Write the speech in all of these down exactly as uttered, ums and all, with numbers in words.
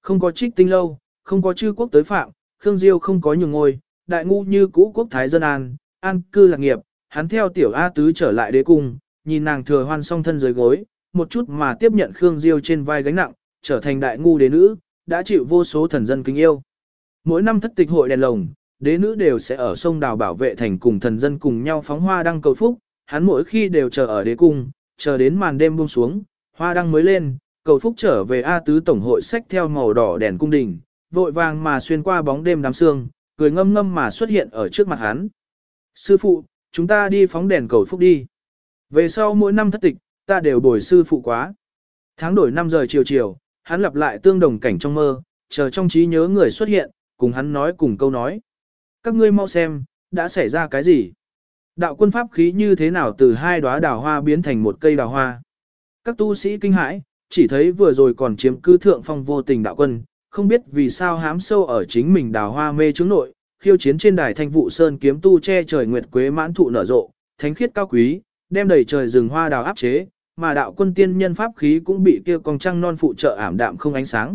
Không có trích tinh lâu, không có chư quốc tới phạm, Khương Diêu không có nhường ngôi, đại ngu như cũ quốc thái dân an, an cư lạc nghiệp, hắn theo tiểu A tứ trở lại đế cung, nhìn nàng thừa hoan song thân dưới gối, một chút mà tiếp nhận Khương Diêu trên vai gánh nặng, trở thành đại ngu đế nữ, đã chịu vô số thần dân kính yêu. Mỗi năm thất tịch hội đèn lồng, đế nữ đều sẽ ở sông đào bảo vệ thành cùng thần dân cùng nhau phóng hoa đăng cầu phúc, hắn mỗi khi đều chờ ở đế cung, chờ đến màn đêm buông xuống, hoa đăng mới lên, cầu phúc trở về A tứ tổng hội sách theo màu đỏ đèn cung đình, vội vàng mà xuyên qua bóng đêm đám sương, cười ngâm ngâm mà xuất hiện ở trước mặt hắn. Sư phụ, chúng ta đi phóng đèn cầu phúc đi. Về sau mỗi năm thất tịch, ta đều bồi sư phụ quá. Tháng đổi năm giờ chiều chiều, hắn lặp lại tương đồng cảnh trong mơ, chờ trong trí nhớ người xuất hiện, cùng hắn nói cùng câu nói. Các ngươi mau xem, đã xảy ra cái gì? Đạo quân pháp khí như thế nào từ hai đóa đào hoa biến thành một cây đào hoa? Các tu sĩ kinh hãi, chỉ thấy vừa rồi còn chiếm cứ thượng phong vô tình đạo quân, không biết vì sao hám sâu ở chính mình đào hoa mê chứng nội, khiêu chiến trên đài thanh vụ sơn kiếm tu che trời nguyệt quế mãn thụ nở rộ, thánh khiết cao quý, đem đầy trời rừng hoa đào áp chế, mà đạo quân tiên nhân pháp khí cũng bị kia con trăng non phụ trợ ảm đạm không ánh sáng.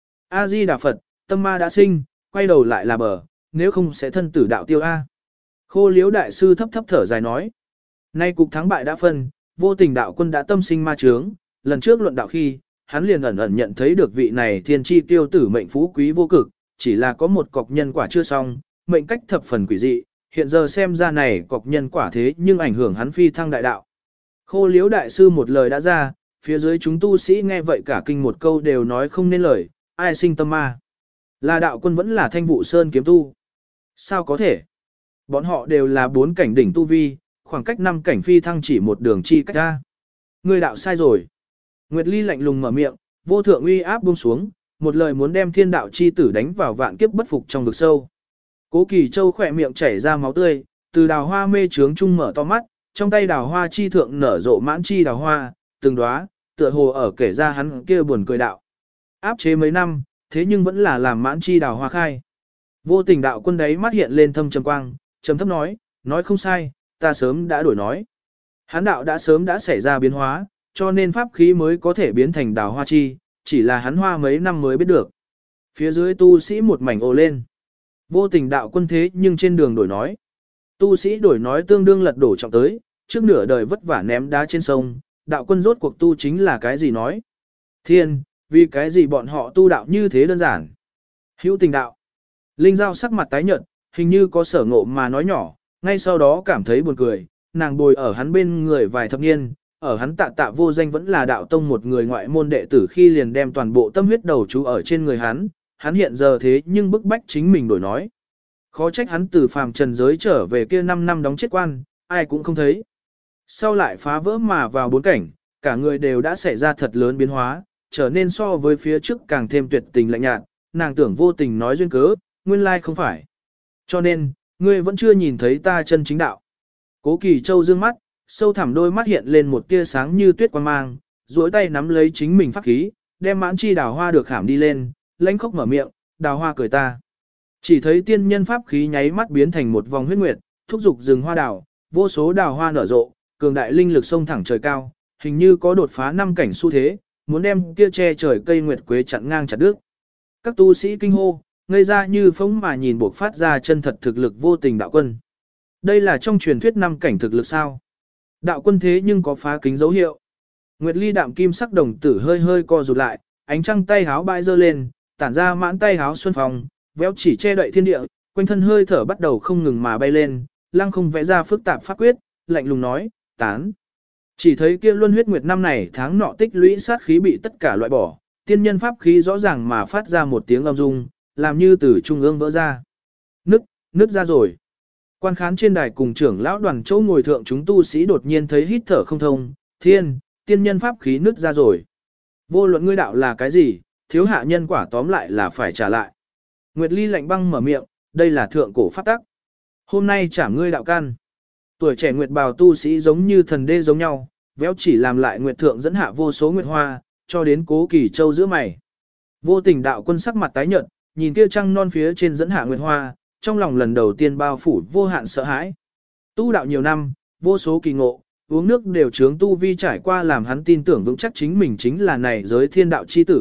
A Di Đà Phật, tâm ma đã sinh, quay đầu lại là bờ, nếu không sẽ thân tử đạo tiêu a. Khô Liếu đại sư thấp thấp thở dài nói, nay cục thắng bại đã phân, vô tình đạo quân đã tâm sinh ma chướng, lần trước luận đạo khi, hắn liền ẩn ẩn nhận thấy được vị này thiên chi tiêu tử mệnh phú quý vô cực, chỉ là có một cọc nhân quả chưa xong, mệnh cách thập phần quỷ dị, hiện giờ xem ra này cọc nhân quả thế nhưng ảnh hưởng hắn phi thăng đại đạo. Khô Liếu đại sư một lời đã ra, phía dưới chúng tu sĩ nghe vậy cả kinh một câu đều nói không nên lời, ai sinh tâm ma. Là đạo quân vẫn là thanh vụ sơn kiếm tu. Sao có thể? Bọn họ đều là bốn cảnh đỉnh tu vi, khoảng cách năm cảnh phi thăng chỉ một đường chi cách ra. Người đạo sai rồi. Nguyệt Ly lạnh lùng mở miệng, vô thượng uy áp buông xuống, một lời muốn đem thiên đạo chi tử đánh vào vạn kiếp bất phục trong vực sâu. Cố Kỳ Châu khỏe miệng chảy ra máu tươi, từ đào hoa mê trướng trung mở to mắt, trong tay đào hoa chi thượng nở rộ mãn chi đào hoa, từng đóa, tựa hồ ở kể ra hắn kia buồn cười đạo. Áp chế mấy năm, thế nhưng vẫn là làm mãn chi đào hoa khai. Vô tình đạo quân đấy mắt hiện lên thâm trầm quang, trầm thấp nói, nói không sai, ta sớm đã đổi nói. Hắn đạo đã sớm đã xảy ra biến hóa, cho nên pháp khí mới có thể biến thành đào hoa chi, chỉ là hắn hoa mấy năm mới biết được. Phía dưới tu sĩ một mảnh ồ lên. Vô tình đạo quân thế nhưng trên đường đổi nói. Tu sĩ đổi nói tương đương lật đổ trọng tới, trước nửa đời vất vả ném đá trên sông, đạo quân rốt cuộc tu chính là cái gì nói. Thiên, vì cái gì bọn họ tu đạo như thế đơn giản. Hữu tình đạo. Linh Giao sắc mặt tái nhợt, hình như có sở ngộ mà nói nhỏ, ngay sau đó cảm thấy buồn cười, nàng bồi ở hắn bên người vài thập niên, ở hắn tạ tạ vô danh vẫn là đạo tông một người ngoại môn đệ tử khi liền đem toàn bộ tâm huyết đầu chú ở trên người hắn, hắn hiện giờ thế nhưng bức bách chính mình đổi nói. Khó trách hắn từ phàm trần giới trở về kia năm năm đóng chết quan, ai cũng không thấy. Sau lại phá vỡ mà vào bốn cảnh, cả người đều đã xảy ra thật lớn biến hóa, trở nên so với phía trước càng thêm tuyệt tình lạnh nhạt, nàng tưởng vô tình nói duyên cớ, nguyên lai không phải. Cho nên, ngươi vẫn chưa nhìn thấy ta chân chính đạo. Cố Kỳ Châu dương mắt, sâu thẳm đôi mắt hiện lên một tia sáng như tuyết quang mang, duỗi tay nắm lấy chính mình pháp khí, đem mãn chi đào hoa được khảm đi lên, lãnh khốc mở miệng, đào hoa cười ta. Chỉ thấy tiên nhân pháp khí nháy mắt biến thành một vòng huyết nguyệt, thúc dục rừng hoa đào, vô số đào hoa nở rộ, cường đại linh lực sông thẳng trời cao, hình như có đột phá năm cảnh xu thế, muốn đem kia che trời cây nguyệt quế chặn ngang chặt đứt. Các tu sĩ kinh hô, ngây ra như phóng mà nhìn buộc phát ra chân thật thực lực vô tình đạo quân. Đây là trong truyền thuyết năm cảnh thực lực sao? Đạo quân thế nhưng có phá kính dấu hiệu. Nguyệt Ly đạm kim sắc đồng tử hơi hơi co rụt lại, ánh trăng tay háo bãi dơ lên, tản ra mãn tay háo xuân phong, véo chỉ che đậy thiên địa, quanh thân hơi thở bắt đầu không ngừng mà bay lên, lăng không vẽ ra phức tạp pháp quyết, lạnh lùng nói, tán. Chỉ thấy kia luân huyết nguyệt năm này tháng nọ tích lũy sát khí bị tất cả loại bỏ, tiên nhân pháp khí rõ ràng mà phát ra một tiếng âm rung, làm như từ trung ương vỡ ra. Nứt, nứt ra rồi. Quan khán trên đài cùng trưởng lão đoàn chỗ ngồi thượng chúng tu sĩ đột nhiên thấy hít thở không thông, thiên, tiên nhân pháp khí nứt ra rồi. Vô luận ngươi đạo là cái gì, thiếu hạ nhân quả tóm lại là phải trả lại. Nguyệt Ly lạnh băng mở miệng, đây là thượng cổ pháp tắc. Hôm nay trả ngươi đạo căn. Tuổi trẻ Nguyệt bào tu sĩ giống như thần đê giống nhau, véo chỉ làm lại Nguyệt thượng dẫn hạ vô số Nguyệt hoa, cho đến Cố Kỳ Châu giữa mày. Vô tình đạo quân sắc mặt tái nhợt, nhìn kia trăng non phía trên dẫn hạ Nguyệt hoa, trong lòng lần đầu tiên bao phủ vô hạn sợ hãi. Tu đạo nhiều năm, vô số kỳ ngộ, uống nước đều chướng tu vi trải qua làm hắn tin tưởng vững chắc chính mình chính là này giới thiên đạo chi tử,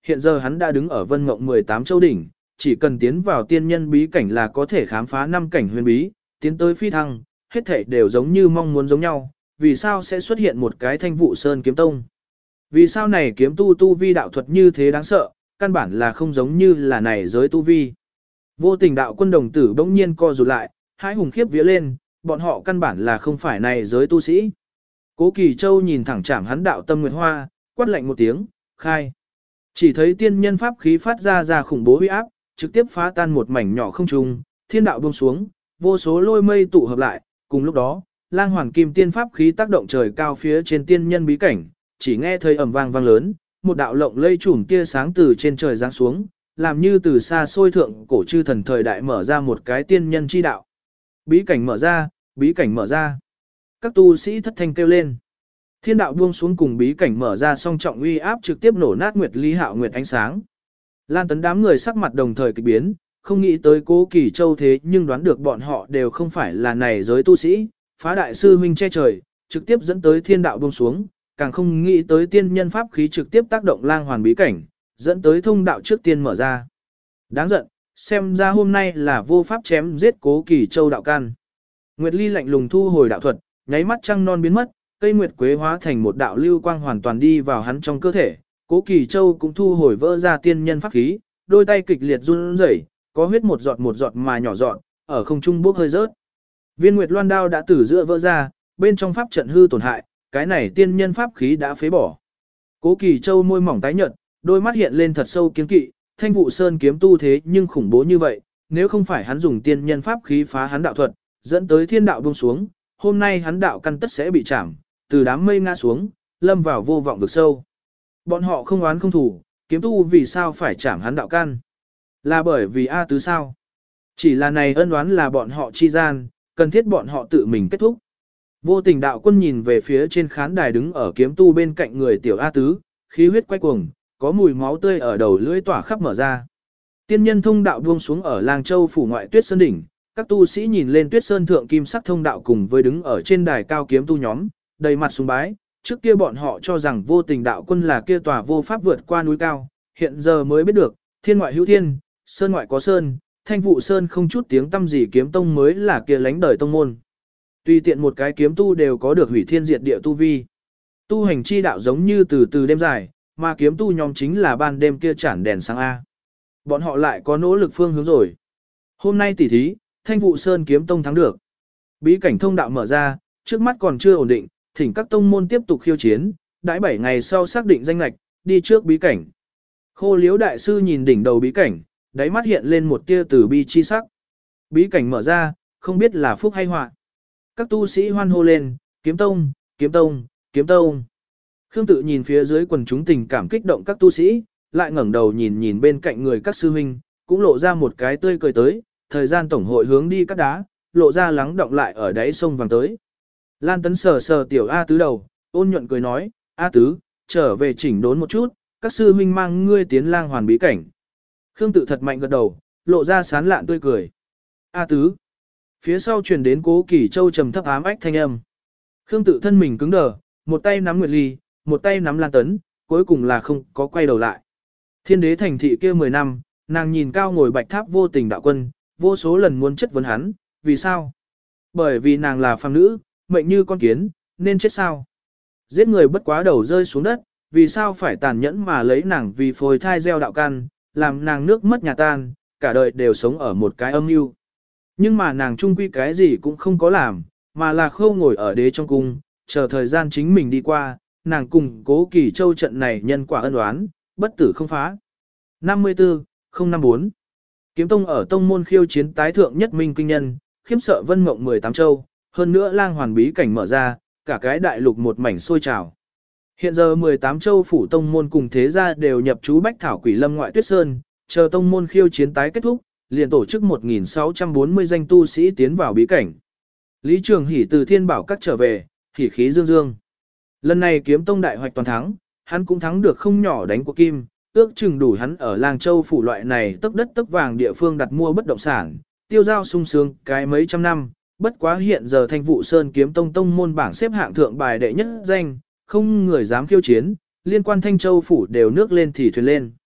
hiện giờ hắn đã đứng ở Vân Mộng mười tám châu đỉnh, chỉ cần tiến vào tiên nhân bí cảnh là có thể khám phá năm cảnh huyền bí, tiến tới phi thăng, hết thảy đều giống như mong muốn giống nhau, vì sao sẽ xuất hiện một cái Thanh Vụ Sơn kiếm tông? Vì sao này kiếm tu tu vi đạo thuật như thế đáng sợ, căn bản là không giống như là này giới tu vi. Vô tình đạo quân đồng tử bỗng nhiên co rụt lại, hai hùng khiếp vía lên, bọn họ căn bản là không phải này giới tu sĩ. Cố Kỳ Châu nhìn thẳng chạm hắn đạo tâm nguyệt hoa, quát lạnh một tiếng, khai. Chỉ thấy tiên nhân pháp khí phát ra ra khủng bố uy áp, trực tiếp phá tan một mảnh nhỏ không trung, thiên đạo buông xuống, vô số lôi mây tụ hợp lại, cùng lúc đó, lang hoàn kim tiên pháp khí tác động trời cao phía trên tiên nhân bí cảnh, chỉ nghe thấy ầm vang vang lớn, một đạo lộng lây trùm tia sáng từ trên trời giáng xuống, làm như từ xa xôi thượng cổ chư thần thời đại mở ra một cái tiên nhân chi đạo. Bí cảnh mở ra, bí cảnh mở ra. Các tu sĩ thất thanh kêu lên. Thiên đạo buông xuống cùng bí cảnh mở ra song trọng uy áp trực tiếp nổ nát Nguyệt Ly Hạo Nguyệt ánh sáng. Lan Tấn đám người sắc mặt đồng thời kỳ biến, không nghĩ tới Cố Kỳ Châu thế nhưng đoán được bọn họ đều không phải là này giới tu sĩ, phá đại sư huynh che trời, trực tiếp dẫn tới thiên đạo buông xuống, càng không nghĩ tới tiên nhân pháp khí trực tiếp tác động lang hoàn bí cảnh, dẫn tới thông đạo trước tiên mở ra. Đáng giận, xem ra hôm nay là vô pháp chém giết Cố Kỳ Châu đạo can. Nguyệt Ly lạnh lùng thu hồi đạo thuật, nháy mắt trăng non biến mất, cây nguyệt quế hóa thành một đạo lưu quang hoàn toàn đi vào hắn trong cơ thể. Cố Kỳ Châu cũng thu hồi vỡ ra tiên nhân pháp khí, đôi tay kịch liệt run rẩy, có huyết một giọt một giọt mà nhỏ giọt, ở không trung bốc hơi rớt. Viên Nguyệt Loan đao đã từ giữa vỡ ra, bên trong pháp trận hư tổn hại, cái này tiên nhân pháp khí đã phế bỏ. Cố Kỳ Châu môi mỏng tái nhợt, đôi mắt hiện lên thật sâu kiên kỵ, Thanh Vụ Sơn kiếm tu thế nhưng khủng bố như vậy, nếu không phải hắn dùng tiên nhân pháp khí phá hắn đạo thuật, dẫn tới thiên đạo buông xuống, hôm nay hắn đạo căn tất sẽ bị chạm, từ đám mây ngã xuống, lâm vào vô vọng vực sâu. Bọn họ không oán không thù, kiếm tu vì sao phải chạm hắn đạo căn? Là bởi vì A tứ sao? Chỉ là này ân oán là bọn họ chi gian, cần thiết bọn họ tự mình kết thúc. Vô tình đạo quân nhìn về phía trên khán đài đứng ở kiếm tu bên cạnh người tiểu A tứ, khí huyết quay cuồng, có mùi máu tươi ở đầu lưỡi tỏa khắp mở ra. Tiên nhân thông đạo buông xuống ở Lang Châu phủ ngoại Tuyết Sơn đỉnh, các tu sĩ nhìn lên Tuyết Sơn thượng kim sắc thông đạo cùng với đứng ở trên đài cao kiếm tu nhóm, đầy mặt sùng bái. Trước kia bọn họ cho rằng vô tình đạo quân là kia tòa vô pháp vượt qua núi cao, hiện giờ mới biết được, thiên ngoại hữu thiên, sơn ngoại có sơn, Thanh Vụ Sơn không chút tiếng tâm gì kiếm tông mới là kia lánh đời tông môn. Tùy tiện một cái kiếm tu đều có được hủy thiên diệt địa tu vi. Tu hành chi đạo giống như từ từ đêm dài, mà kiếm tu nhóm chính là ban đêm kia chản đèn sáng A. Bọn họ lại có nỗ lực phương hướng rồi. Hôm nay tỉ thí, Thanh Vụ Sơn kiếm tông thắng được. Bí cảnh thông đạo mở ra, trước mắt còn chưa ổn định, thỉnh các tông môn tiếp tục khiêu chiến, đãi bảy ngày sau xác định danh lạch, đi trước bí cảnh. Khô Liếu đại sư nhìn đỉnh đầu bí cảnh, đáy mắt hiện lên một tia từ bi chi sắc. Bí cảnh mở ra, không biết là phúc hay họa. Các tu sĩ hoan hô lên, kiếm tông, kiếm tông, kiếm tông. Khương Tự nhìn phía dưới quần chúng tình cảm kích động các tu sĩ, lại ngẩng đầu nhìn nhìn bên cạnh người các sư huynh, cũng lộ ra một cái tươi cười tới, thời gian tổng hội hướng đi các đá, lộ ra lắng động lại ở đáy sông vàng tới. Lan Tấn sờ sờ tiểu A Tứ đầu, ôn nhuận cười nói, A Tứ, trở về chỉnh đốn một chút, các sư huynh mang ngươi tiến lang hoàn bí cảnh. Khương Tự thật mạnh gật đầu, lộ ra sán lạn tươi cười. A Tứ. Phía sau truyền đến Cố Kỳ Châu trầm thấp ám ách thanh âm. Khương Tự thân mình cứng đờ, một tay nắm Nguyệt Ly, một tay nắm Lan Tấn, cuối cùng là không có quay đầu lại. Thiên đế thành thị kia mười năm, nàng nhìn cao ngồi bạch tháp vô tình đạo quân, vô số lần muốn chất vấn hắn, vì sao? Bởi vì nàng là phàm nữ, mệnh như con kiến, nên chết sao? Giết người bất quá đầu rơi xuống đất, vì sao phải tàn nhẫn mà lấy nàng vì phôi thai gieo đạo căn, làm nàng nước mất nhà tan, cả đời đều sống ở một cái âm mưu. Nhưng mà nàng trung quy cái gì cũng không có làm, mà là khâu ngồi ở đế trong cung, chờ thời gian chính mình đi qua, nàng cùng Cố Kỳ Châu trận này nhân quả ân oán, bất tử không phá. năm mươi tư không năm bốn Kiếm tông ở tông môn khiêu chiến tái thượng nhất minh kinh nhân, khiếm sợ vân mộng mười tám châu, hơn nữa lang hoàn bí cảnh mở ra, cả cái đại lục một mảnh sôi trào. Hiện giờ mười tám châu phủ tông môn cùng thế gia đều nhập trú Bách Thảo Quỷ Lâm ngoại Tuyết Sơn, chờ tông môn khiêu chiến tái kết thúc, liền tổ chức một nghìn sáu trăm bốn mươi danh tu sĩ tiến vào bí cảnh. Lý Trường Hỷ từ Thiên Bảo Các trở về, hỉ khí dương dương. Lần này kiếm tông đại hoạch toàn thắng, hắn cũng thắng được không nhỏ đánh của kim, ước chừng đủ hắn ở Lang Châu phủ loại này tấc đất tấc vàng địa phương đặt mua bất động sản, tiêu giao sung sướng cái mấy trăm năm, bất quá hiện giờ Thanh Vụ Sơn kiếm tông tông môn bảng xếp hạng thượng bài đệ nhất danh, không người dám khiêu chiến, liên quan Thanh Châu phủ đều nước lên thì thuyền lên.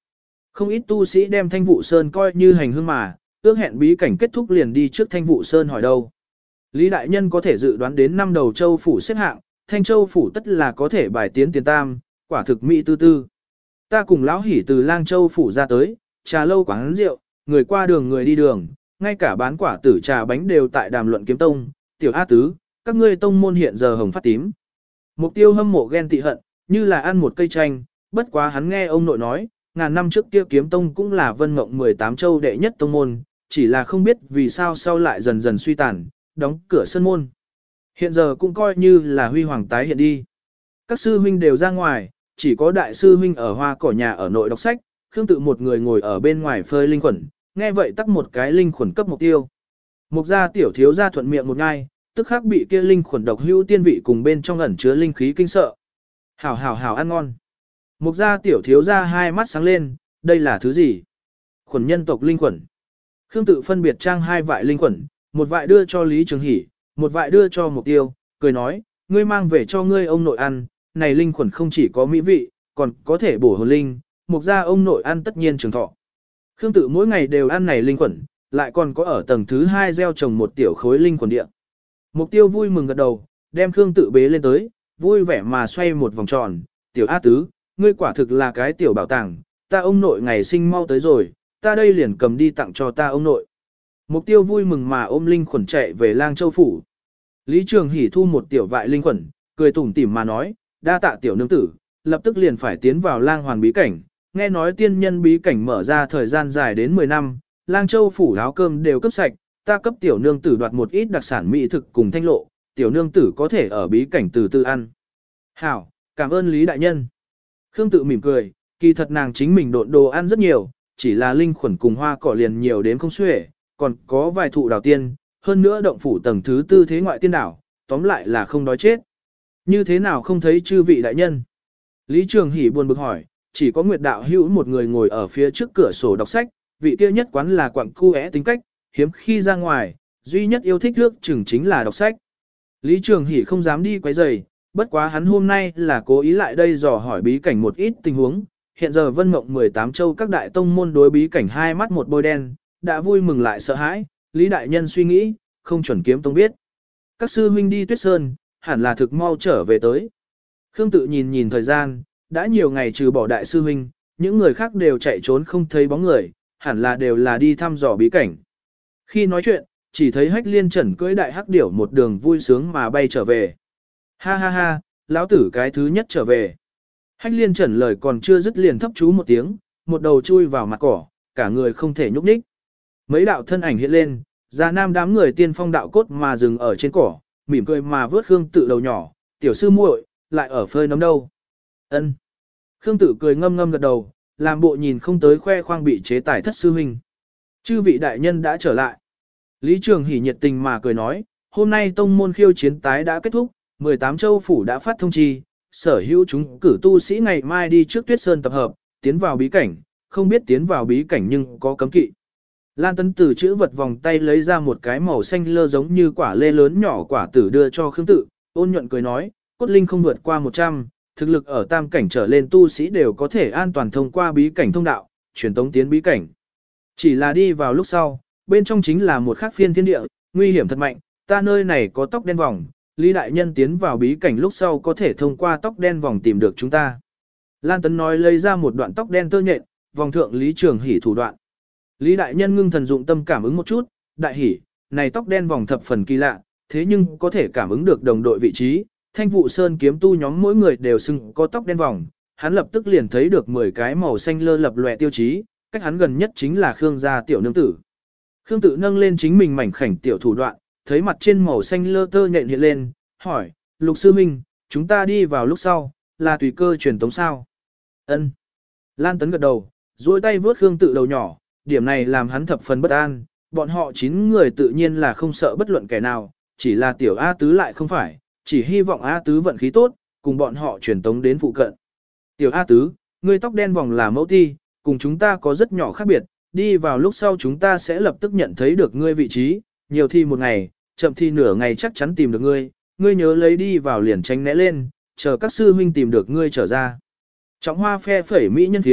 Không ít tu sĩ đem Thanh Vụ Sơn coi như hành hương mà, ước hẹn bí cảnh kết thúc liền đi trước Thanh Vụ Sơn hỏi đâu. Lý Đại Nhân có thể dự đoán đến năm đầu châu phủ xếp hạng, Thanh Châu phủ tất là có thể bài tiến tiền tam, quả thực mỹ tư tư. Ta cùng lão hỉ từ Lang Châu phủ ra tới, trà lâu quán rượu, người qua đường người đi đường, ngay cả bán quả tử trà bánh đều tại đàm luận kiếm tông, tiểu A tứ, các ngươi tông môn hiện giờ hồng phát tím. Mục Tiêu hâm mộ ghen tị hận, như là ăn một cây chanh, bất quá hắn nghe ông nội nói, ngàn năm trước kia kiếm tông cũng là vân mộng mười tám châu đệ nhất tông môn, chỉ là không biết vì sao sau lại dần dần suy tàn, đóng cửa sân môn. Hiện giờ cũng coi như là huy hoàng tái hiện đi. Các sư huynh đều ra ngoài, chỉ có đại sư huynh ở hoa cỏ nhà ở nội đọc sách, Khương Tự một người ngồi ở bên ngoài phơi linh khuẩn, nghe vậy tắc một cái linh khuẩn cấp Mục Tiêu. Mục gia tiểu thiếu gia thuận miệng một ngai, tức khắc bị kia linh khuẩn độc hữu tiên vị cùng bên trong ẩn chứa linh khí kinh sợ. Hảo hảo hảo ăn ngon. Mục gia tiểu thiếu gia hai mắt sáng lên, đây là thứ gì? Khuẩn nhân tộc linh khuẩn. Khương Tự phân biệt trang hai vại linh khuẩn, một vại đưa cho Lý Trường Hỷ, một vại đưa cho Mục Tiêu, cười nói, ngươi mang về cho ngươi ông nội ăn, này linh khuẩn không chỉ có mỹ vị, còn có thể bổ hồn linh, Mục gia ông nội ăn tất nhiên trường thọ. Khương Tự mỗi ngày đều ăn này linh khuẩn, lại còn có ở tầng thứ hai gieo trồng một tiểu khối linh khuẩn địa. Mục Tiêu vui mừng gật đầu, đem Khương Tự bế lên tới, vui vẻ mà xoay một vòng tròn, tiểu A tứ, ngươi quả thực là cái tiểu bảo tàng, ta ông nội ngày sinh mau tới rồi, ta đây liền cầm đi tặng cho ta ông nội. Mục Tiêu vui mừng mà ôm linh khuẩn chạy về Lang Châu phủ. Lý Trường Hỷ thu một tiểu vại linh khuẩn, cười tủm tỉm mà nói, đa tạ tiểu nương tử, lập tức liền phải tiến vào Lang Hoàn bí cảnh, nghe nói tiên nhân bí cảnh mở ra thời gian dài đến mười năm, Lang Châu phủ áo cơm đều cấp sạch, ta cấp tiểu nương tử đoạt một ít đặc sản mỹ thực cùng thanh lộ, tiểu nương tử có thể ở bí cảnh từ từ ăn. Hảo, cảm ơn Lý đại nhân. Khương Tự mỉm cười, kỳ thật nàng chính mình độn đồ ăn rất nhiều, chỉ là linh khuẩn cùng hoa cỏ liền nhiều đến không xuể, còn có vài thụ đào tiên, hơn nữa động phủ tầng thứ tư thế ngoại tiên đảo, tóm lại là không đói chết. Như thế nào không thấy chư vị đại nhân? Lý Trường Hỷ buồn bực hỏi, chỉ có Nguyệt đạo hữu một người ngồi ở phía trước cửa sổ đọc sách, vị kia nhất quán là quặng cu é tính cách, hiếm khi ra ngoài, duy nhất yêu thích nước chừng chính là đọc sách. Lý Trường Hỷ không dám đi quấy rầy, bất quá hắn hôm nay là cố ý lại đây dò hỏi bí cảnh một ít tình huống, hiện giờ Vân Mộng mười tám châu các đại tông môn đối bí cảnh hai mắt một bôi đen, đã vui mừng lại sợ hãi, Lý đại nhân suy nghĩ, không chuẩn kiếm tông biết. Các sư huynh đi Tuyết Sơn, hẳn là thực mau trở về tới. Khương Tự nhìn nhìn thời gian, đã nhiều ngày trừ bỏ đại sư huynh, những người khác đều chạy trốn không thấy bóng người, hẳn là đều là đi thăm dò bí cảnh. Khi nói chuyện, chỉ thấy Hách Liên Trần cưỡi đại hắc điểu một đường vui sướng mà bay trở về. Ha ha ha, lão tử cái thứ nhất trở về. Hách Liên Trần lời còn chưa dứt liền thấp chú một tiếng, một đầu chui vào mặt cỏ, cả người không thể nhúc nhích. Mấy đạo thân ảnh hiện lên, già nam đám người tiên phong đạo cốt mà dừng ở trên cỏ, mỉm cười mà vớt Khương Tự đầu nhỏ, tiểu sư muội, lại ở phơi nấm đâu. Ân. Khương Tự cười ngâm ngâm gật đầu, làm bộ nhìn không tới khoe khoang bị chế tài thất sư huynh. Chư vị đại nhân đã trở lại. Lý Trường Hỷ nhiệt tình mà cười nói, hôm nay tông môn khiêu chiến tái đã kết thúc, mười tám châu phủ đã phát thông chi, sở hữu chúng cử tu sĩ ngày mai đi trước Tuyết Sơn tập hợp, tiến vào bí cảnh, không biết tiến vào bí cảnh nhưng có cấm kỵ. Lan Tấn từ chữ vật vòng tay lấy ra một cái màu xanh lơ giống như quả lê lớn nhỏ quả tử đưa cho Khương Tự, ôn nhuận cười nói, cốt linh không vượt qua một trăm, thực lực ở tam cảnh trở lên tu sĩ đều có thể an toàn thông qua bí cảnh thông đạo, truyền tống tiến bí cảnh. Chỉ là đi vào lúc sau, bên trong chính là một khắc phiên thiên địa, nguy hiểm thật mạnh, ta nơi này có tóc đen vòng, Lý đại nhân tiến vào bí cảnh lúc sau có thể thông qua tóc đen vòng tìm được chúng ta. Lan Tấn nói lấy ra một đoạn tóc đen tơ nhện, vòng thượng Lý Trường Hỷ thủ đoạn. Lý đại nhân ngưng thần dụng tâm cảm ứng một chút, đại hỉ, này tóc đen vòng thập phần kỳ lạ, thế nhưng có thể cảm ứng được đồng đội vị trí, Thanh Vụ Sơn kiếm tu nhóm mỗi người đều xưng có tóc đen vòng, hắn lập tức liền thấy được mười cái màu xanh lơ lập lòe tiêu chí, cách hắn gần nhất chính là Khương gia tiểu nương tử. Khương Tự nâng lên chính mình mảnh khảnh tiểu thủ đoạn, thấy mặt trên màu xanh lơ tơ nhện hiện lên, hỏi, Lục sư minh, chúng ta đi vào lúc sau, là tùy cơ truyền tống sao? Ân. Lan Tấn gật đầu, duỗi tay vướt Khương Tự đầu nhỏ, điểm này làm hắn thập phần bất an, bọn họ chín người tự nhiên là không sợ bất luận kẻ nào, chỉ là tiểu A Tứ lại không phải, chỉ hy vọng A Tứ vận khí tốt, cùng bọn họ truyền tống đến phụ cận. Tiểu A Tứ, ngươi tóc đen vòng là mẫu thi, cùng chúng ta có rất nhỏ khác biệt, đi vào lúc sau chúng ta sẽ lập tức nhận thấy được ngươi vị trí, nhiều thi một ngày, chậm thi nửa ngày chắc chắn tìm được ngươi, ngươi nhớ lấy đi vào liền tránh né lên, chờ các sư huynh tìm được ngươi trở ra. Trọng hoa phe phẩy mỹ nhân phiến,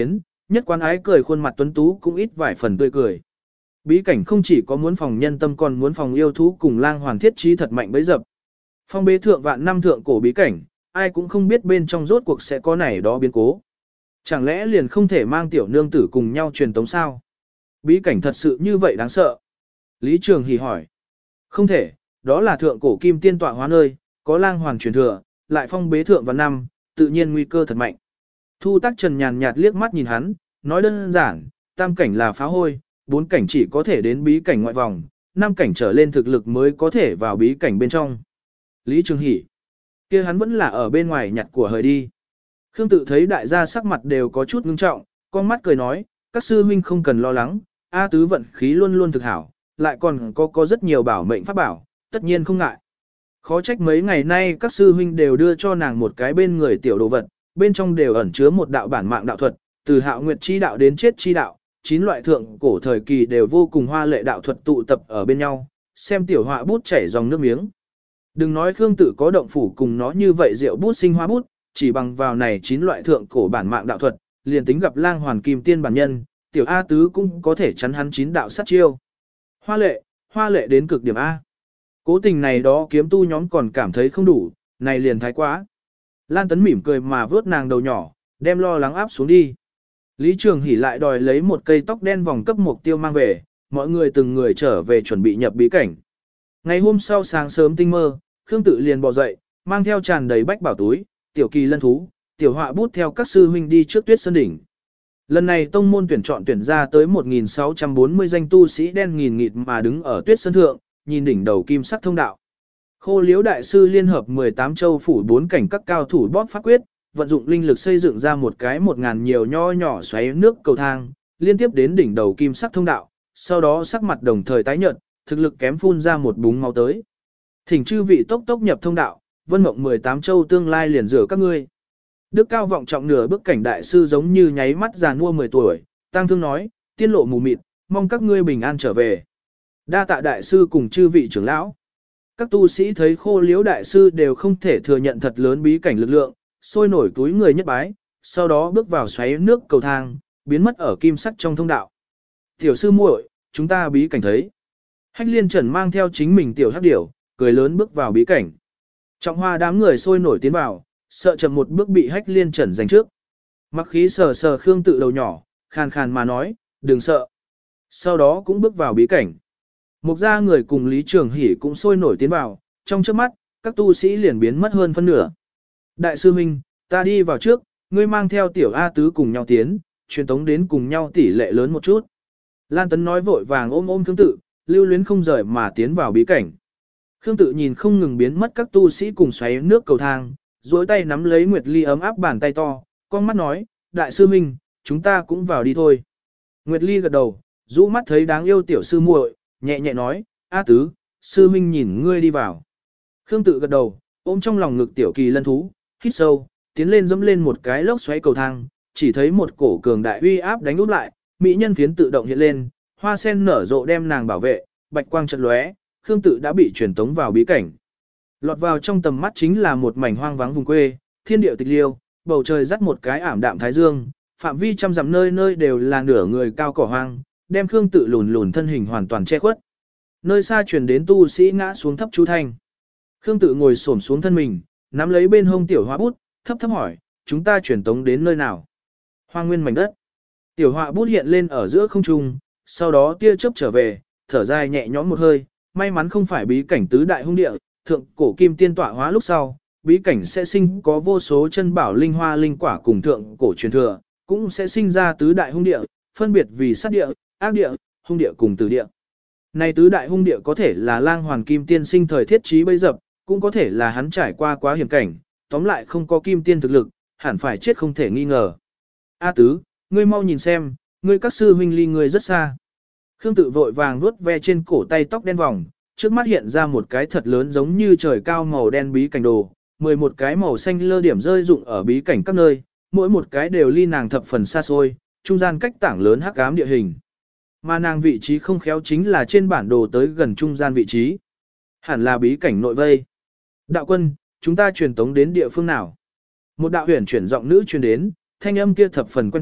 nhất quán ái cười khuôn mặt tuấn tú cũng ít vài phần tươi cười. Bí cảnh không chỉ có muốn phòng nhân tâm còn muốn phòng yêu thú cùng lang hoàn thiết trí thật mạnh bấy dập. Phong bế thượng vạn năm thượng cổ bí cảnh, ai cũng không biết bên trong rốt cuộc sẽ có này đó biến cố. Chẳng lẽ liền không thể mang tiểu nương tử cùng nhau truyền tống sao? Bí cảnh thật sự như vậy đáng sợ. Lý Trường Hỷ hỏi. Không thể, đó là thượng cổ kim tiên tọa hóa nơi, có lang hoàn truyền thừa, lại phong bế thượng vạn năm, tự nhiên nguy cơ thật mạnh. Thu Tắc Trần nhàn nhạt liếc mắt nhìn hắn, nói đơn giản, tam cảnh là phá hôi, bốn cảnh chỉ có thể đến bí cảnh ngoại vòng, năm cảnh trở lên thực lực mới có thể vào bí cảnh bên trong. Lý Trường Hỷ, kia hắn vẫn là ở bên ngoài nhặt của hời đi. Khương Tự thấy đại gia sắc mặt đều có chút ngưng trọng, con mắt cười nói, các sư huynh không cần lo lắng, A Tứ vận khí luôn luôn thực hảo, lại còn có có rất nhiều bảo mệnh pháp bảo, tất nhiên không ngại. Khó trách mấy ngày nay các sư huynh đều đưa cho nàng một cái bên người tiểu đồ vật, bên trong đều ẩn chứa một đạo bản mạng đạo thuật, từ Hạo Nguyệt chi đạo đến chết chi đạo, chín loại thượng cổ thời kỳ đều vô cùng hoa lệ đạo thuật tụ tập ở bên nhau, xem tiểu họa bút chảy dòng nước miếng. Đừng nói Khương Tự có động phủ cùng nó như vậy rượu bút sinh hoa bút, chỉ bằng vào này chín loại thượng cổ bản mạng đạo thuật, liền tính gặp lang hoàn kim tiên bản nhân, tiểu A Tứ cũng có thể chắn hắn chín đạo sát chiêu. Hoa lệ, hoa lệ đến cực điểm A. Cố tình này đó kiếm tu nhóm còn cảm thấy không đủ, này liền thái quá. Lan Tấn mỉm cười mà vớt nàng đầu nhỏ, đem lo lắng áp xuống đi. Lý Trường Hỷ lại đòi lấy một cây tóc đen vòng cấp mục tiêu mang về, mọi người từng người trở về chuẩn bị nhập bí cảnh. Ngày hôm sau sáng sớm tinh mơ, Khương Tự liền bò dậy, mang theo tràn đầy bách bảo túi, tiểu kỳ lân thú, tiểu họa bút theo các sư huynh đi trước Tuyết Sơn đỉnh. Lần này tông môn tuyển chọn tuyển ra tới một nghìn sáu trăm bốn mươi danh tu sĩ đen nghìn nghịt mà đứng ở Tuyết Sơn thượng, nhìn đỉnh đầu kim sắc thông đạo. Khô Liễu đại sư liên hợp mười tám châu phủ bốn cảnh các cao thủ bóp pháp quyết, vận dụng linh lực xây dựng ra một cái một ngàn nhiều nho nhỏ xoáy nước cầu thang, liên tiếp đến đỉnh đầu kim sắc thông đạo, sau đó sắc mặt đồng thời tái nhợt, thực lực kém phun ra một búng máu tới. Thỉnh chư vị tốc tốc nhập thông đạo, vân mộng mười tám châu tương lai liền rửa các ngươi. Đức cao vọng trọng nửa bước cảnh đại sư giống như nháy mắt già nua mười tuổi, tang thương nói, tiên lộ mù mịt, mong các ngươi bình an trở về. Đa tạ đại sư cùng chư vị trưởng lão. Các tu sĩ thấy Khô Liễu đại sư đều không thể thừa nhận thật lớn bí cảnh lực lượng, sôi nổi túi người nhất bái, sau đó bước vào xoáy nước cầu thang, biến mất ở kim sắc trong thông đạo. Tiểu sư muội, chúng ta bí cảnh thấy. Hách Liên Trần mang theo chính mình tiểu hắc điểu, cười lớn bước vào bí cảnh. Trọng Hoa đám người sôi nổi tiến vào, sợ chậm một bước bị Hách Liên Trần giành trước. Mặc khí sờ sờ Khương Tự đầu nhỏ, khàn khàn mà nói, đừng sợ. Sau đó cũng bước vào bí cảnh. Một gia người cùng Lý Trường Hỷ cũng sôi nổi tiến vào, trong trước mắt, các tu sĩ liền biến mất hơn phân nửa. Đại sư huynh, ta đi vào trước, ngươi mang theo tiểu A Tứ cùng nhau tiến, truyền tống đến cùng nhau tỷ lệ lớn một chút. Lan Tấn nói vội vàng ôm ôm Khương Tự, lưu luyến không rời mà tiến vào bí cảnh. Khương Tự nhìn không ngừng biến mất các tu sĩ cùng xoáy nước cầu thang, duỗi tay nắm lấy Nguyệt Ly ấm áp bàn tay to, con mắt nói, đại sư huynh, chúng ta cũng vào đi thôi. Nguyệt Ly gật đầu, rũ mắt thấy đáng yêu tiểu sư muội, nhẹ nhẹ nói, A Tứ, sư huynh nhìn ngươi đi vào. Khương Tự gật đầu, ôm trong lòng ngực tiểu kỳ lân thú, hít sâu, tiến lên dẫm lên một cái lốc xoáy cầu thang, chỉ thấy một cổ cường đại uy áp đánh úp lại, mỹ nhân phiến tự động hiện lên, hoa sen nở rộ đem nàng bảo vệ, bạch quang chợt lóe, Khương Tự đã bị truyền tống vào bí cảnh. Lọt vào trong tầm mắt chính là một mảnh hoang vắng vùng quê, thiên địa tịch liêu, bầu trời dắt một cái ảm đạm thái dương, phạm vi trăm dặm nơi nơi đều là nửa người cao cỏ hoang, đem Khương Tự lùn lùn thân hình hoàn toàn che khuất. Nơi xa truyền đến tu sĩ ngã xuống thấp chú thanh. Khương Tự ngồi xổm xuống thân mình, nắm lấy bên hông tiểu họa bút, thấp thấp hỏi, chúng ta truyền tống đến nơi nào? Hoang nguyên mảnh đất. Tiểu họa bút hiện lên ở giữa không trung, sau đó tia chớp trở về, thở dài nhẹ nhõm một hơi, may mắn không phải bí cảnh tứ đại hung địa, thượng cổ kim tiên tọa hóa lúc sau, bí cảnh sẽ sinh có vô số chân bảo linh hoa linh quả cùng thượng cổ truyền thừa, cũng sẽ sinh ra tứ đại hung địa, phân biệt vì sát địa, ác địa, hung địa cùng tử địa. Này tứ đại hung địa có thể là lang hoàn kim tiên sinh thời thiết trí bấy dập, cũng có thể là hắn trải qua quá hiểm cảnh, tóm lại không có kim tiên thực lực, hẳn phải chết không thể nghi ngờ. A Tứ, ngươi mau nhìn xem, ngươi các sư huynh ly ngươi rất xa. Khương Tự vội vàng vuốt ve trên cổ tay tóc đen vòng, trước mắt hiện ra một cái thật lớn giống như trời cao màu đen bí cảnh đồ, mười một cái màu xanh lơ điểm rơi rụng ở bí cảnh các nơi, mỗi một cái đều ly nàng thập phần xa xôi, trung gian cách tảng lớn hắc ám địa hình. Mà nàng vị trí không khéo chính là trên bản đồ tới gần trung gian vị trí. Hẳn là bí cảnh nội vây. Đạo quân, chúng ta truyền tống đến địa phương nào? Một đạo huyền chuyển giọng nữ truyền đến, thanh âm kia thập phần quen thuộc,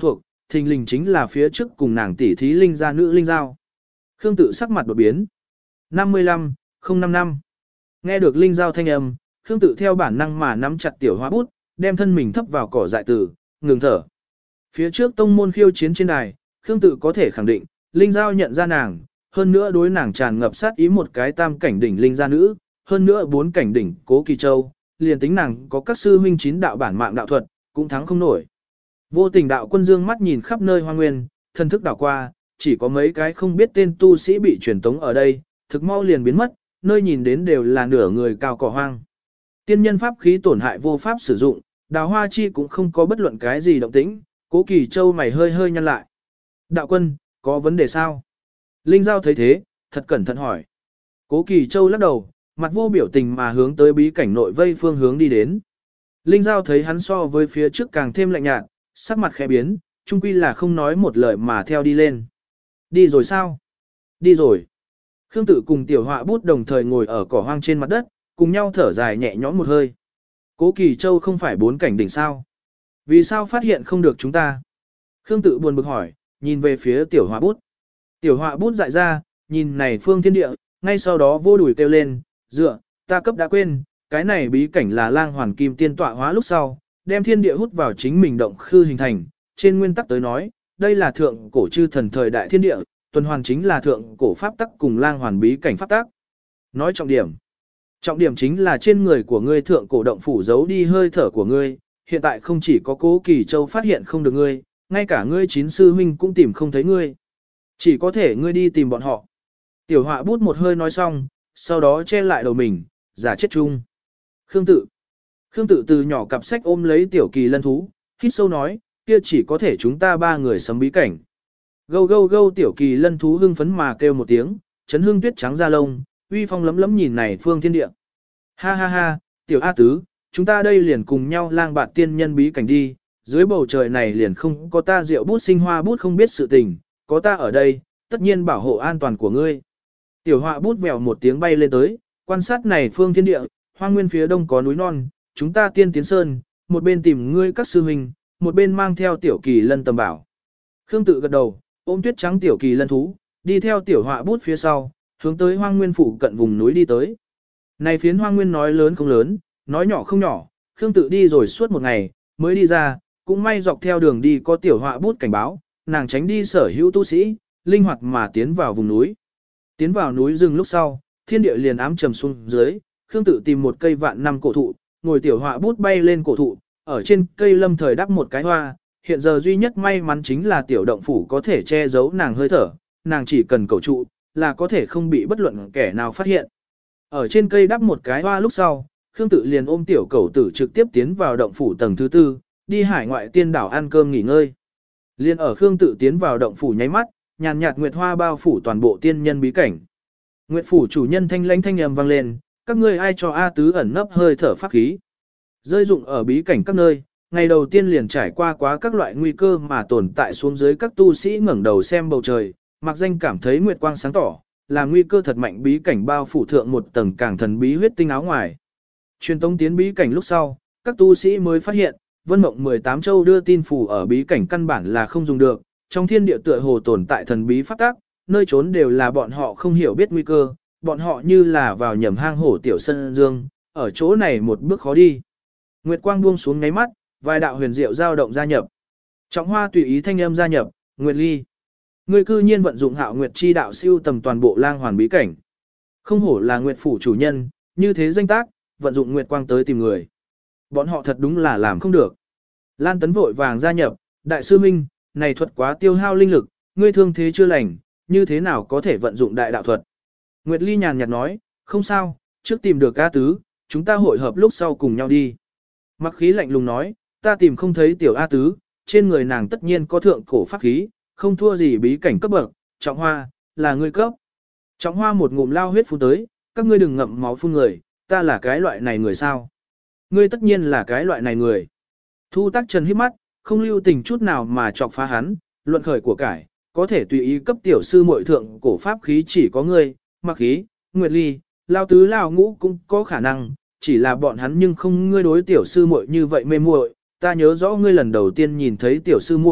thình lình chính là phía trước cùng nàng tỷ thí linh gia nữ linh giao. Khương Tự sắc mặt đột biến. năm mươi lăm, không năm năm. Nghe được linh giao thanh âm, Khương Tự theo bản năng mà nắm chặt tiểu hoa bút, đem thân mình thấp vào cỏ dại tử, ngừng thở. Phía trước tông môn khiêu chiến trên đài, Khương Tự có thể khẳng định, linh giao nhận ra nàng, hơn nữa đối nàng tràn ngập sát ý một cái tam cảnh đỉnh linh gia nữ, hơn nữa bốn cảnh đỉnh Cố Kỳ Châu, liền tính nàng có các sư huynh chín đạo bản mạng đạo thuật, cũng thắng không nổi. Vô Tình đạo quân dương mắt nhìn khắp nơi hoang nguyên, thân thức đảo qua, chỉ có mấy cái không biết tên tu sĩ bị truyền tống ở đây, thực mau liền biến mất, nơi nhìn đến đều là nửa người cao cỏ hoang. Tiên nhân pháp khí tổn hại vô pháp sử dụng, Đào Hoa Chi cũng không có bất luận cái gì động tĩnh, Cố Kỳ Châu mày hơi hơi nhăn lại. Đạo quân, có vấn đề sao? Linh Giao thấy thế, thật cẩn thận hỏi. Cố Kỳ Châu lắc đầu, mặt vô biểu tình mà hướng tới bí cảnh nội vây phương hướng đi đến. Linh Giao thấy hắn so với phía trước càng thêm lạnh nhạt, sắc mặt khẽ biến, chung quy là không nói một lời mà theo đi lên. Đi rồi sao? Đi rồi. Khương Tự cùng tiểu họa bút đồng thời ngồi ở cỏ hoang trên mặt đất, cùng nhau thở dài nhẹ nhõm một hơi. Cố Kỳ Châu không phải bốn cảnh đỉnh sao? Vì sao phát hiện không được chúng ta? Khương Tự buồn bực hỏi, nhìn về phía tiểu họa bút. Tiểu họa bút dại ra, nhìn này phương thiên địa, ngay sau đó vô đùi kêu lên, dựa, ta cấp đã quên, cái này bí cảnh là lang hoàn kim tiên tọa hóa lúc sau, đem thiên địa hút vào chính mình động khư hình thành, trên nguyên tắc tới nói, đây là thượng cổ chư thần thời đại thiên địa, tuần hoàn chính là thượng cổ pháp tắc cùng lang hoàn bí cảnh pháp tắc. Nói trọng điểm. Trọng điểm chính là trên người của ngươi thượng cổ động phủ giấu đi hơi thở của ngươi, hiện tại không chỉ có Cố Kỳ Châu phát hiện không được ngươi, ngay cả ngươi chín sư huynh cũng tìm không thấy ngươi. Chỉ có thể ngươi đi tìm bọn họ. Tiểu họa bút một hơi nói xong, sau đó che lại đầu mình, giả chết chung. Khương Tự. Khương Tự từ nhỏ cặp sách ôm lấy tiểu kỳ lân thú, hít sâu nói, kia chỉ có thể chúng ta ba người sấm bí cảnh. Gâu gâu gâu tiểu kỳ lân thú hưng phấn mà kêu một tiếng, chấn hương tuyết trắng da lông, uy phong lấm lấm nhìn này phương thiên địa. Ha ha ha, tiểu A Tứ, chúng ta đây liền cùng nhau lang bạt tiên nhân bí cảnh đi, dưới bầu trời này liền không có ta rượu bút sinh hoa bút không biết sự tình, có ta ở đây, tất nhiên bảo hộ an toàn của ngươi. Tiểu họa bút vèo một tiếng bay lên tới, quan sát này phương thiên địa, hoang nguyên phía đông có núi non, chúng ta tiên tiến sơn, một bên tìm ngươi các sư huynh, một bên mang theo tiểu kỳ lân tầm bảo. Khương Tự gật đầu, ôm tuyết trắng tiểu kỳ lân thú, đi theo tiểu họa bút phía sau, hướng tới hoang nguyên phụ cận vùng núi đi tới. Này phiến hoang nguyên nói lớn không lớn, nói nhỏ không nhỏ, Khương Tự đi rồi suốt một ngày, mới đi ra, cũng may dọc theo đường đi có tiểu họa bút cảnh báo, nàng tránh đi sở hữu tu sĩ, linh hoạt mà tiến vào vùng núi. Tiến vào núi rừng lúc sau, thiên địa liền ám trầm xuống dưới, Khương Tự tìm một cây vạn năm cổ thụ, ngồi tiểu họa bút bay lên cổ thụ, ở trên cây lâm thời đắp một cái hoa, hiện giờ duy nhất may mắn chính là tiểu động phủ có thể che giấu nàng hơi thở, nàng chỉ cần cầu trụ, là có thể không bị bất luận kẻ nào phát hiện. Ở trên cây đắp một cái hoa lúc sau, Khương Tự liền ôm tiểu cẩu tử trực tiếp tiến vào động phủ tầng thứ tư, đi hải ngoại tiên đảo ăn cơm nghỉ ngơi. Liên ở Khương Tự tiến vào động phủ nháy mắt, nhàn nhạt nguyệt hoa bao phủ toàn bộ tiên nhân bí cảnh. Nguyệt phủ chủ nhân thanh lãnh thanh âm vang lên, các ngươi ai cho A Tứ ẩn nấp hơi thở pháp khí. Rơi dụng ở bí cảnh các nơi, ngày đầu tiên liền trải qua quá các loại nguy cơ mà tồn tại xuống dưới các tu sĩ ngẩng đầu xem bầu trời, mặc danh cảm thấy nguyệt quang sáng tỏ, là nguy cơ thật mạnh bí cảnh bao phủ thượng một tầng càng thần bí huyết tinh áo ngoài. Truyền tống tiến bí cảnh lúc sau, các tu sĩ mới phát hiện, Vân Mộng mười tám châu đưa tin phủ ở bí cảnh căn bản là không dùng được, trong thiên địa tựa hồ tồn tại thần bí pháp tắc, nơi trốn đều là bọn họ không hiểu biết nguy cơ, bọn họ như là vào nhầm hang hổ tiểu sân dương, ở chỗ này một bước khó đi. Nguyệt quang buông xuống ngáy mắt, vài đạo huyền diệu dao động gia nhập. Trọng Hoa tùy ý thanh âm gia nhập, Nguyệt Ly. Người cư nhiên vận dụng Hạo Nguyệt chi đạo siêu tầm toàn bộ lang hoàn bí cảnh. Không hổ là Nguyệt phủ chủ nhân, như thế danh tác, vận dụng Nguyệt quang tới tìm người. Bọn họ thật đúng là làm không được. Lan Tấn vội vàng gia nhập, đại sư minh, này thuật quá tiêu hao linh lực, ngươi thương thế chưa lành, như thế nào có thể vận dụng đại đạo thuật. Nguyệt Ly nhàn nhạt nói, không sao, trước tìm được A Tứ, chúng ta hội hợp lúc sau cùng nhau đi. Mặc khí lạnh lùng nói, ta tìm không thấy tiểu A Tứ, trên người nàng tất nhiên có thượng cổ pháp khí, không thua gì bí cảnh cấp bậc, Trọng Hoa, là ngươi cấp. Trọng Hoa một ngụm lao huyết phun tới, các ngươi đừng ngậm máu phun người, ta là cái loại này người sao. Ngươi tất nhiên là cái loại này người. Thu Tác Trần hít mắt, không lưu tình chút nào mà chọc phá hắn, luận khởi của cải, có thể tùy ý cấp tiểu sư muội thượng cổ pháp khí chỉ có ngươi, Mặc khí, Nguyệt Ly, Lao Tứ Lao Ngũ cũng có khả năng, chỉ là bọn hắn nhưng không ngươi đối tiểu sư muội như vậy mê muội. Ta nhớ rõ ngươi lần đầu tiên nhìn thấy tiểu sư muội,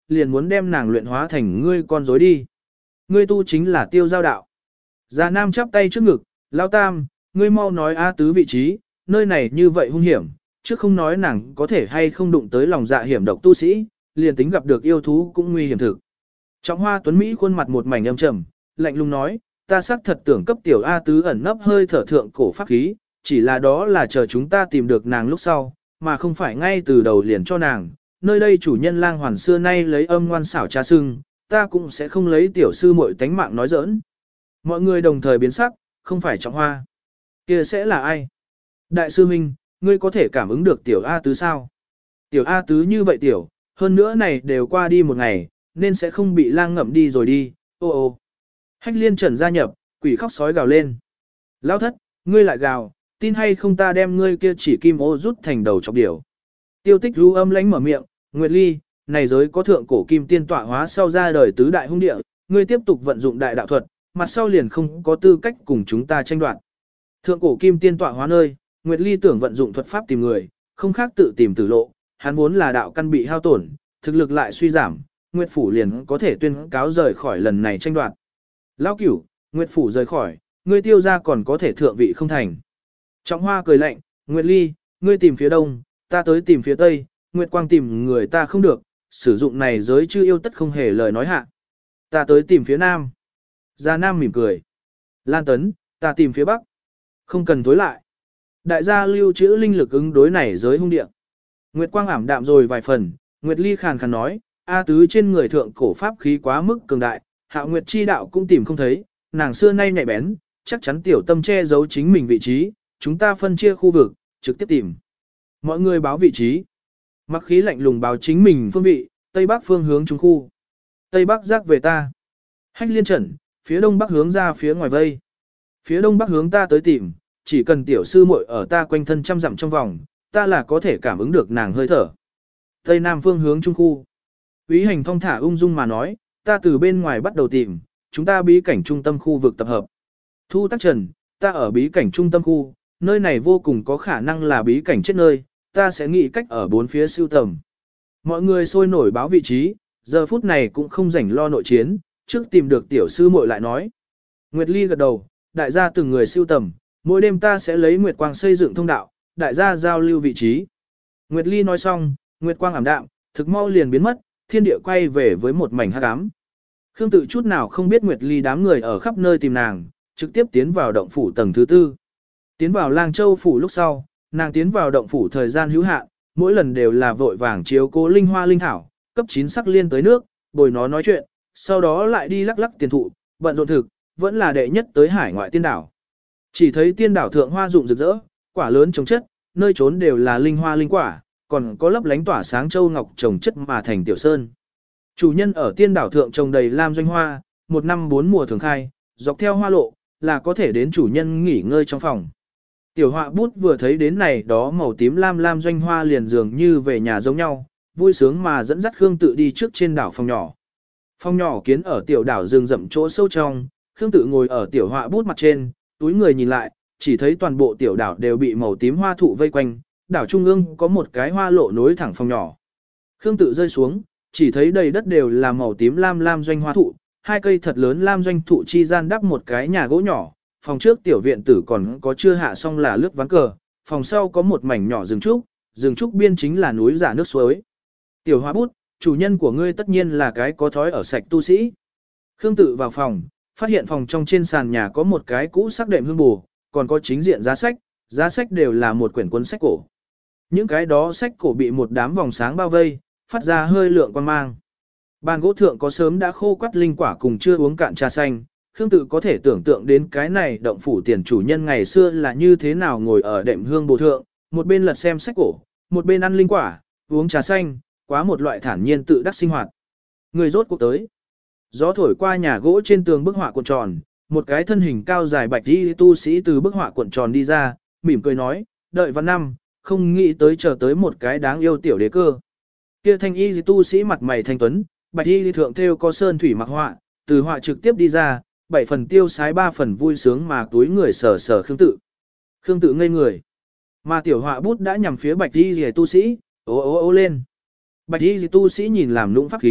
liền muốn đem nàng luyện hóa thành ngươi con rối đi. Ngươi tu chính là tiêu giao đạo. Già Nam chắp tay trước ngực, Lão Tam, ngươi mau nói A Tứ vị trí, nơi này như vậy hung hiểm, chứ không nói nàng có thể hay không đụng tới lòng dạ hiểm độc tu sĩ, liền tính gặp được yêu thú cũng nguy hiểm thực. Trọng Hoa Tuấn Mỹ khuôn mặt một mảnh âm trầm, lạnh lùng nói, ta xác thật tưởng cấp tiểu A Tứ ẩn nấp hơi thở thượng cổ pháp khí, chỉ là đó là chờ chúng ta tìm được nàng lúc sau, mà không phải ngay từ đầu liền cho nàng. Nơi đây chủ nhân lang hoàn xưa nay lấy âm ngoan xảo trá sưng, ta cũng sẽ không lấy tiểu sư muội tánh mạng nói giỡn. Mọi người đồng thời biến sắc, không phải Trọng Hoa. Kia sẽ là ai? Đại sư Minh, ngươi có thể cảm ứng được tiểu A Tứ sao? Tiểu A Tứ như vậy tiểu, hơn nữa này đều qua đi một ngày, nên sẽ không bị lang ngậm đi rồi đi, ô ô. Hách liên trần gia nhập, quỷ khóc sói gào lên. Lão thất, ngươi lại gào, tin hay không ta đem ngươi kia chỉ kim ô rút thành đầu chọc điểu. Tiêu tích ru âm lánh mở miệng, Nguyệt Ly, này giới có thượng cổ kim tiên tọa hóa sau ra đời tứ đại hung địa, ngươi tiếp tục vận dụng đại đạo thuật, mặt sau liền không có tư cách cùng chúng ta tranh đoạt. Thượng cổ kim tiên tọa hóa nơi, Nguyệt Ly tưởng vận dụng thuật pháp tìm người, không khác tự tìm tử lộ, hắn vốn là đạo căn bị hao tổn, thực lực lại suy giảm, Nguyệt phủ liền có thể tuyên cáo rời khỏi lần này tranh đoạt. Lão Cửu, Nguyệt phủ rời khỏi, ngươi tiêu ra còn có thể thượng vị không thành. Trọng Hoa cười lạnh, Nguyệt Ly, ngươi tìm phía đông, ta tới tìm phía tây, Nguyệt Quang tìm người ta không được, sử dụng này giới chưa yêu tất không hề lời nói hạ. Ta tới tìm phía nam. Gia Nam mỉm cười. Lan Tấn, ta tìm phía bắc. Không cần tối lại. Đại gia lưu trữ linh lực ứng đối này giới hung địa. Nguyệt Quang ảm đạm rồi vài phần, Nguyệt Ly khàn khàn nói, A Tứ trên người thượng cổ pháp khí quá mức cường đại, Hạo Nguyệt chi đạo cũng tìm không thấy, nàng xưa nay nhạy bén, chắc chắn tiểu tâm che giấu chính mình vị trí, chúng ta phân chia khu vực, trực tiếp tìm. Mọi người báo vị trí. Mặc khí lạnh lùng báo chính mình phương vị, Tây Bắc phương hướng trung khu. Tây Bắc giác về ta. Hách liên trần, phía Đông Bắc hướng ra phía ngoài vây. Phía Đông Bắc hướng ta tới tìm, chỉ cần tiểu sư muội ở ta quanh thân trăm dặm trong vòng, ta là có thể cảm ứng được nàng hơi thở. Tây Nam phương hướng trung khu. Úy hành thong thả ung dung mà nói, ta từ bên ngoài bắt đầu tìm, chúng ta bí cảnh trung tâm khu vực tập hợp. Thu Tắc Trần, ta ở bí cảnh trung tâm khu, nơi này vô cùng có khả năng là bí cảnh chết nơi, ta sẽ nghĩ cách ở bốn phía siêu tầm. Mọi người sôi nổi báo vị trí, giờ phút này cũng không rảnh lo nội chiến, trước tìm được tiểu sư muội lại nói. Nguyệt Ly gật đầu, đại gia từng người siêu tầm, mỗi đêm ta sẽ lấy Nguyệt Quang xây dựng thông đạo, đại gia giao lưu vị trí. Nguyệt Ly nói xong, Nguyệt Quang ảm đạm, thực mau liền biến mất, thiên địa quay về với một mảnh hắc ám. Khương Tự chút nào không biết Nguyệt Ly đám người ở khắp nơi tìm nàng, trực tiếp tiến vào động phủ tầng thứ tư. Tiến vào Lang Châu phủ lúc sau, nàng tiến vào động phủ thời gian hữu hạn, mỗi lần đều là vội vàng chiếu cố linh hoa linh thảo, cấp chín sắc liên tới nước, bồi nó nói chuyện, sau đó lại đi lắc lắc tiền thụ, bận rộn thực, vẫn là đệ nhất tới hải ngoại tiên đảo. Chỉ thấy tiên đảo thượng hoa rụng rực rỡ, quả lớn trồng chất, nơi trốn đều là linh hoa linh quả, còn có lấp lánh tỏa sáng châu ngọc trồng chất mà thành tiểu sơn. Chủ nhân ở tiên đảo thượng trồng đầy lam doanh hoa, một năm bốn mùa thường khai, dọc theo hoa lộ, là có thể đến chủ nhân nghỉ ngơi trong phòng. Tiểu họa bút vừa thấy đến này đó màu tím lam lam doanh hoa liền dường như về nhà giống nhau, vui sướng mà dẫn dắt Khương Tự đi trước trên đảo phòng nhỏ. Phòng nhỏ kiến ở tiểu đảo rừng rậm chỗ sâu trong, Khương Tự ngồi ở tiểu họa bút mặt trên, túi người nhìn lại, chỉ thấy toàn bộ tiểu đảo đều bị màu tím hoa thụ vây quanh, đảo trung ương có một cái hoa lộ nối thẳng phòng nhỏ. Khương Tự rơi xuống, chỉ thấy đầy đất đều là màu tím lam lam doanh hoa thụ, hai cây thật lớn lam doanh thụ chi gian đắp một cái nhà gỗ nhỏ, phòng trước tiểu viện tử còn có chưa hạ xong là lướt ván cờ, phòng sau có một mảnh nhỏ rừng trúc, rừng trúc biên chính là núi giả nước suối. Tiểu Hoa bút, chủ nhân của ngươi tất nhiên là cái có thói ở sạch tu sĩ. Khương Tự vào phòng, phát hiện phòng trong trên sàn nhà có một cái cũ sắc đệm hương bù, còn có chính diện giá sách, giá sách đều là một quyển cuốn sách cổ. Những cái đó sách cổ bị một đám vòng sáng bao vây, phát ra hơi lượng quan mang. Bàn gỗ thượng có sớm đã khô quắt linh quả cùng chưa uống cạn trà xanh, Khương Tự có thể tưởng tượng đến cái này động phủ tiền chủ nhân ngày xưa là như thế nào ngồi ở đệm hương bồ thượng, một bên lật xem sách cổ, một bên ăn linh quả, uống trà xanh, quá một loại thản nhiên tự đắc sinh hoạt. Người rốt cuộc tới. Gió thổi qua nhà gỗ trên tường bức họa cuộn tròn, một cái thân hình cao dài bạch y tu sĩ từ bức họa cuộn tròn đi ra, mỉm cười nói, đợi văn năm, không nghĩ tới chờ tới một cái đáng yêu tiểu đế cơ. Kia thanh y tu sĩ mặt mày thanh tuấn, bạch y thượng thêu có sơn thủy mặc họa, từ họa trực tiếp đi ra, bảy phần tiêu sái ba phần vui sướng mà túi người sờ sờ Khương Tự. Khương Tự ngây người. Mà tiểu họa bút đã nhằm phía bạch y tu sĩ, ố ố ố lên. Bạch y tu sĩ nhìn làm lũng pháp khí,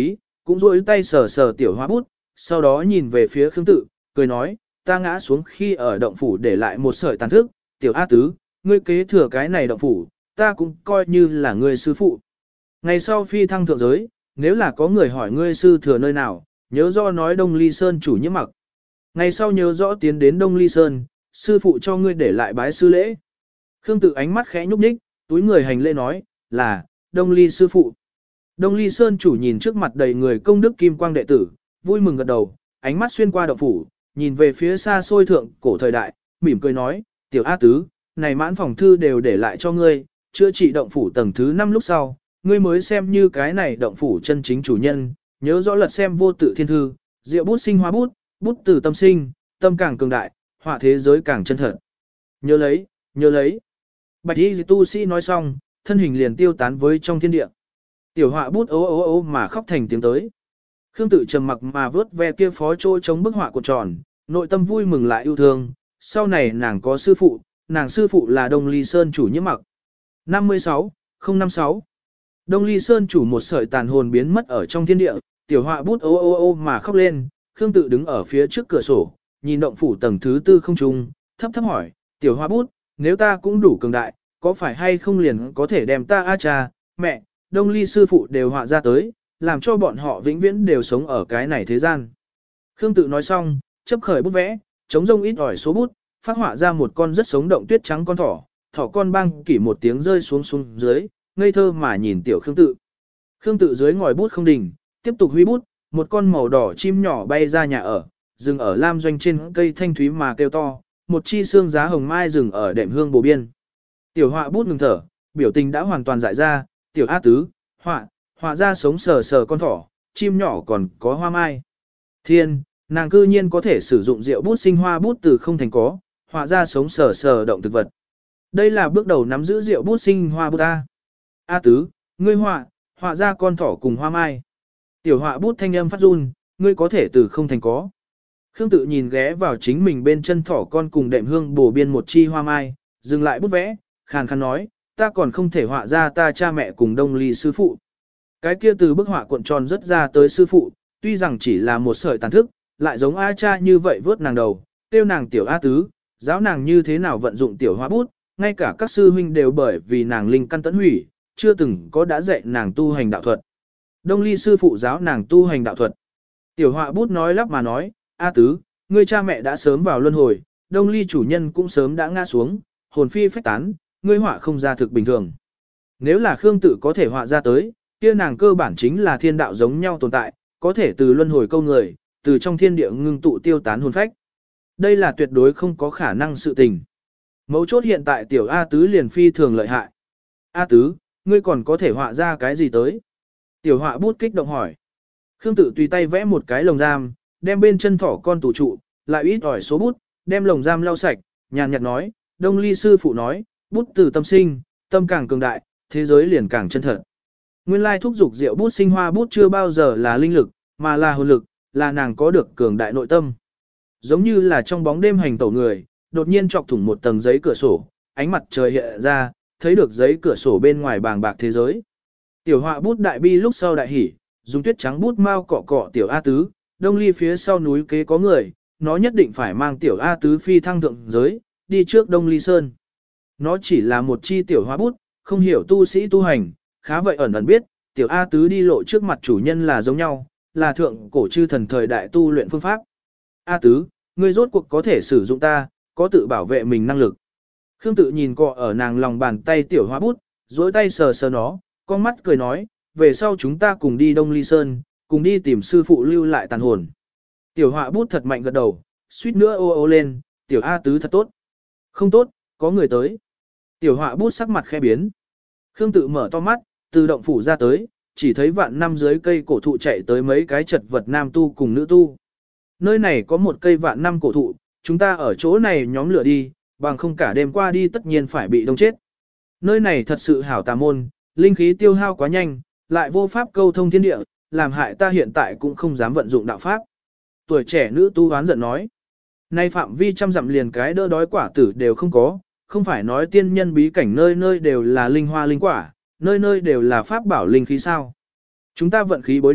cũng duỗi tay sờ sờ tiểu hoa bút, sau đó nhìn về phía Khương Tự, cười nói, ta ngã xuống khi ở động phủ để lại một sợi tàn thức, tiểu A Tứ, ngươi kế thừa cái này động phủ, ta cũng coi như là ngươi sư phụ. Ngày sau phi thăng thượng giới, nếu là có người hỏi ngươi sư thừa nơi nào, nhớ rõ nói Đông Ly Sơn chủ Nhiễm Mặc. Ngày sau nhớ rõ tiến đến Đông Ly Sơn, sư phụ cho ngươi để lại bái sư lễ. Khương Tự ánh mắt khẽ nhúc nhích, túi người hành lễ nói, là, Đông Ly sư phụ. Đông Ly Sơn chủ nhìn trước mặt đầy người công đức kim quang đệ tử, vui mừng gật đầu, ánh mắt xuyên qua động phủ, nhìn về phía xa xôi thượng cổ thời đại, mỉm cười nói, tiểu A Tứ, này mãn phòng thư đều để lại cho ngươi, chữa trị động phủ tầng thứ năm lúc sau, ngươi mới xem như cái này động phủ chân chính chủ nhân, nhớ rõ lật xem vô tự thiên thư, diệu bút sinh hoa bút, bút từ tâm sinh, tâm càng cường đại, họa thế giới càng chân thật. Nhớ lấy, nhớ lấy. Bạch y tu sĩ nói xong, thân hình liền tiêu tán với trong thiên địa. Tiểu họa bút ố ố ố mà khóc thành tiếng tới. Khương Tự trầm mặc mà vớt ve kia phó trôi chống bức họa của tròn, nội tâm vui mừng lại yêu thương, sau này nàng có sư phụ, nàng sư phụ là Đông Ly Sơn chủ Nhiễm Mặc. năm mươi sáu, không năm sáu. Đông Ly Sơn chủ một sợi tàn hồn biến mất ở trong thiên địa, tiểu họa bút ô ô ô mà khóc lên, Khương Tự đứng ở phía trước cửa sổ, nhìn động phủ tầng thứ tư không trung, thấp thấp hỏi, tiểu họa bút, nếu ta cũng đủ cường đại, có phải hay không liền có thể đem ta a cha, mẹ, Đông Ly sư phụ đều họa ra tới, làm cho bọn họ vĩnh viễn đều sống ở cái này thế gian. Khương Tự nói xong, chấp khởi bút vẽ, chống rông ít ỏi số bút, phát họa ra một con rất sống động tuyết trắng con thỏ, thỏ con băng kỷ một tiếng rơi xuống xuống dưới, ngây thơ mà nhìn tiểu Khương Tự. Khương Tự dưới ngòi bút không đình, tiếp tục huy bút, một con màu đỏ chim nhỏ bay ra nhà ở, dừng ở lam doanh trên cây thanh thúy mà kêu to, một chi xương giá hồng mai dừng ở đệm hương bồ biên. Tiểu họa bút ngừng thở, biểu tình đã hoàn toàn dại ra, tiểu A Tứ, họa, họa ra sống sờ sờ con thỏ, chim nhỏ còn có hoa mai. Thiên, nàng cư nhiên có thể sử dụng rượu bút sinh hoa bút từ không thành có, họa ra sống sờ sờ động thực vật. Đây là bước đầu nắm giữ rượu bút sinh hoa bút A. A Tứ, ngươi họa, họa ra con thỏ cùng hoa mai. Tiểu họa bút thanh âm phát run, ngươi có thể từ không thành có. Khương Tự nhìn ghé vào chính mình bên chân thỏ con cùng đệm hương bổ biên một chi hoa mai, dừng lại bút vẽ, khàn khàn nói, ta còn không thể họa ra ta cha mẹ cùng Đông Ly sư phụ. Cái kia từ bức họa cuộn tròn rất ra tới sư phụ, tuy rằng chỉ là một sợi tàn thức, lại giống A cha như vậy vớt nàng đầu, tiêu nàng tiểu A Tứ, giáo nàng như thế nào vận dụng tiểu hoa bút, ngay cả các sư huynh đều bởi vì nàng linh căn tấn hủy, chưa từng có đã dạy nàng tu hành đạo thuật. Đông Ly sư phụ giáo nàng tu hành đạo thuật. Tiểu họa bút nói lắp mà nói, A Tứ, ngươi cha mẹ đã sớm vào luân hồi, Đông Ly chủ nhân cũng sớm đã ngã xuống, hồn phi phách tán, ngươi họa không ra thực bình thường. Nếu là Khương Tự có thể họa ra tới, kia nàng cơ bản chính là thiên đạo giống nhau tồn tại, có thể từ luân hồi câu người, từ trong thiên địa ngưng tụ tiêu tán hồn phách. Đây là tuyệt đối không có khả năng sự tình. Mấu chốt hiện tại tiểu A Tứ liền phi thường lợi hại. A Tứ, ngươi còn có thể họa ra cái gì tới? Tiểu họa bút kích động hỏi. Khương Tự tùy tay vẽ một cái lồng giam, đem bên chân thỏ con tủ trụ, lại ít ỏi số bút, đem lồng giam lau sạch, nhàn nhạt nói, Đông Ly sư phụ nói, bút từ tâm sinh, tâm càng cường đại, thế giới liền càng chân thật. Nguyên lai thúc dục rượu bút sinh hoa bút chưa bao giờ là linh lực, mà là hồn lực, là nàng có được cường đại nội tâm. Giống như là trong bóng đêm hành tẩu người, đột nhiên chọc thủng một tầng giấy cửa sổ, ánh mặt trời hiện ra, thấy được giấy cửa sổ bên ngoài bàng bạc thế giới. Tiểu họa bút đại bi lúc sau đại hỉ, dùng tuyết trắng bút mau cọ cọ tiểu A Tứ, Đông Ly phía sau núi kế có người, nó nhất định phải mang tiểu A Tứ phi thăng thượng giới, đi trước Đông Ly Sơn. Nó chỉ là một chi tiểu họa bút, không hiểu tu sĩ tu hành, khá vậy ẩn ẩn biết, tiểu A Tứ đi lộ trước mặt chủ nhân là giống nhau, là thượng cổ chư thần thời đại tu luyện phương pháp. A Tứ, ngươi rốt cuộc có thể sử dụng ta, có tự bảo vệ mình năng lực. Khương Tự nhìn cọ ở nàng lòng bàn tay tiểu họa bút, duỗi tay sờ sờ nó, con mắt cười nói, về sau chúng ta cùng đi Đông Ly Sơn, cùng đi tìm sư phụ lưu lại tàn hồn. Tiểu họa bút thật mạnh gật đầu, suýt nữa ô ô lên, tiểu A Tứ thật tốt. Không tốt, có người tới. Tiểu họa bút sắc mặt khẽ biến. Khương Tự mở to mắt, từ động phủ ra tới, chỉ thấy vạn năm dưới cây cổ thụ chạy tới mấy cái chật vật nam tu cùng nữ tu. Nơi này có một cây vạn năm cổ thụ, chúng ta ở chỗ này nhóm lửa đi, bằng không cả đêm qua đi tất nhiên phải bị đông chết. Nơi này thật sự hảo tà môn, linh khí tiêu hao quá nhanh, lại vô pháp câu thông thiên địa, làm hại ta hiện tại cũng không dám vận dụng đạo pháp. Tuổi trẻ nữ tu hoán giận nói, nay phạm vi trăm dặm liền cái đỡ đói quả tử đều không có, không phải nói tiên nhân bí cảnh nơi nơi đều là linh hoa linh quả, nơi nơi đều là pháp bảo linh khí sao. Chúng ta vận khí bối đi,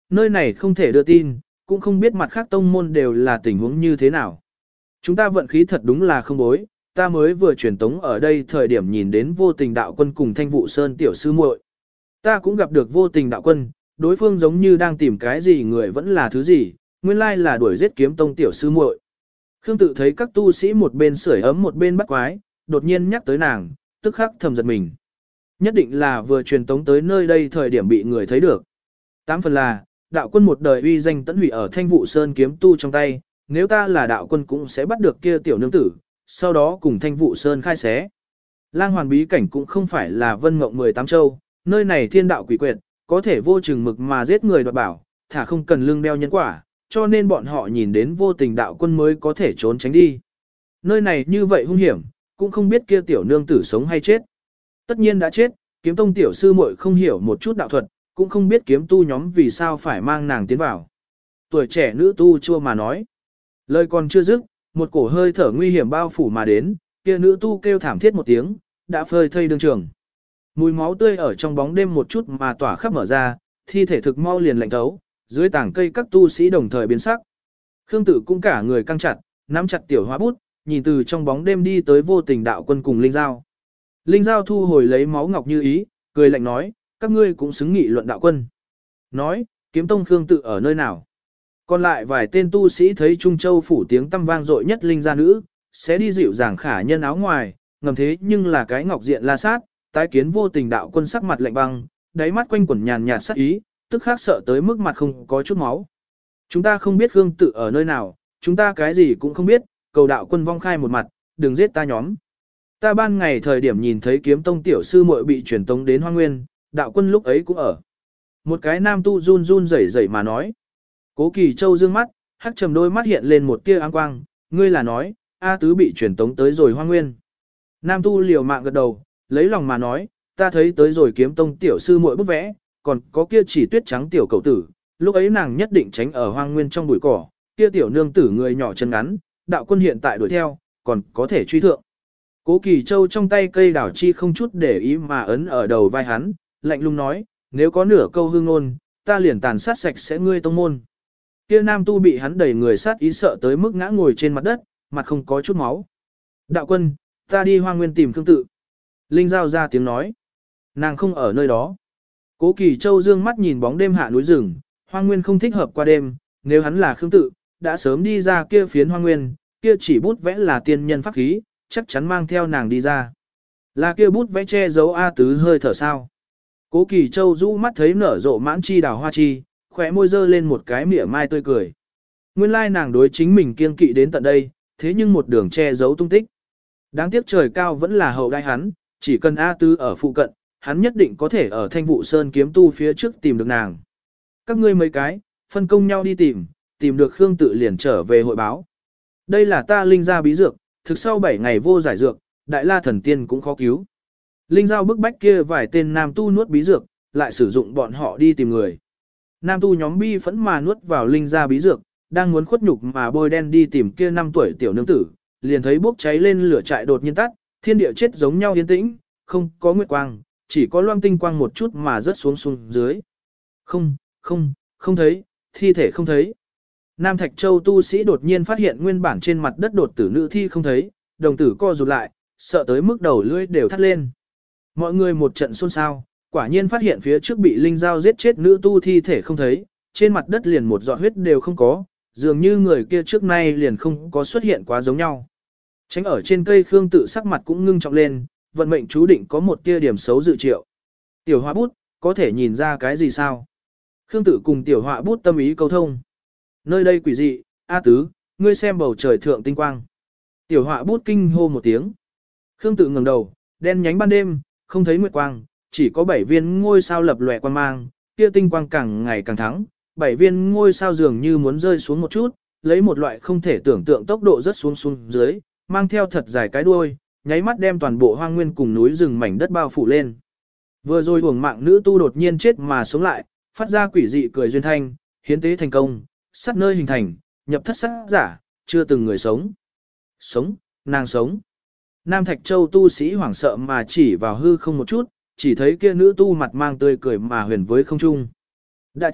nơi này không thể đưa tin, cũng không biết mặt khác tông môn đều là tình huống như thế nào. Chúng ta vận khí thật đúng là không bối, ta mới vừa truyền tống ở đây thời điểm nhìn đến vô tình đạo quân cùng thanh vụ sơn tiểu sư muội. Ta cũng gặp được vô tình đạo quân, đối phương giống như đang tìm cái gì người vẫn là thứ gì, nguyên lai là đuổi giết kiếm tông tiểu sư muội. Khương tự thấy các tu sĩ một bên sưởi ấm một bên bắt quái, đột nhiên nhắc tới nàng, tức khắc thầm giật mình. Nhất định là vừa truyền tống tới nơi đây thời điểm bị người thấy được. Tám phần là, đạo quân một đời uy danh tẫn hủy ở thanh vụ sơn kiếm tu trong tay, nếu ta là đạo quân cũng sẽ bắt được kia tiểu nương tử, sau đó cùng thanh vụ sơn khai xé. Lang hoàn bí cảnh cũng không phải là vân mộng mười tám châu, nơi này thiên đạo quỷ quyệt, có thể vô chừng mực mà giết người đoạt bảo, thả không cần lương đeo nhân quả, cho nên bọn họ nhìn đến vô tình đạo quân mới có thể trốn tránh đi. Nơi này như vậy hung hiểm, cũng không biết kia tiểu nương tử sống hay chết. Tất nhiên đã chết, kiếm tông tiểu sư muội không hiểu một chút đạo thuật, cũng không biết kiếm tu nhóm vì sao phải mang nàng tiến vào. Tuổi trẻ nữ tu chua mà nói. Lời còn chưa dứt, một cổ hơi thở nguy hiểm bao phủ mà đến, kia nữ tu kêu thảm thiết một tiếng, đã phơi thây đương trường. Mùi máu tươi ở trong bóng đêm một chút mà tỏa khắp mở ra, thi thể thực mau liền lạnh thấu, dưới tảng cây các tu sĩ đồng thời biến sắc. Khương Tử cũng cả người căng chặt, nắm chặt tiểu hóa bút, nhìn từ trong bóng đêm đi tới vô tình đạo quân cùng Linh Giao. Linh Giao thu hồi lấy máu ngọc như ý, cười lạnh nói, các ngươi cũng xứng nghị luận đạo quân. Nói, kiếm tông Khương Tự ở nơi nào? Còn lại vài tên tu sĩ thấy Trung Châu phủ tiếng tăm vang dội nhất linh gia nữ, sẽ đi dịu dàng khả nhân áo ngoài, ngầm thế nhưng là cái ngọc diện la sát, tái kiến vô tình đạo quân sắc mặt lạnh băng, đáy mắt quanh quẩn nhàn nhạt sát ý, tức khắc sợ tới mức mặt không có chút máu. Chúng ta không biết Khương Tự ở nơi nào, chúng ta cái gì cũng không biết, cầu đạo quân vong khai một mặt, đừng giết ta nhóm. Ta ban ngày thời điểm nhìn thấy kiếm tông tiểu sư muội bị truyền tống đến Hoa Nguyên, đạo quân lúc ấy cũng ở. Một cái nam tu run run rẩy rẩy mà nói. Cố Kỳ Châu dương mắt, hắc trầm đôi mắt hiện lên một tia áng quang, ngươi là nói, A Tứ bị truyền tống tới rồi Hoa Nguyên. Nam tu liều mạng gật đầu, lấy lòng mà nói, ta thấy tới rồi kiếm tông tiểu sư muội bút vẽ, còn có kia chỉ tuyết trắng tiểu cậu tử, lúc ấy nàng nhất định tránh ở Hoa Nguyên trong bụi cỏ, kia tiểu nương tử người nhỏ chân ngắn, đạo quân hiện tại đuổi theo, còn có thể truy thượng. Cố Kỳ Châu trong tay cây đảo chi không chút để ý mà ấn ở đầu vai hắn, lạnh lùng nói, nếu có nửa câu hương ngôn, ta liền tàn sát sạch sẽ ngươi tông môn. Kia nam tu bị hắn đẩy người sát ý sợ tới mức ngã ngồi trên mặt đất, mặt không có chút máu. Đạo quân, ta đi Hoa Nguyên tìm Khương Tự. Linh Giao ra tiếng nói. Nàng không ở nơi đó. Cố Kỳ Châu dương mắt nhìn bóng đêm hạ núi rừng, Hoa Nguyên không thích hợp qua đêm, nếu hắn là Khương Tự, đã sớm đi ra kia phiến Hoa Nguyên, kia chỉ bút vẽ là tiên nhân pháp khí, chắc chắn mang theo nàng đi ra. Là kia bút vẽ che giấu A Tứ hơi thở sao. Cố Kỳ Châu rũ mắt thấy nở rộ mãn chi đào hoa chi, khỏe môi dơ lên một cái mỉa mai tươi cười. Nguyên lai nàng đối chính mình kiên kỵ đến tận đây, thế nhưng một đường che giấu tung tích. Đáng tiếc trời cao vẫn là hậu đai hắn, chỉ cần A Tứ ở phụ cận, hắn nhất định có thể ở Thanh Vụ Sơn kiếm tu phía trước tìm được nàng. Các ngươi mấy cái, phân công nhau đi tìm, tìm được Khương Tự liền trở về hội báo. Đây là ta linh gia bí dược, thực sau bảy ngày vô giải dược, đại la thần tiên cũng khó cứu. Linh Giao bức bách kia vài tên nam tu nuốt bí dược, lại sử dụng bọn họ đi tìm người. Nam tu nhóm bi phẫn mà nuốt vào linh gia bí dược, đang muốn khuất nhục mà bôi đen đi tìm kia năm tuổi tiểu nương tử, liền thấy bốc cháy lên lửa trại đột nhiên tắt, thiên địa chết giống nhau yên tĩnh, không có nguyệt quang, chỉ có loang tinh quang một chút mà rớt xuống xuống dưới. Không, không, không thấy, thi thể không thấy. Nam Thạch Châu tu sĩ đột nhiên phát hiện nguyên bản trên mặt đất đột tử nữ thi không thấy, đồng tử co rụt lại, sợ tới mức đầu lưỡi đều thắt lên. Mọi người một trận xôn xao, quả nhiên phát hiện phía trước bị linh dao giết chết nữ tu thi thể không thấy, trên mặt đất liền một giọt huyết đều không có, dường như người kia trước nay liền không có xuất hiện quá giống nhau. Tránh ở trên cây Khương Tự sắc mặt cũng ngưng trọng lên, vận mệnh chú định có một tia điểm xấu dự triệu. Tiểu Họa bút, có thể nhìn ra cái gì sao? Khương Tự cùng Tiểu Họa bút tâm ý câu thông. Nơi đây quỷ dị, A Tứ, ngươi xem bầu trời thượng tinh quang. Tiểu Họa bút kinh hô một tiếng. Khương Tự ngẩng đầu, đen nhánh ban đêm, không thấy nguyệt quang, chỉ có bảy viên ngôi sao lập lòe quang mang, kia tinh quang càng ngày càng thắng, bảy viên ngôi sao dường như muốn rơi xuống một chút, lấy một loại không thể tưởng tượng tốc độ rất xuống xuống dưới, mang theo thật dài cái đuôi, nháy mắt đem toàn bộ hoang nguyên cùng núi rừng mảnh đất bao phủ lên. Vừa rồi uổng mạng nữ tu đột nhiên chết mà sống lại, phát ra quỷ dị cười duyên thanh, hiến tế thành công, sát nơi hình thành, nhập thất sát giả, chưa từng người sống. Sống, nàng sống. Nam Thạch Châu tu sĩ hoảng sợ mà chỉ vào hư không một chút, chỉ thấy kia nữ tu mặt mang tươi cười mà huyền với không trung. Đã chết,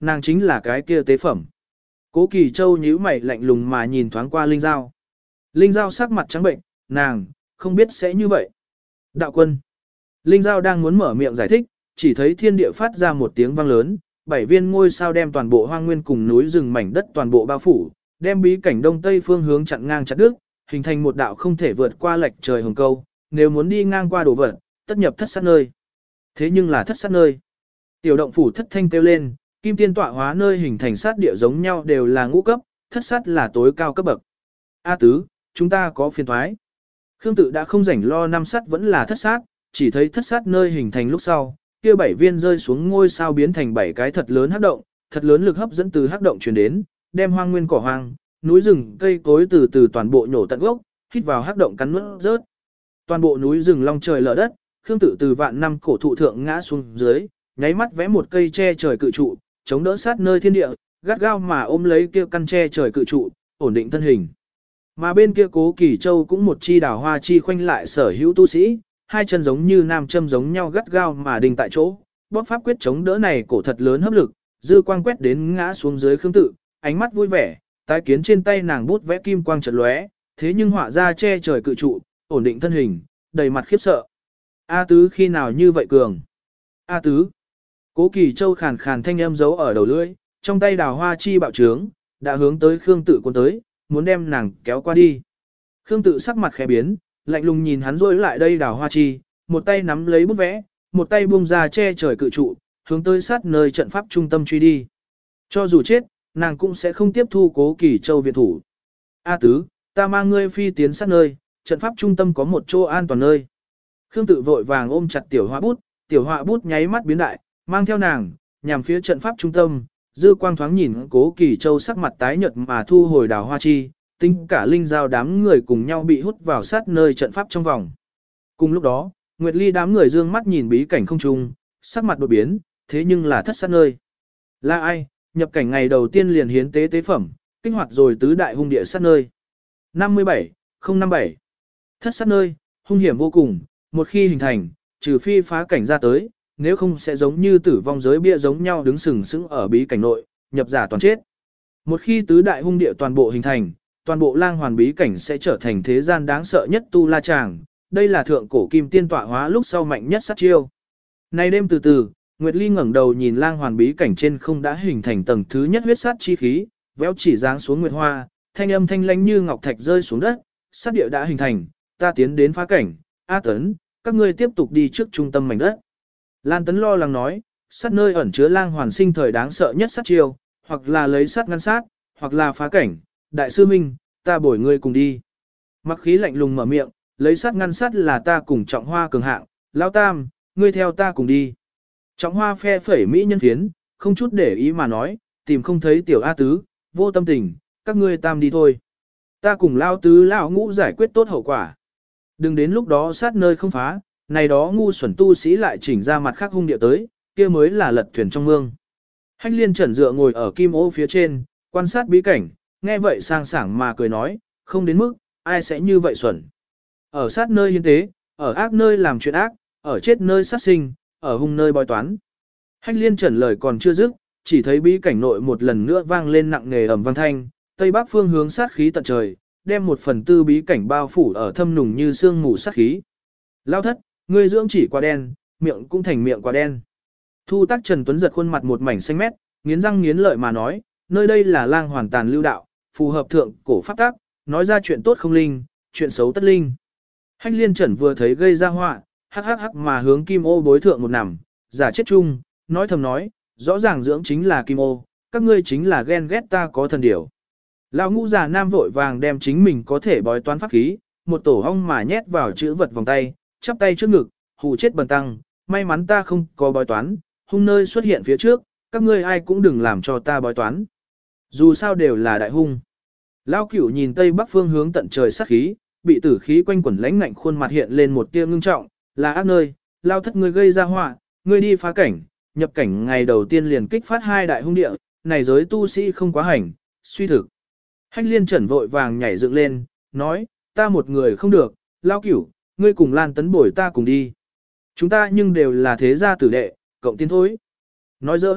nàng chính là cái kia tế phẩm. Cố Kỳ Châu nhíu mày lạnh lùng mà nhìn thoáng qua Linh Giao. Linh Giao sắc mặt trắng bệnh, nàng, không biết sẽ như vậy. Đạo quân. Linh Giao đang muốn mở miệng giải thích, chỉ thấy thiên địa phát ra một tiếng vang lớn, bảy viên ngôi sao đem toàn bộ hoang nguyên cùng núi rừng mảnh đất toàn bộ bao phủ, đem bí cảnh đông tây phương hướng chặn ngang chặt đứt, hình thành một đạo không thể vượt qua lệch trời hồng câu, nếu muốn đi ngang qua đồ vật, tất nhập thất sát nơi. Thế nhưng là thất sát nơi. Tiểu động phủ thất thanh kêu lên, kim tiên tọa hóa nơi hình thành sát địa giống nhau đều là ngũ cấp, thất sát là tối cao cấp bậc. A tứ, chúng ta có phiền thoái. Khương Tự đã không rảnh lo năm sát vẫn là thất sát, chỉ thấy thất sát nơi hình thành lúc sau, kia bảy viên rơi xuống ngôi sao biến thành bảy cái thật lớn hắc động, thật lớn lực hấp dẫn từ hắc động truyền đến, đem hoang nguyên cỏ hoang, núi rừng, cây cối từ từ toàn bộ nhổ tận gốc, hít vào hắc động cắn nuốt rớt. Toàn bộ núi rừng long trời lở đất, Khương Tự từ vạn năm cổ thụ thượng ngã xuống dưới, nháy mắt vẽ một cây che trời cự trụ, chống đỡ sát nơi thiên địa, gắt gao mà ôm lấy kia căn che trời cự trụ, ổn định thân hình. Mà bên kia Cố Kỳ Châu cũng một chi đào hoa chi khoanh lại sở hữu tu sĩ, hai chân giống như nam châm giống nhau gắt gao mà đình tại chỗ, bóp pháp quyết chống đỡ này cổ thật lớn hấp lực, dư quang quét đến ngã xuống dưới Khương Tự, ánh mắt vui vẻ, tái kiến trên tay nàng bút vẽ kim quang chợt lóe, thế nhưng họa ra che trời cự trụ, ổn định thân hình, đầy mặt khiếp sợ. A tứ khi nào như vậy cường? A tứ. Cố Kỳ Châu khàn khàn thanh âm giấu ở đầu lưỡi, trong tay đào hoa chi bạo trướng, đã hướng tới Khương Tự cuốn tới, muốn đem nàng kéo qua đi. Khương Tự sắc mặt khẽ biến, lạnh lùng nhìn hắn rối lại đây đào hoa chi, một tay nắm lấy bút vẽ, một tay buông ra che trời cự trụ, hướng tới sát nơi trận pháp trung tâm truy đi. Cho dù chết, nàng cũng sẽ không tiếp thu Cố Kỳ Châu viện thủ. A tứ, ta mang ngươi phi tiến sát nơi, trận pháp trung tâm có một chỗ an toàn nơi. Khương Tự vội vàng ôm chặt tiểu họa bút, tiểu họa bút nháy mắt biến đại, mang theo nàng, nhằm phía trận pháp trung tâm, dư quang thoáng nhìn Cố Kỳ Châu sắc mặt tái nhợt mà thu hồi đào hoa chi, tính cả Linh Giao đám người cùng nhau bị hút vào sát nơi trận pháp trong vòng. Cùng lúc đó, Nguyệt Ly đám người dương mắt nhìn bí cảnh không trung, sắc mặt đột biến, thế nhưng là thất sát nơi. Là ai, nhập cảnh ngày đầu tiên liền hiến tế tế phẩm, kích hoạt rồi tứ đại hung địa sát nơi. năm mươi bảy, không năm bảy. Thất sát nơi, hung hiểm vô cùng, một khi hình thành, trừ phi phá cảnh ra tới, nếu không sẽ giống như tử vong giới bia giống nhau đứng sừng sững ở bí cảnh nội, nhập giả toàn chết. Một khi tứ đại hung địa toàn bộ hình thành, toàn bộ lang hoàn bí cảnh sẽ trở thành thế gian đáng sợ nhất tu la tràng, đây là thượng cổ kim tiên tọa hóa lúc sau mạnh nhất sát chiêu. Nay đêm từ từ, Nguyệt Ly ngẩng đầu nhìn lang hoàn bí cảnh trên không đã hình thành tầng thứ nhất huyết sát chi khí, véo chỉ giáng xuống nguyệt hoa, thanh âm thanh lãnh như ngọc thạch rơi xuống đất, sát địa đã hình thành, ta tiến đến phá cảnh, A Tấn, các ngươi tiếp tục đi trước trung tâm mảnh đất. Lan Tấn lo lắng nói, sát nơi ẩn chứa lang hoàn sinh thời đáng sợ nhất sát chiêu, hoặc là lấy sát ngăn sát, hoặc là phá cảnh, đại sư minh, ta bổi ngươi cùng đi. Mặc khí lạnh lùng mở miệng, lấy sát ngăn sát là ta cùng trọng hoa cường hạng, lão tam, ngươi theo ta cùng đi. Trọng hoa phe phẩy mỹ nhân phiến, không chút để ý mà nói, tìm không thấy tiểu A tứ, vô tâm tình, các ngươi tam đi thôi. Ta cùng lao tứ lão ngũ giải quyết tốt hậu quả. Đừng đến lúc đó sát nơi không phá, này đó ngu xuẩn tu sĩ lại chỉnh ra mặt khác hung địa tới, kia mới là lật thuyền trong mương. Hách liên trần dựa ngồi ở kim ô phía trên, quan sát bí cảnh, nghe vậy sang sảng mà cười nói, không đến mức, ai sẽ như vậy xuẩn. Ở sát nơi hiến tế, ở ác nơi làm chuyện ác, ở chết nơi sát sinh, ở hung nơi bói toán. Hách liên trần lời còn chưa dứt, chỉ thấy bí cảnh nội một lần nữa vang lên nặng nề ầm vang thanh, tây bắc phương hướng sát khí tận trời, đem một phần tư bí cảnh bao phủ ở thâm nùng như sương mù sát khí. Lao thất, ngươi dưỡng chỉ quá đen, miệng cũng thành miệng quá đen. Thu Tác Trần Tuấn giật khuôn mặt một mảnh xanh mét, nghiến răng nghiến lợi mà nói, nơi đây là lang hoàn tàn lưu đạo, phù hợp thượng cổ pháp tác, nói ra chuyện tốt không linh, chuyện xấu tất linh. Hách liên trần vừa thấy gây ra họa, hắc hắc hắc mà hướng kim ô bối thượng một nằm, giả chết chung, nói thầm nói, rõ ràng dưỡng chính là kim ô, các ngươi chính là ghen ghét ta có thần điểu. Lão ngũ già nam vội vàng đem chính mình có thể bói toán pháp khí, một tổ hong mà nhét vào chữ vật vòng tay, chắp tay trước ngực, hù chết bần tăng, may mắn ta không có bói toán, hung nơi xuất hiện phía trước, các ngươi ai cũng đừng làm cho ta bói toán. Dù sao đều là đại hung. Lão cửu nhìn tây bắc phương hướng tận trời sát khí, bị tử khí quanh quẩn lãnh ngạnh khuôn mặt hiện lên một tia ngưng trọng, là ác nơi, lao thất ngươi gây ra họa, ngươi đi phá cảnh, nhập cảnh ngày đầu tiên liền kích phát hai đại hung địa, này giới tu sĩ không quá hành, suy thực. Hách liên trần vội vàng nhảy dựng lên, nói, ta một người không được, lao cửu, ngươi cùng Lan Tấn bồi ta cùng đi. Chúng ta nhưng đều là thế gia tử đệ, cộng tiến thối. Nói giỡn,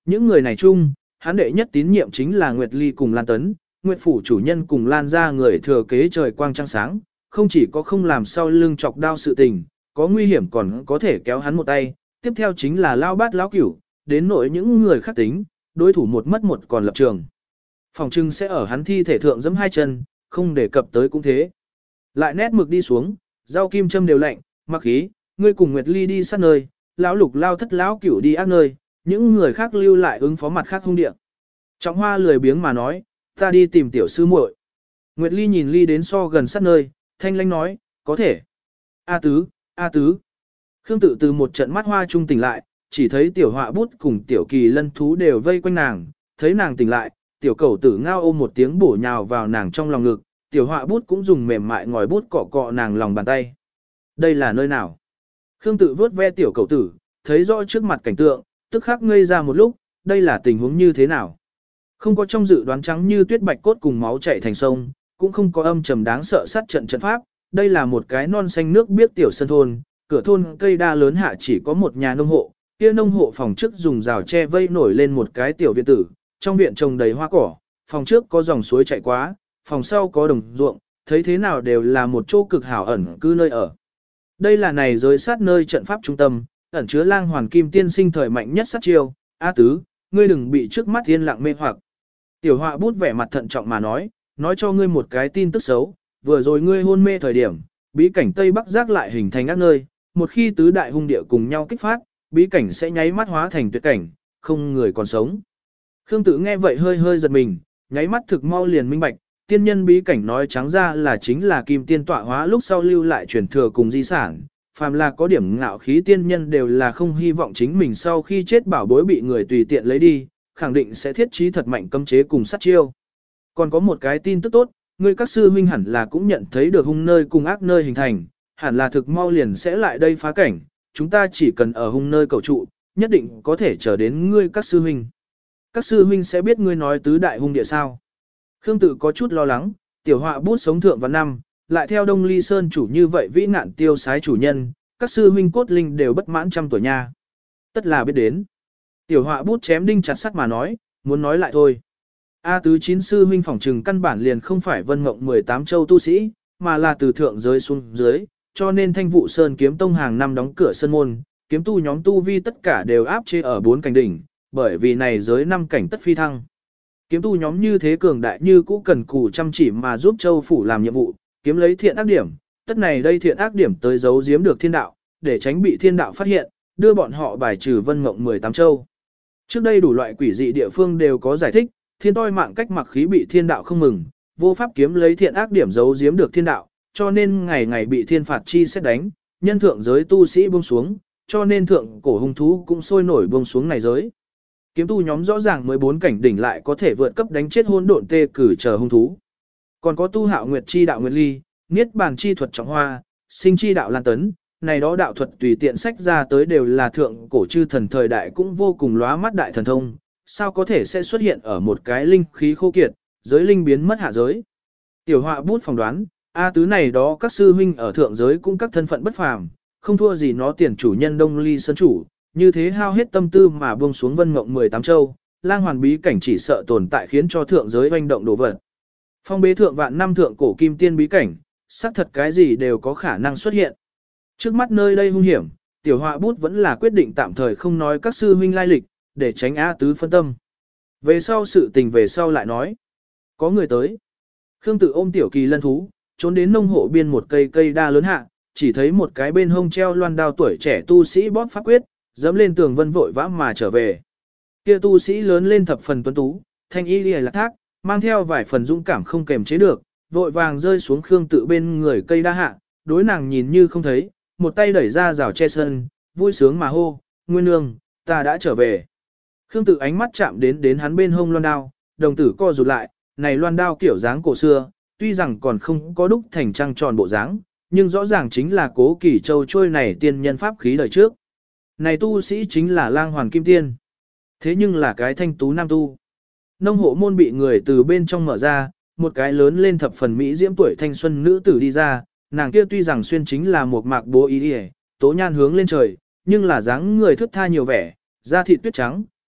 Những người này chung, hắn đệ nhất tín nhiệm chính là Nguyệt Ly cùng Lan Tấn, Nguyệt phủ chủ nhân cùng Lan gia người thừa kế trời quang trăng sáng, không chỉ có không làm sau lưng chọc đau sự tình, có nguy hiểm còn có thể kéo hắn một tay, tiếp theo chính là lao bát lão cửu, đến nỗi những người khác tính, đối thủ một mất một còn lập trường. Phòng trưng sẽ ở hắn thi thể thượng giẫm hai chân, không để cập tới cũng thế. Lại nét mực đi xuống, rau kim châm đều lạnh, mặc khí, ngươi cùng Nguyệt Ly đi sát nơi, lão lục lao thất lão cửu đi ác nơi, những người khác lưu lại ứng phó mặt khác hung địa. Trọng Hoa lười biếng mà nói, ta đi tìm tiểu sư muội. Nguyệt Ly nhìn Ly đến so gần sát nơi, thanh lãnh nói, có thể. A tứ, A tứ. Khương Tự từ một trận mắt hoa trung tỉnh lại, chỉ thấy tiểu họa bút cùng tiểu kỳ lân thú đều vây quanh nàng, thấy nàng tỉnh lại, tiểu cẩu tử ngao ôm một tiếng bổ nhào vào nàng trong lòng ngực, tiểu họa bút cũng dùng mềm mại ngòi bút cọ cọ nàng lòng bàn tay. Đây là nơi nào? Khương Tự vớt ve tiểu cẩu tử, thấy rõ trước mặt cảnh tượng, tức khắc ngây ra một lúc, đây là tình huống như thế nào? Không có trong dự đoán trắng như tuyết bạch cốt cùng máu chảy thành sông, cũng không có âm trầm đáng sợ sát trận trận pháp, đây là một cái non xanh nước biếc tiểu sân thôn, cửa thôn cây đa lớn hạ chỉ có một nhà nông hộ, kia nông hộ phòng trước dùng rào tre vây nổi lên một cái tiểu viện tử, trong viện trồng đầy hoa cỏ, phòng trước có dòng suối chảy quá, phòng sau có đồng ruộng, thấy thế nào đều là một chỗ cực hảo ẩn cư nơi ở. Đây là này giới sát nơi trận pháp trung tâm, ẩn chứa lang hoàn kim tiên sinh thời mạnh nhất sát chiêu, A tứ, ngươi đừng bị trước mắt yên lặng mê hoặc. Tiểu họa bút vẻ mặt thận trọng mà nói, nói cho ngươi một cái tin tức xấu, vừa rồi ngươi hôn mê thời điểm, bí cảnh Tây Bắc giác lại hình thành ác nơi, một khi tứ đại hung địa cùng nhau kích phát, bí cảnh sẽ nháy mắt hóa thành tuyệt cảnh, không người còn sống. Khương Tự nghe vậy hơi hơi giật mình, nháy mắt thực mau liền minh bạch, tiên nhân bí cảnh nói trắng ra là chính là kim tiên tọa hóa lúc sau lưu lại truyền thừa cùng di sản, phàm là có điểm ngạo khí tiên nhân đều là không hy vọng chính mình sau khi chết bảo bối bị người tùy tiện lấy đi, khẳng định sẽ thiết trí thật mạnh cấm chế cùng sát chiêu. Còn có một cái tin tức tốt, ngươi các sư huynh hẳn là cũng nhận thấy được hung nơi cùng ác nơi hình thành, hẳn là thực mau liền sẽ lại đây phá cảnh, chúng ta chỉ cần ở hung nơi cầu trụ, nhất định có thể chờ đến ngươi các sư huynh. Các sư huynh sẽ biết ngươi nói tứ đại hung địa sao. Khương Tự có chút lo lắng, tiểu họa bút sống thượng và năm, lại theo Đông Ly Sơn chủ như vậy vĩ nạn tiêu sái chủ nhân, các sư huynh cốt linh đều bất mãn trăm tuổi nha. Tất là biết đến. Tiểu họa bút chém đinh chặt sắt mà nói, muốn nói lại thôi. A tứ chín sư huynh phỏng trừng căn bản liền không phải vân mộng mười tám châu tu sĩ, mà là từ thượng giới xuống dưới, cho nên Thanh Vụ Sơn kiếm tông hàng năm đóng cửa sân môn, kiếm tu nhóm tu vi tất cả đều áp chế ở bốn cảnh đỉnh, bởi vì này giới năm cảnh tất phi thăng. Kiếm tu nhóm như thế cường đại như cũ cần cù chăm chỉ mà giúp châu phủ làm nhiệm vụ, kiếm lấy thiện ác điểm, tất này đây thiện ác điểm tới giấu giếm được thiên đạo, để tránh bị thiên đạo phát hiện, đưa bọn họ bài trừ vân mộng mười tám châu. Trước đây đủ loại quỷ dị địa phương đều có giải thích, thiên toi mạng cách mặc khí bị thiên đạo không mừng, vô pháp kiếm lấy thiện ác điểm giấu giếm được thiên đạo, cho nên ngày ngày bị thiên phạt chi xét đánh, nhân thượng giới tu sĩ buông xuống, cho nên thượng cổ hung thú cũng sôi nổi buông xuống này giới. Kiếm tu nhóm rõ ràng mười bốn cảnh đỉnh lại có thể vượt cấp đánh chết hôn độn tê cử chờ hung thú. Còn có tu hạo nguyệt chi đạo nguyệt ly, niết bàn chi thuật trọng hoa, sinh chi đạo lan tấn, này đó đạo thuật tùy tiện sách ra tới đều là thượng cổ chư thần thời đại cũng vô cùng lóa mắt đại thần thông, sao có thể sẽ xuất hiện ở một cái linh khí khô kiệt, giới linh biến mất hạ giới. Tiểu họa bút phỏng đoán, A tứ này đó các sư huynh ở thượng giới cũng các thân phận bất phàm, không thua gì nó tiền chủ nhân Đông Ly Sơn chủ, như thế hao hết tâm tư mà buông xuống vân mộng mười tám châu, lang hoàn bí cảnh chỉ sợ tồn tại khiến cho thượng giới oanh động đổ vật. Phong bế thượng vạn năm thượng cổ kim tiên bí cảnh, xác thật cái gì đều có khả năng xuất hiện. Trước mắt nơi đây hung hiểm, tiểu họa bút vẫn là quyết định tạm thời không nói các sư huynh lai lịch, để tránh A tứ phân tâm. Về sau sự tình về sau lại nói. Có người tới. Khương Tự ôm tiểu kỳ lân thú, trốn đến nông hộ biên một cây cây đa lớn hạ, chỉ thấy một cái bên hông treo loan đao tuổi trẻ tu sĩ bóp pháp quyết, dẫm lên tường vân vội vã mà trở về. Kia tu sĩ lớn lên thập phần tuấn tú, thanh y liễu lạc thác, mang theo vài phần dũng cảm không kềm chế được, vội vàng rơi xuống Khương Tự bên người cây đa hạ, đối nàng nhìn như không thấy, một tay đẩy ra rào che sân, vui sướng mà hô, "Nguyên nương, ta đã trở về." Khương Tự ánh mắt chạm đến đến hắn bên hông loan đao, đồng tử co rụt lại, này loan đao kiểu dáng cổ xưa, tuy rằng còn không có đúc thành trăng tròn bộ dáng, nhưng rõ ràng chính là Cố Kỳ Châu trôi này tiên nhân pháp khí đời trước. Này tu sĩ chính là Lang Hoàn Kim Tiên. Thế nhưng là cái thanh tú nam tu. Nông hộ môn bị người từ bên trong mở ra, một cái lớn lên thập phần mỹ diễm tuổi thanh xuân nữ tử đi ra, nàng kia tuy rằng xuyên chính là một mạc bố ý đi, tố nhan hướng lên trời, nhưng là dáng người thướt tha nhiều vẻ, da thịt tuyết trắng,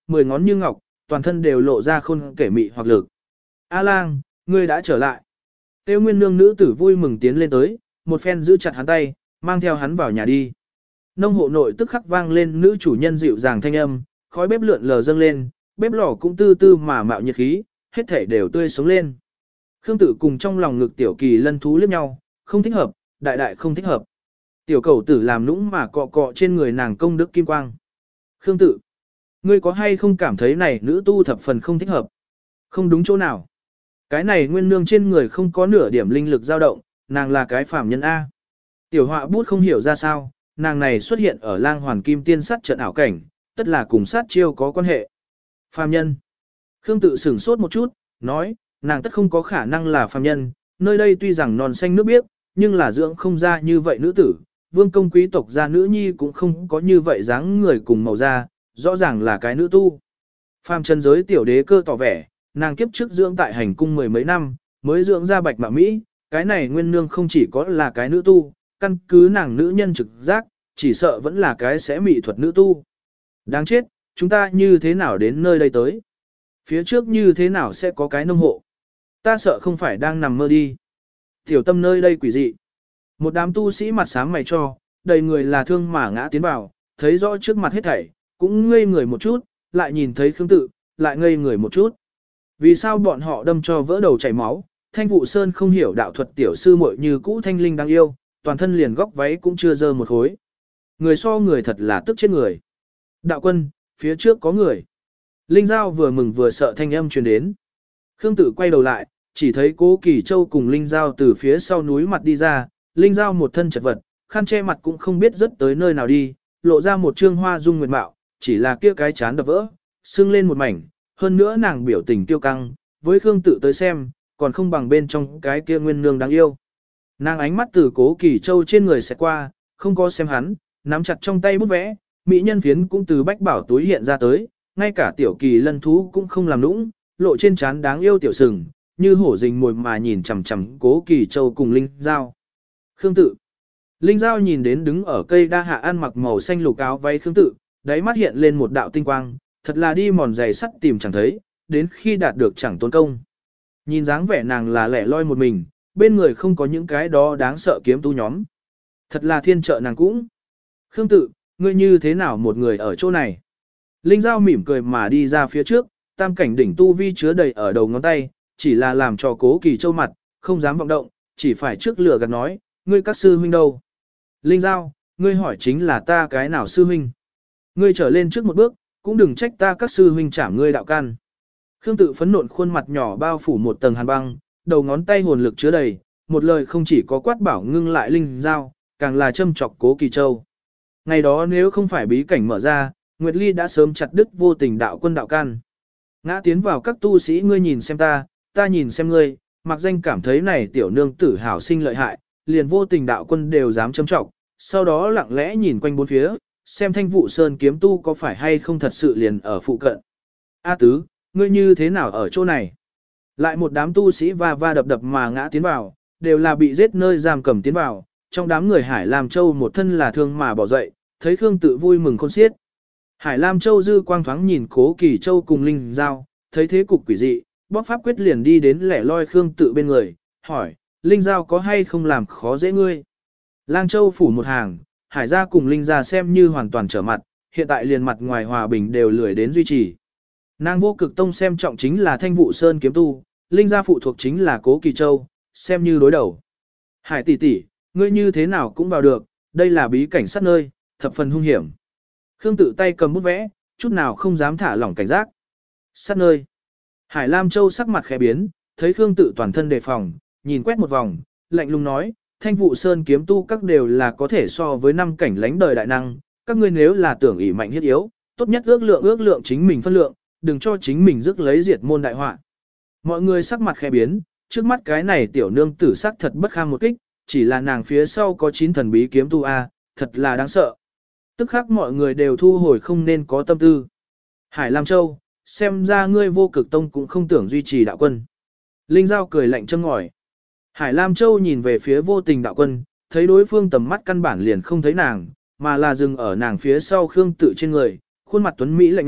mười ngón như ngọc, toàn thân đều lộ ra khôn kể mị hoặc lực. A lang, ngươi đã trở lại. Tiêu Nguyên Nương nữ tử vui mừng tiến lên tới, một phen giữ chặt hắn tay, mang theo hắn vào nhà đi. Nông hộ nội tức khắc vang lên nữ chủ nhân dịu dàng thanh âm, khói bếp lượn lờ dâng lên, bếp lò cũng tư tư mà mạo nhiệt khí, hết thể đều tươi sống lên. Khương Tự cùng trong lòng ngực tiểu kỳ lân thú liếc nhau, không thích hợp, đại đại không thích hợp. Tiểu cầu tử làm nũng mà cọ cọ trên người nàng công đức kim quang. Khương Tự, ngươi có hay không cảm thấy này nữ tu thập phần không thích hợp? Không đúng chỗ nào? Cái này Nguyên Nương trên người không có nửa điểm linh lực dao động, nàng là cái phàm nhân A. Tiểu họa bút không hiểu ra sao, nàng này xuất hiện ở lang hoàn kim tiên sát trận ảo cảnh, tất là cùng sát chiêu có quan hệ. Phàm nhân. Khương Tự sửng sốt một chút, nói, nàng tất không có khả năng là phàm nhân, nơi đây tuy rằng non xanh nước biếc, nhưng là dưỡng không ra như vậy nữ tử, vương công quý tộc gia nữ nhi cũng không có như vậy dáng người cùng màu da, rõ ràng là cái nữ tu. Phàm chân giới tiểu đế cơ tỏ vẻ, nàng kiếp trước dưỡng tại hành cung mười mấy năm, mới dưỡng ra bạch mạ Mỹ, cái này Nguyên Nương không chỉ có là cái nữ tu, căn cứ nàng nữ nhân trực giác, chỉ sợ vẫn là cái sẽ mỹ thuật nữ tu. Đáng chết, chúng ta như thế nào đến nơi đây tới? Phía trước như thế nào sẽ có cái nông hộ? Ta sợ không phải đang nằm mơ đi. Tiểu tâm nơi đây quỷ dị. Một đám tu sĩ mặt sáng mày cho, đầy người là thương mà ngã tiến vào, thấy rõ trước mặt hết thảy, cũng ngây người một chút, lại nhìn thấy Khương Tự, lại ngây người một chút. Vì sao bọn họ đâm cho vỡ đầu chảy máu? Thanh Vụ Sơn không hiểu đạo thuật tiểu sư muội như cũ thanh linh đáng yêu, toàn thân liền góc váy cũng chưa dơ một khối. Người so người thật là tức chết người. Đạo quân, phía trước có người. Linh Giao vừa mừng vừa sợ thanh âm truyền đến. Khương Tự quay đầu lại, chỉ thấy Cố Kỳ Châu cùng Linh Giao từ phía sau núi mặt đi ra, Linh Giao một thân chật vật, khăn che mặt cũng không biết rất tới nơi nào đi, lộ ra một trương hoa dung nguyệt mạo, chỉ là kia cái chán đập vỡ, sưng lên một mảnh, hơn nữa nàng biểu tình tiêu căng, với Khương Tự tới xem, còn không bằng bên trong cái kia Nguyên Nương đáng yêu. Nàng ánh mắt từ Cố Kỳ Châu trên người sẽ qua, không có xem hắn, nắm chặt trong tay bút vẽ, mỹ nhân phiến cũng từ bách bảo túi hiện ra tới, ngay cả tiểu kỳ lân thú cũng không làm nũng, lộ trên trán đáng yêu tiểu sừng, như hổ rình mồi mà nhìn chằm chằm Cố Kỳ Châu cùng Linh Giao. Khương Tự. Linh Giao nhìn đến đứng ở cây đa hạ ăn mặc màu xanh lục áo váy Khương Tự, đáy mắt hiện lên một đạo tinh quang, thật là đi mòn giày sắt tìm chẳng thấy, đến khi đạt được chẳng tốn công. Nhìn dáng vẻ nàng là lẻ loi một mình, bên người không có những cái đó đáng sợ kiếm tu nhóm. Thật là thiên trợ nàng cũng. Khương Tự, ngươi như thế nào một người ở chỗ này? Linh Giao mỉm cười mà đi ra phía trước, tam cảnh đỉnh tu vi chứa đầy ở đầu ngón tay, chỉ là làm cho Cố Kỳ Châu mặt, không dám vọng động, chỉ phải trước lửa gạt nói, ngươi các sư huynh đâu? Linh Giao, ngươi hỏi chính là ta cái nào sư huynh? Ngươi trở lên trước một bước, cũng đừng trách ta các sư huynh chảm ngươi đạo can. Khương Tự phấn nộn khuôn mặt nhỏ bao phủ một tầng hàn băng, đầu ngón tay hồn lực chứa đầy, một lời không chỉ có quát bảo ngưng lại Linh Giao, càng là châm chọc Cố Kỳ Châu. Ngày đó nếu không phải bí cảnh mở ra, Nguyệt Ly đã sớm chặt đứt vô tình đạo quân đạo can. Ngã tiến vào các tu sĩ, ngươi nhìn xem ta, ta nhìn xem ngươi, mặc danh cảm thấy này tiểu nương tử hảo sinh lợi hại, liền vô tình đạo quân đều dám châm trọng, sau đó lặng lẽ nhìn quanh bốn phía, xem Thanh Vụ Sơn kiếm tu có phải hay không thật sự liền ở phụ cận. A Tứ, ngươi như thế nào ở chỗ này? Lại một đám tu sĩ va va đập đập mà ngã tiến vào, đều là bị giết nơi giam cầm tiến vào, trong đám người Hải Lam Châu một thân là thương mà bỏ dậy, thấy Khương Tự vui mừng khôn xiết. Hải Lam Châu dư quang thoáng nhìn Cố Kỳ Châu cùng Linh Giao, thấy thế cục quỷ dị, bóc pháp quyết liền đi đến lẻ loi Khương Tự bên người, hỏi, Linh Giao có hay không làm khó dễ ngươi? Lang Châu phủ một hàng, Hải gia cùng Linh gia xem như hoàn toàn trở mặt, hiện tại liền mặt ngoài hòa bình đều lười đến duy trì. Nàng Vô Cực Tông xem trọng chính là Thanh Vụ Sơn kiếm tu, Linh gia phụ thuộc chính là Cố Kỳ Châu, xem như đối đầu. Hải tỷ tỷ, ngươi như thế nào cũng vào được, đây là bí cảnh sát nơi, thập phần hung hiểm. Khương Tự tay cầm bút vẽ, chút nào không dám thả lỏng cảnh giác. Sát nơi. Hải Lam Châu sắc mặt khẽ biến, thấy Khương Tự toàn thân đề phòng, nhìn quét một vòng, lạnh lùng nói, Thanh Vụ Sơn kiếm tu các đều là có thể so với năm cảnh lánh đời đại năng, các ngươi nếu là tưởng ỷ mạnh hiết yếu, tốt nhất ước lượng ước lượng chính mình phân lượng, đừng cho chính mình rước lấy diệt môn đại họa. Mọi người sắc mặt khẽ biến, trước mắt cái này tiểu nương tử sắc thật bất kham một kích, chỉ là nàng phía sau có chín thần bí kiếm tu a, thật là đáng sợ. Tức khắc mọi người đều thu hồi không nên có tâm tư. Hải Lam Châu, xem ra ngươi Vô Cực Tông cũng không tưởng duy trì đạo quân. Linh Giao cười lạnh châm ngòi. Hải Lam Châu nhìn về phía vô tình đạo quân, thấy đối phương tầm mắt căn bản liền không thấy nàng, mà là dừng ở nàng phía sau Khương Tự trên người, khuôn mặt tuấn Mỹ lạnh nhạt,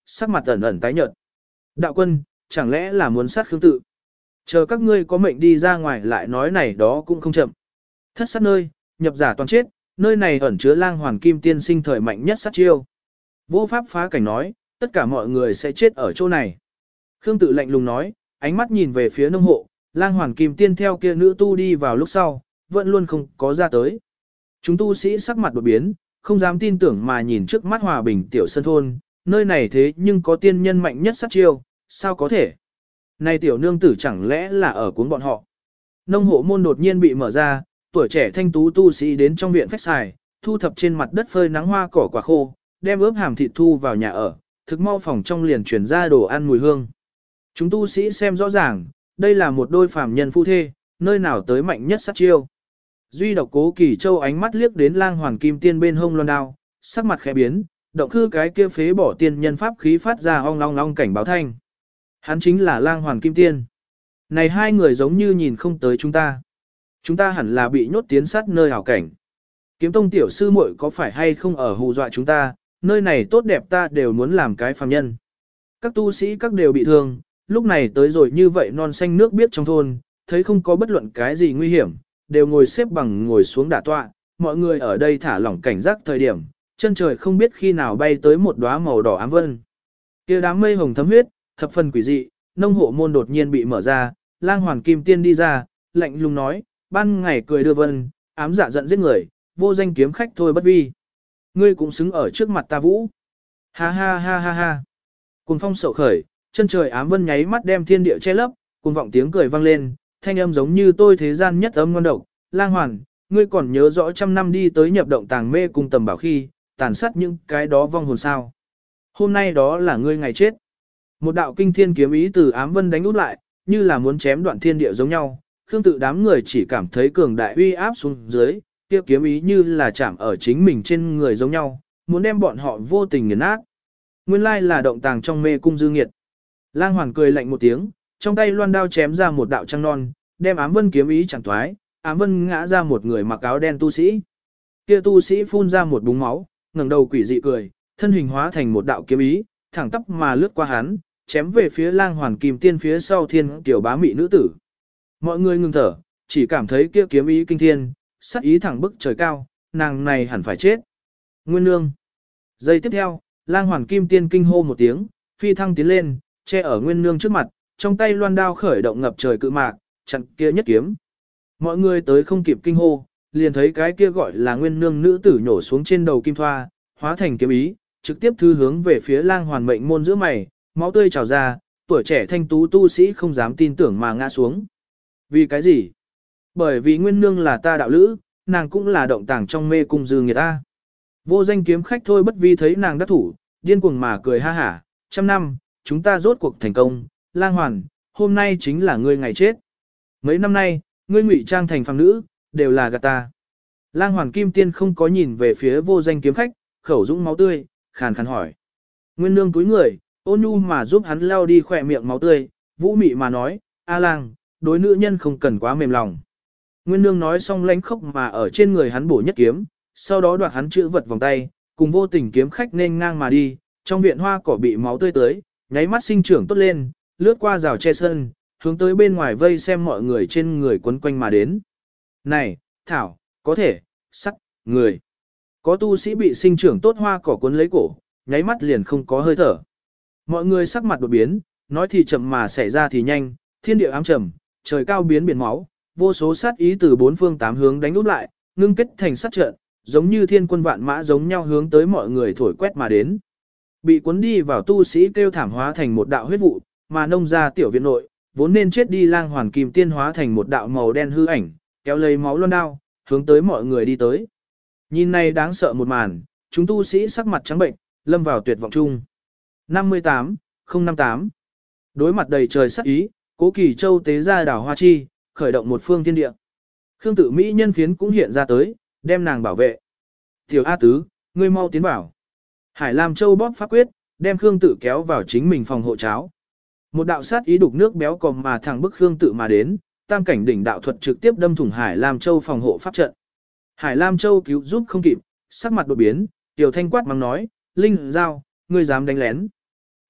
sắc mặt ẩn ẩn tái nhợt. Đạo quân, chẳng lẽ là muốn sát Khương Tự? Chờ các ngươi có mệnh đi ra ngoài lại nói này đó cũng không chậm. Thất sát nơi, nhập giả toàn chết, nơi này ẩn chứa lang hoàn kim tiên sinh thời mạnh nhất sát chiêu. Vô pháp phá cảnh nói, tất cả mọi người sẽ chết ở chỗ này. Khương Tự lạnh lùng nói, ánh mắt nhìn về phía nông hộ, lang hoàn kim tiên theo kia nữ tu đi vào lúc sau, vẫn luôn không có ra tới. Chúng tu sĩ sắc mặt đột biến, không dám tin tưởng mà nhìn trước mắt hòa bình tiểu sân thôn, nơi này thế nhưng có tiên nhân mạnh nhất sát chiêu, sao có thể? Này tiểu nương tử chẳng lẽ là ở cuốn bọn họ? Nông hộ môn đột nhiên bị mở ra, tuổi trẻ thanh tú tu sĩ đến trong viện phách xài, thu thập trên mặt đất phơi nắng hoa cỏ quả khô, đem ướp hàm thịt thu vào nhà ở, thực mau phòng trong liền chuyển ra đồ ăn mùi hương. Chúng tu sĩ xem rõ ràng, đây là một đôi phàm nhân phu thê, nơi nào tới mạnh nhất sát chiêu. Duy độc Cố Kỳ Châu ánh mắt liếc đến lang hoàn kim tiên bên hông loan đao, sắc mặt khẽ biến, động khư cái kia phế bỏ tiên nhân pháp khí phát ra ong long long cảnh báo thanh. Hắn chính là lang hoàn kim tiên. Này hai người giống như nhìn không tới chúng ta. Chúng ta hẳn là bị nhốt tiến sát nơi hảo cảnh. Kiếm tông tiểu sư muội có phải hay không ở hù dọa chúng ta, nơi này tốt đẹp ta đều muốn làm cái phàm nhân. Các tu sĩ các đều bị thương, lúc này tới rồi như vậy non xanh nước biết trong thôn, thấy không có bất luận cái gì nguy hiểm, đều ngồi xếp bằng ngồi xuống đả tọa, mọi người ở đây thả lỏng cảnh giác thời điểm, chân trời không biết khi nào bay tới một đóa màu đỏ ám vân. Kia đám mây hồng thấm huyết, thập phần quỷ dị, nông hộ môn đột nhiên bị mở ra, lang hoàn kim tiên đi ra, lạnh lùng nói, ban ngày cười đưa vân, ám dạ giận giết người, vô danh kiếm khách thôi bất vi. Ngươi cũng xứng ở trước mặt ta vũ. Ha ha ha ha ha. Cùng phong sậu khởi, chân trời ám vân nháy mắt đem thiên địa che lấp, cùng vọng tiếng cười vang lên, thanh âm giống như tôi thế gian nhất âm ngon độc. Lang hoàn, ngươi còn nhớ rõ trăm năm đi tới nhập động tàng mê cùng tầm bảo khi, tàn sát những cái đó vong hồn sao. Hôm nay đó là ngươi ngày chết. Một đạo kinh thiên kiếm ý từ ám vân đánh út lại, như là muốn chém đoạn thiên địa giống nhau. Khương Tự đám người chỉ cảm thấy cường đại uy áp xuống dưới, kia kiếm ý như là chạm ở chính mình trên người giống nhau, muốn đem bọn họ vô tình nghiền nát. Nguyên lai là động tàng trong mê cung dư nghiệt. Lang hoàn cười lạnh một tiếng, trong tay loan đao chém ra một đạo trăng non, đem ám vân kiếm ý chẳng thoái, ám vân ngã ra một người mặc áo đen tu sĩ. Kia tu sĩ phun ra một búng máu, ngẩng đầu quỷ dị cười, thân hình hóa thành một đạo kiếm ý, thẳng tắp mà lướt qua hắn, chém về phía lang hoàn kim tiên phía sau thiên tiểu bá mị nữ tử. Mọi người ngừng thở, chỉ cảm thấy kia kiếm ý kinh thiên, sắc ý thẳng bức trời cao, nàng này hẳn phải chết. Nguyên nương. Giây tiếp theo, lang hoàn kim tiên kinh hô một tiếng, phi thăng tiến lên, che ở nguyên nương trước mặt, trong tay loan đao khởi động ngập trời cự mạc, chặn kia nhất kiếm. Mọi người tới không kịp kinh hô, liền thấy cái kia gọi là nguyên nương nữ tử nhổ xuống trên đầu kim thoa, hóa thành kiếm ý, trực tiếp thư hướng về phía lang hoàn mệnh môn giữa mày, máu tươi trào ra, tuổi trẻ thanh tú tu sĩ không dám tin tưởng mà ngã xuống. Vì cái gì? Bởi vì nguyên nương là ta đạo lữ, nàng cũng là động tàng trong mê cung dư người ta. Vô danh kiếm khách thôi bất vi thấy nàng đắc thủ, điên cuồng mà cười ha hả, trăm năm, chúng ta rốt cuộc thành công, lang hoàn, hôm nay chính là ngươi ngày chết. Mấy năm nay, ngươi ngụy trang thành phàm nữ, đều là gạt ta. Lang hoàn kim tiên không có nhìn về phía vô danh kiếm khách, khẩu dũng máu tươi, khàn khàn hỏi. Nguyên nương túi người, ôn nhu mà giúp hắn lau đi khỏe miệng máu tươi, vũ mị mà nói, A lang, đối nữ nhân không cần quá mềm lòng. Nguyên nương nói xong lánh khóc mà ở trên người hắn bổ nhất kiếm, sau đó đoạt hắn chữ vật vòng tay, cùng vô tình kiếm khách nên ngang mà đi, trong viện hoa cỏ bị máu tươi tới, nháy mắt sinh trưởng tốt lên, lướt qua rào che sân, hướng tới bên ngoài vây xem mọi người trên người quấn quanh mà đến. Này, Thảo, có thể, sắc, người. Có tu sĩ bị sinh trưởng tốt hoa cỏ cuốn lấy cổ, nháy mắt liền không có hơi thở. Mọi người sắc mặt đột biến, nói thì chậm mà xảy ra thì nhanh, thiên địa ám trầm, trời cao biến biển máu, vô số sát ý từ bốn phương tám hướng đánh úp lại, ngưng kết thành sát trận, giống như thiên quân vạn mã giống nhau hướng tới mọi người thổi quét mà đến. Bị cuốn đi vào tu sĩ kêu thảm hóa thành một đạo huyết vụ, mà nông ra tiểu viện nội, vốn nên chết đi lang hoàn kim tiên hóa thành một đạo màu đen hư ảnh, kéo lấy máu loan đao, hướng tới mọi người đi tới. Nhìn này đáng sợ một màn, chúng tu sĩ sắc mặt trắng bệnh, lâm vào tuyệt vọng chung. năm mươi tám, không năm tám. Đối mặt đầy trời sát ý, Cố Kỳ Châu tế ra đảo hoa chi, khởi động một phương thiên địa. Khương Tự mỹ nhân phiến cũng hiện ra tới, đem nàng bảo vệ. Tiểu A Tứ, ngươi mau tiến vào. Hải Lam Châu bóp pháp quyết, đem Khương Tự kéo vào chính mình phòng hộ cháo. Một đạo sát ý đục nước béo còm mà thẳng bức Khương Tự mà đến, tam cảnh đỉnh đạo thuật trực tiếp đâm thủng Hải Lam Châu phòng hộ pháp trận. Hải Lam Châu cứu giúp không kịp, sắc mặt đột biến, Tiểu Thanh quát mắng nói, Linh Giao, ngươi dám đánh lén.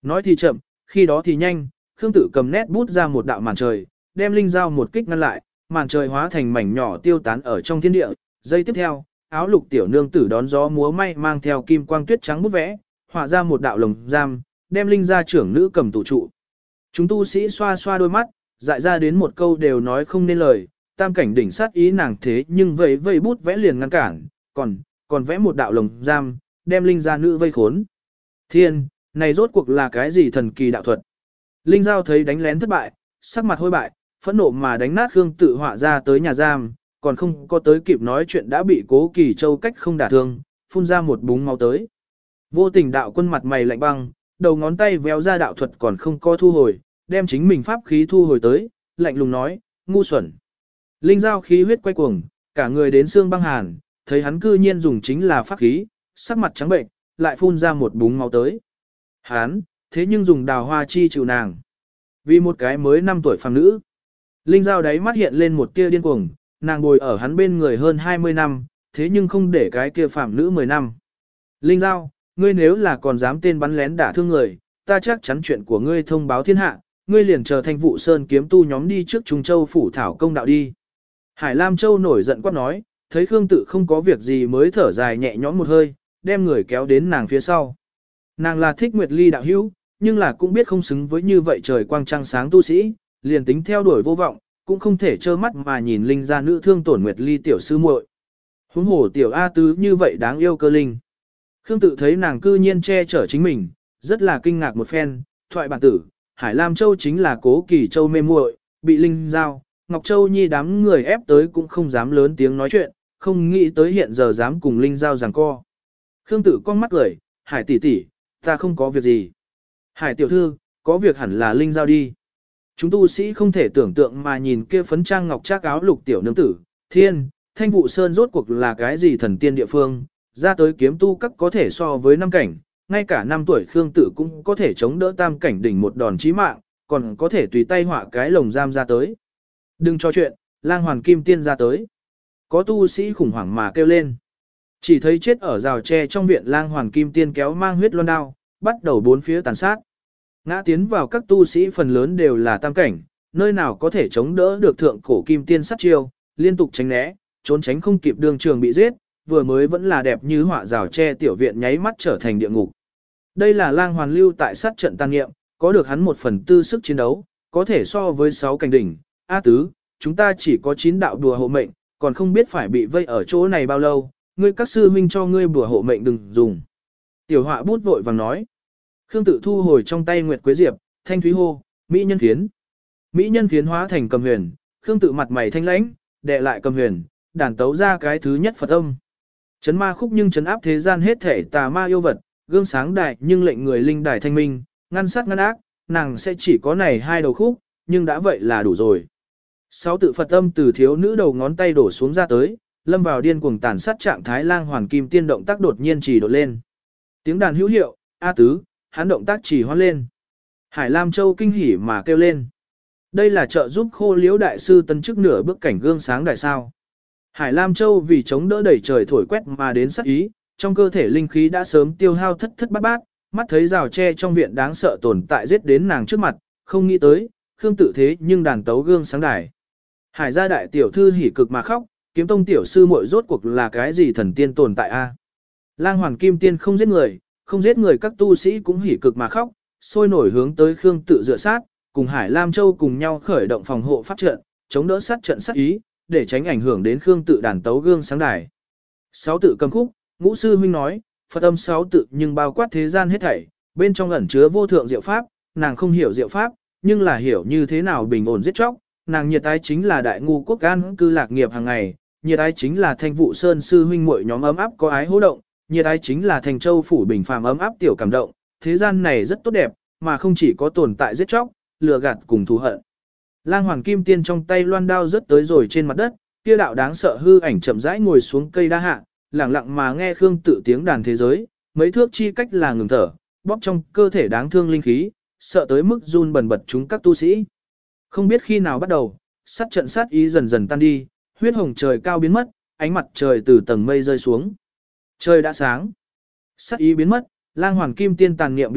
Nói thì chậm, khi đó thì nhanh, Khương Tự cầm nét bút ra một đạo màn trời, đem linh dao một kích ngăn lại, màn trời hóa thành mảnh nhỏ tiêu tán ở trong thiên địa. Giây tiếp theo, áo lục tiểu nương tử đón gió múa may mang theo kim quang tuyết trắng bút vẽ, họa ra một đạo lồng giam, đem linh gia trưởng nữ cầm tụ trụ. Chúng tu sĩ xoa xoa đôi mắt, dại ra đến một câu đều nói không nên lời, tam cảnh đỉnh sát ý nàng thế nhưng vây vây bút vẽ liền ngăn cản, còn, còn vẽ một đạo lồng giam, đem linh gia nữ vây khốn. Thiên, này rốt cuộc là cái gì thần kỳ đạo thuật? Linh Giao thấy đánh lén thất bại, sắc mặt hôi bại, phẫn nộ mà đánh nát Khương Tự họa ra tới nhà giam, còn không có tới kịp nói chuyện đã bị Cố Kỳ Châu cách không đả thương, phun ra một búng máu tới. Vô tình đạo quân mặt mày lạnh băng, đầu ngón tay véo ra đạo thuật còn không có thu hồi, đem chính mình pháp khí thu hồi tới, lạnh lùng nói, ngu xuẩn. Linh Giao khí huyết quay cuồng, cả người đến xương băng hàn, thấy hắn cư nhiên dùng chính là pháp khí, sắc mặt trắng bệnh, lại phun ra một búng máu tới. Hắn, thế nhưng dùng đào hoa chi chịu nàng. Vì một cái mới năm tuổi phàm nữ. Linh Giao đáy mắt hiện lên một tia điên cuồng, nàng bồi ở hắn bên người hơn hai mươi năm, thế nhưng không để cái kia phàm nữ mười năm. Linh Giao, ngươi nếu là còn dám tên bắn lén đả thương người, ta chắc chắn chuyện của ngươi thông báo thiên hạ, ngươi liền chờ Thanh Vụ Sơn kiếm tu nhóm đi trước Trung Châu phủ thảo công đạo đi. Hải Lam Châu nổi giận quát nói, thấy Khương Tự không có việc gì mới thở dài nhẹ nhõm một hơi, đem người kéo đến nàng phía sau. Nàng là thích Nguyệt Ly đạo hữu, nhưng là cũng biết không xứng với như vậy trời quang trăng sáng tu sĩ, liền tính theo đuổi vô vọng, cũng không thể trơ mắt mà nhìn linh gia nữ thương tổn Nguyệt Ly tiểu sư muội. Huống hồ tiểu A tứ như vậy đáng yêu cơ linh. Khương Tự thấy nàng cư nhiên che chở chính mình, rất là kinh ngạc một phen, thoại bản tử, Hải Lam Châu chính là Cố Kỳ Châu mê muội, bị linh giao, Ngọc Châu Nhi đám người ép tới cũng không dám lớn tiếng nói chuyện, không nghĩ tới hiện giờ dám cùng linh giao giằng co. Khương Tự con mắt cười, Hải tỷ tỷ, ta không có việc gì. Hải tiểu thư, có việc hẳn là linh giao đi. Chúng tu sĩ không thể tưởng tượng mà nhìn kia phấn trang ngọc trác áo lục tiểu nương tử, thiên, Thanh Vụ Sơn rốt cuộc là cái gì thần tiên địa phương, ra tới kiếm tu các có thể so với năm cảnh, ngay cả năm tuổi Khương Tử cũng có thể chống đỡ tam cảnh đỉnh một đòn chí mạng, còn có thể tùy tay họa cái lồng giam ra tới. Đừng cho chuyện, lang hoàn kim tiên ra tới. Có tu sĩ khủng hoảng mà kêu lên. Chỉ thấy chết ở rào tre trong viện lang hoàn kim tiên kéo mang huyết loan đao, bắt đầu bốn phía tàn sát. Ngã tiến vào các tu sĩ phần lớn đều là tam cảnh, nơi nào có thể chống đỡ được thượng cổ kim tiên sát chiêu, liên tục tránh né, trốn tránh không kịp đường trường bị giết, vừa mới vẫn là đẹp như họa rào tre tiểu viện nháy mắt trở thành địa ngục. Đây là lang hoàn lưu tại sát trận tàn nghiệm, có được hắn một phần tư sức chiến đấu, có thể so với sáu cảnh đỉnh. A tứ, chúng ta chỉ có chín đạo đùa hộ mệnh, còn không biết phải bị vây ở chỗ này bao lâu, ngươi các sư huynh cho ngươi đùa hộ mệnh đừng dùng. Tiểu họa bút vội vàng nói. Khương Tự thu hồi trong tay Nguyệt Quế Diệp, thanh thúy hô, mỹ nhân phiến. Mỹ nhân phiến hóa thành cầm huyền, Khương Tự mặt mày thanh lãnh, đè lại cầm huyền, đàn tấu ra cái thứ nhất Phật âm. Chấn ma khúc nhưng chấn áp thế gian hết thể tà ma yêu vật, gương sáng đại nhưng lệnh người linh đài thanh minh, ngăn sát ngăn ác, nàng sẽ chỉ có này hai đầu khúc, nhưng đã vậy là đủ rồi. Sáu tự Phật âm từ thiếu nữ đầu ngón tay đổ xuống ra tới, lâm vào điên cuồng tàn sát trạng thái lang hoàn kim tiên động tác đột nhiên chỉ đột lên. Tiếng đàn hữu hiệu, A tứ, hắn động tác chỉ hoan lên. Hải Lam Châu kinh hỉ mà kêu lên. Đây là trợ giúp Khô Liễu đại sư tân chức nửa bước cảnh gương sáng đại sao. Hải Lam Châu vì chống đỡ đẩy trời thổi quét mà đến sát ý, trong cơ thể linh khí đã sớm tiêu hao thất thất bát bát, mắt thấy rào tre trong viện đáng sợ tồn tại giết đến nàng trước mặt, không nghĩ tới, Khương Tự thế nhưng đàn tấu gương sáng đài. Hải gia đại tiểu thư hỉ cực mà khóc, kiếm tông tiểu sư muội rốt cuộc là cái gì thần tiên tồn tại a? Lang hoàn kim tiên không giết người, không giết người các tu sĩ cũng hỉ cực mà khóc, sôi nổi hướng tới Khương Tự dựa sát, cùng Hải Lam Châu cùng nhau khởi động phòng hộ pháp trận, chống đỡ sát trận sát ý, để tránh ảnh hưởng đến Khương Tự đàn tấu gương sáng đài. Sáu tự cầm khúc, Ngũ sư huynh nói, Phật âm sáu tự nhưng bao quát thế gian hết thảy, bên trong ẩn chứa vô thượng diệu pháp, nàng không hiểu diệu pháp, nhưng là hiểu như thế nào bình ổn giết chóc, nàng nhiệt ái chính là đại ngu quốc an cư lạc nghiệp hàng ngày, nhiệt ái chính là Thanh Vụ Sơn sư huynh muội nhóm ấm áp có ái hô động, nhiệt ái chính là Thành Châu phủ bình phàm ấm áp tiểu cảm động, thế gian này rất tốt đẹp, mà không chỉ có tồn tại giết chóc, lừa gạt cùng thù hận. Lang Hoàng Kim Tiên trong tay loan đao rớt tới rồi trên mặt đất, kia đạo đáng sợ hư ảnh chậm rãi ngồi xuống cây đa hạ, lặng lặng mà nghe Khương Tự tiếng đàn thế giới, mấy thước chi cách là ngừng thở, bóp trong cơ thể đáng thương linh khí, sợ tới mức run bần bật chúng các tu sĩ. Không biết khi nào bắt đầu, sát trận sát ý dần dần tan đi, huyết hồng trời cao biến mất, ánh mặt trời từ tầng mây rơi xuống. Trời đã sáng. Sát ý biến mất, Lang Hoàn Kim Tiên tàn niệm biến mất,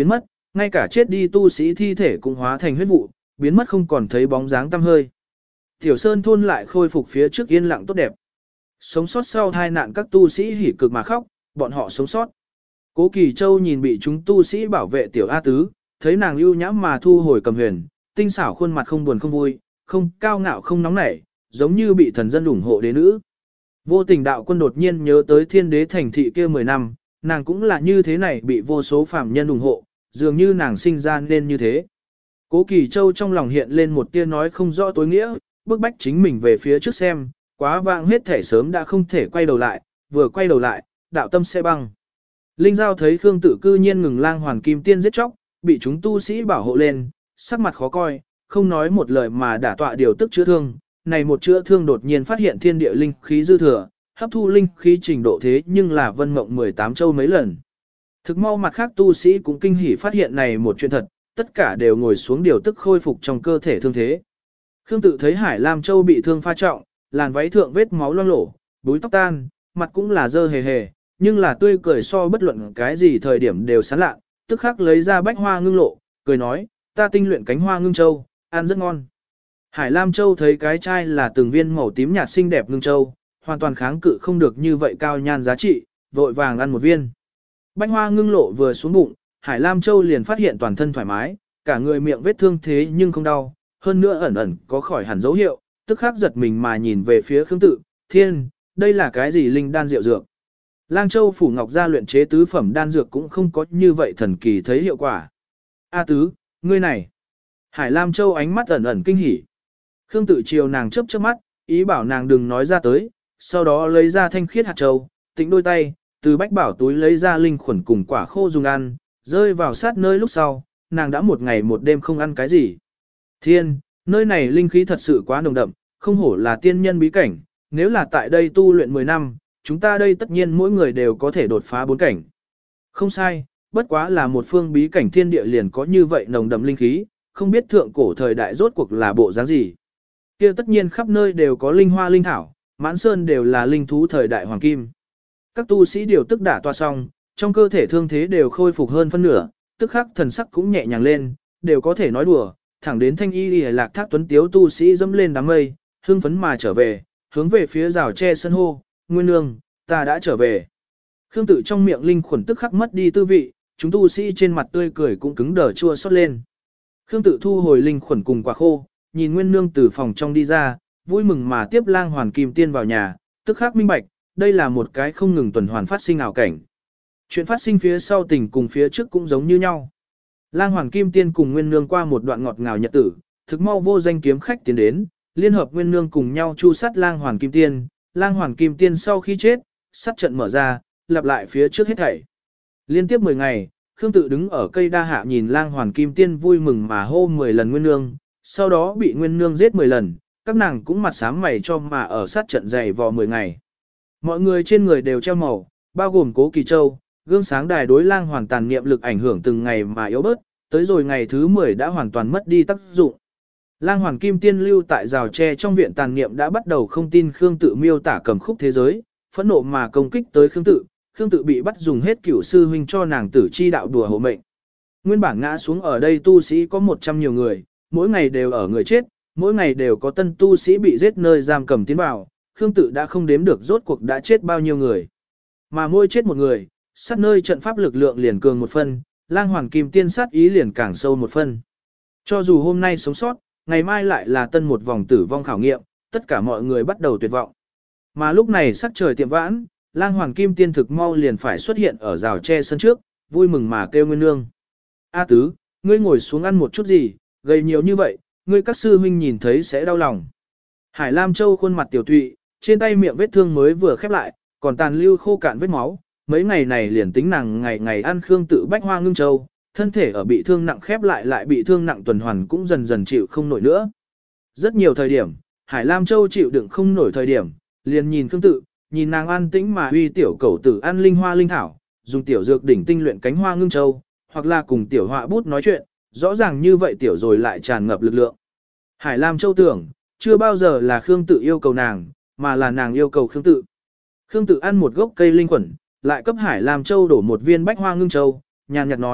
ngay cả chết đi tu sĩ thi thể cũng hóa thành huyết vụ, biến mất không còn thấy bóng dáng tăm hơi. Tiểu Sơn thôn lại khôi phục phía trước yên lặng tốt đẹp. Sống sót sau tai nạn các tu sĩ hỉ cực mà khóc, bọn họ sống sót. Cố Kỳ Châu nhìn bị chúng tu sĩ bảo vệ tiểu A Tứ, thấy nàng ưu nhãm mà thu hồi cầm huyền, tinh xảo khuôn mặt không buồn không vui, không cao ngạo không nóng nảy, giống như bị thần dân ủng hộ đế nữ. Vô tình đạo quân đột nhiên nhớ tới thiên đế thành thị kia mười năm, nàng cũng là như thế này bị vô số phàm nhân ủng hộ, dường như nàng sinh ra nên như thế. Cố Kỳ Châu trong lòng hiện lên một tia nói không rõ tối nghĩa, bức bách chính mình về phía trước xem, quá vãng hết thể sớm đã không thể quay đầu lại, vừa quay đầu lại, đạo tâm sẽ băng. Linh Giao thấy Khương Tự cư nhiên ngừng lang hoàn kim tiên giết chóc, bị chúng tu sĩ bảo hộ lên, sắc mặt khó coi, không nói một lời mà đả tọa điều tức chữa thương. Này một chữa thương đột nhiên phát hiện thiên địa linh khí dư thừa, hấp thu linh khí trình độ thế nhưng là vân mộng mười tám châu mấy lần. Thực mau mặt khác tu sĩ cũng kinh hỉ phát hiện này một chuyện thật, tất cả đều ngồi xuống điều tức khôi phục trong cơ thể thương thế. Khương Tự thấy Hải Lam Châu bị thương pha trọng, làn váy thượng vết máu loang lổ, búi tóc tan, mặt cũng là dơ hề hề, nhưng là tươi cười so bất luận cái gì thời điểm đều sán lạ, tức khắc lấy ra bách hoa ngưng lộ, cười nói, ta tinh luyện cánh hoa ngưng châu, ăn rất ngon. Hải Lam Châu thấy cái chai là từng viên màu tím nhạt xinh đẹp ngưng châu, hoàn toàn kháng cự không được như vậy cao nhan giá trị, vội vàng ăn một viên. Bách hoa ngưng lộ vừa xuống bụng, Hải Lam Châu liền phát hiện toàn thân thoải mái, cả người miệng vết thương thế nhưng không đau, hơn nữa ẩn ẩn có khỏi hẳn dấu hiệu, tức khắc giật mình mà nhìn về phía Khương Tự, thiên, đây là cái gì linh đan rượu dược. Lang Châu phủ ngọc gia luyện chế tứ phẩm đan dược cũng không có như vậy thần kỳ thấy hiệu quả. A Tứ, ngươi này. Hải Lam Châu ánh mắt ẩn ẩn kinh hỉ. Khương Tự chiều nàng chớp chớp mắt, ý bảo nàng đừng nói ra tới, sau đó lấy ra thanh khiết hạt châu, tĩnh đôi tay, từ bách bảo túi lấy ra linh khuẩn cùng quả khô dùng ăn, rơi vào sát nơi lúc sau, nàng đã một ngày một đêm không ăn cái gì. Thiên, nơi này linh khí thật sự quá nồng đậm, không hổ là tiên nhân bí cảnh, nếu là tại đây tu luyện mười năm, chúng ta đây tất nhiên mỗi người đều có thể đột phá bốn cảnh. Không sai, bất quá là một phương bí cảnh thiên địa liền có như vậy nồng đậm linh khí, không biết thượng cổ thời đại rốt cuộc là bộ dáng gì. Kia tất nhiên khắp nơi đều có linh hoa linh thảo, mãn sơn đều là linh thú thời đại hoàng kim. Các tu sĩ điều tức đả toa xong, trong cơ thể thương thế đều khôi phục hơn phân nửa, tức khắc thần sắc cũng nhẹ nhàng lên, đều có thể nói đùa, thẳng đến thanh y lìa lạc thác tuấn tiếu tu sĩ dẫm lên đám mây, hưng phấn mà trở về, hướng về phía rào tre sân hô, Nguyên Nương, ta đã trở về. Khương Tự trong miệng linh khuẩn tức khắc mất đi tư vị, chúng tu sĩ trên mặt tươi cười cũng cứng đờ chua xót lên. Khương Tự thu hồi linh khuẩn cùng quả khô, nhìn Nguyên Nương từ phòng trong đi ra, vui mừng mà tiếp lang hoàn kim tiên vào nhà, tức khắc minh bạch, đây là một cái không ngừng tuần hoàn phát sinh ảo cảnh. Chuyện phát sinh phía sau tình cùng phía trước cũng giống như nhau. Lang hoàn kim tiên cùng Nguyên Nương qua một đoạn ngọt ngào nhật tử, thực mau vô danh kiếm khách tiến đến, liên hợp Nguyên Nương cùng nhau chu sát lang hoàn kim tiên. Lang hoàn kim tiên sau khi chết, sát trận mở ra, lặp lại phía trước hết thảy. Liên tiếp mười ngày, Khương Tự đứng ở cây đa hạ nhìn lang hoàn kim tiên vui mừng mà hô mười lần Nguyên Nương, sau đó bị Nguyên Nương giết mười lần, các nàng cũng mặt sám mày cho mà ở sát trận dày vò mười ngày. Mọi người trên người đều treo màu, bao gồm Cố Kỳ Châu, gương sáng đài đối lang hoàn tàn niệm lực ảnh hưởng từng ngày mà yếu bớt, tới rồi ngày thứ mười đã hoàn toàn mất đi tác dụng. Lang hoàn kim tiên lưu tại rào tre trong viện tàn niệm đã bắt đầu không tin Khương Tự miêu tả cầm khúc thế giới, phẫn nộ mà công kích tới Khương Tự, Khương Tự bị bắt dùng hết cửu sư huynh cho nàng tử chi đạo đùa hộ mệnh. Nguyên bản ngã xuống ở đây tu sĩ có một trăm nhiều người, mỗi ngày đều ở người chết, mỗi ngày đều có tân tu sĩ bị giết nơi giam cầm tiến vào, Khương Tự đã không đếm được rốt cuộc đã chết bao nhiêu người. Mà mỗi chết một người, sát nơi trận pháp lực lượng liền cường một phân, lang hoàn kim tiên sát ý liền càng sâu một phân. Cho dù hôm nay sống sót, ngày mai lại là tân một vòng tử vong khảo nghiệm, tất cả mọi người bắt đầu tuyệt vọng. Mà lúc này sắc trời tiệm vãn, lang hoàn kim tiên thực mau liền phải xuất hiện ở rào tre sân trước, vui mừng mà kêu Nguyên Nương. A Tứ, ngươi ngồi xuống ăn một chút gì, gầy nhiều như vậy, ngươi các sư huynh nhìn thấy sẽ đau lòng. Hải Lam Châu khuôn mặt tiểu tụy, trên tay miệng vết thương mới vừa khép lại, còn tàn lưu khô cạn vết máu, mấy ngày này liền tính nàng ngày ngày ăn Khương Tự bách hoa ngưng châu, thân thể ở bị thương nặng khép lại lại bị thương nặng tuần hoàn cũng dần dần chịu không nổi nữa. Rất nhiều thời điểm, Hải Lam Châu chịu đựng không nổi thời điểm, liền nhìn Khương Tự, nhìn nàng an tĩnh mà uy tiểu cẩu tử ăn linh hoa linh thảo, dùng tiểu dược đỉnh tinh luyện cánh hoa ngưng châu, hoặc là cùng tiểu họa bút nói chuyện, rõ ràng như vậy tiểu rồi lại tràn ngập lực lượng. Hải Lam Châu tưởng, chưa bao giờ là Khương Tự yêu cầu nàng, mà là nàng yêu cầu Khương Tự. Khương Tự ăn một gốc cây linh quẩn, lại cấp Hải Lam Châu đổ một viên bách hoa ngưng châu, nhàn nhạt nói,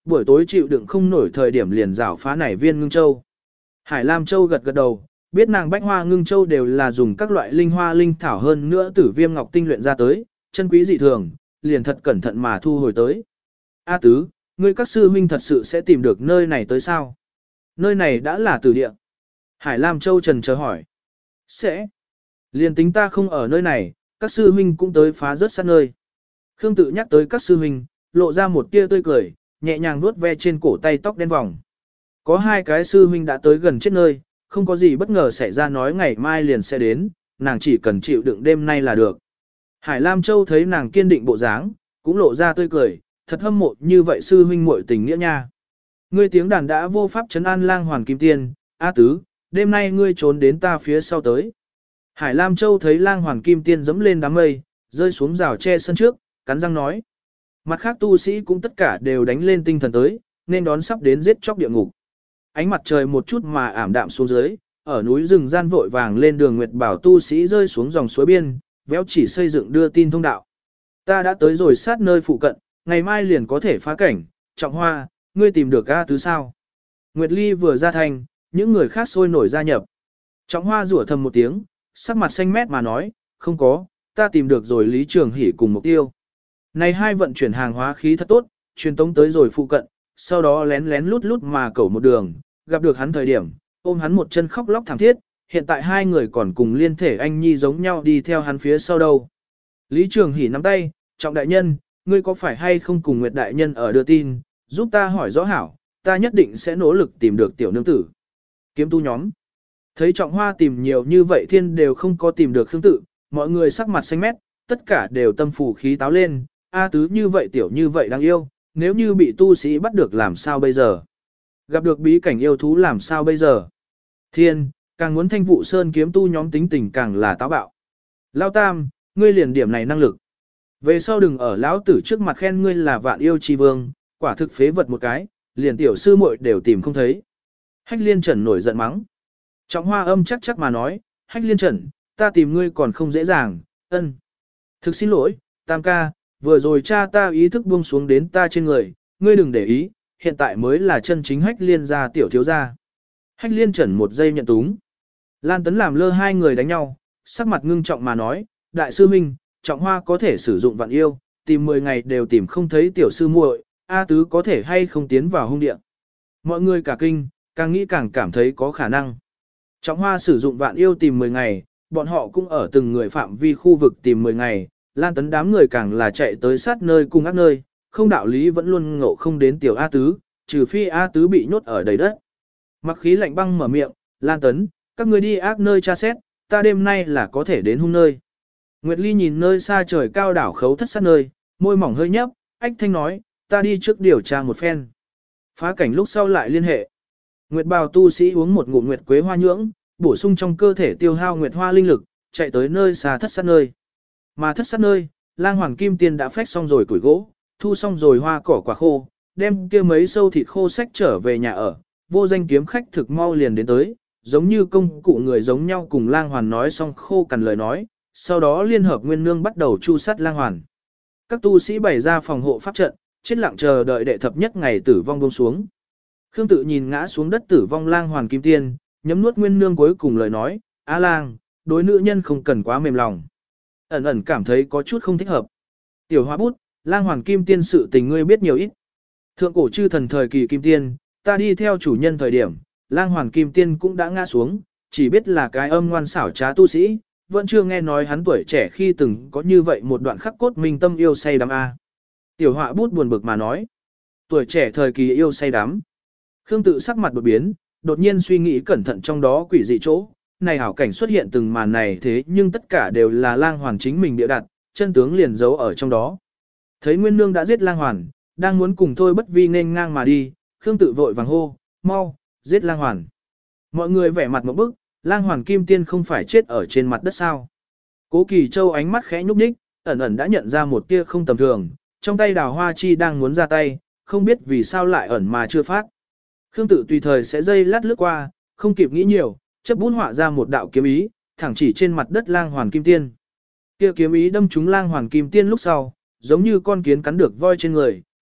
buổi tối chịu đựng không nổi thời điểm liền rảo phá nảy viên ngưng châu. Hải Lam Châu gật gật đầu, biết nàng bách hoa ngưng châu đều là dùng các loại linh hoa linh thảo hơn nữa tử viêm ngọc tinh luyện ra tới, chân quý dị thường, liền thật cẩn thận mà thu hồi tới. A tứ, ngươi các sư huynh thật sự sẽ tìm được nơi này tới sao? Nơi này đã là tử địa. Hải Lam Châu trần chờ hỏi. Sẽ. Liền tính ta không ở nơi này, các sư huynh cũng tới phá rớt sát nơi. Khương tự nhắc tới các sư huynh, lộ ra một tia tươi cười, nhẹ nhàng vuốt ve trên cổ tay tóc đen vòng. Có hai cái sư huynh đã tới gần chết nơi, không có gì bất ngờ xảy ra nói ngày mai liền sẽ đến, nàng chỉ cần chịu đựng đêm nay là được. Hải Lam Châu thấy nàng kiên định bộ dáng, cũng lộ ra tươi cười, thật hâm mộ như vậy sư huynh muội tình nghĩa nha. Ngươi tiếng đàn đã vô pháp trấn an lang hoàn kim tiên, A tứ, đêm nay ngươi trốn đến ta phía sau tới. Hải Lam Châu thấy lang hoàn kim tiên dẫm lên đám mây, rơi xuống rào tre sân trước, cắn răng nói. Mặt khác tu sĩ cũng tất cả đều đánh lên tinh thần tới, nên đón sắp đến giết chóc địa ngục. Ánh mặt trời một chút mà ảm đạm xuống dưới, ở núi rừng gian vội vàng lên đường Nguyệt Bảo tu sĩ rơi xuống dòng suối biên, véo chỉ xây dựng đưa tin thông đạo. Ta đã tới rồi sát nơi phụ cận, ngày mai liền có thể phá cảnh, Trọng Hoa, ngươi tìm được A tứ sao? Nguyệt Ly vừa ra thành, những người khác sôi nổi gia nhập. Trọng Hoa rủa thầm một tiếng, sắc mặt xanh mét mà nói, không có, ta tìm được rồi Lý Trường Hỷ cùng mục tiêu. Này hai vận chuyển hàng hóa khí thật tốt, truyền tống tới rồi phụ cận, sau đó lén lén lút lút mà cẩu một đường, gặp được hắn thời điểm, ôm hắn một chân khóc lóc thảm thiết, hiện tại hai người còn cùng liên thể anh nhi giống nhau đi theo hắn phía sau đâu. Lý Trường Hỷ nắm tay, Trọng đại nhân, ngươi có phải hay không cùng Nguyệt đại nhân ở đưa tin, giúp ta hỏi rõ hảo, ta nhất định sẽ nỗ lực tìm được tiểu nương tử. Kiếm tu nhóm. Thấy Trọng Hoa tìm nhiều như vậy thiên đều không có tìm được Khương Tự, mọi người sắc mặt xanh mét, tất cả đều tâm phủ khí táo lên, A tứ như vậy tiểu như vậy đáng yêu, nếu như bị tu sĩ bắt được làm sao bây giờ? Gặp được bí cảnh yêu thú làm sao bây giờ? Thiên, càng muốn Thanh Vụ Sơn kiếm tu nhóm tính tình càng là táo bạo. Lao Tam, ngươi liền điểm này năng lực. Về sau đừng ở lão tử trước mặt khen ngươi là vạn yêu chi vương, quả thực phế vật một cái, liền tiểu sư muội đều tìm không thấy. Hách Liên Trần nổi giận mắng. Trọng Hoa âm chắc chắc mà nói, Hách Liên Trần, ta tìm ngươi còn không dễ dàng, ân. Thực xin lỗi, Tam ca, vừa rồi cha ta ý thức buông xuống đến ta trên người, ngươi đừng để ý, hiện tại mới là chân chính Hách Liên gia tiểu thiếu gia. Hách Liên Trần một giây nhận túng. Lan Tấn làm lơ hai người đánh nhau, sắc mặt ngưng trọng mà nói, đại sư huynh, Trọng Hoa có thể sử dụng vạn yêu, tìm mười ngày đều tìm không thấy tiểu sư muội, A tứ có thể hay không tiến vào hung địa. Mọi người cả kinh, càng nghĩ càng cảm thấy có khả năng. Trọng Hoa sử dụng vạn yêu tìm mười ngày, bọn họ cũng ở từng người phạm vi khu vực tìm mười ngày, Lan Tấn đám người càng là chạy tới sát nơi cùng ác nơi, không đạo lý vẫn luôn ngộ không đến tiểu A tứ, trừ phi A tứ bị nhốt ở đầy đất. Mặc khí lạnh băng mở miệng, Lan Tấn, các ngươi đi ác nơi tra xét, ta đêm nay là có thể đến hung nơi. Nguyệt Ly nhìn nơi xa trời cao đảo khấu thất sát nơi, môi mỏng hơi nhấp, ách thanh nói, ta đi trước điều tra một phen. Phá cảnh lúc sau lại liên hệ. Nguyệt Bào tu sĩ uống một ngụm nguyệt quế hoa nhưỡng, bổ sung trong cơ thể tiêu hao nguyệt hoa linh lực, chạy tới nơi xa thất sát nơi. Mà thất sát nơi, Lang Hoàng Kim Tiên đã phách xong rồi củi gỗ, thu xong rồi hoa cỏ quả khô, đem kia mấy sâu thịt khô sách trở về nhà ở, vô danh kiếm khách thực mau liền đến tới, giống như công cụ người giống nhau cùng Lang Hoàn nói xong khô cằn lời nói, sau đó liên hợp Nguyên Nương bắt đầu chu sát Lang Hoàn. Các tu sĩ bày ra phòng hộ pháp trận, chết lặng chờ đợi đệ thập nhất ngày tử vong buông xuống. Khương Tự nhìn ngã xuống đất tử vong Lang Hoàn Kim Tiên, nhấm nuốt Nguyên Nương cuối cùng lời nói, "A Lang, đối nữ nhân không cần quá mềm lòng." Ẩn ẩn cảm thấy có chút không thích hợp. Tiểu Hoa bút, Lang Hoàn Kim Tiên sự tình ngươi biết nhiều ít. Thượng cổ chư thần thời kỳ Kim Tiên, ta đi theo chủ nhân thời điểm, Lang Hoàn Kim Tiên cũng đã ngã xuống, chỉ biết là cái âm ngoan xảo trá tu sĩ, vẫn chưa nghe nói hắn tuổi trẻ khi từng có như vậy một đoạn khắc cốt minh tâm yêu say đắm a. Tiểu Họa bút buồn bực mà nói, tuổi trẻ thời kỳ yêu say đắm. Khương Tự sắc mặt đột biến, đột nhiên suy nghĩ cẩn thận trong đó quỷ dị chỗ, này hảo cảnh xuất hiện từng màn này thế nhưng tất cả đều là Lang Hoàn chính mình bịa đặt, chân tướng liền giấu ở trong đó. Thấy Nguyên Nương đã giết Lang Hoàn, đang muốn cùng thôi bất vi nên ngang mà đi, Khương Tự vội vàng hô, mau, giết Lang Hoàn. Mọi người vẻ mặt một bức, Lang Hoàn Kim Tiên không phải chết ở trên mặt đất sao. Cố Kỳ Châu ánh mắt khẽ nhúc nhích, ẩn ẩn đã nhận ra một tia không tầm thường, trong tay Đào Hoa Chi đang muốn ra tay, không biết vì sao lại ẩn mà chưa phát. Khương Tự tùy thời sẽ dây lát lướt qua, không kịp nghĩ nhiều, chấp bút họa ra một đạo kiếm ý, thẳng chỉ trên mặt đất Lang Hoàn Kim Tiên. Kia kiếm ý đâm trúng Lang Hoàn Kim Tiên lúc sau, giống như con kiến cắn được voi trên người,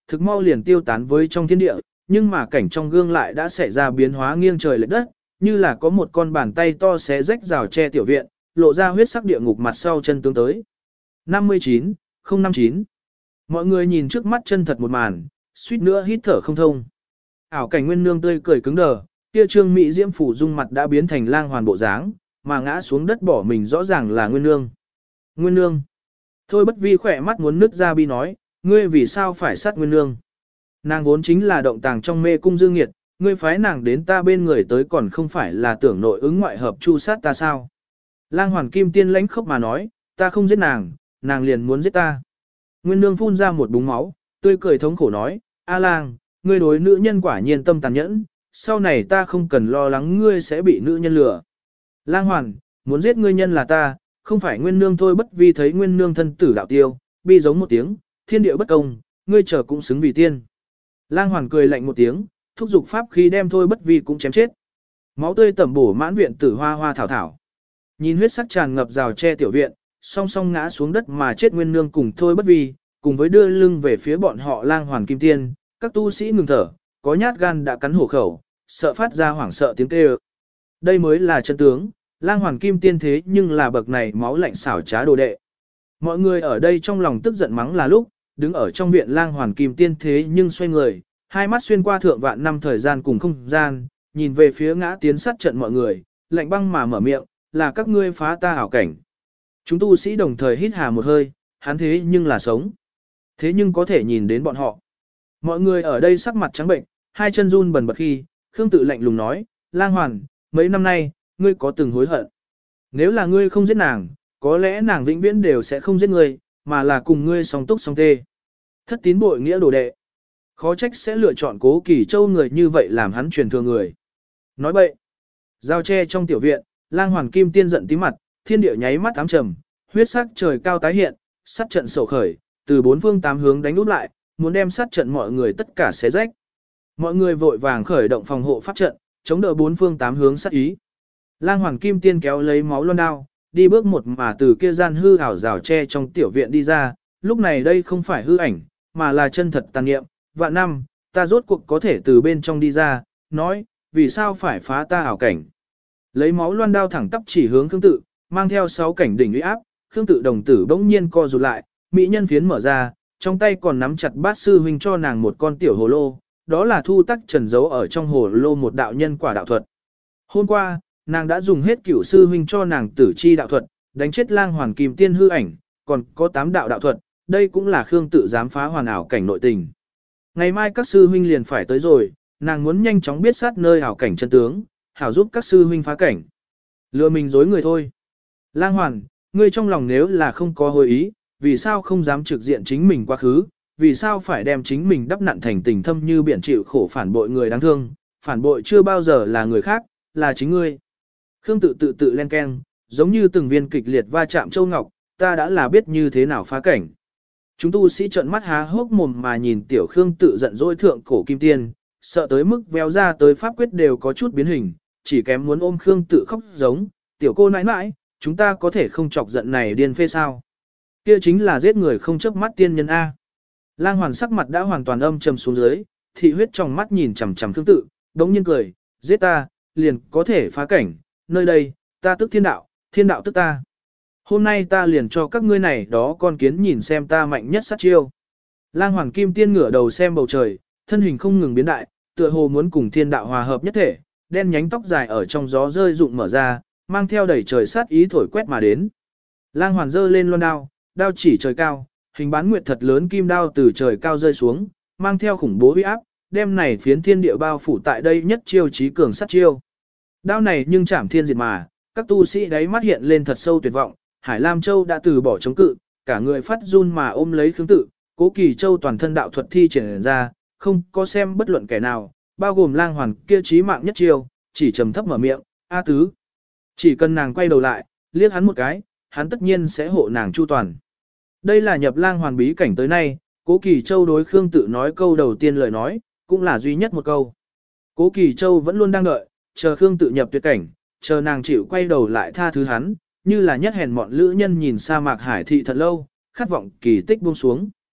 thực mau liền tiêu tán với trong thiên địa, nhưng mà cảnh trong gương lại đã xảy ra biến hóa nghiêng trời lệch đất, như là có một con bàn tay to xé rách rào che tiểu viện, lộ ra huyết sắc địa ngục mặt sau chân tướng tới. năm mươi chín, không năm chín. Mọi người nhìn trước mắt chân thật một màn, suýt nữa hít thở không thông. Ảo cảnh Nguyên Nương tươi cười cứng đờ, kia trương mỹ diễm phủ dung mặt đã biến thành lang hoàn bộ dáng, mà ngã xuống đất bỏ mình rõ ràng là Nguyên Nương. Nguyên Nương. Thôi Bất Vi khỏe mắt muốn nứt ra bi nói, ngươi vì sao phải sát Nguyên Nương? Nàng vốn chính là động tàng trong mê cung dương nghiệt, ngươi phái nàng đến ta bên người tới còn không phải là tưởng nội ứng ngoại hợp chu sát ta sao? Lang Hoàn Kim Tiên lãnh khốc mà nói, ta không giết nàng, nàng liền muốn giết ta. Nguyên Nương phun ra một búng máu, tươi cười thống khổ nói, A Lang, ngươi đối nữ nhân quả nhiên tâm tàn nhẫn, sau này ta không cần lo lắng ngươi sẽ bị nữ nhân lừa. Lang Hoàn, muốn giết ngươi nhân là ta, không phải Nguyên Nương. Thôi Bất Vi thấy Nguyên Nương thân tử đạo tiêu, bi giống một tiếng, thiên địa bất công, ngươi chờ cũng xứng vì tiên. Lang Hoàn cười lạnh một tiếng, thúc giục pháp khí đem Thôi Bất Vi cũng chém chết. Máu tươi tẩm bổ mãn viện tử hoa hoa thảo thảo. Nhìn huyết sắc tràn ngập rào che tiểu viện, song song ngã xuống đất mà chết Nguyên Nương cùng Thôi Bất Vi, cùng với đưa lưng về phía bọn họ Lang Hoàn Kim Tiên, các tu sĩ ngừng thở, có nhát gan đã cắn hổ khẩu, sợ phát ra hoảng sợ tiếng kêu. Đây mới là chân tướng, Lang Hoàn Kim Tiên thế nhưng là bậc này máu lạnh xảo trá đồ đệ. Mọi người ở đây trong lòng tức giận mắng là lúc, đứng ở trong viện Lang Hoàn Kim Tiên thế nhưng xoay người, hai mắt xuyên qua thượng vạn năm thời gian cùng không gian, nhìn về phía ngã tiến sát trận mọi người, lạnh băng mà mở miệng, là các ngươi phá ta ảo cảnh. Chúng tu sĩ đồng thời hít hà một hơi, hắn thế nhưng là sống. Thế nhưng có thể nhìn đến bọn họ. Mọi người ở đây sắc mặt trắng bệnh, hai chân run bần bật khi, Khương Tự lạnh lùng nói, Lang Hoàn, mấy năm nay, ngươi có từng hối hận. Nếu là ngươi không giết nàng, có lẽ nàng vĩnh viễn đều sẽ không giết ngươi, mà là cùng ngươi song túc song tê. Thất tín bội nghĩa đồ đệ. Khó trách sẽ lựa chọn Cố Kỳ Châu người như vậy làm hắn truyền thừa người. Nói bậy. Giao tre trong tiểu viện, Lang Hoàn Kim Tiên giận tím mặt, thiên địa nháy mắt ám trầm, huyết sắc trời cao tái hiện, sát trận sổ khởi, từ bốn phương tám hướng đánh úp lại, muốn đem sát trận mọi người tất cả xé rách. Mọi người vội vàng khởi động phòng hộ pháp trận, chống đỡ bốn phương tám hướng sát ý. Lang Hoàn Kim Tiên kéo lấy máu loan đao, đi bước một mà từ kia gian hư ảo rào tre trong tiểu viện đi ra, lúc này đây không phải hư ảnh, mà là chân thật tàn niệm, vạn năm, ta rốt cuộc có thể từ bên trong đi ra, nói, vì sao phải phá ta ảo cảnh. Lấy máu loan đao thẳng tắp chỉ hướng Khương Tự, mang theo sáu cảnh đỉnh uy áp, Khương Tự đồng tử bỗng nhiên co rụt lại, mỹ nhân phiến mở ra, trong tay còn nắm chặt bát sư huynh cho nàng một con tiểu hồ lô, đó là Thu Tắc Trần giấu ở trong hồ lô một đạo nhân quả đạo thuật. Hôm qua, nàng đã dùng hết cửu sư huynh cho nàng tử chi đạo thuật, đánh chết Lang Hoàn Kim Tiên hư ảnh, còn có tám đạo đạo thuật, đây cũng là Khương Tự dám phá hoàn ảo cảnh nội tình. Ngày mai các sư huynh liền phải tới rồi, nàng muốn nhanh chóng biết sát nơi ảo cảnh chân tướng, hảo giúp các sư huynh phá cảnh. Lừa mình dối người thôi. Lang Hoàn, ngươi trong lòng nếu là không có hồi ý, vì sao không dám trực diện chính mình quá khứ, vì sao phải đem chính mình đắp nặn thành tình thâm như biển chịu khổ phản bội người đáng thương, phản bội chưa bao giờ là người khác, là chính ngươi. Khương Tự tự tự len keng, giống như từng viên kịch liệt va chạm châu ngọc, ta đã là biết như thế nào phá cảnh. Chúng tu sĩ trợn mắt há hốc mồm mà nhìn tiểu Khương Tự giận dỗi thượng cổ kim tiên, sợ tới mức véo ra tới pháp quyết đều có chút biến hình, chỉ kém muốn ôm Khương Tự khóc giống, tiểu cô nãi nãi, chúng ta có thể không chọc giận này điên phê sao. Kia chính là giết người không chớp mắt tiên nhân A. Lang Hoàn sắc mặt đã hoàn toàn âm trầm xuống dưới, thị huyết trong mắt nhìn chằm chằm Khương Tự, đống nhiên cười, giết ta, liền có thể phá cảnh, nơi đây, ta tức thiên đạo, thiên đạo tức ta. Hôm nay ta liền cho các ngươi này đó con kiến nhìn xem ta mạnh nhất sát chiêu. Lang Hoàn Kim Tiên ngửa đầu xem bầu trời, thân hình không ngừng biến đại, tựa hồ muốn cùng thiên đạo hòa hợp nhất thể, đen nhánh tóc dài ở trong gió rơi rụng mở ra, mang theo đầy trời sát ý thổi quét mà đến. Lang Hoàn giơ lên loan đao, đao chỉ trời cao, hình bán nguyệt thật lớn kim đao từ trời cao rơi xuống, mang theo khủng bố uy áp, đem này phiến thiên địa bao phủ tại đây nhất chiêu chí cường sát chiêu. Đao này nhưng chảm thiên diệt mà, các tu sĩ đáy mắt hiện lên thật sâu tuyệt vọng, Hải Lam Châu đã từ bỏ chống cự, cả người phát run mà ôm lấy Khương Tự, Cố Kỳ Châu toàn thân đạo thuật thi triển ra, không có xem bất luận kẻ nào, bao gồm Lang Hoàn kia chí mạng nhất chiêu, chỉ trầm thấp mở miệng, "A tứ." Chỉ cần nàng quay đầu lại, liếc hắn một cái, hắn tất nhiên sẽ hộ nàng chu toàn. Đây là nhập Lang Hoàn bí cảnh tới nay, Cố Kỳ Châu đối Khương Tự nói câu đầu tiên lời nói, cũng là duy nhất một câu. Cố Kỳ Châu vẫn luôn đang đợi, chờ Khương Tự nhập tuyệt cảnh, chờ nàng chịu quay đầu lại tha thứ hắn, như là nhất hèn mọn lữ nhân nhìn sa mạc hải thị thật lâu, khát vọng kỳ tích buông xuống.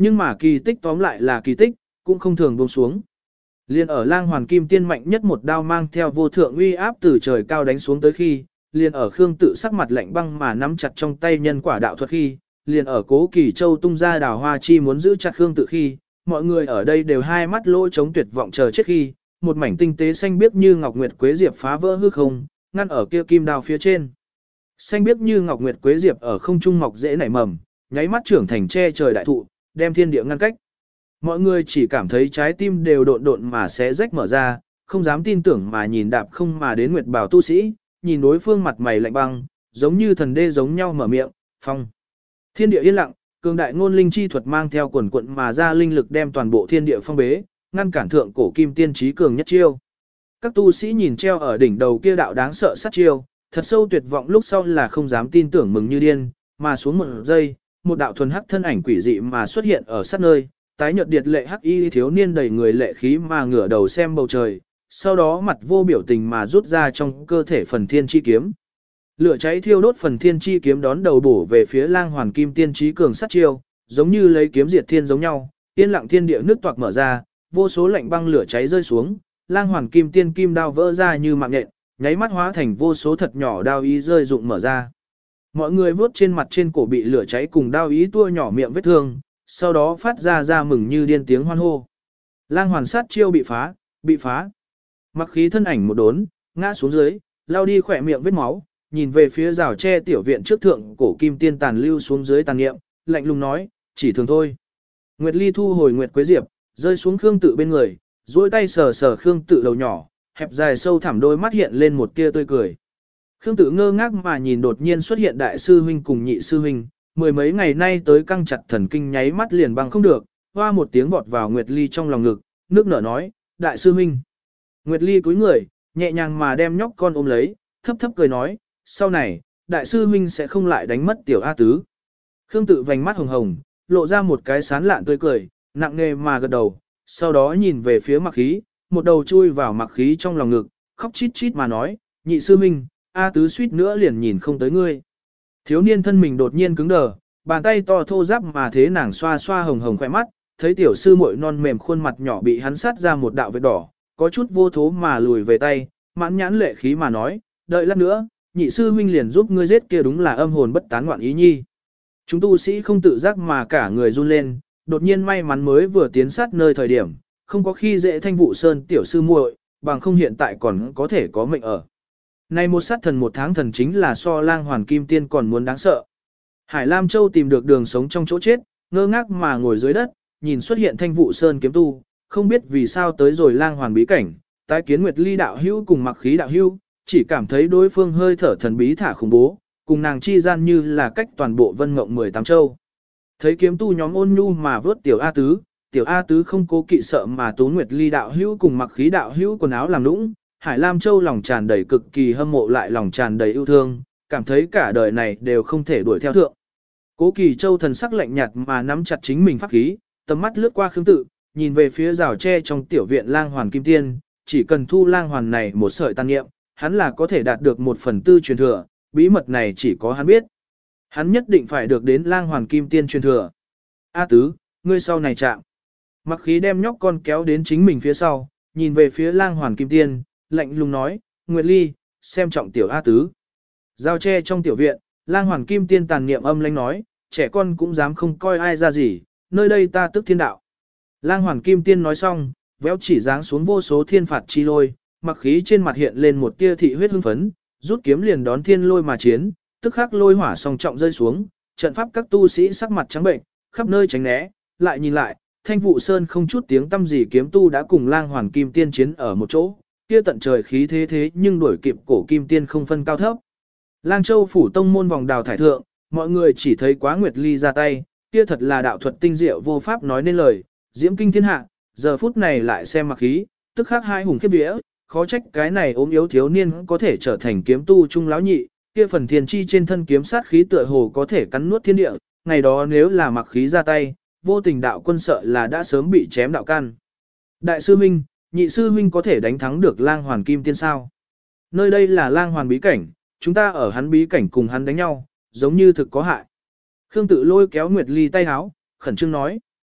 Nhưng mà kỳ tích tóm lại là kỳ tích, cũng không thường buông xuống. Liên ở lang hoàn kim tiên mạnh nhất một đao mang theo vô thượng uy áp từ trời cao đánh xuống tới khi, liền ở Khương Tự sắc mặt lạnh băng mà nắm chặt trong tay nhân quả đạo thuật khi, liền ở Cố Kỳ Châu tung ra đào hoa chi muốn giữ chặt Khương Tự khi, mọi người ở đây đều hai mắt lỗ trống tuyệt vọng chờ chết khi, một mảnh tinh tế xanh biếc như ngọc nguyệt quế diệp phá vỡ hư không, ngăn ở kia kim đao phía trên. Xanh biếc như ngọc nguyệt quế diệp ở không trung mọc dễ nảy mầm, nháy mắt trưởng thành che trời đại thụ, đem thiên địa ngăn cách. Mọi người chỉ cảm thấy trái tim đều độn độn mà xé rách mở ra, không dám tin tưởng mà nhìn đạp không mà đến Nguyệt Bảo tu sĩ, nhìn đối phương mặt mày lạnh băng, giống như thần đê giống nhau mở miệng, phong. Thiên địa yên lặng, cường đại ngôn linh chi thuật mang theo quần quận mà ra linh lực đem toàn bộ thiên địa phong bế, ngăn cản thượng cổ kim tiên trí cường nhất chiêu. Các tu sĩ nhìn treo ở đỉnh đầu kia đạo đáng sợ sát chiêu, thật sâu tuyệt vọng lúc sau là không dám tin tưởng mừng như điên, mà xuống một giây, một đạo thuần hắc thân ảnh quỷ dị mà xuất hiện ở sát nơi, tái nhợt điệt lệ hắc y thiếu niên đầy người lệ khí mà ngửa đầu xem bầu trời, sau đó mặt vô biểu tình mà rút ra trong cơ thể phần thiên chi kiếm. Lửa cháy thiêu đốt phần thiên chi kiếm đón đầu bổ về phía lang hoàn kim tiên trí cường sát chiêu, giống như lấy kiếm diệt thiên giống nhau, yên lặng thiên địa nước toạc mở ra, vô số lạnh băng lửa cháy rơi xuống, lang hoàn kim tiên kim đao vỡ ra như mạng nhện, nháy mắt hóa thành vô số thật nhỏ đao ý rơi rụng mở ra. Mọi người vuốt trên mặt trên cổ bị lửa cháy cùng đao ý tua nhỏ miệng vết thương, sau đó phát ra ra mừng như điên tiếng hoan hô. Lang hoàn sát chiêu bị phá, bị phá. Mặc khí thân ảnh một đốn, ngã xuống dưới, lao đi khỏe miệng vết máu, nhìn về phía rào tre tiểu viện trước thượng cổ kim tiên tàn lưu xuống dưới tàn niệm, lạnh lùng nói, chỉ thường thôi. Nguyệt Ly thu hồi Nguyệt Quế Diệp, rơi xuống Khương Tự bên người, duỗi tay sờ sờ Khương Tự đầu nhỏ, hẹp dài sâu thẳm đôi mắt hiện lên một tia tươi cười. Khương Tự ngơ ngác mà nhìn đột nhiên xuất hiện đại sư huynh cùng nhị sư huynh, mười mấy ngày nay tới căng chặt thần kinh nháy mắt liền băng không được, hoa một tiếng vọt vào Nguyệt Ly trong lòng ngực, nước nở nói, đại sư huynh. Nguyệt Ly cúi người, nhẹ nhàng mà đem nhóc con ôm lấy, thấp thấp cười nói, sau này, đại sư huynh sẽ không lại đánh mất tiểu A Tứ. Khương Tự vành mắt hồng hồng, lộ ra một cái sán lạn tươi cười, nặng nề mà gật đầu, sau đó nhìn về phía Mặc Khí, một đầu chui vào Mặc Khí trong lòng ngực, khóc chít chít mà nói, nhị sư huynh, A Tứ suýt nữa liền nhìn không tới ngươi. Thiếu niên thân mình đột nhiên cứng đờ, bàn tay to thô ráp mà thế nàng xoa xoa hồng hồng khỏe mắt, thấy tiểu sư muội non mềm khuôn mặt nhỏ bị hắn sát ra một đạo vết đỏ, có chút vô thố mà lùi về tay, mãn nhãn lệ khí mà nói, đợi lát nữa, nhị sư huynh liền giúp ngươi giết kia đúng là âm hồn bất tán ngoạn ý nhi. Chúng tu sĩ không tự giác mà cả người run lên, đột nhiên may mắn mới vừa tiến sát nơi thời điểm, không có khi dễ thanh vụ sơn tiểu sư muội, bằng không hiện tại còn có thể có mệnh ở. Này một sát thần một tháng thần chính là so lang hoàn kim tiên còn muốn đáng sợ. Hải Lam Châu tìm được đường sống trong chỗ chết, ngơ ngác mà ngồi dưới đất, nhìn xuất hiện thanh vụ sơn kiếm tu, không biết vì sao tới rồi lang hoàn bí cảnh, tái kiến Nguyệt Ly đạo hữu cùng Mặc Khí đạo hữu, chỉ cảm thấy đối phương hơi thở thần bí thả khủng bố, cùng nàng chi gian như là cách toàn bộ vân mộng mười tám châu. Thấy kiếm tu nhóm ôn nhu mà vớt tiểu A Tứ, tiểu A Tứ không cố kỵ sợ mà tốn Nguyệt Ly đạo hữu cùng Mặc Khí đạo hữu quần áo làm nũng, Hải Lam Châu lòng tràn đầy cực kỳ hâm mộ lại lòng tràn đầy yêu thương, cảm thấy cả đời này đều không thể đuổi theo thượng. Cố Kỳ Châu thần sắc lạnh nhạt mà nắm chặt chính mình pháp khí, tầm mắt lướt qua Khương Tự, nhìn về phía rào tre trong tiểu viện lang hoàn kim tiên, chỉ cần thu lang hoàn này một sợi tàn niệm, hắn là có thể đạt được một phần tư truyền thừa, bí mật này chỉ có hắn biết. Hắn nhất định phải được đến lang hoàn kim tiên truyền thừa. A Tứ, ngươi sau này chạm. Mặc Khí đem nhóc con kéo đến chính mình phía sau, nhìn về phía lang hoàn kim tiên, lạnh lùng nói, Nguyệt Ly, xem trọng tiểu A Tứ. Giao tre trong tiểu viện, lang hoàn kim tiên tàn niệm âm lãnh nói, trẻ con cũng dám không coi ai ra gì, nơi đây ta tức thiên đạo. Lang hoàn kim tiên nói xong, véo chỉ giáng xuống vô số thiên phạt chi lôi, Mặc Khí trên mặt hiện lên một tia thị huyết hưng phấn, rút kiếm liền đón thiên lôi mà chiến, tức khắc lôi hỏa song trọng rơi xuống, trận pháp các tu sĩ sắc mặt trắng bệnh, khắp nơi tránh né, lại nhìn lại, Thanh Vụ Sơn không chút tiếng tâm gì kiếm tu đã cùng lang hoàn kim tiên chiến ở một chỗ, kia tận trời khí thế thế nhưng đuổi kịp cổ kim tiên không phân cao thấp. Lang Châu phủ tông môn vòng đào thải thượng, mọi người chỉ thấy Quá Nguyệt Ly ra tay, kia thật là đạo thuật tinh diệu vô pháp nói nên lời, diễm kinh thiên hạ, giờ phút này lại xem Mặc Khí, tức khắc hai hùng khiếp vía, khó trách cái này ốm yếu thiếu niên có thể trở thành kiếm tu trung lão nhị, kia phần thiên chi trên thân kiếm sát khí tựa hồ có thể cắn nuốt thiên địa, ngày đó nếu là Mặc Khí ra tay, vô tình đạo quân sợ là đã sớm bị chém đạo can. Đại sư huynh, nhị sư huynh có thể đánh thắng được lang hoàn kim tiên sao? Nơi đây là lang hoàn bí cảnh, chúng ta ở hắn bí cảnh cùng hắn đánh nhau, giống như thực có hại. Khương Tự lôi kéo Nguyệt Ly tay háo, khẩn trương nói.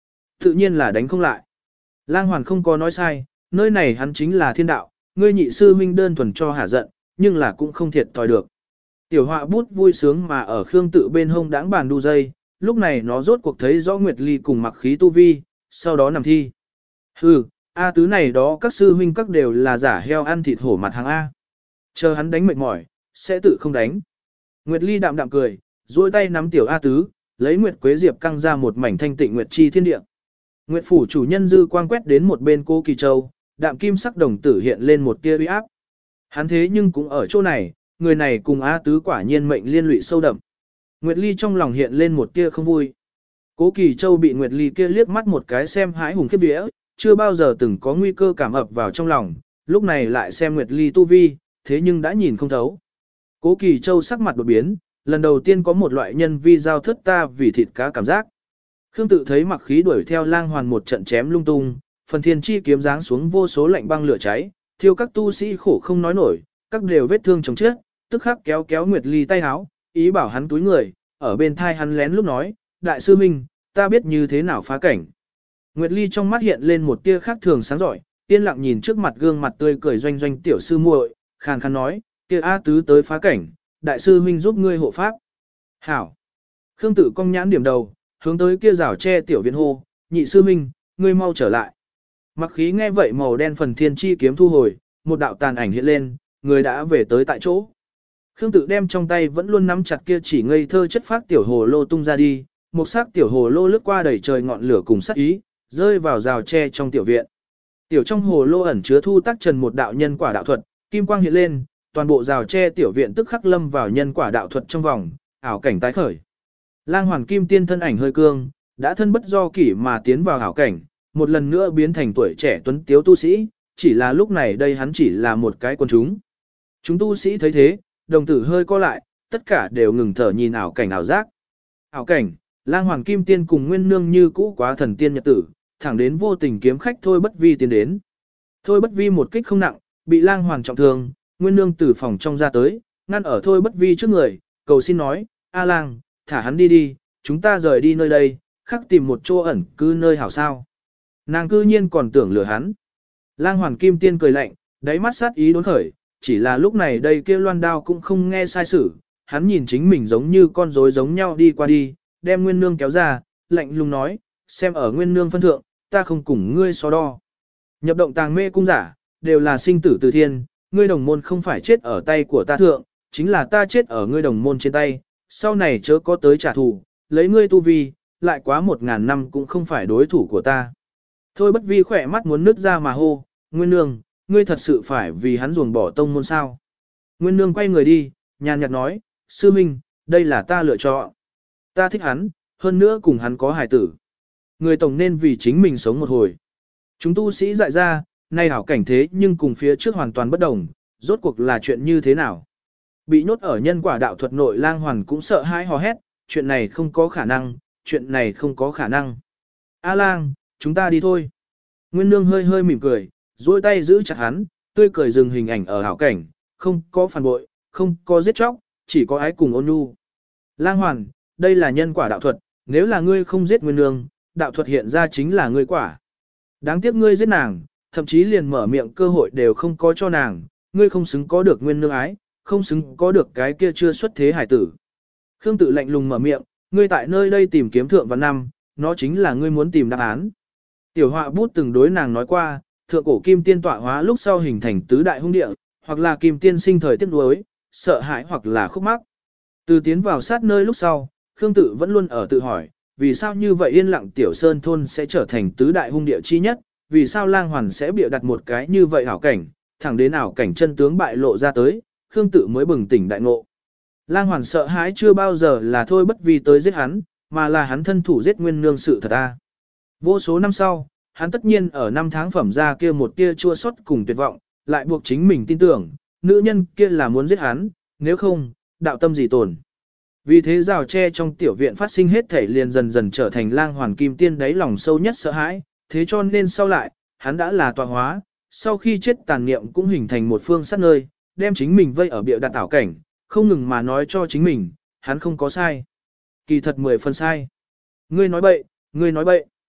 tự nhiên là đánh không lại. Lang Hoàn không có nói sai, nơi này hắn chính là thiên đạo, ngươi nhị sư huynh đơn thuần cho hả giận, nhưng là cũng không thiệt thòi được. Tiểu họa bút vui sướng mà ở Khương Tự bên hông đãng bàn đu dây, lúc này nó rốt cuộc thấy rõ Nguyệt Ly cùng mặc khí tu vi, sau đó nằm thi. Hừ, A tứ này đó các sư huynh các đều là giả heo ăn thịt hổ mặt hàng A. Chờ hắn đánh mệt mỏi, sẽ tự không đánh. Nguyệt Ly đạm đạm cười, duỗi tay nắm tiểu A tứ, lấy Nguyệt Quế Diệp căng ra một mảnh thanh tịnh Nguyệt chi thiên địa. Nguyệt phủ chủ nhân dư quang quét đến một bên Cố Kỳ Châu, đạm kim sắc đồng tử hiện lên một tia uy áp. Hắn thế nhưng cũng ở chỗ này, người này cùng A tứ quả nhiên mệnh liên lụy sâu đậm. Nguyệt Ly trong lòng hiện lên một tia không vui. Cố Kỳ Châu bị Nguyệt Ly kia liếc mắt một cái xem hãi hùng khiếp vía, chưa bao giờ từng có nguy cơ cảm ập vào trong lòng, lúc này lại xem Nguyệt Ly tu vi, thế nhưng đã nhìn không thấu. Cố Kỳ Châu sắc mặt đột biến, lần đầu tiên có một loại nhân vi giao thất ta vì thịt cá cảm giác. Khương Tự thấy mặc khí đuổi theo Lang Hoàn một trận chém lung tung, phần thiên chi kiếm giáng xuống vô số lạnh băng lửa cháy, thiêu các tu sĩ khổ không nói nổi, các đều vết thương chồng chết, tức khắc kéo kéo Nguyệt Ly tay áo, ý bảo hắn túi người, ở bên thai hắn lén lúc nói, đại sư minh, ta biết như thế nào phá cảnh. Nguyệt Ly trong mắt hiện lên một tia khác thường sáng giỏi, yên lặng nhìn trước mặt gương mặt tươi cười doanh doanh tiểu sư muội, khàn khàn nói, kia A tứ tới phá cảnh, đại sư huynh giúp ngươi hộ pháp. Hảo. Khương Tự cong nhãn điểm đầu, hướng tới kia rào tre tiểu viện hô, nhị sư huynh, ngươi mau trở lại. Mặc khí nghe vậy màu đen phần thiên chi kiếm thu hồi, một đạo tàn ảnh hiện lên, người đã về tới tại chỗ. Khương Tự đem trong tay vẫn luôn nắm chặt kia chỉ ngây thơ chất phác tiểu hồ lô tung ra đi, một sắc tiểu hồ lô lướt qua đầy trời ngọn lửa cùng sắc ý, rơi vào rào tre trong tiểu viện. Tiểu trong hồ lô ẩn chứa thu tác trần một đạo nhân quả đạo thuật, kim quang hiện lên, toàn bộ rào tre tiểu viện tức khắc lâm vào nhân quả đạo thuật trong vòng, ảo cảnh tái khởi. Lang Hoàn Kim Tiên thân ảnh hơi cương, đã thân bất do kỷ mà tiến vào ảo cảnh, một lần nữa biến thành tuổi trẻ tuấn tiếu tu sĩ, chỉ là lúc này đây hắn chỉ là một cái quân chúng. Chúng tu sĩ thấy thế, đồng tử hơi co lại, tất cả đều ngừng thở nhìn ảo cảnh ảo giác. Ảo cảnh, Lang Hoàn Kim Tiên cùng Nguyên Nương như cũ quá thần tiên nhật tử, thẳng đến vô tình kiếm khách Thôi Bất Vi tiến đến. Thôi Bất Vi một kích không nặng, bị Lang Hoàn trọng thương, Nguyên Nương từ phòng trong ra tới, ngăn ở Thôi Bất Vi trước người, cầu xin nói, A Lang, thả hắn đi đi, chúng ta rời đi nơi đây, khắc tìm một chỗ ẩn cư nơi hảo sao. Nàng cư nhiên còn tưởng lừa hắn. Lang Hoàn Kim Tiên cười lạnh, đáy mắt sát ý đốn khởi, chỉ là lúc này đây kia loan đao cũng không nghe sai sử, hắn nhìn chính mình giống như con rối giống nhau đi qua đi, đem Nguyên Nương kéo ra, lạnh lùng nói, xem ở Nguyên Nương phân thượng, ta không cùng ngươi so đo. Nhập động tàng mê cung giả, đều là sinh tử từ thiên, ngươi đồng môn không phải chết ở tay của ta thượng, chính là ta chết ở ngươi đồng môn trên tay, sau này chớ có tới trả thù, lấy ngươi tu vi, lại quá một ngàn năm cũng không phải đối thủ của ta. Thôi Bất Vi khỏe mắt muốn nứt ra mà hô, Nguyên Nương, ngươi thật sự phải vì hắn ruồng bỏ tông môn sao. Nguyên Nương quay người đi, nhàn nhạt nói, sư minh, đây là ta lựa chọn. Ta thích hắn, hơn nữa cùng hắn có hài tử. Người tổng nên vì chính mình sống một hồi. Chúng tu sĩ dại ra, nay hảo cảnh thế nhưng cùng phía trước hoàn toàn bất đồng, rốt cuộc là chuyện như thế nào. Bị nhốt ở nhân quả đạo thuật nội Lang Hoàn cũng sợ hãi hò hét, chuyện này không có khả năng, chuyện này không có khả năng. A Lang, chúng ta đi thôi. Nguyên Nương hơi hơi mỉm cười, duỗi tay giữ chặt hắn, tươi cười dừng hình ảnh ở hảo cảnh, không có phản bội, không có giết chóc, chỉ có ái cùng ôn nhu. Lang Hoàn, đây là nhân quả đạo thuật, nếu là ngươi không giết Nguyên Nương, đạo thuật hiện ra chính là ngươi quả. Đáng tiếc ngươi giết nàng, thậm chí liền mở miệng cơ hội đều không có cho nàng, ngươi không xứng có được Nguyên Nương ái, không xứng có được cái kia chưa xuất thế hải tử. Khương Tự lạnh lùng mở miệng, ngươi tại nơi đây tìm kiếm thượng văn năm, nó chính là ngươi muốn tìm đáp án. Tiểu họa bút từng đối nàng nói qua, thượng cổ kim tiên tọa hóa lúc sau hình thành tứ đại hung địa, hoặc là kim tiên sinh thời tiếc nuối, sợ hãi hoặc là khúc mắc. Từ tiến vào sát nơi lúc sau, Khương Tự vẫn luôn ở tự hỏi, vì sao như vậy yên lặng tiểu sơn thôn sẽ trở thành tứ đại hung địa chi nhất, vì sao Lang Hoàn sẽ bịa đặt một cái như vậy ảo cảnh, thẳng đến ảo cảnh chân tướng bại lộ ra tới, Khương Tự mới bừng tỉnh đại ngộ. Lang Hoàn sợ hãi chưa bao giờ là Thôi Bất Vi tới giết hắn, mà là hắn thân thủ giết Nguyên Nương sự thật a. Vô số năm sau, hắn tất nhiên ở năm tháng phẩm ra kia một tia chua xót cùng tuyệt vọng, lại buộc chính mình tin tưởng, nữ nhân kia là muốn giết hắn, nếu không, đạo tâm gì tồn. Vì thế rào tre trong tiểu viện phát sinh hết thể liền dần dần trở thành Lang Hoàn Kim Tiên đáy lòng sâu nhất sợ hãi, thế cho nên sau lại, hắn đã là tọa hóa, sau khi chết tàn niệm cũng hình thành một phương sát nơi, đem chính mình vây ở bịa đặt ảo cảnh, không ngừng mà nói cho chính mình, hắn không có sai. Kỳ thật mười phần sai. Ngươi nói bậy, ngươi nói bậy.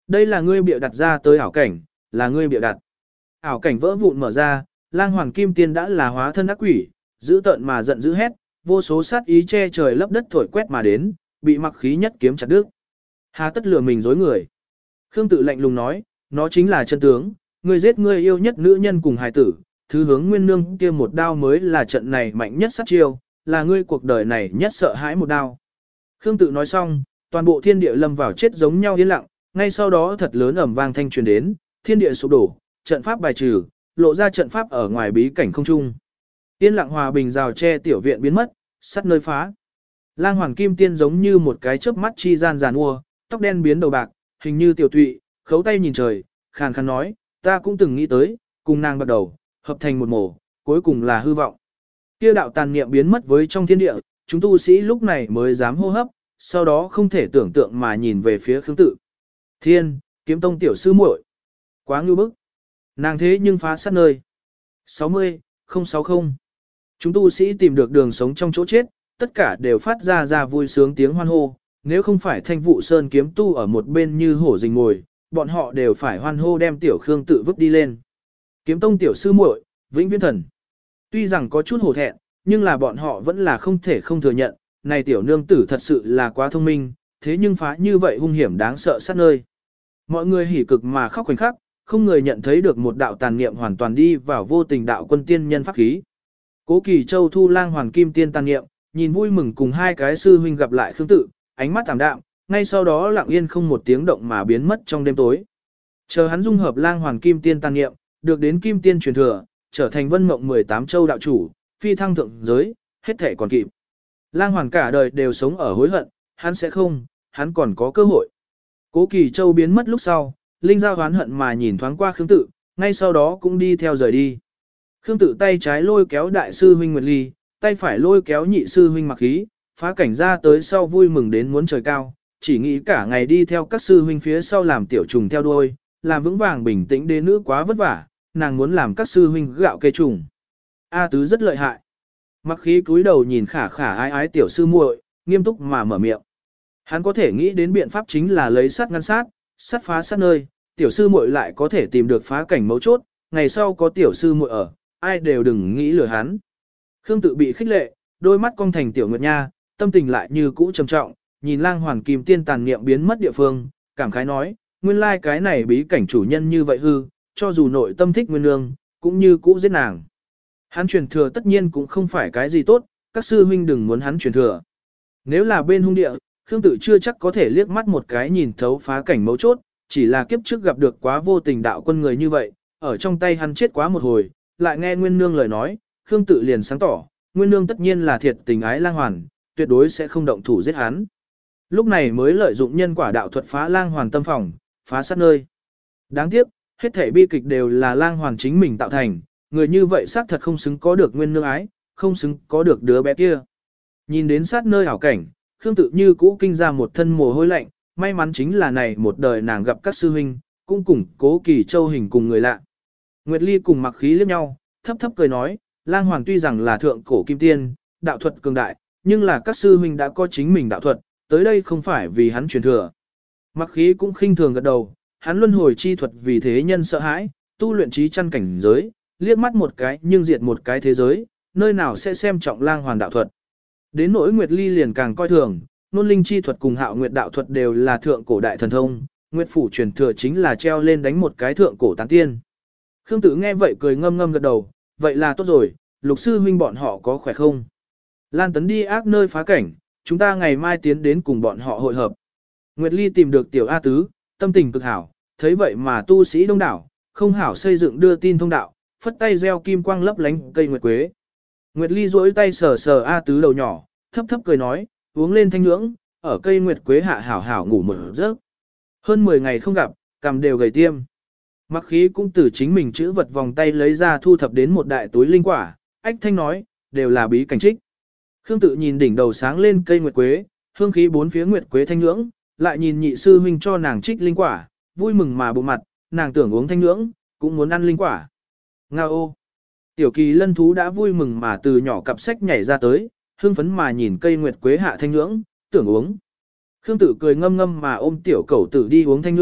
Đây là ngươi bịa đặt ra tới ảo cảnh, là ngươi bịa đặt. Ảo cảnh vỡ vụn mở ra, lang hoàng kim tiên đã là hóa thân ác quỷ, giữ tợn mà giận dữ hét, vô số sát ý che trời lấp đất thổi quét mà đến, bị mặc khí nhất kiếm chặt đứt. Hà tất lừa mình dối người. Khương tự lạnh lùng nói, nó chính là chân tướng, ngươi giết ngươi yêu nhất nữ nhân cùng hài tử, thứ hướng nguyên nương kia một đao mới là trận này mạnh nhất sát chiêu, là ngươi cuộc đời này nhất sợ hãi một đao. Khương tự nói xong, toàn bộ thiên địa lâm vào chết giống nhau yên lặng, ngay sau đó thật lớn ầm vang thanh truyền đến, thiên địa sụp đổ, trận pháp bài trừ, lộ ra trận pháp ở ngoài bí cảnh không trung. Yên lặng hòa bình rào che tiểu viện biến mất, sắt nơi phá. Lang Hoàng Kim Tiên giống như một cái chớp mắt chi gian giàn mua, tóc đen biến đầu bạc, hình như tiểu tụy, khấu tay nhìn trời, khàn khàn nói, ta cũng từng nghĩ tới, cùng nàng bắt đầu, hợp thành một mổ, cuối cùng là hư vọng. Kia đạo tàn niệm biến mất với trong thiên địa, chúng tu sĩ lúc này mới dám hô hấp, sau đó không thể tưởng tượng mà nhìn về phía Khương Tự. Thiên, kiếm tông tiểu sư muội, quá ngưu bức. Nàng thế nhưng phá sát nơi. sáu mươi, không sáu mươi. Chúng tu sĩ tìm được đường sống trong chỗ chết, tất cả đều phát ra ra vui sướng tiếng hoan hô, nếu không phải Thanh Vụ Sơn kiếm tu ở một bên như hổ rình ngồi, bọn họ đều phải hoan hô đem tiểu Khương Tự vứt đi lên. Kiếm tông tiểu sư muội, vĩnh viễn thần. Tuy rằng có chút hổ thẹn, nhưng là bọn họ vẫn là không thể không thừa nhận, này tiểu nương tử thật sự là quá thông minh, thế nhưng phá như vậy hung hiểm đáng sợ sát nơi. Mọi người hỉ cực mà khóc khoảnh khắc, không người nhận thấy được một đạo tàn niệm hoàn toàn đi vào vô tình đạo quân tiên nhân pháp khí. Cố Kỳ Châu thu lang hoàng kim tiên tàn niệm, nhìn vui mừng cùng hai cái sư huynh gặp lại Khương Tự, ánh mắt tạm đạm, ngay sau đó lặng yên không một tiếng động mà biến mất trong đêm tối. Chờ hắn dung hợp lang hoàng kim tiên tàn niệm, được đến kim tiên truyền thừa, trở thành vân mộng mười tám châu đạo chủ, phi thăng thượng giới, hết thể còn kịp. Lang hoàng cả đời đều sống ở hối hận, hắn sẽ không, hắn còn có cơ hội. Cố Kỳ Châu biến mất lúc sau, Linh Giao hoán hận mà nhìn thoáng qua Khương Tự, ngay sau đó cũng đi theo rời đi. Khương Tự tay trái lôi kéo đại sư huynh Nguyệt Ly, tay phải lôi kéo nhị sư huynh Mặc Khí, phá cảnh ra tới sau vui mừng đến muốn trời cao, chỉ nghĩ cả ngày đi theo các sư huynh phía sau làm tiểu trùng theo đuôi, làm vững vàng bình tĩnh đế nữ quá vất vả, nàng muốn làm các sư huynh gạo cây trùng. A Tứ rất lợi hại. Mặc Khí cúi đầu nhìn khả khả ái ái tiểu sư muội, nghiêm túc mà mở miệng. Hắn có thể nghĩ đến biện pháp chính là lấy sắt ngăn sát, sắt phá sát nơi, tiểu sư muội lại có thể tìm được phá cảnh mấu chốt, ngày sau có tiểu sư muội ở, ai đều đừng nghĩ lừa hắn. Khương Tự bị khích lệ, đôi mắt cong thành tiểu nguyệt nha, tâm tình lại như cũ trầm trọng, nhìn lang hoàn kim tiên tàn niệm biến mất địa phương, cảm khái nói, nguyên lai like cái này bí cảnh chủ nhân như vậy hư, cho dù nội tâm thích nguyên nương, cũng như cũ giết nàng. Hắn truyền thừa tất nhiên cũng không phải cái gì tốt, các sư huynh đừng muốn hắn truyền thừa. Nếu là bên hung địa, Khương Tự chưa chắc có thể liếc mắt một cái nhìn thấu phá cảnh mấu chốt, chỉ là kiếp trước gặp được quá vô tình đạo quân người như vậy, ở trong tay hắn chết quá một hồi, lại nghe Nguyên Nương lời nói, Khương Tự liền sáng tỏ, Nguyên Nương tất nhiên là thiệt tình ái lang hoàn, tuyệt đối sẽ không động thủ giết hắn. Lúc này mới lợi dụng nhân quả đạo thuật phá lang hoàn tâm phòng, phá sát nơi. Đáng tiếc, hết thảy bi kịch đều là lang hoàn chính mình tạo thành, người như vậy xác thật không xứng có được Nguyên Nương ái, không xứng có được đứa bé kia. Nhìn đến sát nơi ảo cảnh, Khương Tự như cũ kinh ra một thân mồ hôi lạnh, may mắn chính là này một đời nàng gặp các sư huynh, cũng cùng Cố Kỳ Châu hình cùng người lạ. Nguyệt Ly cùng Mặc Khí liếc nhau, thấp thấp cười nói, lang hoàng tuy rằng là thượng cổ kim tiên, đạo thuật cường đại, nhưng là các sư huynh đã có chính mình đạo thuật, tới đây không phải vì hắn truyền thừa. Mặc Khí cũng khinh thường gật đầu, hắn luân hồi chi thuật vì thế nhân sợ hãi, tu luyện trí chăn cảnh giới, liếc mắt một cái nhưng diệt một cái thế giới, nơi nào sẽ xem trọng lang hoàng đạo thuật. Đến nỗi Nguyệt Ly liền càng coi thường, nôn linh chi thuật cùng hạo nguyệt đạo thuật đều là thượng cổ đại thần thông, Nguyệt phủ truyền thừa chính là treo lên đánh một cái thượng cổ tán tiên. Khương Tự nghe vậy cười ngâm ngâm gật đầu, vậy là tốt rồi, lục sư huynh bọn họ có khỏe không? Lan Tấn đi ác nơi phá cảnh, chúng ta ngày mai tiến đến cùng bọn họ hội hợp. Nguyệt Ly tìm được tiểu A Tứ, tâm tình cực hảo, thấy vậy mà tu sĩ đông đảo, không hảo xây dựng đưa tin thông đạo, phất tay gieo kim quang lấp lánh cây nguyệt quế. Nguyệt Ly duỗi tay sờ sờ A Tứ đầu nhỏ, thấp thấp cười nói, uống lên thanh nhưỡng, ở cây nguyệt quế hạ hảo hảo ngủ một giấc. Hơn mười ngày không gặp, cằm đều gầy tiêm. Mặc Khí cũng từ chính mình chữ vật vòng tay lấy ra thu thập đến một đại túi linh quả, ách thanh nói, đều là bí cảnh trích. Khương Tự nhìn đỉnh đầu sáng lên cây nguyệt quế, hương khí bốn phía nguyệt quế thanh nhưỡng, lại nhìn nhị sư huynh cho nàng trích linh quả, vui mừng mà bộ mặt, nàng tưởng uống thanh nhưỡng, cũng muốn ăn linh quả. Nga ô! Tiểu Kỳ Lân thú đã vui mừng mà từ nhỏ cặp sách nhảy ra tới, hương phấn mà nhìn cây nguyệt quế hạ thanh nhưỡng, tưởng uống. Khương Tự cười ngâm ngâm mà ôm tiểu cẩu tử đi uống thanh nhưỡng,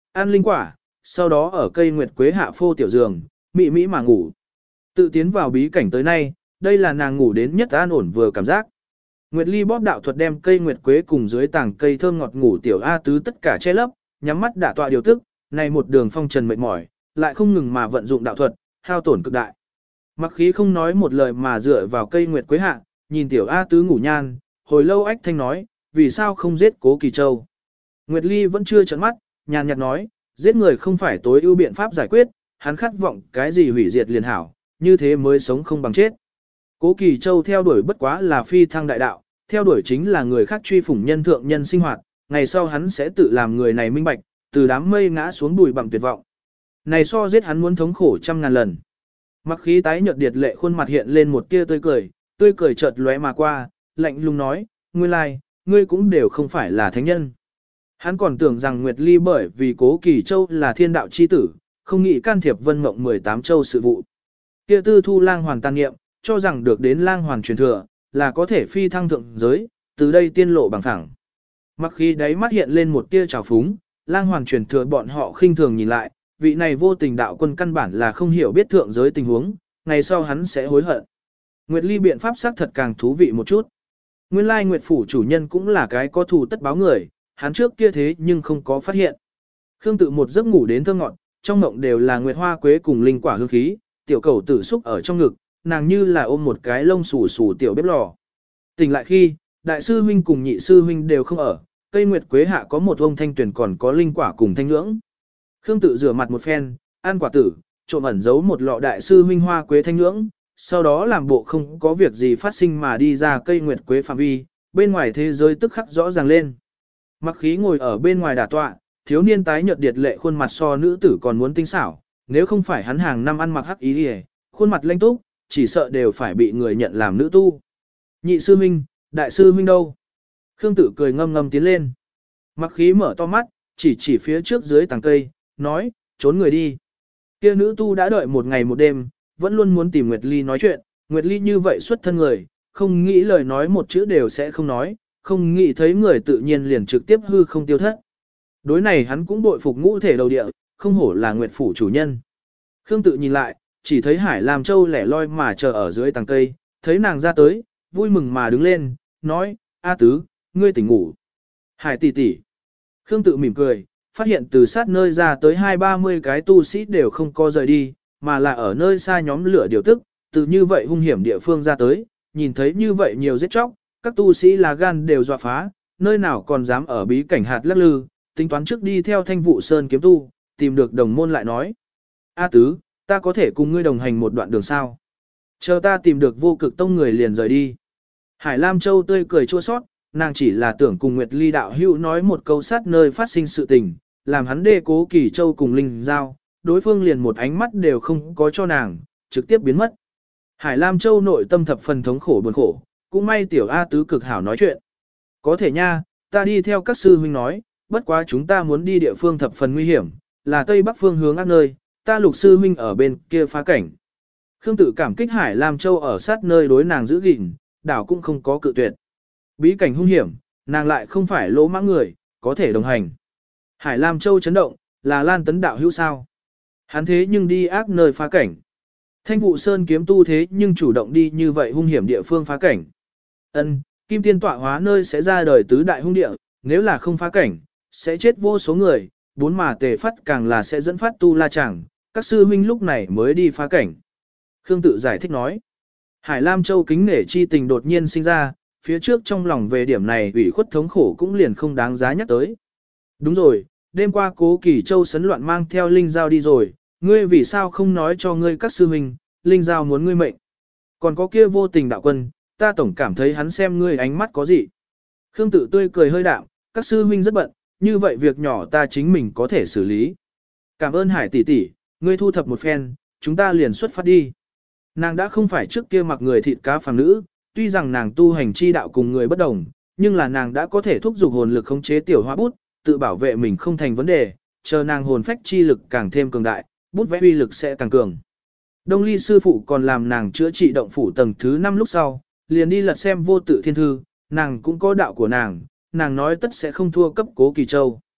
ăn linh quả, sau đó ở cây nguyệt quế hạ phô tiểu giường, mị mỹ mà ngủ. Tự tiến vào bí cảnh tới nay, đây là nàng ngủ đến nhất an ổn vừa cảm giác. Nguyệt Ly bóp đạo thuật đem cây nguyệt quế cùng dưới tảng cây thơm ngọt ngủ tiểu A tứ tất cả che lấp, nhắm mắt đả tọa điều tức, này một đường phong trần mệt mỏi, lại không ngừng mà vận dụng đạo thuật, hao tổn cực đại. Mặc khí không nói một lời mà dựa vào cây nguyệt quế hạ, nhìn tiểu A tứ ngủ nhan, hồi lâu ách thanh nói, vì sao không giết Cố Kỳ Châu. Nguyệt Ly vẫn chưa trợn mắt, nhàn nhạt nói, giết người không phải tối ưu biện pháp giải quyết, hắn khát vọng cái gì hủy diệt liền hảo, như thế mới sống không bằng chết. Cố Kỳ Châu theo đuổi bất quá là phi thăng đại đạo, theo đuổi chính là người khác truy phủng nhân thượng nhân sinh hoạt, ngày sau hắn sẽ tự làm người này minh bạch, từ đám mây ngã xuống bụi bặm tuyệt vọng. Này so giết hắn muốn thống khổ trăm ngàn lần. Mặc khí tái nhợt điệt lệ khuôn mặt hiện lên một tia tươi cười, tươi cười chợt lóe mà qua, lạnh lùng nói, nguyên lai, ngươi cũng đều không phải là thánh nhân. Hắn còn tưởng rằng Nguyệt Ly bởi vì Cố Kỳ Châu là thiên đạo chi tử, không nghĩ can thiệp vân mộng mười tám châu sự vụ. Kia tư thu lang hoàn tàn nghiệm, cho rằng được đến lang hoàn truyền thừa, là có thể phi thăng thượng giới, từ đây tiên lộ bằng phẳng. Mặc khi đáy mắt hiện lên một tia trào phúng, lang hoàn truyền thừa bọn họ khinh thường nhìn lại, vị này vô tình đạo quân căn bản là không hiểu biết thượng giới tình huống, ngày sau hắn sẽ hối hận. Nguyệt Ly biện pháp xác thật càng thú vị một chút. Nguyên lai Nguyệt phủ chủ nhân cũng là cái có thù tất báo người, hắn trước kia thế nhưng không có phát hiện. Khương Tự một giấc ngủ đến thơ ngọt, trong mộng đều là nguyệt hoa quế cùng linh quả hương khí, tiểu cầu tử xúc ở trong ngực, nàng như là ôm một cái lông xù xù tiểu bếp lò. Tỉnh lại khi, đại sư huynh cùng nhị sư huynh đều không ở, cây nguyệt quế hạ có một ông thanh tuyển còn có linh quả cùng thanh nhưỡng. Khương Tự rửa mặt một phen, ăn quả tử, trộm ẩn giấu một lọ đại sư huynh hoa quế thanh nhưỡng, sau đó làm bộ không có việc gì phát sinh mà đi ra cây nguyệt quế phạm vi, bên ngoài thế giới tức khắc rõ ràng lên. Mặc khí ngồi ở bên ngoài đả tọa, thiếu niên tái nhợt điệt lệ khuôn mặt so nữ tử còn muốn tinh xảo, nếu không phải hắn hàng năm ăn mặc hắc ý đi, khuôn mặt lanh túc, chỉ sợ đều phải bị người nhận làm nữ tu. Nhị sư huynh, đại sư huynh đâu? Khương Tự cười ngâm ngâm tiến lên. Mặc khí mở to mắt, chỉ chỉ phía trước dưới tàng cây, nói, trốn người đi. Kia nữ tu đã đợi một ngày một đêm, vẫn luôn muốn tìm Nguyệt Ly nói chuyện, Nguyệt Ly như vậy xuất thân người, không nghĩ lời nói một chữ đều sẽ không nói, không nghĩ thấy người tự nhiên liền trực tiếp hư không tiêu thất. Đối này hắn cũng bội phục ngũ thể đầu địa, không hổ là Nguyệt phủ chủ nhân. Khương Tự nhìn lại, chỉ thấy Hải Lam Châu lẻ loi mà chờ ở dưới tàng cây, thấy nàng ra tới, vui mừng mà đứng lên, nói, A Tứ, ngươi tỉnh ngủ. Hải tỷ tỷ. Khương Tự mỉm cười, phát hiện từ sát nơi ra tới hai ba mươi cái tu sĩ đều không có rời đi, mà là ở nơi xa nhóm lửa điều tức, từ như vậy hung hiểm địa phương ra tới, nhìn thấy như vậy nhiều giết chóc, các tu sĩ là gan đều dọa phá, nơi nào còn dám ở bí cảnh hạt lắc lư, tính toán trước đi theo Thanh Vụ Sơn kiếm tu, tìm được đồng môn lại nói. A Tứ, ta có thể cùng ngươi đồng hành một đoạn đường sao? Chờ ta tìm được vô cực tông người liền rời đi. Hải Lam Châu tươi cười chua sót, nàng chỉ là tưởng cùng Nguyệt Ly đạo hữu nói một câu sát nơi phát sinh sự tình, làm hắn đê Cố Kỳ Châu cùng Linh Giao, đối phương liền một ánh mắt đều không có cho nàng, trực tiếp biến mất. Hải Lam Châu nội tâm thập phần thống khổ buồn khổ, cũng may tiểu A Tứ cực hảo nói chuyện. Có thể nha, ta đi theo các sư huynh nói, bất quá chúng ta muốn đi địa phương thập phần nguy hiểm, là Tây Bắc phương hướng ác nơi, ta lục sư huynh ở bên kia phá cảnh. Khương Tự cảm kích Hải Lam Châu ở sát nơi đối nàng giữ gìn, đảo cũng không có cự tuyệt. Bí cảnh hung hiểm, nàng lại không phải lỗ mãng người, có thể đồng hành. Hải Lam Châu chấn động, là Lan Tấn đạo hữu sao? Hắn thế nhưng đi ác nơi phá cảnh. Thanh Vụ Sơn kiếm tu thế nhưng chủ động đi như vậy hung hiểm địa phương phá cảnh. Ân, Kim Tiên tọa hóa nơi sẽ ra đời tứ đại hung địa, nếu là không phá cảnh, sẽ chết vô số người, bốn mà tề phát càng là sẽ dẫn phát tu la chẳng, các sư huynh lúc này mới đi phá cảnh. Khương Tự giải thích nói. Hải Lam Châu kính nể chi tình đột nhiên sinh ra, phía trước trong lòng về điểm này ủy khuất thống khổ cũng liền không đáng giá nhắc tới. Đúng rồi, đêm qua Cố Kỳ Châu sấn loạn mang theo Linh Giao đi rồi, ngươi vì sao không nói cho ngươi các sư huynh, Linh Giao muốn ngươi mệnh. Còn có kia vô tình đạo quân, ta tổng cảm thấy hắn xem ngươi ánh mắt có gì. Khương Tự tươi cười hơi đạm, các sư huynh rất bận, như vậy việc nhỏ ta chính mình có thể xử lý. Cảm ơn Hải tỷ tỷ, ngươi thu thập một phen, chúng ta liền xuất phát đi. Nàng đã không phải trước kia mặc người thịt cá phàm nữ, tuy rằng nàng tu hành chi đạo cùng người bất đồng, nhưng là nàng đã có thể thúc giục hồn lực khống chế tiểu hóa bút, tự bảo vệ mình không thành vấn đề, chờ nàng hồn phách chi lực càng thêm cường đại, bút vẽ uy lực sẽ càng cường. Đông Ly sư phụ còn làm nàng chữa trị động phủ tầng thứ năm lúc sau, liền đi lật xem vô tự thiên thư, nàng cũng có đạo của nàng, nàng nói tất sẽ không thua cấp Cố Kỳ Châu.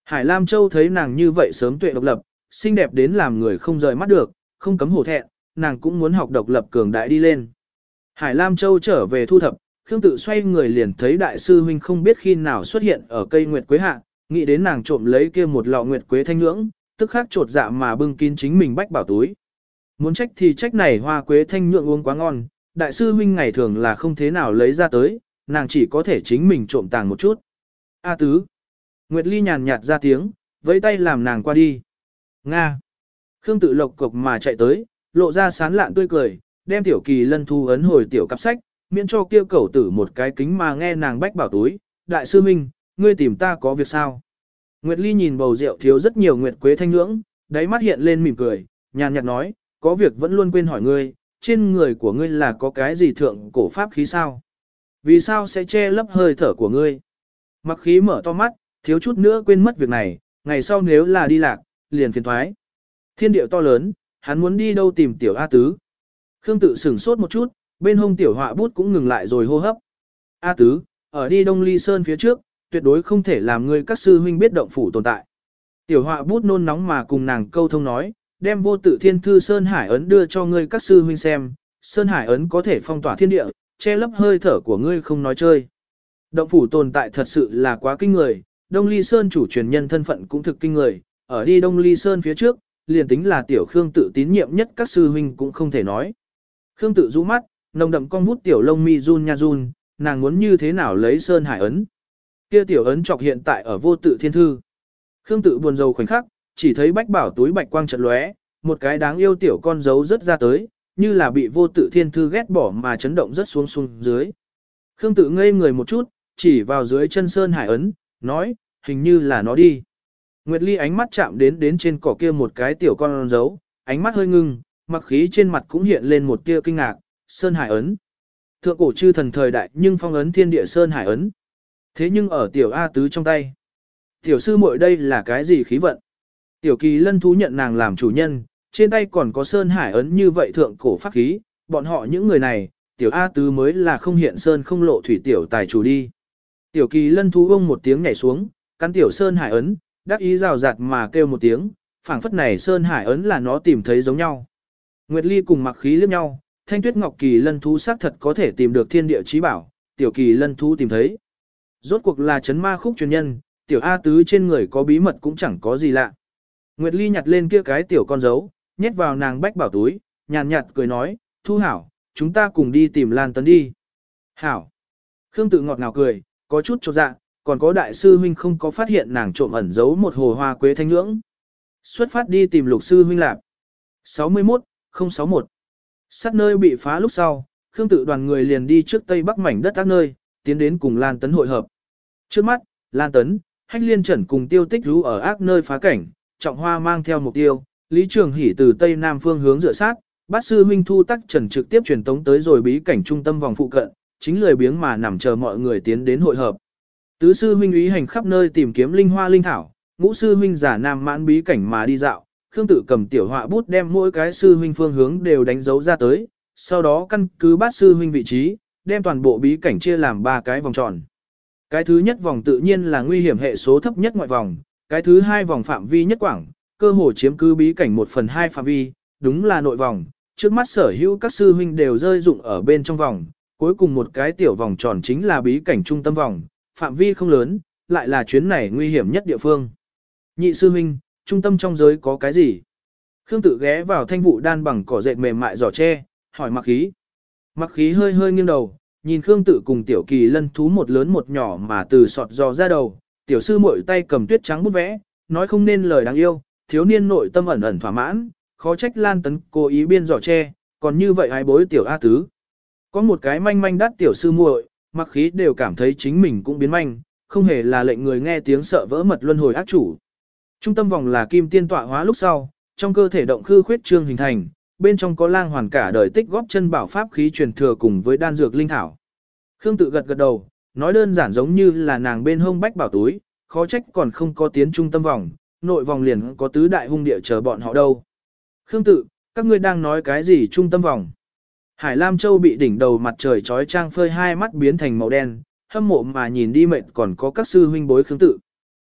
Hải Lam Châu thấy nàng như vậy sớm tuệ độc lập, xinh đẹp đến làm người không rời mắt được, không cấm hổ thẹn, nàng cũng muốn học độc lập cường đại đi lên. Hải Lam Châu trở về thu thập, Khương Tự xoay người liền thấy đại sư huynh không biết khi nào xuất hiện ở cây nguyệt quế hạ, nghĩ đến nàng trộm lấy kia một lọ nguyệt quế thanh nhưỡng, tức khắc trột dạ mà bưng kín chính mình bách bảo túi. Muốn trách thì trách này hoa quế thanh nhưỡng uống quá ngon, đại sư huynh ngày thường là không thế nào lấy ra tới, nàng chỉ có thể chính mình trộm tàng một chút. A tứ. Nguyệt Ly nhàn nhạt ra tiếng, vẫy tay làm nàng qua đi. Nga. Khương Tự lộc cộc mà chạy tới, lộ ra sán lạn tươi cười, đem tiểu kỳ lân thu ấn hồi tiểu cặp sách, miễn cho kia cẩu tử một cái kính mà nghe nàng bách bảo túi. Đại sư huynh, ngươi tìm ta có việc sao? Nguyệt Ly nhìn bầu rượu thiếu rất nhiều nguyệt quế thanh nhưỡng, đáy mắt hiện lên mỉm cười, nhàn nhạt nói, có việc vẫn luôn quên hỏi ngươi, trên người của ngươi là có cái gì thượng cổ pháp khí sao? Vì sao sẽ che lấp hơi thở của ngươi? Mặc khí mở to mắt, thiếu chút nữa quên mất việc này, ngày sau nếu là đi lạc, liền phiền thoái. Thiên điệu to lớn, hắn muốn đi đâu tìm tiểu A Tứ. Khương Tự sửng sốt một chút, bên hông tiểu họa bút cũng ngừng lại rồi hô hấp. A Tứ, ở đi Đông Ly Sơn phía trước, tuyệt đối không thể làm ngươi các sư huynh biết động phủ tồn tại. Tiểu họa bút nôn nóng mà cùng nàng câu thông nói, đem vô tự thiên thư Sơn Hải ấn đưa cho ngươi các sư huynh xem, Sơn Hải ấn có thể phong tỏa thiên địa, che lấp hơi thở của ngươi không nói chơi. Động phủ tồn tại thật sự là quá kinh người, Đông Ly Sơn chủ truyền nhân thân phận cũng thực kinh người, ở đi Đông Ly Sơn phía trước, liền tính là tiểu Khương Tự tín nhiệm nhất các sư huynh cũng không thể nói. Khương Tự rũ mắt, nồng đậm con vút tiểu lông mi run nha run, nàng muốn như thế nào lấy Sơn Hải ấn. Kia tiểu ấn chọc hiện tại ở vô tự thiên thư. Khương Tự buồn rầu khoảnh khắc, chỉ thấy bách bảo túi bạch quang chợt lóe, một cái đáng yêu tiểu con dấu rất ra tới, như là bị vô tự thiên thư ghét bỏ mà chấn động rất xuống xuống dưới. Khương Tự ngây người một chút, chỉ vào dưới chân Sơn Hải ấn, nói, hình như là nó đi. Nguyệt Ly ánh mắt chạm đến đến trên cỏ kia một cái tiểu con dấu, ánh mắt hơi ngưng, mặc khí trên mặt cũng hiện lên một tia kinh ngạc, Sơn Hải ấn. Thượng cổ chư thần thời đại nhưng phong ấn thiên địa Sơn Hải ấn. Thế nhưng ở tiểu A Tứ trong tay. Tiểu sư muội đây là cái gì khí vận? Tiểu Kỳ Lân thú nhận nàng làm chủ nhân, trên tay còn có Sơn Hải ấn như vậy thượng cổ pháp khí, bọn họ những người này, tiểu A Tứ mới là không hiện Sơn không lộ thủy tiểu tài chủ đi. Tiểu Kỳ Lân thú ông một tiếng nhảy xuống, cắn tiểu Sơn Hải ấn, đắc ý rào rạt mà kêu một tiếng, phảng phất này Sơn Hải ấn là nó tìm thấy giống nhau. Nguyệt Ly cùng mặc khí liếc nhau, Thanh Tuyết Ngọc Kỳ Lân thú xác thật có thể tìm được thiên địa chí bảo, tiểu Kỳ Lân thú tìm thấy. Rốt cuộc là chấn ma khúc truyền nhân, tiểu A Tứ trên người có bí mật cũng chẳng có gì lạ. Nguyệt Ly nhặt lên kia cái tiểu con dấu, nhét vào nàng bách bảo túi, nhàn nhạt cười nói, Thu hảo, chúng ta cùng đi tìm Lan Tấn đi. Hảo. Khương Tự ngọt ngào cười, có chút chột dạ, còn có đại sư huynh không có phát hiện nàng trộm ẩn giấu một hồ hoa quế thanh nhưỡng. Xuất phát đi tìm lục sư huynh lạp. sáu mươi mốt không sáu mốt. Sát nơi bị phá lúc sau, Khương Tự đoàn người liền đi trước tây bắc mảnh đất ác nơi, tiến đến cùng Lan Tấn hội hợp. Trước mắt, Lan Tấn, Hách Liên Trần cùng Tiêu Tích rú ở ác nơi phá cảnh, Trọng Hoa mang theo mục tiêu, Lý Trường Hỷ từ tây nam phương hướng dựa sát, bát sư huynh Thu Tắc Trần trực tiếp truyền tống tới rồi bí cảnh trung tâm vòng phụ cận, chính lười biếng mà nằm chờ mọi người tiến đến hội hợp. Tứ sư huynh úy hành khắp nơi tìm kiếm linh hoa linh thảo, ngũ sư huynh giả nam mãn bí cảnh mà đi dạo, Khương Tự cầm tiểu họa bút đem mỗi cái sư huynh phương hướng đều đánh dấu ra tới, sau đó căn cứ bát sư huynh vị trí, đem toàn bộ bí cảnh chia làm ba cái vòng tròn. Cái thứ nhất vòng tự nhiên là nguy hiểm hệ số thấp nhất ngoại vòng, cái thứ hai vòng phạm vi nhất quảng, cơ hồ chiếm cứ bí cảnh một phần hai phạm vi, đúng là nội vòng, trước mắt sở hữu các sư huynh đều rơi dụng ở bên trong vòng, cuối cùng một cái tiểu vòng tròn chính là bí cảnh trung tâm vòng, phạm vi không lớn, lại là chuyến này nguy hiểm nhất địa phương. Nhị sư huynh, trung tâm trong giới có cái gì? Khương Tự ghé vào thanh vụ đan bằng cỏ dệt mềm mại giỏ tre, hỏi Mặc Khí. Mặc Khí hơi hơi nghiêng đầu, nhìn Khương Tự cùng tiểu Kỳ Lân thú một lớn một nhỏ mà từ sọt giò ra đầu, tiểu sư muội tay cầm tuyết trắng bút vẽ, nói không nên lời đáng yêu, thiếu niên nội tâm ẩn ẩn thỏa mãn, khó trách Lan Tấn cố ý biên giỏ tre, còn như vậy ai bối tiểu A Tứ. Có một cái manh manh đắt tiểu sư muội, Mặc Khí đều cảm thấy chính mình cũng biến manh, không hề là lệnh người nghe tiếng sợ vỡ mật luân hồi ác chủ. Trung tâm vòng là kim tiên tọa hóa lúc sau, trong cơ thể động khư khuyết trương hình thành, bên trong có lang hoàn cả đời tích góp chân bảo pháp khí truyền thừa cùng với đan dược linh thảo. Khương Tự gật gật đầu, nói đơn giản giống như là nàng bên hông bách bảo túi, khó trách còn không có tiến trung tâm vòng, nội vòng liền có tứ đại hung địa chờ bọn họ đâu. Khương Tự, các ngươi đang nói cái gì trung tâm vòng? Hải Lam Châu bị đỉnh đầu mặt trời chói chang phơi hai mắt biến thành màu đen, hâm mộ mà nhìn đi mệt còn có các sư huynh bối Khương Tự.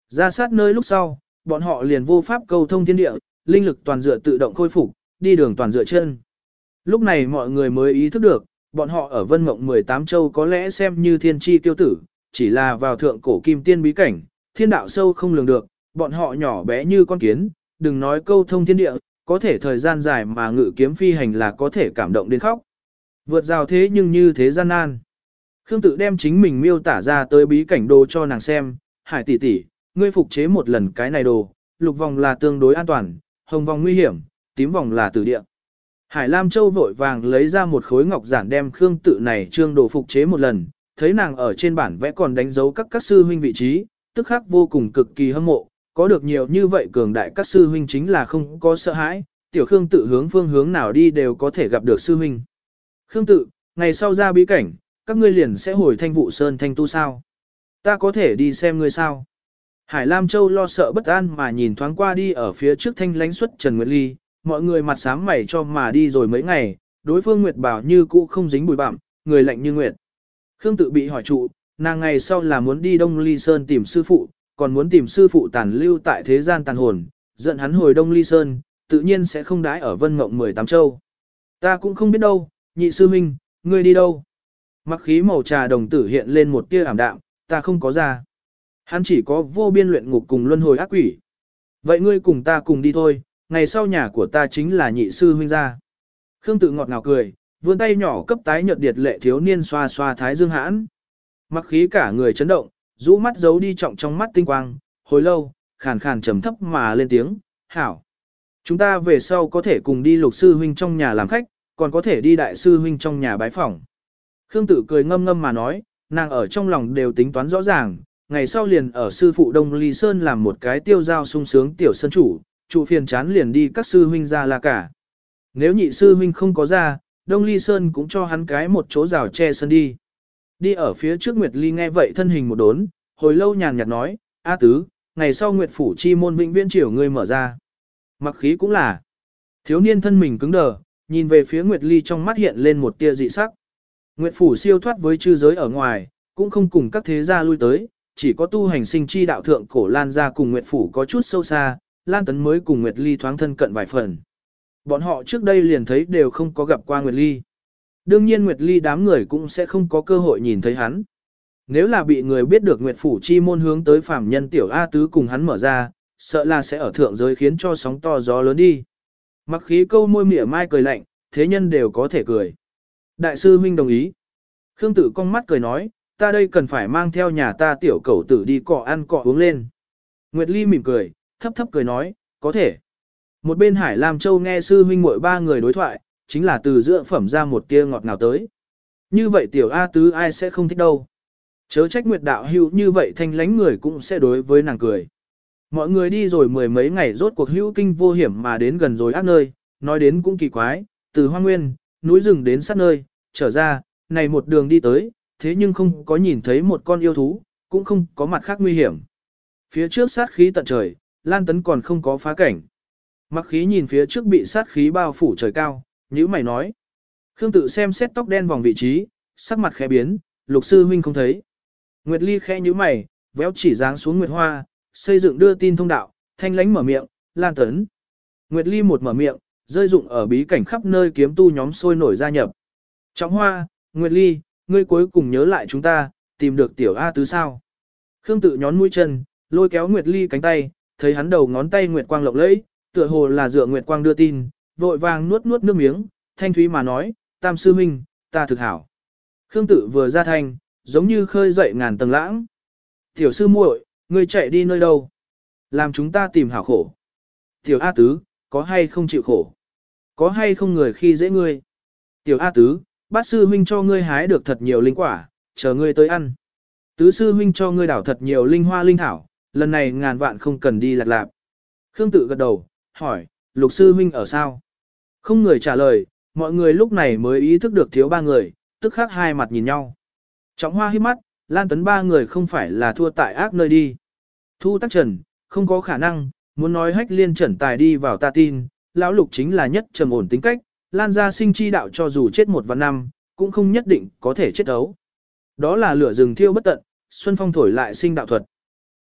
Ra sát nơi lúc sau, bọn họ liền vô pháp cầu thông thiên địa, linh lực toàn dựa tự động khôi phục, đi đường toàn dựa chân. Lúc này mọi người mới ý thức được, bọn họ ở Vân Mộng mười tám châu có lẽ xem như thiên chi tiêu tử, chỉ là vào thượng cổ kim tiên bí cảnh, thiên đạo sâu không lường được, bọn họ nhỏ bé như con kiến, đừng nói câu thông thiên địa, có thể thời gian dài mà ngự kiếm phi hành là có thể cảm động đến khóc. Vượt rào thế nhưng như thế gian nan. Khương Tự đem chính mình miêu tả ra tới bí cảnh đồ cho nàng xem, Hải tỷ tỷ, ngươi phục chế một lần cái này đồ, lục vòng là tương đối an toàn, hồng vòng nguy hiểm, tím vòng là tử địa. Hải Lam Châu vội vàng lấy ra một khối ngọc giản đem Khương Tự này trương đồ phục chế một lần, thấy nàng ở trên bản vẽ còn đánh dấu các các sư huynh vị trí, tức khắc vô cùng cực kỳ hâm mộ, có được nhiều như vậy cường đại các sư huynh chính là không có sợ hãi, tiểu Khương Tự hướng phương hướng nào đi đều có thể gặp được sư huynh. Khương Tự, ngày sau ra bí cảnh, các ngươi liền sẽ hồi Thanh Vụ Sơn Thanh Tu sao? Ta có thể đi xem ngươi sao? Hải Lam Châu lo sợ bất an mà nhìn thoáng qua đi ở phía trước thanh lánh xuất Trần Nguyệt Ly, mọi người mặt sám mày cho mà đi rồi mấy ngày, đối phương Nguyệt bảo như cũ không dính bụi bặm, người lạnh như Nguyệt. Khương Tự bị hỏi trụ, nàng ngày sau là muốn đi Đông Ly Sơn tìm sư phụ, còn muốn tìm sư phụ tàn lưu tại thế gian tàn hồn, giận hắn hồi Đông Ly Sơn, tự nhiên sẽ không đãi ở Vân Mộng mười tám châu. Ta cũng không biết đâu, nhị sư huynh, ngươi đi đâu? Mặc khí màu trà đồng tử hiện lên một tia ảm đạm, ta không có ra. Hắn chỉ có vô biên luyện ngục cùng luân hồi ác quỷ. Vậy ngươi cùng ta cùng đi thôi, ngày sau nhà của ta chính là nhị sư huynh gia. Khương Tự ngọt ngào cười, vươn tay nhỏ cấp tái nhợt điệt lệ thiếu niên xoa xoa thái dương hãn. Mặc khí cả người chấn động, rũ mắt giấu đi trọng trong mắt tinh quang, hồi lâu, khàn khàn trầm thấp mà lên tiếng, hảo. Chúng ta về sau có thể cùng đi lục sư huynh trong nhà làm khách, còn có thể đi đại sư huynh trong nhà bái phỏng. Khương Tự cười ngâm ngâm mà nói, nàng ở trong lòng đều tính toán rõ ràng, ngày sau liền ở sư phụ Đông Ly Sơn làm một cái tiêu giao sung sướng tiểu sân chủ, trụ phiền chán liền đi các sư huynh ra là cả. Nếu nhị sư huynh không có ra, Đông Ly Sơn cũng cho hắn cái một chỗ rào che sân đi. Đi ở phía trước Nguyệt Ly nghe vậy thân hình một đốn, hồi lâu nhàn nhạt nói, A tứ, ngày sau Nguyệt phủ chi môn vĩnh viễn triều ngươi mở ra. Mặc khí cũng là. Thiếu niên thân mình cứng đờ, nhìn về phía Nguyệt Ly trong mắt hiện lên một tia dị sắc. Nguyệt phủ siêu thoát với chư giới ở ngoài, cũng không cùng các thế gia lui tới, chỉ có tu hành sinh chi đạo thượng cổ Lan gia cùng Nguyệt phủ có chút sâu xa, Lan Tấn mới cùng Nguyệt Ly thoáng thân cận vài phần. Bọn họ trước đây liền thấy đều không có gặp qua Nguyệt Ly. Đương nhiên Nguyệt Ly đám người cũng sẽ không có cơ hội nhìn thấy hắn. Nếu là bị người biết được Nguyệt phủ chi môn hướng tới phàm nhân tiểu A tứ cùng hắn mở ra, sợ là sẽ ở thượng giới khiến cho sóng to gió lớn đi. Mặc khí câu môi mỉa mai cười lạnh, thế nhân đều có thể cười. Đại sư huynh đồng ý. Khương Tự cong mắt cười nói, ta đây cần phải mang theo nhà ta tiểu cẩu tử đi cọ ăn cọ uống lên. Nguyệt Ly mỉm cười, thấp thấp cười nói, có thể. Một bên Hải Lam Châu nghe sư huynh muội ba người đối thoại, chính là từ giữa phẩm ra một tia ngọt ngào tới. Như vậy tiểu A tứ ai sẽ không thích đâu. Chớ trách Nguyệt đạo hữu như vậy thanh lánh người cũng sẽ đối với nàng cười. Mọi người đi rồi mười mấy ngày rốt cuộc hữu kinh vô hiểm mà đến gần rồi ác nơi, nói đến cũng kỳ quái, từ hoang nguyên, núi rừng đến sát nơi, trở ra, này một đường đi tới, thế nhưng không có nhìn thấy một con yêu thú, cũng không có mặt khác nguy hiểm. Phía trước sát khí tận trời, Lan Tấn còn không có phá cảnh. Mặc khí nhìn phía trước bị sát khí bao phủ trời cao, nhữ mày nói. Khương Tự xem xét tóc đen vòng vị trí, sắc mặt khẽ biến, lục sư huynh không thấy. Nguyệt Ly khẽ nhíu mày, véo chỉ dáng xuống Nguyệt Hoa, xây dựng đưa tin thông đạo, thanh lánh mở miệng, Lan Tấn. Nguyệt Ly một mở miệng, rơi dụng ở bí cảnh khắp nơi kiếm tu nhóm sôi nổi gia nhập. Trọng Hoa, Nguyệt Ly, ngươi cuối cùng nhớ lại chúng ta, tìm được tiểu A tứ sao. Khương Tự nhón mũi chân, lôi kéo Nguyệt Ly cánh tay, thấy hắn đầu ngón tay Nguyệt Quang lộng lẫy, tựa hồ là dựa Nguyệt Quang đưa tin, vội vàng nuốt nuốt nước miếng, thanh thúy mà nói, Tam sư huynh, ta thực hảo. Khương Tự vừa ra thanh, giống như khơi dậy ngàn tầng lãng. Tiểu sư muội, ngươi chạy đi nơi đâu? Làm chúng ta tìm hảo khổ. Tiểu A tứ, có hay không chịu khổ? Có hay không người khi dễ ngươi? Tiểu A tứ, bát sư huynh cho ngươi hái được thật nhiều linh quả, chờ ngươi tới ăn. Tứ sư huynh cho ngươi đảo thật nhiều linh hoa linh thảo, lần này ngàn vạn không cần đi lạc lạp. Khương Tự gật đầu, hỏi, lục sư huynh ở sao? Không người trả lời, mọi người lúc này mới ý thức được thiếu ba người, tức khắc hai mặt nhìn nhau. Trọng Hoa hít mắt, Lan Tấn ba người không phải là thua tại ác nơi đi. Thu Tắc Trần, không có khả năng, muốn nói hách liên trần tài đi vào ta tin, lão lục chính là nhất trầm ổn tính cách, Lan gia sinh chi đạo cho dù chết một vạn năm, cũng không nhất định có thể chết ấu. Đó là lửa rừng thiêu bất tận, xuân phong thổi lại sinh đạo thuật.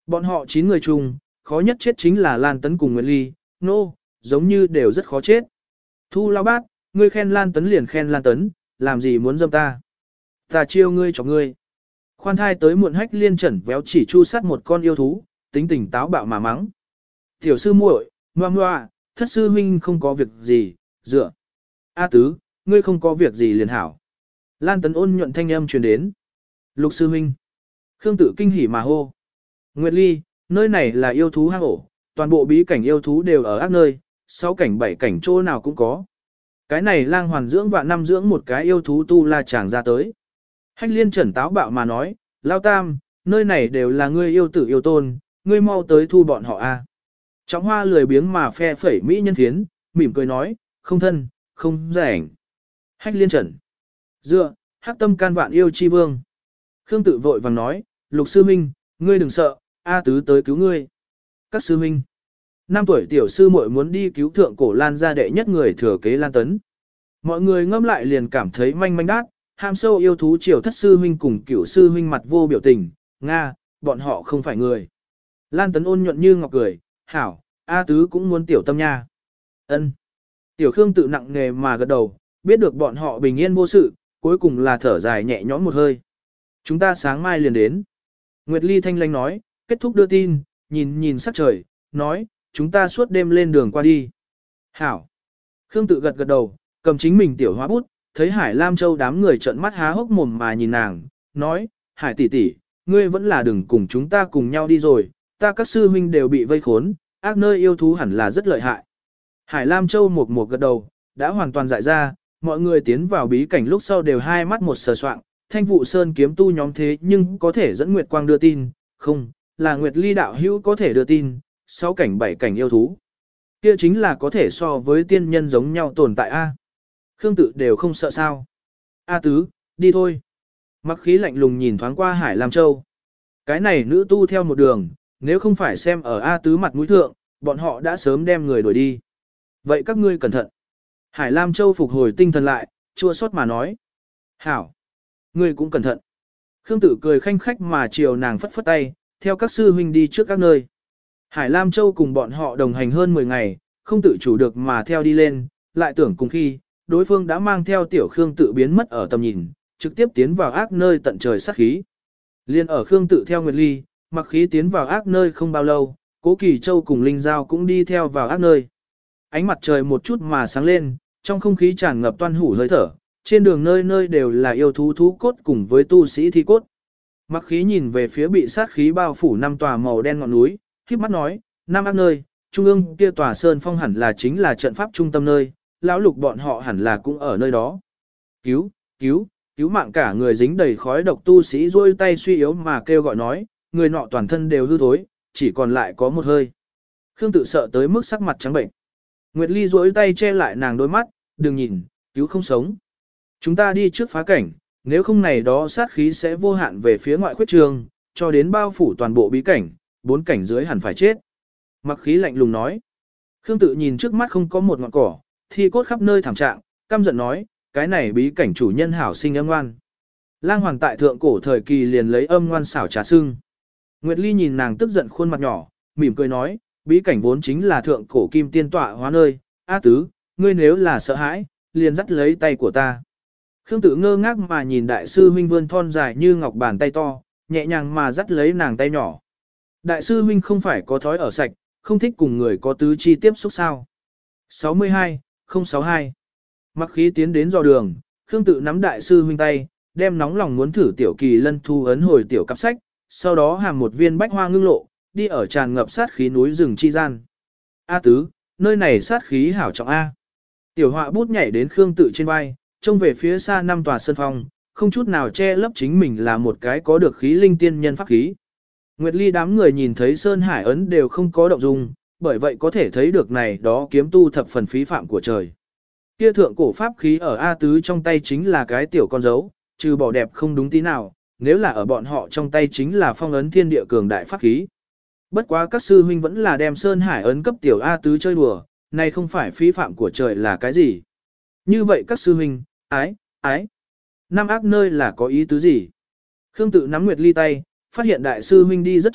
Bọn họ chín người chung, khó nhất chết chính là Lan Tấn cùng Nguyệt Ly, nô, no, giống như đều rất khó chết. Thu lao bát, ngươi khen Lan Tấn liền khen Lan Tấn, làm gì muốn dâm ta. Ta chiêu ngươi cho ngươi. Khoan thai tới muộn Hách Liên chẩn véo chỉ chu sát một con yêu thú, tính tình táo bạo mà mắng. Tiểu sư muội, ngoa ngoa, thất sư huynh không có việc gì, dựa. A tứ, ngươi không có việc gì liền hảo. Lan Tấn ôn nhuận thanh âm truyền đến. Lục sư huynh. Khương Tự kinh hỉ mà hô. Nguyệt Ly, nơi này là yêu thú hang ổ, toàn bộ bí cảnh yêu thú đều ở ác nơi, sáu cảnh bảy cảnh chỗ nào cũng có. Cái này lang hoàn dưỡng và năm dưỡng một cái yêu thú tu la chàng ra tới. Hách Liên chẩn táo bạo mà nói, Lao Tam, nơi này đều là ngươi yêu tử yêu tôn, ngươi mau tới thu bọn họ a. Trọng Hoa lười biếng mà phe phẩy mỹ nhân thiến, mỉm cười nói, không thân, không rảnh. Hách Liên chẩn. Dựa, hắc tâm can vạn yêu chi vương. Khương Tự vội vàng nói, Lục sư huynh, ngươi đừng sợ, A tứ tới cứu ngươi. Các sư huynh. Năm tuổi tiểu sư muội muốn đi cứu thượng cổ Lan gia đệ nhất người thừa kế Lan Tấn. Mọi người ngâm lại liền cảm thấy manh manh đát, ham sâu yêu thú triều thất sư huynh cùng cửu sư huynh mặt vô biểu tình, Nga, bọn họ không phải người. Lan Tấn ôn nhuận như ngọc cười, hảo, A tứ cũng muốn tiểu tâm nha. Ân. Tiểu Khương Tự nặng nề mà gật đầu, biết được bọn họ bình yên vô sự, cuối cùng là thở dài nhẹ nhõm một hơi. Chúng ta sáng mai liền đến. Nguyệt Ly thanh lãnh nói, kết thúc đưa tin, nhìn nhìn sắc trời, nói, chúng ta suốt đêm lên đường qua đi. Hảo. Khương Tự gật gật đầu, cầm chính mình tiểu hóa bút, thấy Hải Lam Châu đám người trợn mắt há hốc mồm mà nhìn nàng, nói, Hải tỷ tỷ, ngươi vẫn là đừng cùng chúng ta cùng nhau đi rồi, ta các sư huynh đều bị vây khốn, ác nơi yêu thú hẳn là rất lợi hại. Hải Lam Châu một một gật đầu, đã hoàn toàn dại ra, mọi người tiến vào bí cảnh lúc sau đều hai mắt một sờ soạng, Thanh Vụ Sơn kiếm tu nhóm thế nhưng có thể dẫn Nguyệt Quang đưa tin, không, là Nguyệt Ly đạo hữu có thể đưa tin, sáu cảnh bảy cảnh yêu thú. Kia chính là có thể so với tiên nhân giống nhau tồn tại A. Khương Tự đều không sợ sao. A tứ, đi thôi. Mặc khí lạnh lùng nhìn thoáng qua Hải Lam Châu. Cái này nữ tu theo một đường, nếu không phải xem ở A tứ mặt mũi thượng, bọn họ đã sớm đem người đuổi đi. Vậy các ngươi cẩn thận. Hải Lam Châu phục hồi tinh thần lại, chua xót mà nói. Hảo. Ngươi cũng cẩn thận. Khương Tự cười khanh khách mà chiều nàng phất phất tay, theo các sư huynh đi trước các nơi. Hải Lam Châu cùng bọn họ đồng hành hơn mười ngày, không tự chủ được mà theo đi lên, lại tưởng cùng khi, đối phương đã mang theo tiểu Khương Tự biến mất ở tầm nhìn, trực tiếp tiến vào ác nơi tận trời sát khí. Liên ở Khương Tự theo Nguyệt Ly, mặc khí tiến vào ác nơi không bao lâu, Cố Kỳ Châu cùng Linh Giao cũng đi theo vào ác nơi. Ánh mặt trời một chút mà sáng lên, trong không khí tràn ngập toan hủ hơi thở, trên đường nơi nơi đều là yêu thú thú cốt cùng với tu sĩ thi cốt. Mặc khí nhìn về phía bị sát khí bao phủ năm tòa màu đen ngọn núi, khiếp mắt nói, năm ác nơi, trung ương kia tòa sơn phong hẳn là chính là trận pháp trung tâm nơi, lão lục bọn họ hẳn là cũng ở nơi đó. Cứu, cứu, cứu mạng cả người dính đầy khói độc tu sĩ rôi tay suy yếu mà kêu gọi nói, người nọ toàn thân đều hư thối, chỉ còn lại có một hơi. Khương Tự sợ tới mức sắc mặt trắng bệnh. Nguyệt Ly rôi tay che lại nàng đôi mắt, đừng nhìn, cứu không sống. Chúng ta đi trước phá cảnh, nếu không này đó sát khí sẽ vô hạn về phía ngoại khuyết trường, cho đến bao phủ toàn bộ bí cảnh, bốn cảnh dưới hẳn phải chết. Mặc khí lạnh lùng nói. Khương Tự nhìn trước mắt không có một ngọn cỏ, thi cốt khắp nơi thảm trạng, căm giận nói, cái này bí cảnh chủ nhân hảo sinh âm ngoan. Lang Hoàng tại thượng cổ thời kỳ liền lấy âm ngoan xảo trá sưng. Nguyệt Ly nhìn nàng tức giận khuôn mặt nhỏ, mỉm cười nói, bí cảnh vốn chính là thượng cổ kim tiên tọa hóa nơi, A tứ, ngươi nếu là sợ hãi, liền dắt lấy tay của ta. Khương Tự ngơ ngác mà nhìn đại sư huynh vươn thon dài như ngọc bàn tay to, nhẹ nhàng mà dắt lấy nàng tay nhỏ. Đại sư huynh không phải có thói ở sạch, không thích cùng người có tứ chi tiếp xúc sao. sáu mươi hai, không sáu hai. Mặc khí tiến đến dò đường, Khương Tự nắm đại sư huynh tay, đem nóng lòng muốn thử tiểu kỳ lân thu ấn hồi tiểu cặp sách, sau đó hàm một viên bách hoa ngưng lộ, đi ở tràn ngập sát khí núi rừng chi gian. A tứ, nơi này sát khí hảo trọng A. Tiểu họa bút nhảy đến Khương Tự trên vai, trông về phía xa năm tòa sơn phong, không chút nào che lấp chính mình là một cái có được khí linh tiên nhân pháp khí. Nguyệt Ly đám người nhìn thấy Sơn Hải ấn đều không có động dung, bởi vậy có thể thấy được này đó kiếm tu thập phần phí phạm của trời. Kia thượng cổ pháp khí ở A tứ trong tay chính là cái tiểu con dấu, trừ bỏ đẹp không đúng tí nào, nếu là ở bọn họ trong tay chính là phong ấn thiên địa cường đại pháp khí. Bất quá các sư huynh vẫn là đem Sơn Hải ấn cấp tiểu A tứ chơi đùa, này không phải phí phạm của trời là cái gì. Như vậy các sư huynh, ái, ái, năm ác nơi là có ý tứ gì? Khương Tự nắm Nguyệt Ly tay, phát hiện đại sư huynh đi rất chậm,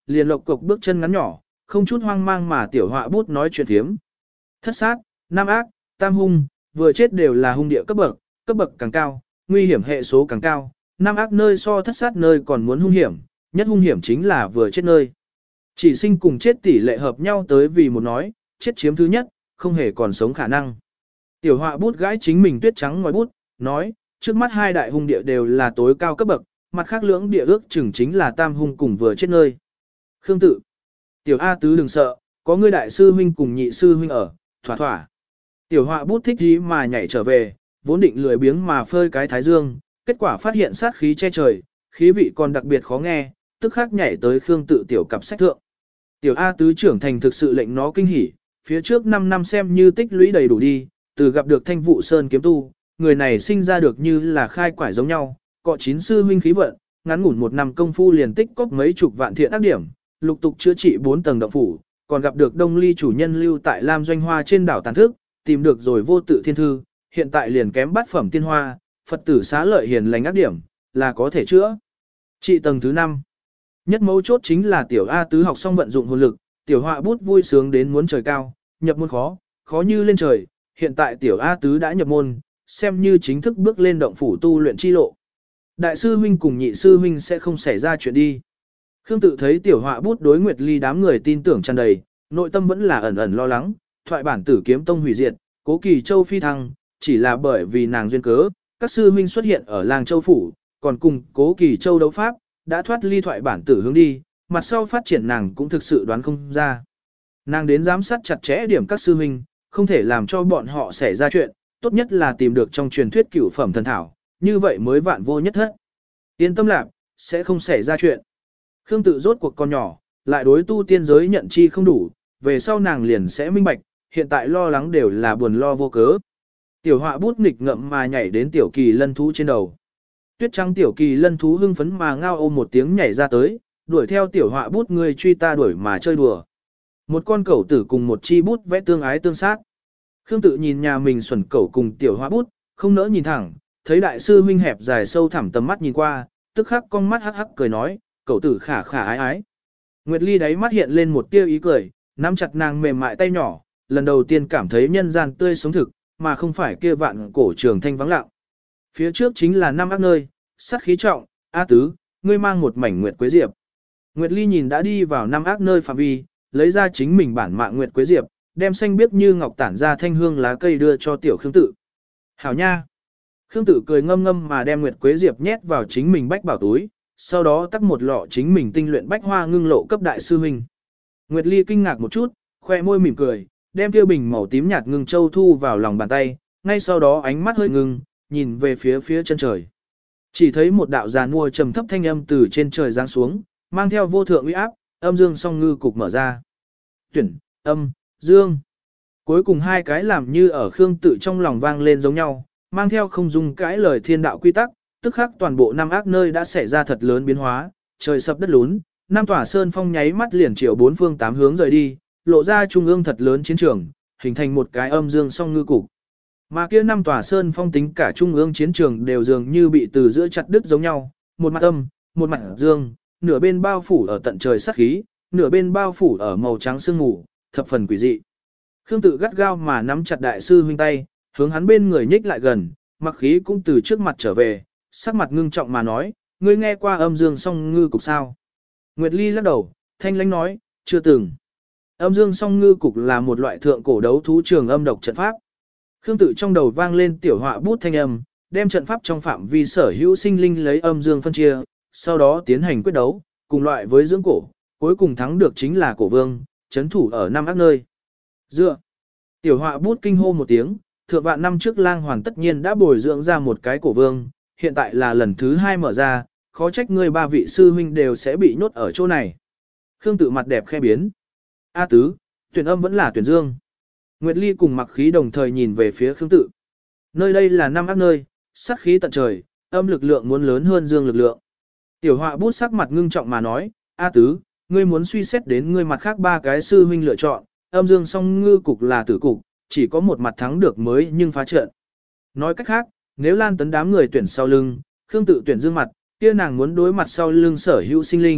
liền lộc cộc bước chân ngắn nhỏ, không chút hoang mang mà tiểu họa bút nói chuyện thiếm. Thất sát, nam ác, tam hung, vừa chết đều là hung địa cấp bậc, cấp bậc càng cao, nguy hiểm hệ số càng cao, nam ác nơi so thất sát nơi còn muốn hung hiểm, nhất hung hiểm chính là vừa chết nơi. Chỉ sinh cùng chết tỷ lệ hợp nhau tới vì một nói, chết chiếm thứ nhất, không hề còn sống khả năng. Tiểu họa bút gãi chính mình tuyết trắng ngòi bút, nói, trước mắt hai đại hung địa đều là tối cao cấp bậc, mặt khác lưỡng địa ước chừng chính là tam hung cùng vừa chết nơi. Khương tự, tiểu A tứ đừng sợ, có ngươi đại sư huynh cùng nhị sư huynh ở, thỏa thỏa. Tiểu họa bút thích gì mà nhảy trở về, vốn định lười biếng mà phơi cái thái dương, kết quả phát hiện sát khí che trời, khí vị còn đặc biệt khó nghe, tức khắc nhảy tới Khương tự tiểu cặp sách thượng. Tiểu A tứ trưởng thành thực sự lệnh nó kinh hỉ, phía trước năm năm xem như tích lũy đầy đủ đi, từ gặp được Thanh Vụ Sơn kiếm tu, người này sinh ra được như là khai quải giống nhau, cọ chín sư huynh khí vận, ngắn ngủn một năm công phu liền tích cóp mấy chục vạn thiện ác điểm, lục tục chữa trị bốn tầng động phủ, còn gặp được Đông Ly chủ nhân lưu tại Lam Doanh Hoa trên đảo Tàn Thức, tìm được rồi vô tự thiên thư, hiện tại liền kém bát phẩm tiên hoa, Phật tử xá lợi hiền lành ác điểm, là có thể chữa. Trị tầng thứ năm. Nhất mấu chốt chính là tiểu A tứ học xong vận dụng hồn lực, tiểu họa bút vui sướng đến muốn trời cao, nhập môn khó, khó như lên trời, hiện tại tiểu A tứ đã nhập môn, xem như chính thức bước lên động phủ tu luyện chi lộ. Đại sư huynh cùng nhị sư huynh sẽ không xảy ra chuyện đi. Khương tự thấy tiểu họa bút đối Nguyệt Ly đám người tin tưởng tràn đầy, nội tâm vẫn là ẩn ẩn lo lắng, thoại bản tử kiếm tông hủy diệt, Cố Kỳ Châu phi thăng, chỉ là bởi vì nàng duyên cớ, các sư huynh xuất hiện ở làng Châu phủ, còn cùng Cố Kỳ Châu đấu pháp, đã thoát ly thoại bản tử hướng đi, mặt sau phát triển nàng cũng thực sự đoán không ra. Nàng đến giám sát chặt chẽ điểm các sư huynh, không thể làm cho bọn họ xảy ra chuyện, tốt nhất là tìm được trong truyền thuyết cửu phẩm thần thảo, như vậy mới vạn vô nhất thất. Yên tâm lạc, sẽ không xảy ra chuyện. Khương tự rốt cuộc con nhỏ, lại đối tu tiên giới nhận chi không đủ, về sau nàng liền sẽ minh bạch, hiện tại lo lắng đều là buồn lo vô cớ. Tiểu họa bút nghịch ngậm mà nhảy đến tiểu kỳ lân thú trên đầu. Tuyết trắng tiểu kỳ lân thú hưng phấn mà ngao ôm một tiếng nhảy ra tới, đuổi theo tiểu họa bút người truy ta đuổi mà chơi đùa. Một con cẩu tử cùng một chi bút vẽ tương ái tương sát. Khương tự nhìn nhà mình xuẩn cẩu cùng tiểu họa bút, không nỡ nhìn thẳng, thấy đại sư huynh hẹp dài sâu thẳm tầm mắt nhìn qua, tức khắc con mắt hắc hắc cười nói, cẩu tử khả khả ái ái. Nguyệt Ly đáy mắt hiện lên một tia ý cười, nắm chặt nàng mềm mại tay nhỏ, lần đầu tiên cảm thấy nhân gian tươi sống thực, mà không phải kia vạn cổ trường thanh vắng lặng. Phía trước chính là năm ác nơi, sát khí trọng, A tứ, ngươi mang một mảnh nguyệt quế diệp. Nguyệt Ly nhìn đã đi vào năm ác nơi phạm vi, lấy ra chính mình bản mạng nguyệt quế diệp, đem xanh biếc như ngọc tản ra thanh hương lá cây đưa cho tiểu Khương tự. Hảo nha! Khương tự cười ngâm ngâm mà đem nguyệt quế diệp nhét vào chính mình bách bảo túi, sau đó tắt một lọ chính mình tinh luyện bách hoa ngưng lộ cấp đại sư huynh. Nguyệt Ly kinh ngạc một chút, khoe môi mỉm cười, đem tiêu bình màu tím nhạt ngưng châu thu vào lòng bàn tay, ngay sau đó ánh mắt hơi ngưng, nhìn về phía phía chân trời. Chỉ thấy một đạo giàn mua trầm thấp thanh âm từ trên trời giáng xuống, mang theo vô thượng uy áp, âm dương song ngư cục mở ra. Tuyển, âm, dương. Cuối cùng hai cái làm như ở Khương tự trong lòng vang lên giống nhau, mang theo không dung cãi lời thiên đạo quy tắc, tức khắc toàn bộ năm ác nơi đã xảy ra thật lớn biến hóa, trời sập đất lún, năm tòa sơn phong nháy mắt liền chiều bốn phương tám hướng rời đi, lộ ra trung ương thật lớn chiến trường, hình thành một cái âm dương song ngư cục. Mà kia năm tòa sơn phong tính cả trung ương chiến trường đều dường như bị từ giữa chặt đứt giống nhau, một mặt âm, một mặt dương, nửa bên bao phủ ở tận trời sát khí, nửa bên bao phủ ở màu trắng sương mù, thập phần quỷ dị. Khương tự gắt gao mà nắm chặt đại sư huynh tay, hướng hắn bên người nhích lại gần, mặc khí cũng từ trước mặt trở về, sắc mặt ngưng trọng mà nói, ngươi nghe qua âm dương song ngư cục sao? Nguyệt Ly lắc đầu, thanh lãnh nói, chưa từng. Âm dương song ngư cục là một loại thượng cổ đấu thú trường âm độc trận pháp. Khương tự trong đầu vang lên tiểu họa bút thanh âm, đem trận pháp trong phạm vi sở hữu sinh linh lấy âm dương phân chia, sau đó tiến hành quyết đấu, cùng loại với dưỡng cổ, cuối cùng thắng được chính là cổ vương, chấn thủ ở năm ác nơi. Dựa. Tiểu họa bút kinh hô một tiếng, thượng vạn năm trước lang hoàn tất nhiên đã bồi dưỡng ra một cái cổ vương, hiện tại là lần thứ hai mở ra, khó trách ngươi ba vị sư huynh đều sẽ bị nhốt ở chỗ này. Khương tự mặt đẹp khe biến. A tứ, tuyển âm vẫn là tuyển dương. Nguyệt Ly cùng mặc khí đồng thời nhìn về phía Khương tự. Nơi đây là năm ác nơi, sát khí tận trời, âm lực lượng muốn lớn hơn dương lực lượng. Tiểu họa bút sắc mặt ngưng trọng mà nói, A tứ, ngươi muốn suy xét đến ngươi mặt khác ba cái sư huynh lựa chọn, âm dương song ngư cục là tử cục, chỉ có một mặt thắng được mới nhưng phá trận. Nói cách khác, nếu Lan Tấn đám người tuyển sau lưng, Khương tự tuyển dương mặt, kia nàng muốn đối mặt sau lưng sở hữu sinh linh,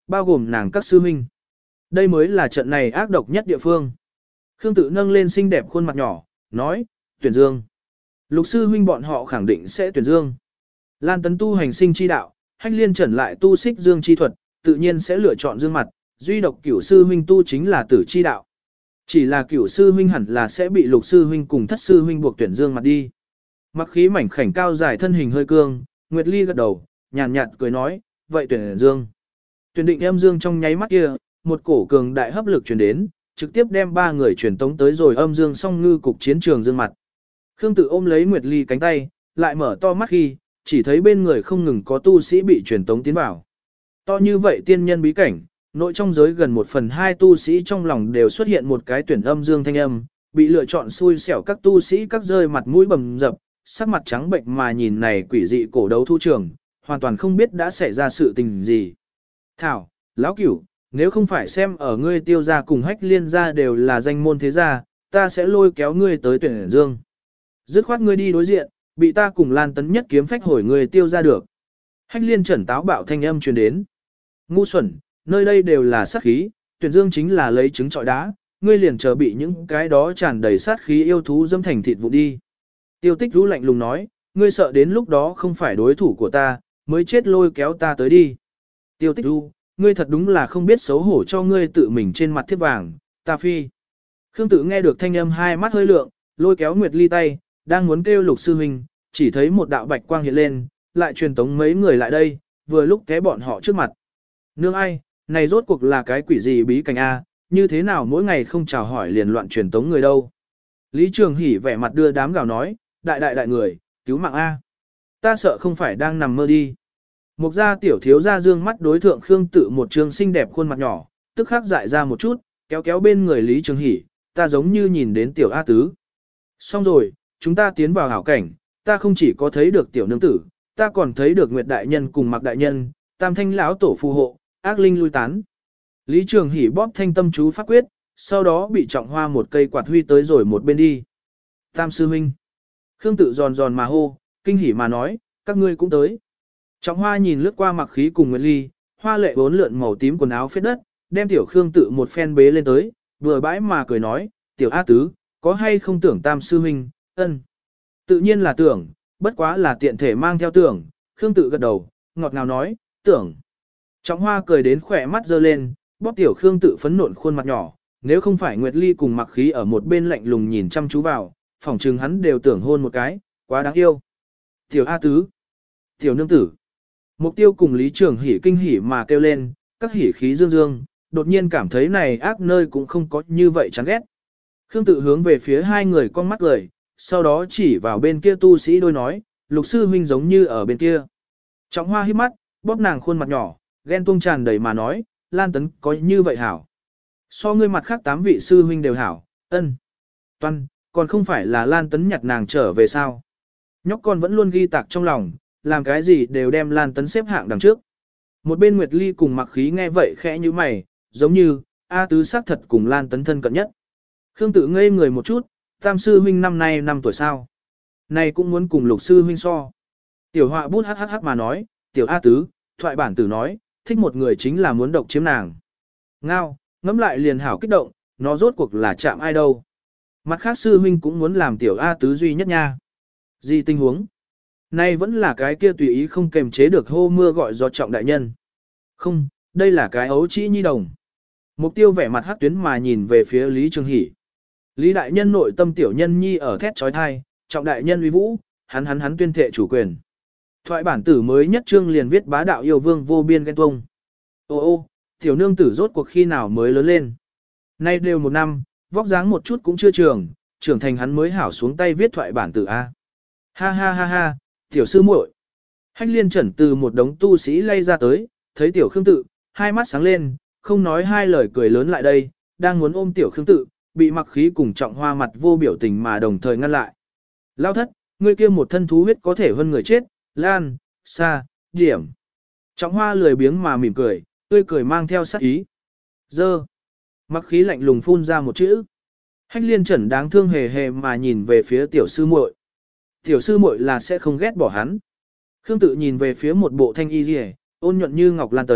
bao gồm nàng các sư huynh. Đây mới là trận này ác độc nhất địa phương. Khương Tự nâng lên xinh đẹp khuôn mặt nhỏ, nói, tuyển dương. Lục sư huynh bọn họ khẳng định sẽ tuyển dương. Lan Tấn tu hành sinh chi đạo, Hách Liên Trần lại tu xích dương chi thuật, tự nhiên sẽ lựa chọn dương mặt, duy độc cửu sư huynh tu chính là tử chi đạo. Chỉ là cửu sư huynh hẳn là sẽ bị lục sư huynh cùng thất sư huynh buộc tuyển dương mặt đi. Mặc khí mảnh khảnh cao dài thân hình hơi cương, Nguyệt Ly gật đầu, nhàn nhạt cười nói, vậy tuyển dương. Tuyển định âm dương trong nháy mắt kia, một cổ cường đại hấp lực truyền đến, trực tiếp đem ba người truyền tống tới rồi âm dương song ngư cục chiến trường dương mặt. Khương Tự ôm lấy Nguyệt Ly cánh tay, lại mở to mắt khi, chỉ thấy bên người không ngừng có tu sĩ bị truyền tống tiến vào. To như vậy tiên nhân bí cảnh, nội trong giới gần một phần hai tu sĩ trong lòng đều xuất hiện một cái tuyển âm dương thanh âm, bị lựa chọn xui xẻo các tu sĩ các rơi mặt mũi bầm dập, sắc mặt trắng bệnh mà nhìn này quỷ dị cổ đấu thu trường, hoàn toàn không biết đã xảy ra sự tình gì. Thảo, lão cửu, nếu không phải xem ở ngươi Tiêu gia cùng Hách Liên gia đều là danh môn thế gia, ta sẽ lôi kéo ngươi tới tuyển dương. Dứt khoát ngươi đi đối diện, bị ta cùng Lan Tấn nhất kiếm phách hồi ngươi Tiêu gia được. Hách Liên Trần táo bạo thanh âm truyền đến. Ngu xuẩn, nơi đây đều là sát khí, tuyển dương chính là lấy trứng trọi đá, ngươi liền chờ bị những cái đó tràn đầy sát khí yêu thú dâm thành thịt vụ đi. Tiêu Tích Rũ lạnh lùng nói, ngươi sợ đến lúc đó không phải đối thủ của ta, mới chết lôi kéo ta tới đi. Tiêu Tích Rũ, ngươi thật đúng là không biết xấu hổ cho ngươi tự mình trên mặt thiếp vàng, ta phi. Khương Tự nghe được thanh âm hai mắt hơi lượng, lôi kéo Nguyệt Ly tay, đang muốn kêu Lục sư huynh, chỉ thấy một đạo bạch quang hiện lên, lại truyền tống mấy người lại đây, vừa lúc té bọn họ trước mặt. Nương ai, này rốt cuộc là cái quỷ gì bí cảnh a, như thế nào mỗi ngày không chào hỏi liền loạn truyền tống người đâu. Lý Trường Hỷ vẻ mặt đưa đám gào nói, đại đại đại người, cứu mạng a. Ta sợ không phải đang nằm mơ đi. Mục gia tiểu thiếu gia dương mắt đối thượng Khương Tự một trường xinh đẹp khuôn mặt nhỏ, tức khắc dại ra một chút, kéo kéo bên người Lý Trường Hỷ, ta giống như nhìn đến tiểu A Tứ. Xong rồi, chúng ta tiến vào hảo cảnh, ta không chỉ có thấy được tiểu nương tử, ta còn thấy được Nguyệt đại nhân cùng Mạc đại nhân, tam thanh lão tổ phù hộ, ác linh lui tán. Lý Trường Hỷ bóp thanh tâm chú pháp quyết, sau đó bị trọng hoa một cây quạt huy tới rồi một bên đi. Tam sư huynh. Khương Tự giòn giòn mà hô, kinh hỉ mà nói, các ngươi cũng tới. Trọng hoa nhìn lướt qua Mặc Khí cùng Nguyệt Ly, hoa lệ bốn lượn màu tím quần áo phết đất, đem tiểu Khương Tự một phen bế lên tới, vừa bãi mà cười nói, tiểu A Tứ, có hay không tưởng tam sư huynh, ân. Tự nhiên là tưởng, bất quá là tiện thể mang theo tưởng, Khương Tự gật đầu, ngọt ngào nói, tưởng. Trọng hoa cười đến khỏe mắt dơ lên, bóp tiểu Khương Tự phấn nộn khuôn mặt nhỏ, nếu không phải Nguyệt Ly cùng Mặc Khí ở một bên lạnh lùng nhìn chăm chú vào, phỏng chừng hắn đều tưởng hôn một cái, quá đáng yêu. Tiểu A Tứ, tiểu nương tử. Mục Tiêu cùng Lý Trường Hỷ kinh hỉ mà kêu lên, các hỉ khí dương dương, đột nhiên cảm thấy này ác nơi cũng không có như vậy chán ghét. Khương Tự hướng về phía hai người con mắt cười, sau đó chỉ vào bên kia tu sĩ đôi nói, Lục sư huynh giống như ở bên kia. Trọng hoa hít mắt, bóp nàng khuôn mặt nhỏ, ghen tuông tràn đầy mà nói, Lan Tấn có như vậy hảo. So ngươi mặt khác tám vị sư huynh đều hảo, ân. Toan, còn không phải là Lan Tấn nhặt nàng trở về sao. Nhóc con vẫn luôn ghi tạc trong lòng, làm cái gì đều đem Lan Tấn xếp hạng đằng trước. Một bên Nguyệt Ly cùng Mặc Khí nghe vậy khẽ như mày, giống như, A Tứ xác thật cùng Lan Tấn thân cận nhất. Khương Tự ngây người một chút, tam sư huynh năm nay năm tuổi sao. Này cũng muốn cùng Lục sư huynh so. Tiểu họa bút hắc hắc hắc mà nói, tiểu A Tứ, thoại bản tử nói, thích một người chính là muốn độc chiếm nàng. Ngao, ngẫm lại liền hảo kích động, nó rốt cuộc là chạm ai đâu. Mặt khác sư huynh cũng muốn làm tiểu A Tứ duy nhất nha. Gì tình huống? Nay vẫn là cái kia tùy ý không kềm chế được hô mưa gọi gió Trọng đại nhân. Không, đây là cái ấu trĩ nhi đồng. Mục Tiêu vẻ mặt hắc tuyến mà nhìn về phía Lý Trường Hỷ. Lý đại nhân nội tâm tiểu nhân nhi ở thét trói thai, Trọng đại nhân uy vũ, hắn hắn hắn tuyên thệ chủ quyền. Thoại bản tử mới nhất trương liền viết bá đạo yêu vương vô biên ghen tuông. Ô ô, tiểu nương tử rốt cuộc khi nào mới lớn lên. Nay đều một năm, vóc dáng một chút cũng chưa trường, trưởng thành hắn mới hảo xuống tay viết thoại bản tử A. Ha ha ha ha, tiểu sư muội. Hách Liên Trần từ một đống tu sĩ lay ra tới, thấy tiểu Khương Tự, hai mắt sáng lên, không nói hai lời cười lớn lại đây, đang muốn ôm tiểu Khương Tự, bị Mặc Khí cùng Trọng hoa mặt vô biểu tình mà đồng thời ngăn lại. Lao thất, ngươi kia một thân thú huyết có thể hơn người chết, lan, xa, điểm. Trọng hoa lười biếng mà mỉm cười, tươi cười mang theo sát ý. Dơ. Mặc Khí lạnh lùng phun ra một chữ. Hách Liên Trần đáng thương hề hề mà nhìn về phía tiểu sư muội. Tiểu sư muội là sẽ không ghét bỏ hắn. Khương Tự nhìn về phía một bộ thanh y liễu, ôn nhuận như ngọc Lan Tấn,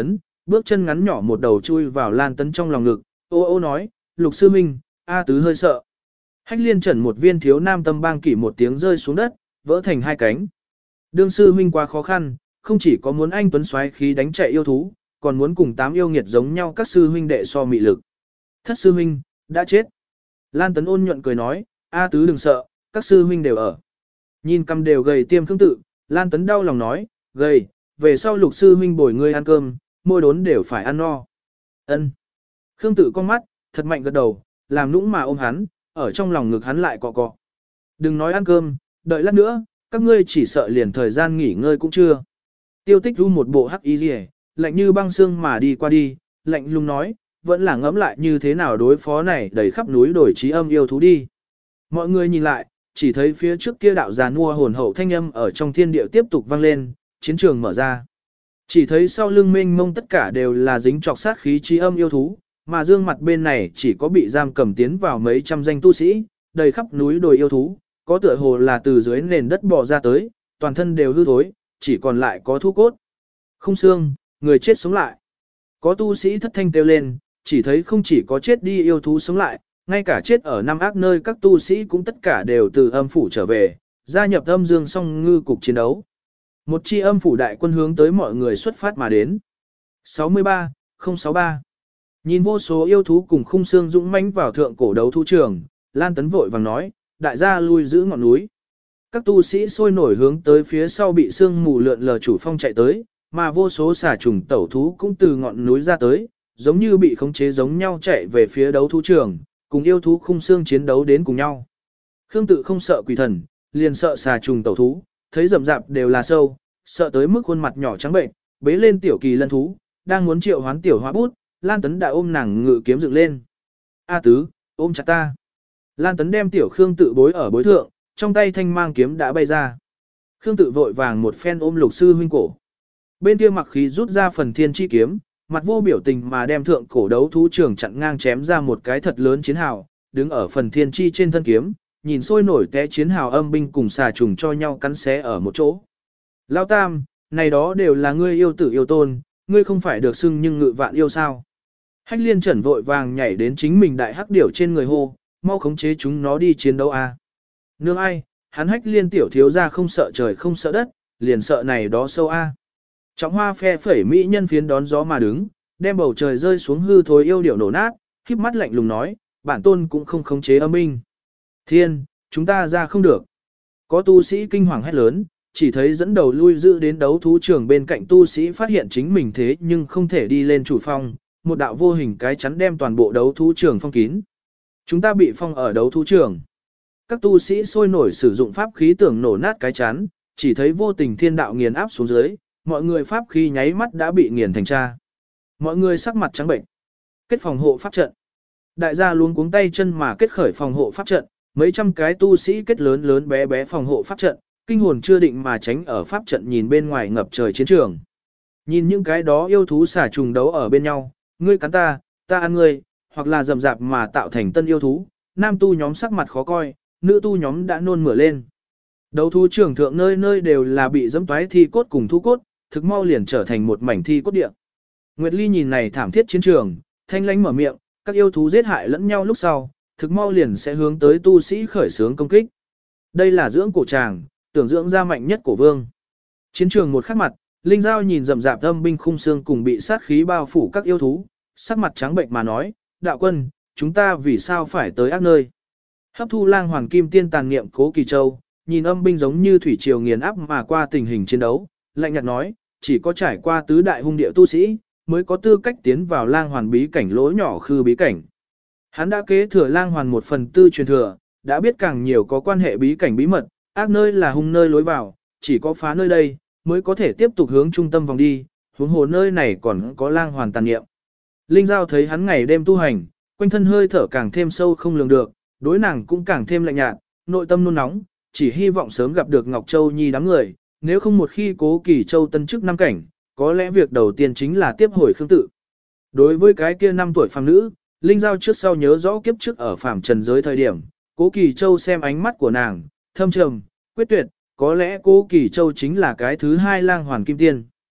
bước chân ngắn nhỏ một đầu chui vào Lan Tấn trong lòng ngực, ô ô nói, Lục sư huynh, A tứ hơi sợ. Hách liên trần một viên thiếu nam tâm bang kỷ một tiếng rơi xuống đất, vỡ thành hai cánh. Đương sư huynh quá khó khăn, không chỉ có muốn anh tuấn xoáy khí đánh chạy yêu thú, còn muốn cùng tám yêu nghiệt giống nhau các sư huynh đệ so mị lực. Thất sư huynh, đã chết. Lan Tấn ôn nhuận cười nói, A tứ đừng sợ, các sư huynh đều ở. Nhìn cầm đều gầy tiêm khương tự, Lan Tấn đau lòng nói, gầy, về sau Lục sư huynh bồi ngươi ăn cơm, mỗi đốn đều phải ăn no. Ân. Khương tự con mắt, thật mạnh gật đầu, làm nũng mà ôm hắn, ở trong lòng ngực hắn lại cọ cọ. Đừng nói ăn cơm, đợi lát nữa, các ngươi chỉ sợ liền thời gian nghỉ ngơi cũng chưa. Tiêu Tích ru một bộ hắc y rìa, lạnh như băng xương mà đi qua đi, lạnh lùng nói, vẫn là ngẫm lại như thế nào đối phó này đầy khắp núi đổi trí âm yêu thú đi. Mọi người nhìn lại, chỉ thấy phía trước kia đạo già nua hồn hậu thanh âm ở trong thiên địa tiếp tục vang lên, chiến trường mở ra. Chỉ thấy sau lưng mênh mông tất cả đều là dính trọc sát khí trí âm yêu thú, mà dương mặt bên này chỉ có bị giam cầm tiến vào mấy trăm danh tu sĩ, đầy khắp núi đồi yêu thú, có tựa hồ là từ dưới nền đất bò ra tới, toàn thân đều hư thối, chỉ còn lại có thu cốt. Không xương, người chết sống lại. Có tu sĩ thất thanh kêu lên, chỉ thấy không chỉ có chết đi yêu thú sống lại, ngay cả chết ở năm ác nơi các tu sĩ cũng tất cả đều từ âm phủ trở về, gia nhập âm dương song ngư cục chiến đấu. Một chi âm phủ đại quân hướng tới mọi người xuất phát mà đến. sáu mươi ba, không sáu ba. Nhìn vô số yêu thú cùng khung xương dũng mãnh vào thượng cổ đấu thú trường, Lan Tấn vội vàng nói, đại gia lui giữ ngọn núi. Các tu sĩ sôi nổi hướng tới phía sau bị sương mù lượn lờ chủ phong chạy tới, mà vô số xà trùng tẩu thú cũng từ ngọn núi ra tới, giống như bị khống chế giống nhau chạy về phía đấu thú trường, cùng yêu thú khung xương chiến đấu đến cùng nhau. Khương tự không sợ quỷ thần, liền sợ xà trùng tẩu thú, thấy rậm rạp đều là sâu, sợ tới mức khuôn mặt nhỏ trắng bệnh, bế lên tiểu kỳ lân thú, đang muốn triệu hoán tiểu hóa bút, Lan Tấn đã ôm nàng ngự kiếm dựng lên. A tứ, ôm chặt ta. Lan Tấn đem tiểu Khương tự bối ở bối thượng, trong tay thanh mang kiếm đã bay ra. Khương tự vội vàng một phen ôm Lục sư huynh cổ. Bên kia mặc khí rút ra phần thiên chi kiếm, mặt vô biểu tình mà đem thượng cổ đấu thú trường chặn ngang chém ra một cái thật lớn chiến hào, đứng ở phần thiên chi trên thân kiếm, nhìn sôi nổi té chiến hào âm binh cùng xà trùng cho nhau cắn xé ở một chỗ. Lao Tam, này đó đều là ngươi yêu tử yêu tôn, ngươi không phải được xưng nhưng ngự vạn yêu sao. Hách liên trần vội vàng nhảy đến chính mình đại hắc điểu trên người hô, mau khống chế chúng nó đi chiến đấu a. Nương ai, hắn hách liên tiểu thiếu ra không sợ trời không sợ đất, liền sợ này đó sâu a. Trọng hoa phe phẩy mỹ nhân phiến đón gió mà đứng, đem bầu trời rơi xuống hư thối yêu điểu nổ nát, híp mắt lạnh lùng nói, bản tôn cũng không khống chế âm binh. Thiên, chúng ta ra không được. Có tu sĩ kinh hoàng hét lớn, chỉ thấy dẫn đầu lui giữ đến đấu thú trường bên cạnh tu sĩ phát hiện chính mình thế nhưng không thể đi lên chủ phong, một đạo vô hình cái chắn đem toàn bộ đấu thú trường phong kín. Chúng ta bị phong ở đấu thú trường. Các tu sĩ sôi nổi sử dụng pháp khí tưởng nổ nát cái chắn, chỉ thấy vô tình thiên đạo nghiền áp xuống dưới, mọi người pháp khí nháy mắt đã bị nghiền thành tra. Mọi người sắc mặt trắng bệnh. Kết phòng hộ pháp trận. Đại gia luống cuống tay chân mà kết khởi phòng hộ pháp trận, mấy trăm cái tu sĩ kết lớn lớn bé bé phòng hộ pháp trận, kinh hồn chưa định mà tránh ở pháp trận nhìn bên ngoài ngập trời chiến trường. Nhìn những cái đó yêu thú xả trùng đấu ở bên nhau, ngươi cắn ta, ta ăn ngươi, hoặc là rầm rạp mà tạo thành tân yêu thú, nam tu nhóm sắc mặt khó coi, nữ tu nhóm đã nôn mửa lên. Đấu thú trường thượng nơi nơi đều là bị dẫm toái thi cốt cùng thú cốt, thực mau liền trở thành một mảnh thi cốt địa. Nguyệt Ly nhìn này thảm thiết chiến trường, thanh lãnh mở miệng, các yêu thú giết hại lẫn nhau lúc sau, thực mau liền sẽ hướng tới tu sĩ khởi xướng công kích. Đây là dưỡng cổ tràng, tưởng dưỡng ra mạnh nhất cổ vương. Chiến trường một khắc mặt, Linh Giao nhìn rậm rạp âm binh khung xương cùng bị sát khí bao phủ các yêu thú, sắc mặt trắng bệnh mà nói, đạo quân, chúng ta vì sao phải tới ác nơi. Hấp thu lang hoàng kim tiên tàn niệm Cố Kỳ Châu, nhìn âm binh giống như thủy triều nghiền áp mà qua tình hình chiến đấu, lạnh nhạt nói, chỉ có trải qua tứ đại hung địa tu sĩ, mới có tư cách tiến vào lang hoàn bí cảnh lỗ nhỏ khư bí cảnh. Hắn đã kế thừa lang hoàn một phần tư truyền thừa, đã biết càng nhiều có quan hệ bí cảnh bí mật, ác nơi là hung nơi lối vào, chỉ có phá nơi đây, mới có thể tiếp tục hướng trung tâm vòng đi, huống hồ nơi này còn có lang hoàn tàn niệm. Linh Giao thấy hắn ngày đêm tu hành, quanh thân hơi thở càng thêm sâu không lường được, đối nàng cũng càng thêm lạnh nhạt, nội tâm nôn nóng, chỉ hy vọng sớm gặp được Ngọc Châu Nhi đám người, nếu không một khi Cố Kỳ Châu tân chức năm cảnh, có lẽ việc đầu tiên chính là tiếp hồi Khương Tự. Đối với cái kia năm tuổi phàm nữ, Linh Giao trước sau nhớ rõ kiếp trước ở phàm trần giới thời điểm, Cố Kỳ Châu xem ánh mắt của nàng, thâm trầm, quyết tuyệt, có lẽ Cố Kỳ Châu chính là cái thứ hai lang hoàn kim tiên.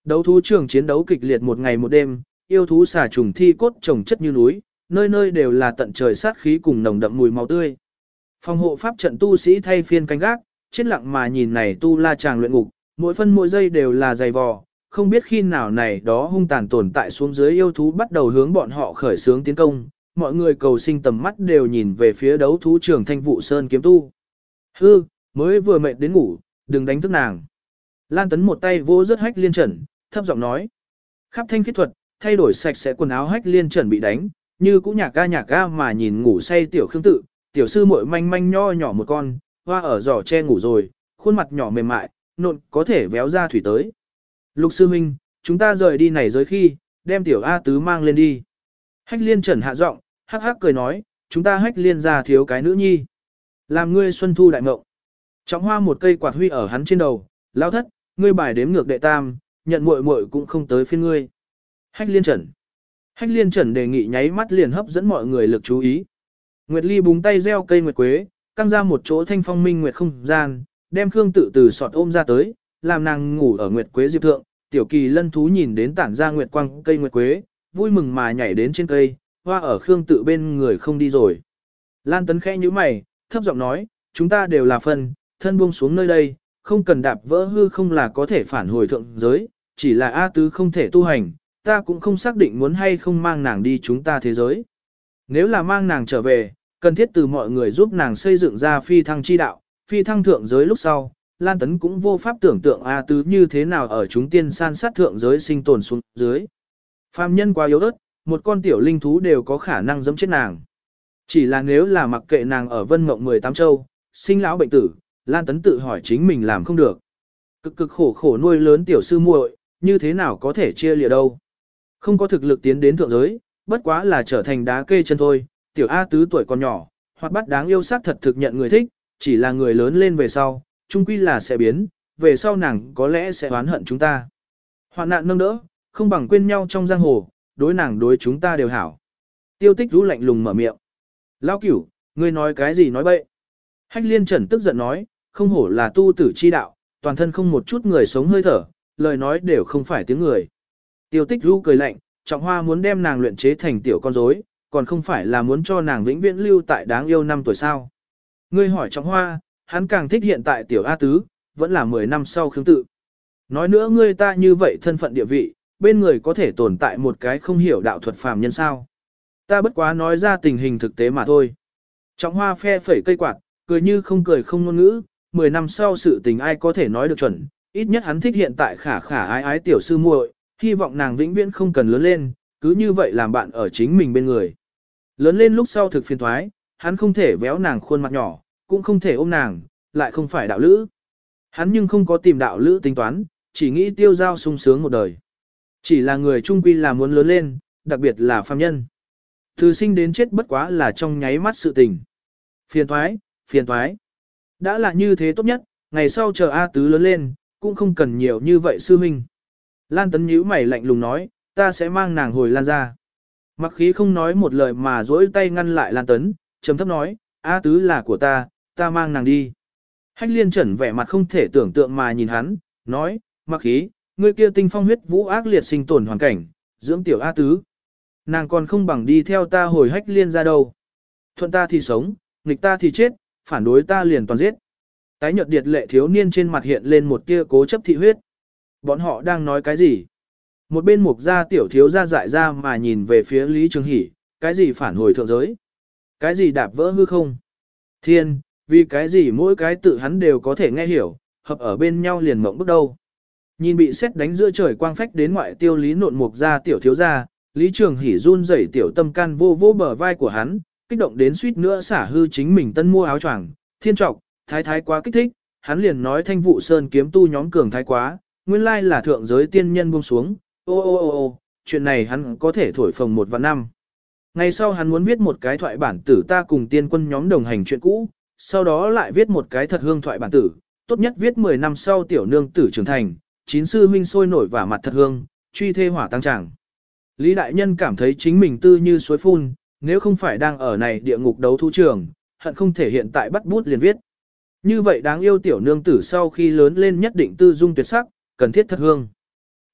Đấu thú trường chiến đấu kịch liệt một ngày một đêm, yêu thú xà trùng thi cốt chồng chất như núi, nơi nơi đều là tận trời sát khí cùng nồng đậm mùi máu tươi. Phòng hộ pháp trận tu sĩ thay phiên canh gác, chết lặng mà nhìn này tu la chàng luyện ngục, mỗi phân mỗi giây đều là dày vò, không biết khi nào này đó hung tàn tồn tại xuống dưới yêu thú bắt đầu hướng bọn họ khởi xướng tiến công, mọi người cầu sinh tầm mắt đều nhìn về phía đấu thú trường Thanh Vụ Sơn kiếm tu. Hư, mới vừa mệt đến ngủ, đừng đánh thức nàng. Lan Tấn một tay vỗ rất Hách Liên Trần, thấp giọng nói. Khắp thanh kỹ thuật, thay đổi sạch sẽ quần áo Hách Liên Trần bị đánh, như cũng nhạc ga nhạc ga mà nhìn ngủ say tiểu Khương Tự, tiểu sư muội manh manh nho nhỏ một con, hoa ở giỏ che ngủ rồi, khuôn mặt nhỏ mềm mại, nộn có thể véo ra thủy tới. Lục sư minh, chúng ta rời đi này giới khi, đem tiểu A tứ mang lên đi. Hách Liên Trần hạ giọng, hắc hắc cười nói, chúng ta Hách Liên ra thiếu cái nữ nhi. Làm ngươi xuân thu đại mộng. Trọng hoa một cây quạt huy ở hắn trên đầu, lao thất, ngươi bài đếm ngược đệ tam, nhận muội muội cũng không tới phiên ngươi. Hách Liên Trần. Hách Liên Trần đề nghị nháy mắt liền hấp dẫn mọi người lực chú ý. Nguyệt Ly búng tay gieo cây nguyệt quế, căng ra một chỗ thanh phong minh nguyệt không gian, đem Khương Tự từ sọt ôm ra tới, làm nàng ngủ ở nguyệt quế diệp thượng. Tiểu Kỳ Lân thú nhìn đến tản ra nguyệt quang cây nguyệt quế, vui mừng mà nhảy đến trên cây, hoa ở Khương Tự bên người không đi rồi. Lan Tấn khẽ nhíu mày, thấp giọng nói, chúng ta đều là phân, thân buông xuống nơi đây, không cần đạp vỡ hư không là có thể phản hồi thượng giới, chỉ là A tứ không thể tu hành, ta cũng không xác định muốn hay không mang nàng đi chúng ta thế giới. Nếu là mang nàng trở về, cần thiết từ mọi người giúp nàng xây dựng ra phi thăng chi đạo, phi thăng thượng giới lúc sau, Lan Tấn cũng vô pháp tưởng tượng A tứ như thế nào ở chúng tiên san sát thượng giới sinh tồn xuống dưới. Phàm nhân quá yếu ớt, một con tiểu linh thú đều có khả năng giẫm chết nàng. Chỉ là nếu là mặc kệ nàng ở vân mộng mười tám châu, sinh lão bệnh tử, Lan Tấn tự hỏi chính mình làm không được. Cực cực khổ khổ nuôi lớn tiểu sư muội, như thế nào có thể chia lìa đâu. Không có thực lực tiến đến thượng giới, bất quá là trở thành đá kê chân thôi, tiểu A tứ tuổi còn nhỏ, hoặc bắt đáng yêu sắc thật thực nhận người thích, chỉ là người lớn lên về sau, chung quy là sẽ biến, về sau nàng có lẽ sẽ oán hận chúng ta. Hoạn nạn nâng đỡ, không bằng quên nhau trong giang hồ, đối nàng đối chúng ta đều hảo. Tiêu Tích rú lạnh lùng mở miệng. Lão cửu, ngươi nói cái gì nói bậy. Hách Liên Trần tức giận nói, không hổ là tu tử chi đạo, toàn thân không một chút người sống hơi thở, lời nói đều không phải tiếng người. Tiêu Tích rú cười lạnh, Trọng Hoa muốn đem nàng luyện chế thành tiểu con rối, còn không phải là muốn cho nàng vĩnh viễn lưu tại đáng yêu năm tuổi sao. Ngươi hỏi Trọng Hoa, hắn càng thích hiện tại tiểu A tứ, vẫn là mười năm sau Khương Tự. Nói nữa ngươi ta như vậy thân phận địa vị, bên người có thể tồn tại một cái không hiểu đạo thuật phàm nhân sao. Ta bất quá nói ra tình hình thực tế mà thôi. Trọng Hoa phe phẩy cây quạt, cười như không cười không ngôn ngữ, mười năm sau sự tình ai có thể nói được chuẩn, ít nhất hắn thích hiện tại khả khả ái ái tiểu sư muội, hy vọng nàng vĩnh viễn không cần lớn lên, cứ như vậy làm bạn ở chính mình bên người. Lớn lên lúc sau thực phiền thoái, hắn không thể véo nàng khuôn mặt nhỏ, cũng không thể ôm nàng, lại không phải đạo lữ. Hắn nhưng không có tìm đạo lữ tính toán, chỉ nghĩ tiêu giao sung sướng một đời. Chỉ là người trung quy là muốn lớn lên, đặc biệt là phàm nhân. Từ sinh đến chết bất quá là trong nháy mắt sự tình. Phiền thoái, phiền thoái. Đã là như thế tốt nhất, ngày sau chờ A tứ lớn lên, cũng không cần nhiều như vậy sư huynh. Lan Tấn nhíu mày lạnh lùng nói, ta sẽ mang nàng hồi Lan ra. Mặc khí không nói một lời mà dỗi tay ngăn lại Lan Tấn, trầm thấp nói, A tứ là của ta, ta mang nàng đi. Hách Liên Trần vẻ mặt không thể tưởng tượng mà nhìn hắn, nói, mặc khí, ngươi kia tinh phong huyết vũ ác liệt sinh tồn hoàn cảnh, dưỡng tiểu A tứ. Nàng còn không bằng đi theo ta hồi Hách Liên ra đâu. Thuận ta thì sống, nghịch ta thì chết, phản đối ta liền toàn giết. Tái nhợt điệt lệ thiếu niên trên mặt hiện lên một tia cố chấp thị huyết. Bọn họ đang nói cái gì? Một bên mục gia tiểu thiếu gia dại ra mà nhìn về phía Lý Trường Hỷ, cái gì phản hồi thượng giới? Cái gì đạp vỡ hư không? Thiên, vì cái gì mỗi cái tự hắn đều có thể nghe hiểu, hợp ở bên nhau liền mộng bước đâu. Nhìn bị xét đánh giữa trời quang phách đến ngoại tiêu Lý nộn mục gia tiểu thiếu gia, Lý Trường Hỷ run rẩy tiểu tâm can vô vô bờ vai của hắn, kích động đến suýt nữa xả hư chính mình tân mua áo choàng, thiên trọc, thái thái quá kích thích, hắn liền nói Thanh Vụ Sơn kiếm tu nhóm cường thái quá, nguyên lai là thượng giới tiên nhân buông xuống, ô ô ô ô, chuyện này hắn có thể thổi phồng một vạn năm. Ngày sau hắn muốn viết một cái thoại bản tử ta cùng tiên quân nhóm đồng hành chuyện cũ, sau đó lại viết một cái thật hương thoại bản tử, tốt nhất viết mười năm sau tiểu nương tử trưởng thành, chín sư huynh sôi nổi và mặt thật hương, truy thê hỏa tăng tràng. Lý đại nhân cảm thấy chính mình tư như suối phun, nếu không phải đang ở này địa ngục đấu thú trường, hận không thể hiện tại bắt bút liền viết. Như vậy đáng yêu tiểu nương tử sau khi lớn lên nhất định tư dung tuyệt sắc, cần thiết thật hương.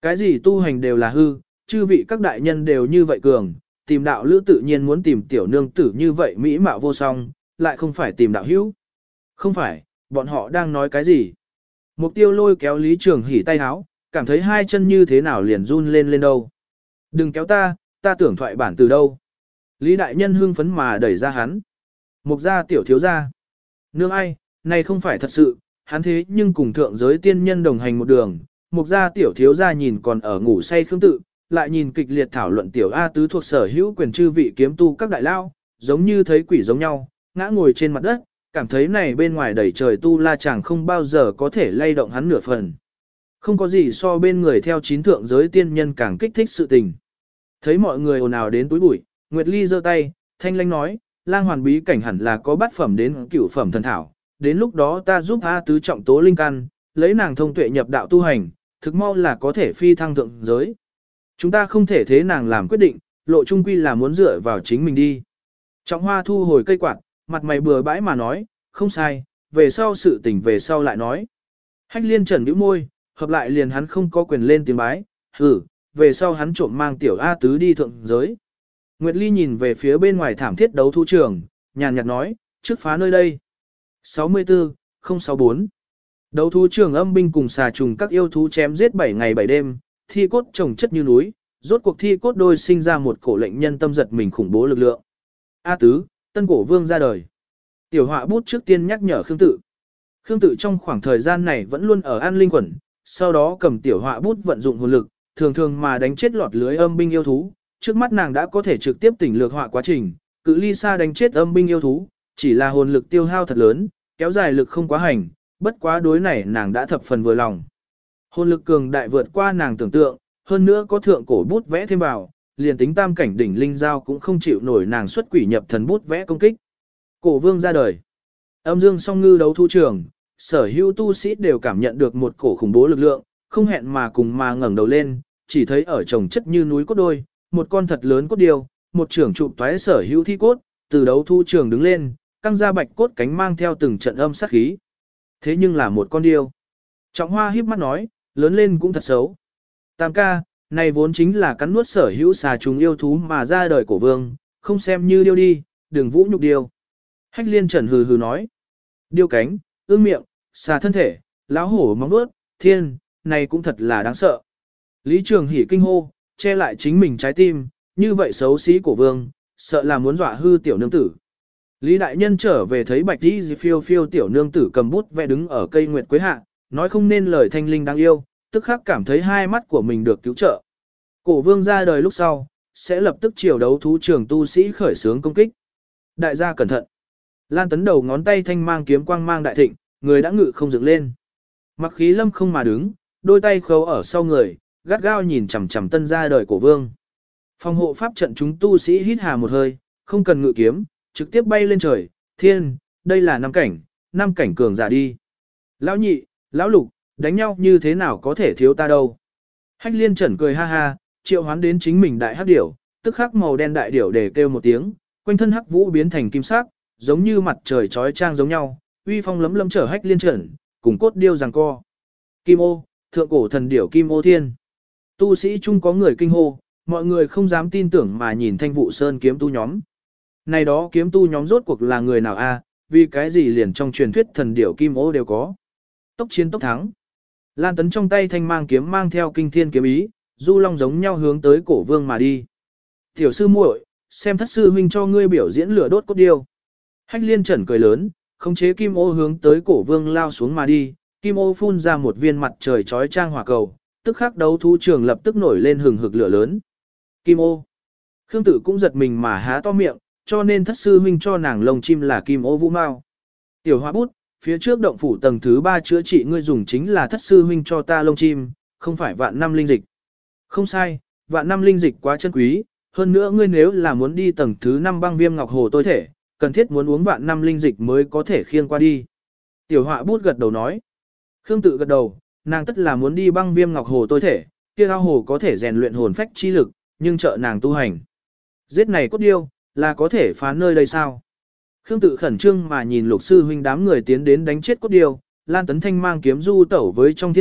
Cái gì tu hành đều là hư, chư vị các đại nhân đều như vậy cường, tìm đạo lữ tự nhiên muốn tìm tiểu nương tử như vậy mỹ mạo vô song, lại không phải tìm đạo hữu. Không phải, bọn họ đang nói cái gì? Mục tiêu lôi kéo Lý Trường Hỷ tay háo, cảm thấy hai chân như thế nào liền run lên lên đâu. Đừng kéo ta, ta tưởng thoại bản từ đâu. Lý đại nhân hưng phấn mà đẩy ra hắn. Mục gia tiểu thiếu gia. Nương ai, này không phải thật sự, hắn thế nhưng cùng thượng giới tiên nhân đồng hành một đường. Mục gia tiểu thiếu gia nhìn còn ở ngủ say khương tự, lại nhìn kịch liệt thảo luận tiểu A tứ thuộc sở hữu quyền chư vị kiếm tu các đại lao, giống như thấy quỷ giống nhau, ngã ngồi trên mặt đất, cảm thấy này bên ngoài đầy trời tu la chẳng không bao giờ có thể lay động hắn nửa phần. Không có gì so bên người theo chín thượng giới tiên nhân càng kích thích sự tình. Thấy mọi người ồn ào đến túi bụi, Nguyệt Ly giơ tay, thanh lãnh nói, lang hoàn bí cảnh hẳn là có bát phẩm đến cửu phẩm thần thảo, đến lúc đó ta giúp A tứ trọng tố linh căn, lấy nàng thông tuệ nhập đạo tu hành, thực mau là có thể phi thăng thượng giới. Chúng ta không thể thế nàng làm quyết định, lộ trung quy là muốn dựa vào chính mình đi. Trọng Hoa thu hồi cây quạt, mặt mày bừa bãi mà nói, không sai, về sau sự tình về sau lại nói. Hách Liên Trần nhíu môi, hợp lại liền hắn không có quyền lên tiếng bái, hử, về sau hắn trộm mang tiểu A tứ đi thượng giới. Nguyệt Ly nhìn về phía bên ngoài thảm thiết đấu thú trường, nhàn nhạt nói, trước phá nơi đây. sáu mươi tư không sáu bốn Đấu thú trường âm binh cùng xà trùng các yêu thú chém giết bảy ngày bảy đêm, thi cốt chồng chất như núi, rốt cuộc thi cốt đôi sinh ra một cổ lệnh nhân tâm giật mình khủng bố lực lượng. A tứ, tân cổ vương ra đời. Tiểu họa bút trước tiên nhắc nhở Khương Tự. Khương Tự trong khoảng thời gian này vẫn luôn ở an linh quẩn, sau đó cầm tiểu họa bút vận dụng hồn lực, thường thường mà đánh chết lọt lưới âm binh yêu thú. Trước mắt nàng đã có thể trực tiếp tỉnh lược họa quá trình, cự ly xa đánh chết âm binh yêu thú, chỉ là hồn lực tiêu hao thật lớn, kéo dài lực không quá hành, bất quá đối này nàng đã thập phần vừa lòng. Hồn lực cường đại vượt qua nàng tưởng tượng, hơn nữa có thượng cổ bút vẽ thêm vào, liền tính tam cảnh đỉnh linh giao cũng không chịu nổi nàng xuất quỷ nhập thần bút vẽ công kích. Cổ vương ra đời. Âm dương song ngư đấu thu trường, sở hữu tu sĩ đều cảm nhận được một cổ khủng bố lực lượng, không hẹn mà cùng mà ngẩng đầu lên, chỉ thấy ở chồng chất như núi cốt đôi, một con thật lớn cốt điêu, một trưởng trụ toái sở hữu thi cốt, từ đấu thu trường đứng lên, căng ra bạch cốt cánh mang theo từng trận âm sát khí. Thế nhưng là một con điêu. Trọng Hoa híp mắt nói, lớn lên cũng thật xấu. Tam ca, này vốn chính là cắn nuốt sở hữu xà trùng yêu thú mà ra đời cổ vương, không xem như điêu đi, đừng vũ nhục điêu. Hách Liên Trần hừ hừ nói. Điêu cánh, ương miệng, xà thân thể, lão hổ móng vuốt, thiên, này cũng thật là đáng sợ. Lý Trường Hỉ kinh hô, che lại chính mình trái tim, như vậy xấu xí cổ vương, sợ là muốn dọa hư tiểu nương tử. Lý đại nhân trở về thấy bạch đi phiêu phiêu tiểu nương tử cầm bút vẽ đứng ở cây nguyệt quế hạ, nói không nên lời thanh linh đáng yêu, tức khắc cảm thấy hai mắt của mình được cứu trợ. Cổ vương ra đời lúc sau, sẽ lập tức chiều đấu thú trường tu sĩ khởi xướng công kích. Đại gia cẩn thận. Lan Tấn đầu ngón tay thanh mang kiếm quang mang đại thịnh, người đã ngự không dựng lên. Mặc khí lâm không mà đứng, đôi tay khấu ở sau người, gắt gao nhìn chằm chằm tân ra đời cổ vương. Phòng hộ pháp trận chúng tu sĩ hít hà một hơi, không cần ngự kiếm, trực tiếp bay lên trời, thiên, đây là năm cảnh, năm cảnh cường giả đi. Lão nhị, lão lục, đánh nhau như thế nào có thể thiếu ta đâu. Hách Liên Trần cười ha ha, triệu hoán đến chính mình đại hắc điểu, tức khắc màu đen đại điểu để kêu một tiếng, quanh thân hắc vũ biến thành kim sắc, giống như mặt trời chói chang giống nhau, uy phong lấm lấm trở Hách Liên Trần, cùng cốt điêu giằng co. Kim ô, thượng cổ thần điểu Kim ô thiên. Tu sĩ chung có người kinh hô, mọi người không dám tin tưởng mà nhìn Thanh Vụ Sơn kiếm tu nhóm. Này đó kiếm tu nhóm rốt cuộc là người nào a? Vì cái gì liền trong truyền thuyết thần điểu Kim ô đều có. Tốc chiến tốc thắng. Lan Tấn trong tay thanh mang kiếm mang theo kinh thiên kiếm ý, du long giống nhau hướng tới cổ vương mà đi. Tiểu sư muội, xem thất sư huynh cho ngươi biểu diễn lửa đốt cốt điêu. Hách Liên Trần cười lớn, khống chế kim ô hướng tới cổ vương lao xuống mà đi, kim ô phun ra một viên mặt trời chói chang hỏa cầu, tức khắc đấu thú trường lập tức nổi lên hừng hực lửa lớn. Kim ô. Khương Tự cũng giật mình mà há to miệng, cho nên thất sư huynh cho nàng lông chim là kim ô vũ mao. Tiểu Hoa bút, phía trước động phủ tầng thứ ba chữa trị ngươi dùng chính là thất sư huynh cho ta lông chim, không phải vạn năm linh dịch. Không sai, vạn năm linh dịch quá chân quý, hơn nữa ngươi nếu là muốn đi tầng thứ năm băng viêm ngọc hồ tôi thể, cần thiết muốn uống vạn năm linh dịch mới có thể khiêng qua đi. Tiểu Họa bút gật đầu nói. Khương Tự gật đầu, nàng tất là muốn đi băng viêm ngọc hồ tôi thể, kia ao hồ có thể rèn luyện hồn phách chi lực, nhưng trợ nàng tu hành. Giết này cốt điêu, là có thể phá nơi đây sao? Khương Tự khẩn trương mà nhìn Lục sư huynh đám người tiến đến đánh chết cốt điêu, Lan Tấn Thanh mang kiếm du tẩu với trong thiên địa,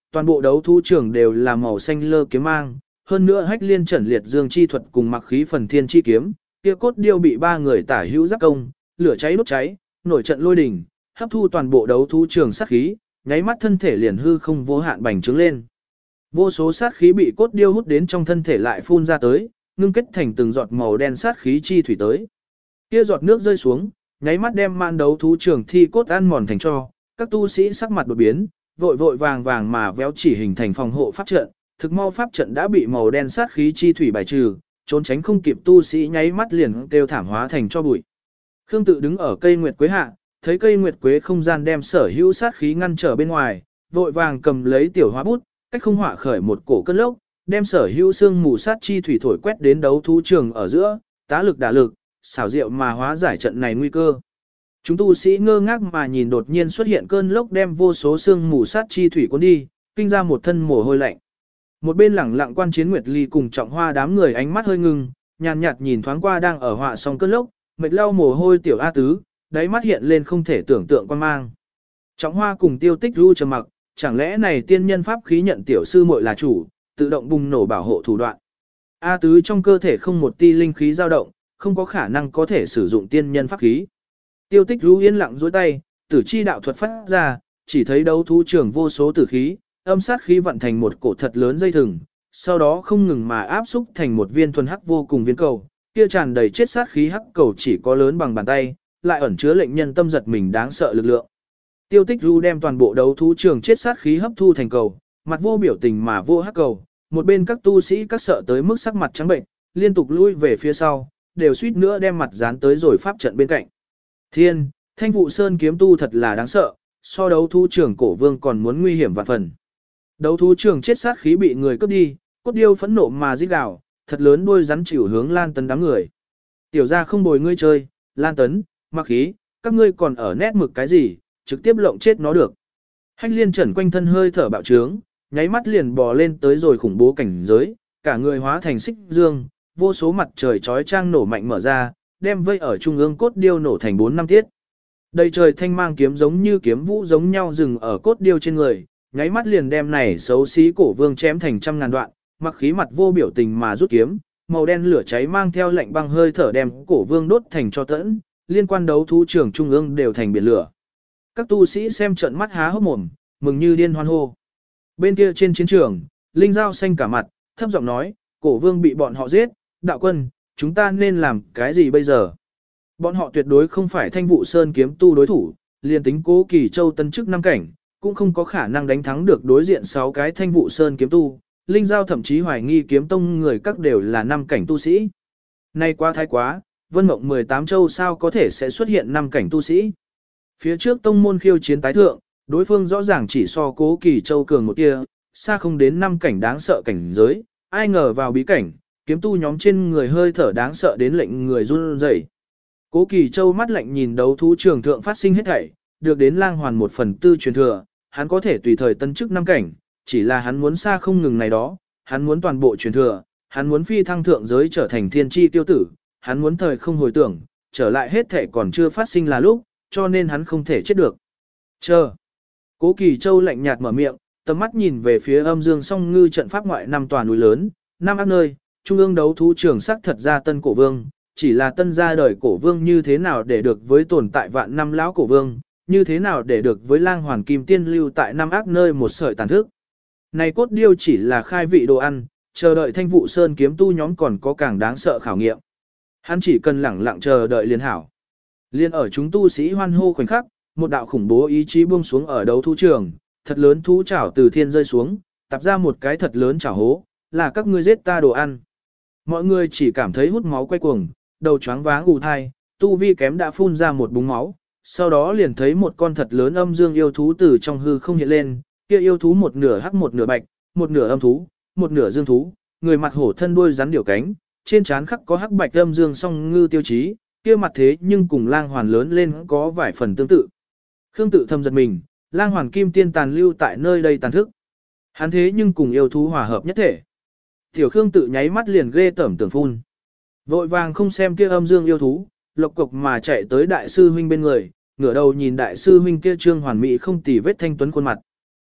toàn bộ đấu thú trường đều là màu xanh lơ kiếm mang, hơn nữa hách liên trần liệt dương chi thuật cùng mặc khí phần thiên chi kiếm, kia cốt điêu bị ba người tả hữu giáp công, lửa cháy đốt cháy, nổi trận lôi đình, hấp thu toàn bộ đấu thú trường sát khí, nháy mắt thân thể liền hư không vô hạn bành trướng lên. Vô số sát khí bị cốt điêu hút đến trong thân thể lại phun ra tới, ngưng kết thành từng giọt màu đen sát khí chi thủy tới. Kia giọt nước rơi xuống, nháy mắt đem man đấu thú trường thi cốt ăn mòn thành cho, các tu sĩ sắc mặt đột biến, vội vội vàng vàng mà véo chỉ hình thành phòng hộ pháp trận, thực mau pháp trận đã bị màu đen sát khí chi thủy bài trừ, trốn tránh không kịp tu sĩ nháy mắt liền kêu thảm hóa thành cho bụi. Khương Tự đứng ở cây nguyệt quế hạ, thấy cây nguyệt quế không gian đem sở hữu sát khí ngăn trở bên ngoài, vội vàng cầm lấy tiểu hóa bút, cách không họa khởi một cổ cơn lốc, đem sở hữu xương mù sát chi thủy thổi quét đến đấu thú trường ở giữa, tá lực đả lực, xảo diệu mà hóa giải trận này nguy cơ. Chúng tu sĩ ngơ ngác mà nhìn đột nhiên xuất hiện cơn lốc đem vô số xương mù sát chi thủy cuốn đi, kinh ra một thân mồ hôi lạnh. Một bên lẳng lặng quan chiến Nguyệt Ly cùng Trọng Hoa đám người ánh mắt hơi ngưng, nhàn nhạt nhìn thoáng qua đang ở họa xong cơn lốc, mệt lau mồ hôi tiểu A Tứ, đáy mắt hiện lên không thể tưởng tượng quan mang. Trọng Hoa cùng Tiêu Tích ru trầm mặc, chẳng lẽ này tiên nhân pháp khí nhận tiểu sư muội là chủ, tự động bùng nổ bảo hộ thủ đoạn. A Tứ trong cơ thể không một ti linh khí dao động, không có khả năng có thể sử dụng tiên nhân pháp khí. Tiêu Tích ru yên lặng duỗi tay, tử chi đạo thuật phát ra, chỉ thấy đấu thú trường vô số tử khí, âm sát khí vận thành một cổ thật lớn dây thừng, sau đó không ngừng mà áp xúc thành một viên thuần hắc vô cùng viên cầu, kia tràn đầy chết sát khí hắc cầu chỉ có lớn bằng bàn tay, lại ẩn chứa lệnh nhân tâm giật mình đáng sợ lực lượng. Tiêu Tích ru đem toàn bộ đấu thú trường chết sát khí hấp thu thành cầu, mặt vô biểu tình mà vô hắc cầu, một bên các tu sĩ các sợ tới mức sắc mặt trắng bệnh, liên tục lui về phía sau, đều suýt nữa đem mặt dán tới rồi pháp trận bên cạnh. Thiên, Thanh Vụ Sơn kiếm tu thật là đáng sợ, so đấu thú trường cổ vương còn muốn nguy hiểm vạn phần. Đấu thú trường chết sát khí bị người cướp đi, cốt điêu phẫn nộ mà rít gào, thật lớn đuôi rắn chịu hướng Lan Tấn đám người. Tiểu gia không bồi ngươi chơi, Lan Tấn, Mặc Khí, các ngươi còn ở nét mực cái gì, trực tiếp lộng chết nó được. Hách liên trần quanh thân hơi thở bạo trướng, nháy mắt liền bò lên tới rồi khủng bố cảnh giới, cả người hóa thành xích dương, vô số mặt trời chói chang nổ mạnh mở ra, đem vây ở trung ương cốt điêu nổ thành bốn năm tiết. Đầy trời thanh mang kiếm giống như kiếm vũ giống nhau dừng ở cốt điêu trên người, nháy mắt liền đem này xấu xí cổ vương chém thành trăm ngàn đoạn, Mặc Khí mặt vô biểu tình mà rút kiếm, màu đen lửa cháy mang theo lạnh băng hơi thở đem cổ vương đốt thành cho tẫn, liên quan đấu thú trường trung ương đều thành biển lửa. Các tu sĩ xem trận mắt há hốc mồm, mừng như điên hoan hô. Bên kia trên chiến trường, Linh Giao xanh cả mặt, thấp giọng nói, cổ vương bị bọn họ giết, đạo quân, chúng ta nên làm cái gì bây giờ? Bọn họ tuyệt đối không phải Thanh Vụ Sơn kiếm tu đối thủ, liền tính Cố Kỳ Châu tân chức năm cảnh, cũng không có khả năng đánh thắng được đối diện sáu cái Thanh Vụ Sơn kiếm tu. Linh Giao thậm chí hoài nghi kiếm tông người các đều là năm cảnh tu sĩ. Nay quá thái quá, Vân Mộng mười tám châu sao có thể sẽ xuất hiện năm cảnh tu sĩ? Phía trước tông môn khiêu chiến tái thượng, đối phương rõ ràng chỉ so Cố Kỳ Châu cường một tia, xa không đến năm cảnh đáng sợ cảnh giới, ai ngờ vào bí cảnh, kiếm tu nhóm trên người hơi thở đáng sợ đến lệnh người run rẩy. Cố Kỳ Châu mắt lạnh nhìn đấu thú trường thượng phát sinh hết thảy, được đến lang hoàn một phần tư truyền thừa, hắn có thể tùy thời tân chức năm cảnh, chỉ là hắn muốn xa không ngừng này đó, hắn muốn toàn bộ truyền thừa, hắn muốn phi thăng thượng giới trở thành thiên chi tiêu tử, hắn muốn thời không hồi tưởng, trở lại hết thảy còn chưa phát sinh là lúc, cho nên hắn không thể chết được. Chờ. Cố Kỳ Châu lạnh nhạt mở miệng, tầm mắt nhìn về phía âm dương song ngư trận pháp ngoại năm tòa núi lớn, năm ác nơi, trung ương đấu thú trường sắc thật ra tân cổ vương, chỉ là tân ra đời cổ vương như thế nào để được với tồn tại vạn năm lão cổ vương, như thế nào để được với lang hoàn kim tiên lưu tại năm ác nơi một sợi tàn thức. Này cốt điêu chỉ là khai vị đồ ăn, chờ đợi Thanh Vụ Sơn kiếm tu nhóm còn có càng đáng sợ khảo nghiệm. Hắn chỉ cần lẳng lặng chờ đợi liên hảo. Liên ở chúng tu sĩ hoan hô khoảnh khắc, một đạo khủng bố ý chí buông xuống ở đấu thú trường, thật lớn thú chảo từ thiên rơi xuống, tập ra một cái thật lớn chảo hố, là các ngươi giết ta đồ ăn. Mọi người chỉ cảm thấy hút máu quay cuồng, đầu choáng váng ù thai, tu vi kém đã phun ra một búng máu, sau đó liền thấy một con thật lớn âm dương yêu thú từ trong hư không hiện lên, kia yêu thú một nửa hắc một nửa bạch, một nửa âm thú, một nửa dương thú, người mặt hổ thân đuôi rắn điểu cánh, trên trán khắc có hắc bạch âm dương song ngư tiêu chí, kia mặt thế nhưng cùng lang hoàn lớn lên có vài phần tương tự. Khương Tự thầm giật mình, lang hoàn kim tiên tàn lưu tại nơi đây tàn thức. Hắn thế nhưng cùng yêu thú hòa hợp nhất thể. Tiểu Khương Tự nháy mắt liền ghê tởm tưởng phun. Vội vàng không xem kia âm dương yêu thú, lộc cục mà chạy tới đại sư huynh bên người, ngửa đầu nhìn đại sư huynh kia trương hoàn mỹ không tì vết thanh tuấn khuôn mặt.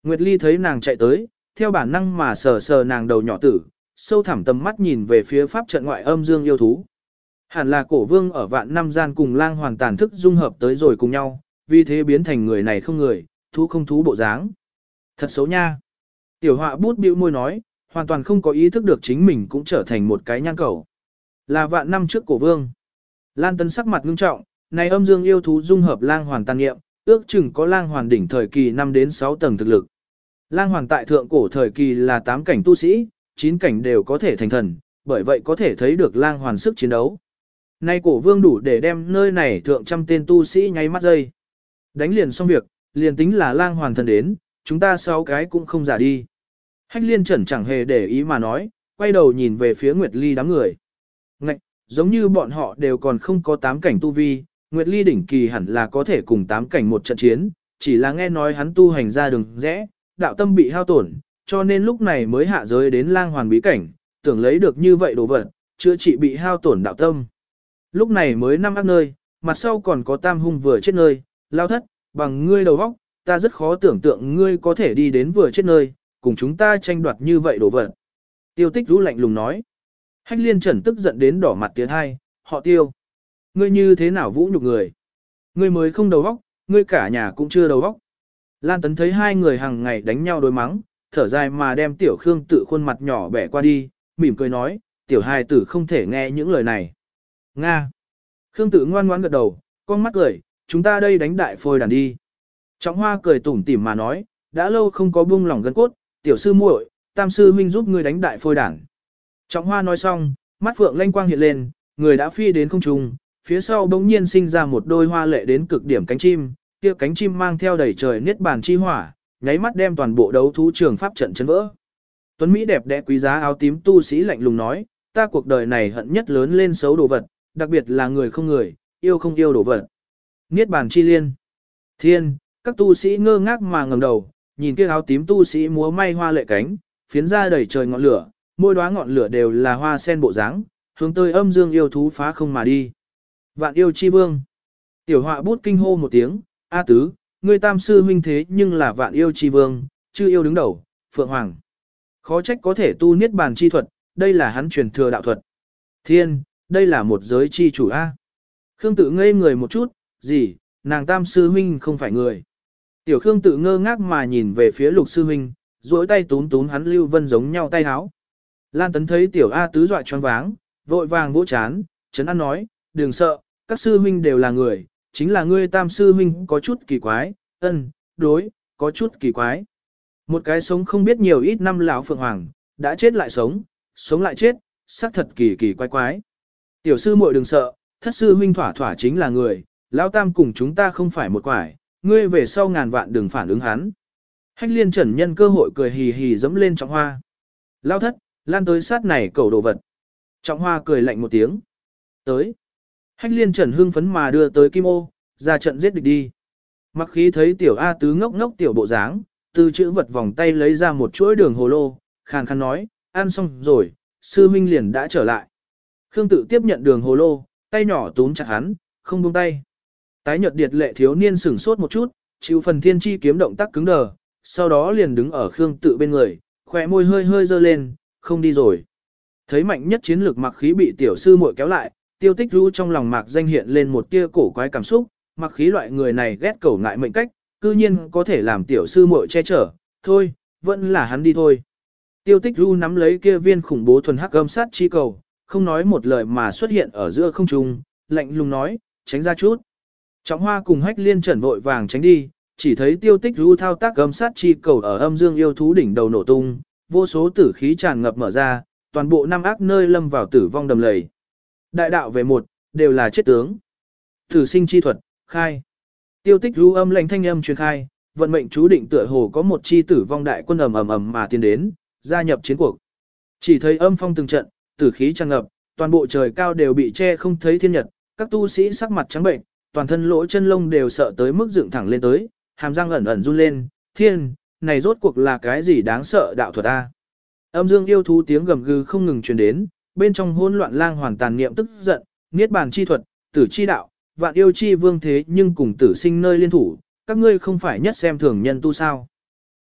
Nguyệt Ly thấy nàng chạy tới, theo bản năng mà sờ sờ nàng đầu nhỏ tử, sâu thẳm tầm mắt nhìn về phía pháp trận ngoại âm dương yêu thú. Hẳn là cổ vương ở vạn năm gian cùng lang hoàn tàn thức dung hợp tới rồi cùng nhau, vì thế biến thành người này không người, thú không thú bộ dáng. Thật xấu nha. Tiểu họa bút bĩu môi nói, hoàn toàn không có ý thức được chính mình cũng trở thành một cái nhan cầu. Là vạn năm trước cổ vương. Lan Tấn sắc mặt ngưng trọng, này âm dương yêu thú dung hợp lang hoàn tàn nghiệm, ước chừng có lang hoàn đỉnh thời kỳ năm đến sáu tầng thực lực. Lang hoàn tại thượng cổ thời kỳ là tám cảnh tu sĩ, chín cảnh đều có thể thành thần, bởi vậy có thể thấy được lang hoàn sức chiến đấu. Nay cổ vương đủ để đem nơi này thượng trăm tên tu sĩ nháy mắt dây. Đánh liền xong việc, liền tính là lang hoàn thần đến, chúng ta sáu cái cũng không giả đi. Hách liên trần chẳng hề để ý mà nói, quay đầu nhìn về phía Nguyệt Ly đám người. Ngạch, giống như bọn họ đều còn không có tám cảnh tu vi, Nguyệt Ly đỉnh kỳ hẳn là có thể cùng tám cảnh một trận chiến, chỉ là nghe nói hắn tu hành ra đường rẽ, đạo tâm bị hao tổn, cho nên lúc này mới hạ giới đến lang hoàn bí cảnh, tưởng lấy được như vậy đồ vật, chữa trị bị hao tổn đạo tâm. Lúc này mới năm ác nơi, mặt sau còn có tam hung vừa chết nơi, lao thất, bằng ngươi đầu óc, ta rất khó tưởng tượng ngươi có thể đi đến vừa chết nơi, cùng chúng ta tranh đoạt như vậy đồ vật. Tiêu Tích Vũ lạnh lùng nói. Hách liên trần tức giận đến đỏ mặt tiến hai, họ Tiêu. Ngươi như thế nào vũ nhục người? Ngươi mới không đầu óc, ngươi cả nhà cũng chưa đầu óc. Lan Tấn thấy hai người hàng ngày đánh nhau đối mắng, thở dài mà đem Tiểu Khương Tự khuôn mặt nhỏ bẻ qua đi, mỉm cười nói, Tiểu hài tử không thể nghe những lời này. Nga. Khương Tự ngoan ngoãn gật đầu, con mắt cười, chúng ta đây đánh đại phôi đàn đi. Trọng Hoa cười tủm tỉm mà nói, đã lâu không có buông lỏng gân cốt, tiểu sư muội, tam sư huynh giúp ngươi đánh đại phôi đàn. Trọng Hoa nói xong, mắt phượng lanh quang hiện lên, người đã phi đến không trung, phía sau bỗng nhiên sinh ra một đôi hoa lệ đến cực điểm cánh chim, kia cánh chim mang theo đầy trời niết bàn chi hỏa, nháy mắt đem toàn bộ đấu thú trường pháp trận chấn vỡ. Tuấn Mỹ đẹp đẽ quý giá áo tím tu sĩ lạnh lùng nói, ta cuộc đời này hận nhất lớn lên xấu đồ vật, đặc biệt là người không người, yêu không yêu đồ vật. Niết bàn chi liên. Thiên, các tu sĩ ngơ ngác mà ngẩng đầu, nhìn kia áo tím tu sĩ múa may hoa lệ cánh, phiến ra đầy trời ngọn lửa, mỗi đóa ngọn lửa đều là hoa sen bộ dáng, hướng tới âm dương yêu thú phá không mà đi. Vạn yêu chi vương. Tiểu họa bút kinh hô một tiếng, A tứ, ngươi tam sư huynh thế nhưng là vạn yêu chi vương, chư yêu đứng đầu, Phượng Hoàng. Khó trách có thể tu niết bàn chi thuật, đây là hắn truyền thừa đạo thuật. Thiên, đây là một giới chi chủ A. Khương Tự ngây người một chút, gì, nàng tam sư huynh không phải người. Tiểu Khương Tự ngơ ngác mà nhìn về phía lục sư huynh, duỗi tay túm túm hắn lưu vân giống nhau tay háo. Lan Tấn thấy tiểu A tứ dọa choáng váng, vội vàng vỗ chán, trấn an nói, đừng sợ, các sư huynh đều là người, chính là ngươi tam sư huynh có chút kỳ quái, ân, đối, có chút kỳ quái. Một cái sống không biết nhiều ít năm lão Phượng Hoàng, đã chết lại sống, sống lại chết, xác thật kỳ kỳ quái quái. Tiểu sư muội đừng sợ, thất sư huynh thỏa thỏa chính là người, lão tam cùng chúng ta không phải một quải, ngươi về sau ngàn vạn đừng phản ứng hắn. Hách liên trần nhân cơ hội cười hì hì dẫm lên Trọng Hoa. Lão thất, lan tới sát này cầu đồ vật. Trọng Hoa cười lạnh một tiếng. Tới. Hách liên trần hưng phấn mà đưa tới Kim Ô, ra trận giết địch đi. Mặc khí thấy tiểu A tứ ngốc ngốc tiểu bộ dáng, từ chữ vật vòng tay lấy ra một chuỗi đường hồ lô, khàn khàn nói, ăn xong rồi, sư huynh liền đã trở lại. Khương Tự tiếp nhận đường hồ lô, tay nhỏ túm chặt hắn, không buông tay. Tái nhợt điệt lệ thiếu niên sửng sốt một chút, chịu phần thiên chi kiếm động tác cứng đờ, sau đó liền đứng ở Khương Tự bên người, khóe môi hơi hơi dơ lên, không đi rồi. Thấy mạnh nhất chiến lược Mặc khí bị tiểu sư muội kéo lại, Tiêu Tích Vũ trong lòng Mạc Danh hiện lên một tia cổ quái cảm xúc, Mặc khí loại người này ghét cẩu ngại mệnh cách, cư nhiên có thể làm tiểu sư muội che chở, thôi, vẫn là hắn đi thôi. Tiêu Tích Vũ nắm lấy kia viên khủng bố thuần hắc âm sát chi cầu, không nói một lời mà xuất hiện ở giữa không trung, lạnh lùng nói, tránh ra chút. Trọng Hoa cùng Hách Liên Trần vội vàng tránh đi, chỉ thấy Tiêu Tích Vũ thao tác âm sát chi cầu ở âm dương yêu thú đỉnh đầu nổ tung, vô số tử khí tràn ngập mở ra, toàn bộ năm ác nơi lâm vào tử vong đầm lầy. Đại đạo về một, đều là chết tướng. Tử sinh chi thuật, khai. Tiêu Tích Vũ âm lệnh thanh âm truyền khai, vận mệnh chú định tựa hồ có một chi tử vong đại quân ầm ầm ầm mà tiến đến, gia nhập chiến cuộc. Chỉ thấy âm phong từng trận, tử khí tràn ngập, toàn bộ trời cao đều bị che không thấy thiên nhật, các tu sĩ sắc mặt trắng bệnh, toàn thân lỗ chân lông đều sợ tới mức dựng thẳng lên tới, hàm răng ẩn ẩn run lên, thiên, này rốt cuộc là cái gì đáng sợ đạo thuật a? Âm dương yêu thú tiếng gầm gừ không ngừng truyền đến, bên trong hỗn loạn lang hoàn tàn niệm tức giận, niết bàn chi thuật, tử chi đạo, vạn yêu chi vương thế nhưng cùng tử sinh nơi liên thủ, các ngươi không phải nhất xem thường nhân tu sao?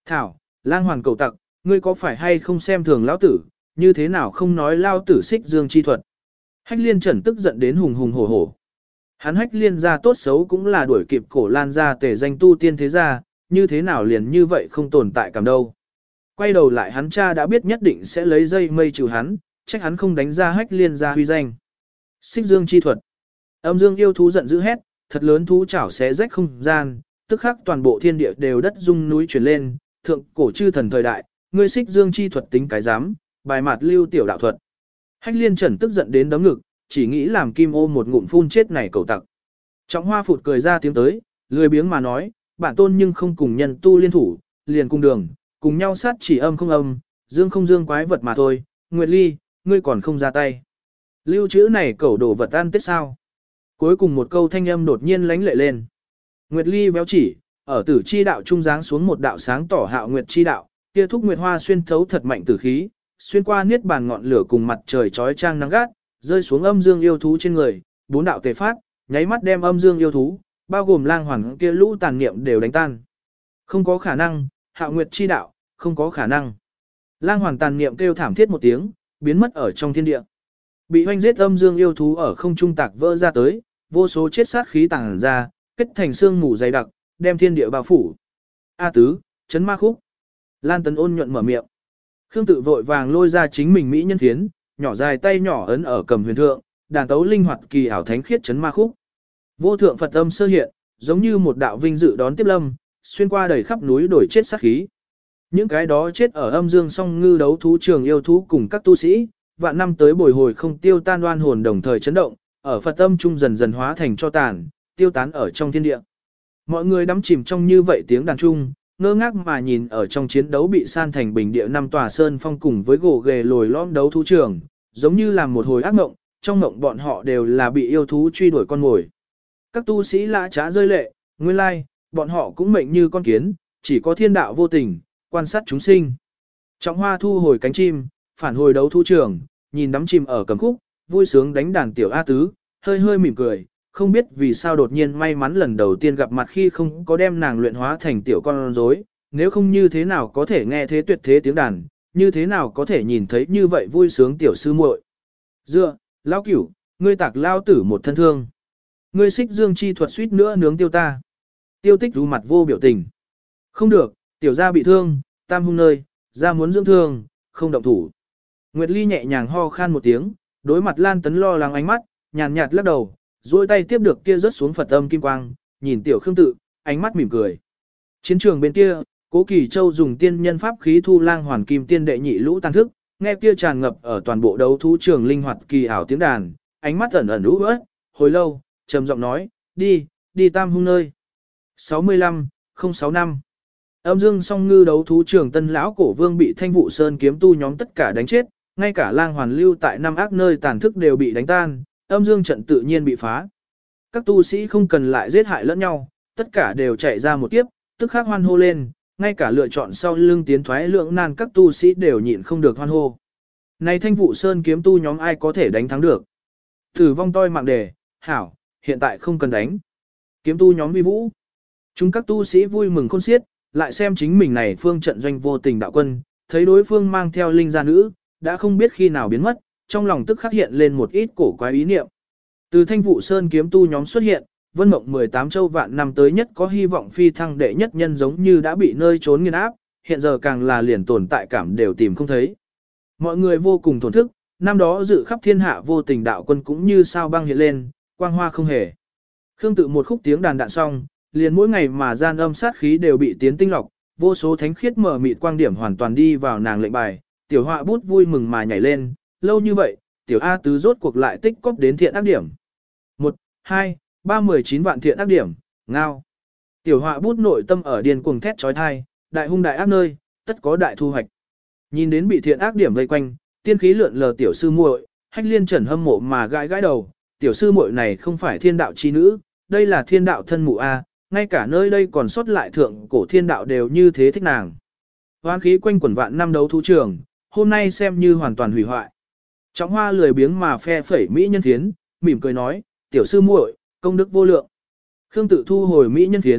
Thảo, lang hoàn cầu tặc, ngươi có phải hay không xem thường lão tử, như thế nào không nói lao tử xích dương chi thuật. Hách liên trần tức giận đến hùng hùng hổ hổ. Hắn hách liên gia tốt xấu cũng là đuổi kịp cổ lan gia tề danh tu tiên thế gia, như thế nào liền như vậy không tồn tại cảm đâu. Quay đầu lại hắn cha đã biết nhất định sẽ lấy dây mây trừ hắn, trách hắn không đánh ra hách liên gia huy danh. Xích dương chi thuật. Âm dương yêu thú giận dữ hét, thật lớn thú chảo xé rách không gian, tức khắc toàn bộ thiên địa đều đất rung núi chuyển lên, thượng cổ chư thần thời đại, ngươi xích dương chi thuật tính cái dám, bài mặt lưu tiểu đạo thuật. Hách liên trần tức giận đến đấm ngực, chỉ nghĩ làm kim ô một ngụm phun chết này cầu tặc. Trọng hoa phụt cười ra tiếng tới, lười biếng mà nói, bản tôn nhưng không cùng nhân tu liên thủ, liền cùng đường, cùng nhau sát chỉ âm không âm, dương không dương quái vật mà thôi, Nguyệt Ly, ngươi còn không ra tay. Lưu chữ này cẩu đổ vật ăn tết sao. Cuối cùng một câu thanh âm đột nhiên lánh lệ lên. Nguyệt Ly véo chỉ, ở tử chi đạo trung dáng xuống một đạo sáng tỏ hạo nguyệt chi đạo, kia thúc nguyệt hoa xuyên thấu thật mạnh tử khí, xuyên qua niết bàn ngọn lửa cùng mặt trời chói chang nắng gắt, rơi xuống âm dương yêu thú trên người, bốn đạo tề phát, nháy mắt đem âm dương yêu thú, bao gồm lang hoàn kia lũ tàn niệm đều đánh tan. Không có khả năng, hạo nguyệt chi đạo, không có khả năng. Lang hoàn tàn niệm kêu thảm thiết một tiếng, biến mất ở trong thiên địa. Bị hoanh giết âm dương yêu thú ở không trung tạc vỡ ra tới, vô số chết sát khí tàng ra, kết thành xương mù dày đặc, đem thiên địa bao phủ. A tứ, chấn ma khúc. Lan Tấn ôn nhuận mở miệng. Khương Tự vội vàng lôi ra chính mình mỹ nhân phiến, nhỏ dài tay nhỏ ấn ở cầm huyền thượng, đàn tấu linh hoạt kỳ ảo thánh khiết chấn ma khúc. Vô thượng Phật âm sơ hiện, giống như một đạo vinh dự đón tiếp lâm, xuyên qua đầy khắp núi đổi chết sát khí. Những cái đó chết ở âm dương song ngư đấu thú trường yêu thú cùng các tu sĩ, vạn năm tới bồi hồi không tiêu tan oan hồn đồng thời chấn động, ở Phật âm trung dần dần hóa thành cho tàn, tiêu tán ở trong thiên địa. Mọi người đắm chìm trong như vậy tiếng đàn trung, ngơ ngác mà nhìn ở trong chiến đấu bị san thành bình địa năm tòa sơn phong cùng với gỗ ghề lồi lõm đấu thú trường, giống như là một hồi ác mộng, trong mộng bọn họ đều là bị yêu thú truy đuổi con mồi. Các tu sĩ lã trá rơi lệ, nguyên lai, bọn họ cũng mệnh như con kiến, chỉ có thiên đạo vô tình, quan sát chúng sinh. Trọng hoa thu hồi cánh chim, phản hồi đấu thú trường, nhìn đắm chìm ở cầm khúc, vui sướng đánh đàn tiểu A tứ, hơi hơi mỉm cười, không biết vì sao đột nhiên may mắn lần đầu tiên gặp mặt khi không có đem nàng luyện hóa thành tiểu con rối, nếu không như thế nào có thể nghe thế tuyệt thế tiếng đàn, như thế nào có thể nhìn thấy như vậy vui sướng tiểu sư muội. Dựa, lão cửu, ngươi tạc lao tử một thân thương. Ngươi xích dương chi thuật suýt nữa nướng tiêu ta. Tiêu tích rú mặt vô biểu tình. Không được, tiểu gia bị thương, tam hung nơi, gia muốn dưỡng thương, không động thủ. Nguyệt Ly nhẹ nhàng ho khan một tiếng, đối mặt Lan Tấn lo lắng ánh mắt, nhàn nhạt lắc đầu, duỗi tay tiếp được kia rớt xuống Phật âm kim quang, nhìn tiểu Khương Tự, ánh mắt mỉm cười. Chiến trường bên kia, Cố Kỳ Châu dùng tiên nhân pháp khí thu lang hoàn kim tiên đệ nhị lũ tàn thức, nghe kia tràn ngập ở toàn bộ đấu thú trường linh hoạt kỳ ảo tiếng đàn, ánh mắt ẩn ẩn ú uất, hồi lâu, trầm giọng nói, đi, đi tam hung nơi. sáu mươi lăm, không sáu năm. Âm dương song ngư đấu thú trường tân lão cổ vương bị thanh vụ sơn kiếm tu nhóm tất cả đánh chết, ngay cả lang hoàn lưu tại năm ác nơi tàn thức đều bị đánh tan, âm dương trận tự nhiên bị phá. Các tu sĩ không cần lại giết hại lẫn nhau, tất cả đều chạy ra một kiếp, tức khắc hoan hô lên, ngay cả lựa chọn sau lưng tiến thoái lượng nan các tu sĩ đều nhịn không được hoan hô. Này thanh vụ sơn kiếm tu nhóm ai có thể đánh thắng được? Tử vong toi mạng đề, hảo, hiện tại không cần đánh. Kiếm tu nhóm vi vũ. Chúng các tu sĩ vui mừng khôn xiết, lại xem chính mình này phương trận doanh vô tình đạo quân, thấy đối phương mang theo linh gia nữ, đã không biết khi nào biến mất, trong lòng tức khắc hiện lên một ít cổ quái ý niệm. Từ thanh vụ sơn kiếm tu nhóm xuất hiện, vân mộng mười tám châu vạn năm tới nhất có hy vọng phi thăng đệ nhất nhân giống như đã bị nơi trốn nghiền áp, hiện giờ càng là liền tồn tại cảm đều tìm không thấy. Mọi người vô cùng thổn thức, năm đó dự khắp thiên hạ vô tình đạo quân cũng như sao băng hiện lên, quang hoa không hề. Khương Tự một khúc tiếng đàn đạn xong, liền mỗi ngày mà gian âm sát khí đều bị tiến tinh lọc, vô số thánh khiết mở mịt quang điểm hoàn toàn đi vào nàng lệnh bài, tiểu họa bút vui mừng mà nhảy lên, lâu như vậy, tiểu A tứ rốt cuộc lại tích cóp đến thiện ác điểm. một, hai, ba mười chín vạn thiện ác điểm, ngao. Tiểu họa bút nội tâm ở điên cuồng thét chói tai, đại hung đại ác nơi, tất có đại thu hoạch. Nhìn đến bị thiện ác điểm vây quanh, tiên khí lượn lờ tiểu sư muội, Hách Liên Trần hâm mộ mà gãi gãi đầu, tiểu sư muội này không phải thiên đạo chi nữ, đây là thiên đạo thân mụ a, ngay cả nơi đây còn sót lại thượng cổ thiên đạo đều như thế thích nàng. Hoán khí quanh quẩn vạn năm đấu thú trường, hôm nay xem như hoàn toàn hủy hoại. Trọng Hoa lười biếng mà phe phẩy mỹ nhân thiến, mỉm cười nói, tiểu sư muội, công đức vô lượng. Khương Tự thu hồi mỹ nhân thiến,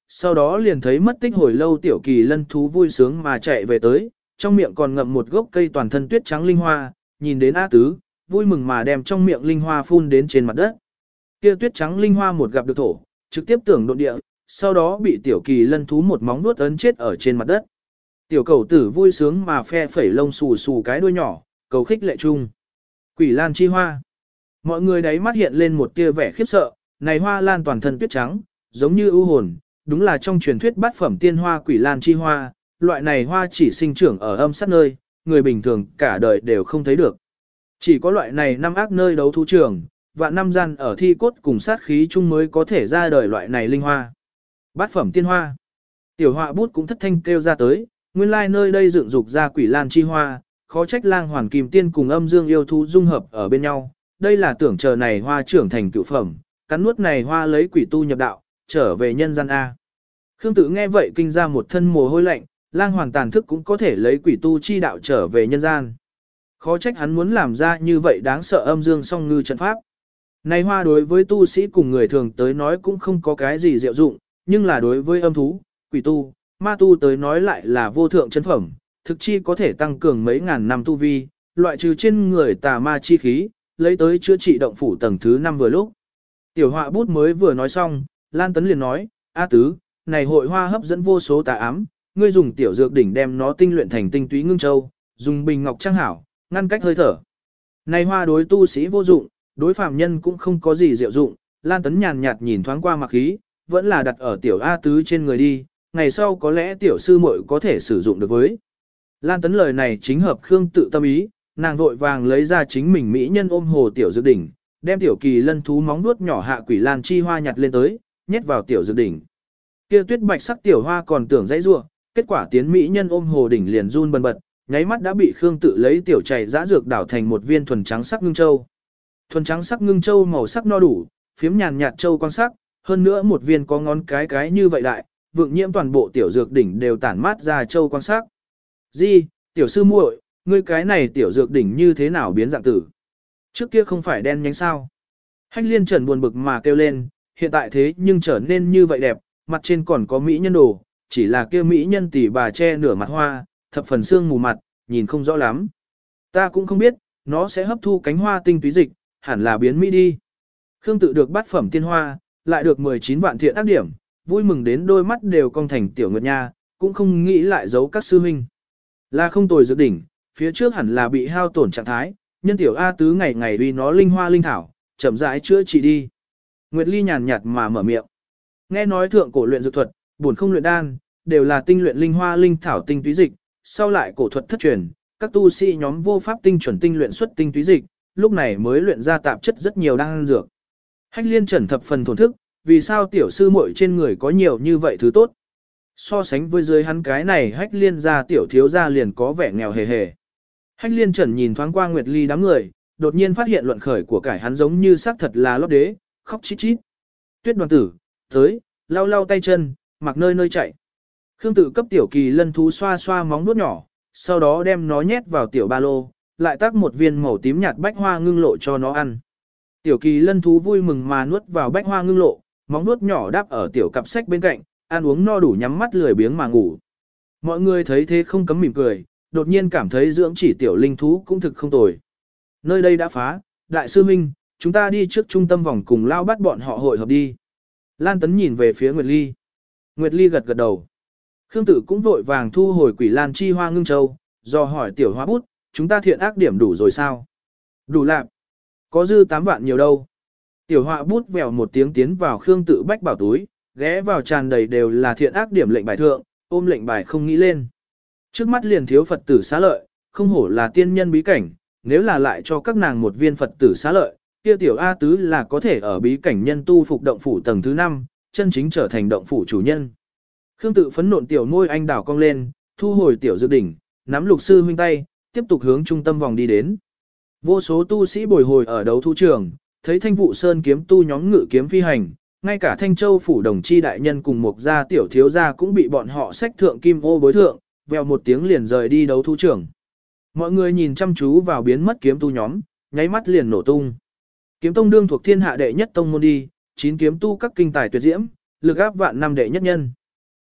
sau đó liền thấy mất tích hồi lâu tiểu kỳ lân thú vui sướng mà chạy về tới, trong miệng còn ngậm một gốc cây toàn thân tuyết trắng linh hoa, nhìn đến A Tứ, vui mừng mà đem trong miệng linh hoa phun đến trên mặt đất. Kia tuyết trắng linh hoa một gặp được thổ, trực tiếp tưởng độn địa, sau đó bị tiểu kỳ lân thú một móng vuốt ấn chết ở trên mặt đất. Tiểu cầu tử vui sướng mà phe phẩy lông xù xù cái đuôi nhỏ, cầu khích lệ chung. Quỷ lan chi hoa. Mọi người đáy mắt hiện lên một tia vẻ khiếp sợ, này hoa lan toàn thân tuyết trắng, giống như ưu hồn, đúng là trong truyền thuyết bát phẩm tiên hoa quỷ lan chi hoa, loại này hoa chỉ sinh trưởng ở âm sát nơi, người bình thường cả đời đều không thấy được. Chỉ có loại này năm ác nơi đấu thú trường, và năm gian ở thi cốt cùng sát khí chung mới có thể ra đời loại này linh hoa. Bát phẩm tiên hoa. Tiểu họa bút cũng thất thanh kêu ra tới, nguyên lai nơi đây dựng dục ra quỷ lan chi hoa, khó trách lang hoàn kim tiên cùng âm dương yêu thú dung hợp ở bên nhau. Đây là tưởng chờ này hoa trưởng thành cựu phẩm, cắn nuốt này hoa lấy quỷ tu nhập đạo, trở về nhân gian A. Khương Tử nghe vậy kinh ra một thân mồ hôi lạnh, lang hoàn tàn thức cũng có thể lấy quỷ tu chi đạo trở về nhân gian. Khó trách hắn muốn làm ra như vậy đáng sợ âm dương song ngư trận pháp. Này hoa đối với tu sĩ cùng người thường tới nói cũng không có cái gì diệu dụng, nhưng là đối với âm thú, quỷ tu, ma tu tới nói lại là vô thượng chân phẩm, thực chi có thể tăng cường mấy ngàn năm tu vi, loại trừ trên người tà ma chi khí, lấy tới chữa trị động phủ tầng thứ năm vừa lúc. Tiểu họa bút mới vừa nói xong, Lan Tấn liền nói, A Tứ, này hội hoa hấp dẫn vô số tà ám, ngươi dùng tiểu dược đỉnh đem nó tinh luyện thành tinh túy ngưng châu, dùng bình ngọc trang hảo, ngăn cách hơi thở. Này hoa đối tu sĩ vô dụng, đối phàm nhân cũng không có gì diệu dụng, Lan Tấn nhàn nhạt nhìn thoáng qua mặc khí, vẫn là đặt ở tiểu A Tứ trên người đi, ngày sau có lẽ tiểu sư muội có thể sử dụng được với. Lan Tấn lời này chính hợp Khương Tự tâm ý, nàng vội vàng lấy ra chính mình mỹ nhân ôm hồ tiểu dược đỉnh, đem tiểu kỳ lân thú móng vuốt nhỏ hạ quỷ lan chi hoa nhặt lên tới, nhét vào tiểu dược đỉnh. Kia tuyết bạch sắc tiểu hoa còn tưởng dãy rủa, kết quả tiến mỹ nhân ôm hồ đỉnh liền run bần bật, nháy mắt đã bị Khương Tự lấy tiểu chảy dã dược đảo thành một viên thuần trắng sắc ngưng châu. Thuần trắng sắc ngưng châu màu sắc no đủ, phiếm nhàn nhạt châu quan sắc, hơn nữa một viên có ngón cái cái như vậy đại, vượng nhiễm toàn bộ tiểu dược đỉnh đều tản mát ra châu quan sắc. Di, tiểu sư muội, ngươi cái này tiểu dược đỉnh như thế nào biến dạng tử? Trước kia không phải đen nhánh sao? Hách liên trần buồn bực mà kêu lên, hiện tại thế nhưng trở nên như vậy đẹp, mặt trên còn có mỹ nhân đồ, chỉ là kia mỹ nhân tỷ bà che nửa mặt hoa, thập phần xương mù mặt, nhìn không rõ lắm. Ta cũng không biết, nó sẽ hấp thu cánh hoa tinh túy dịch, hẳn là biến mỹ đi. Khương Tự được bát phẩm tiên hoa, lại được mười chín vạn thiện ác điểm, vui mừng đến đôi mắt đều cong thành tiểu nguyệt nha, cũng không nghĩ lại giấu các sư huynh. Là không tồi dược đỉnh, phía trước hẳn là bị hao tổn trạng thái, nhân tiểu A Tứ ngày ngày uy nó linh hoa linh thảo, chậm rãi chữa trị đi. Nguyệt Ly nhàn nhạt mà mở miệng. Nghe nói thượng cổ luyện dược thuật, bổn không luyện đan, đều là tinh luyện linh hoa linh thảo tinh túy dịch, sau lại cổ thuật thất truyền, các tu sĩ nhóm vô pháp tinh chuẩn tinh luyện xuất tinh túy dịch, lúc này mới luyện ra tạp chất rất nhiều đan dược. Hách Liên Trần thập phần thổn thức, vì sao tiểu sư muội trên người có nhiều như vậy thứ tốt? So sánh với dưới hắn cái này Hách Liên gia tiểu thiếu gia liền có vẻ nghèo hề hề. Hách Liên Trần nhìn thoáng qua Nguyệt Ly đám người, đột nhiên phát hiện luận khởi của cải hắn giống như xác thật là lót đế, khóc chít chít. Tuyết Đoàn Tử, tới, lau lau tay chân, mặc nơi nơi chạy. Khương Tự cấp tiểu kỳ lân thú xoa xoa móng nuốt nhỏ, sau đó đem nó nhét vào tiểu ba lô, lại tác một viên màu tím nhạt bách hoa ngưng lộ cho nó ăn. Tiểu kỳ lân thú vui mừng mà nuốt vào bách hoa ngưng lộ, móng nuốt nhỏ đáp ở tiểu cặp sách bên cạnh, ăn uống no đủ nhắm mắt lười biếng mà ngủ. Mọi người thấy thế không cấm mỉm cười, đột nhiên cảm thấy dưỡng chỉ tiểu linh thú cũng thực không tồi. Nơi đây đã phá, đại sư huynh, chúng ta đi trước trung tâm vòng cùng lao bắt bọn họ hội hợp đi. Lan Tấn nhìn về phía Nguyệt Ly. Nguyệt Ly gật gật đầu. Khương Tử cũng vội vàng thu hồi quỷ lan chi hoa ngưng châu, do hỏi tiểu hoa bút, chúng ta thiện ác điểm đủ rồi sao? Đủ lạc. Có dư tám vạn nhiều đâu. Tiểu họa bút vèo một tiếng tiến vào Khương Tự bách bảo túi, ghé vào tràn đầy đều là thiện ác điểm lệnh bài thượng, ôm lệnh bài không nghĩ lên. Trước mắt liền thiếu Phật tử xá lợi, không hổ là tiên nhân bí cảnh, nếu là lại cho các nàng một viên Phật tử xá lợi, kia tiểu A Tứ là có thể ở bí cảnh nhân tu phục động phủ tầng thứ năm, chân chính trở thành động phủ chủ nhân. Khương Tự phấn nộn tiểu môi anh đảo cong lên, thu hồi tiểu dược đỉnh, nắm lục sư huynh tay, tiếp tục hướng trung tâm vòng đi đến. Vô số tu sĩ bồi hồi ở đấu thu trường, thấy Thanh Vụ Sơn kiếm tu nhóm ngự kiếm phi hành, ngay cả Thanh Châu phủ đồng chi đại nhân cùng một gia tiểu thiếu gia cũng bị bọn họ xách thượng kim ô bối thượng, vèo một tiếng liền rời đi đấu thu trường. Mọi người nhìn chăm chú vào biến mất kiếm tu nhóm, nháy mắt liền nổ tung. Kiếm tông đương thuộc thiên hạ đệ nhất tông môn đi, chín kiếm tu các kinh tài tuyệt diễm, lực áp vạn năm đệ nhất nhân.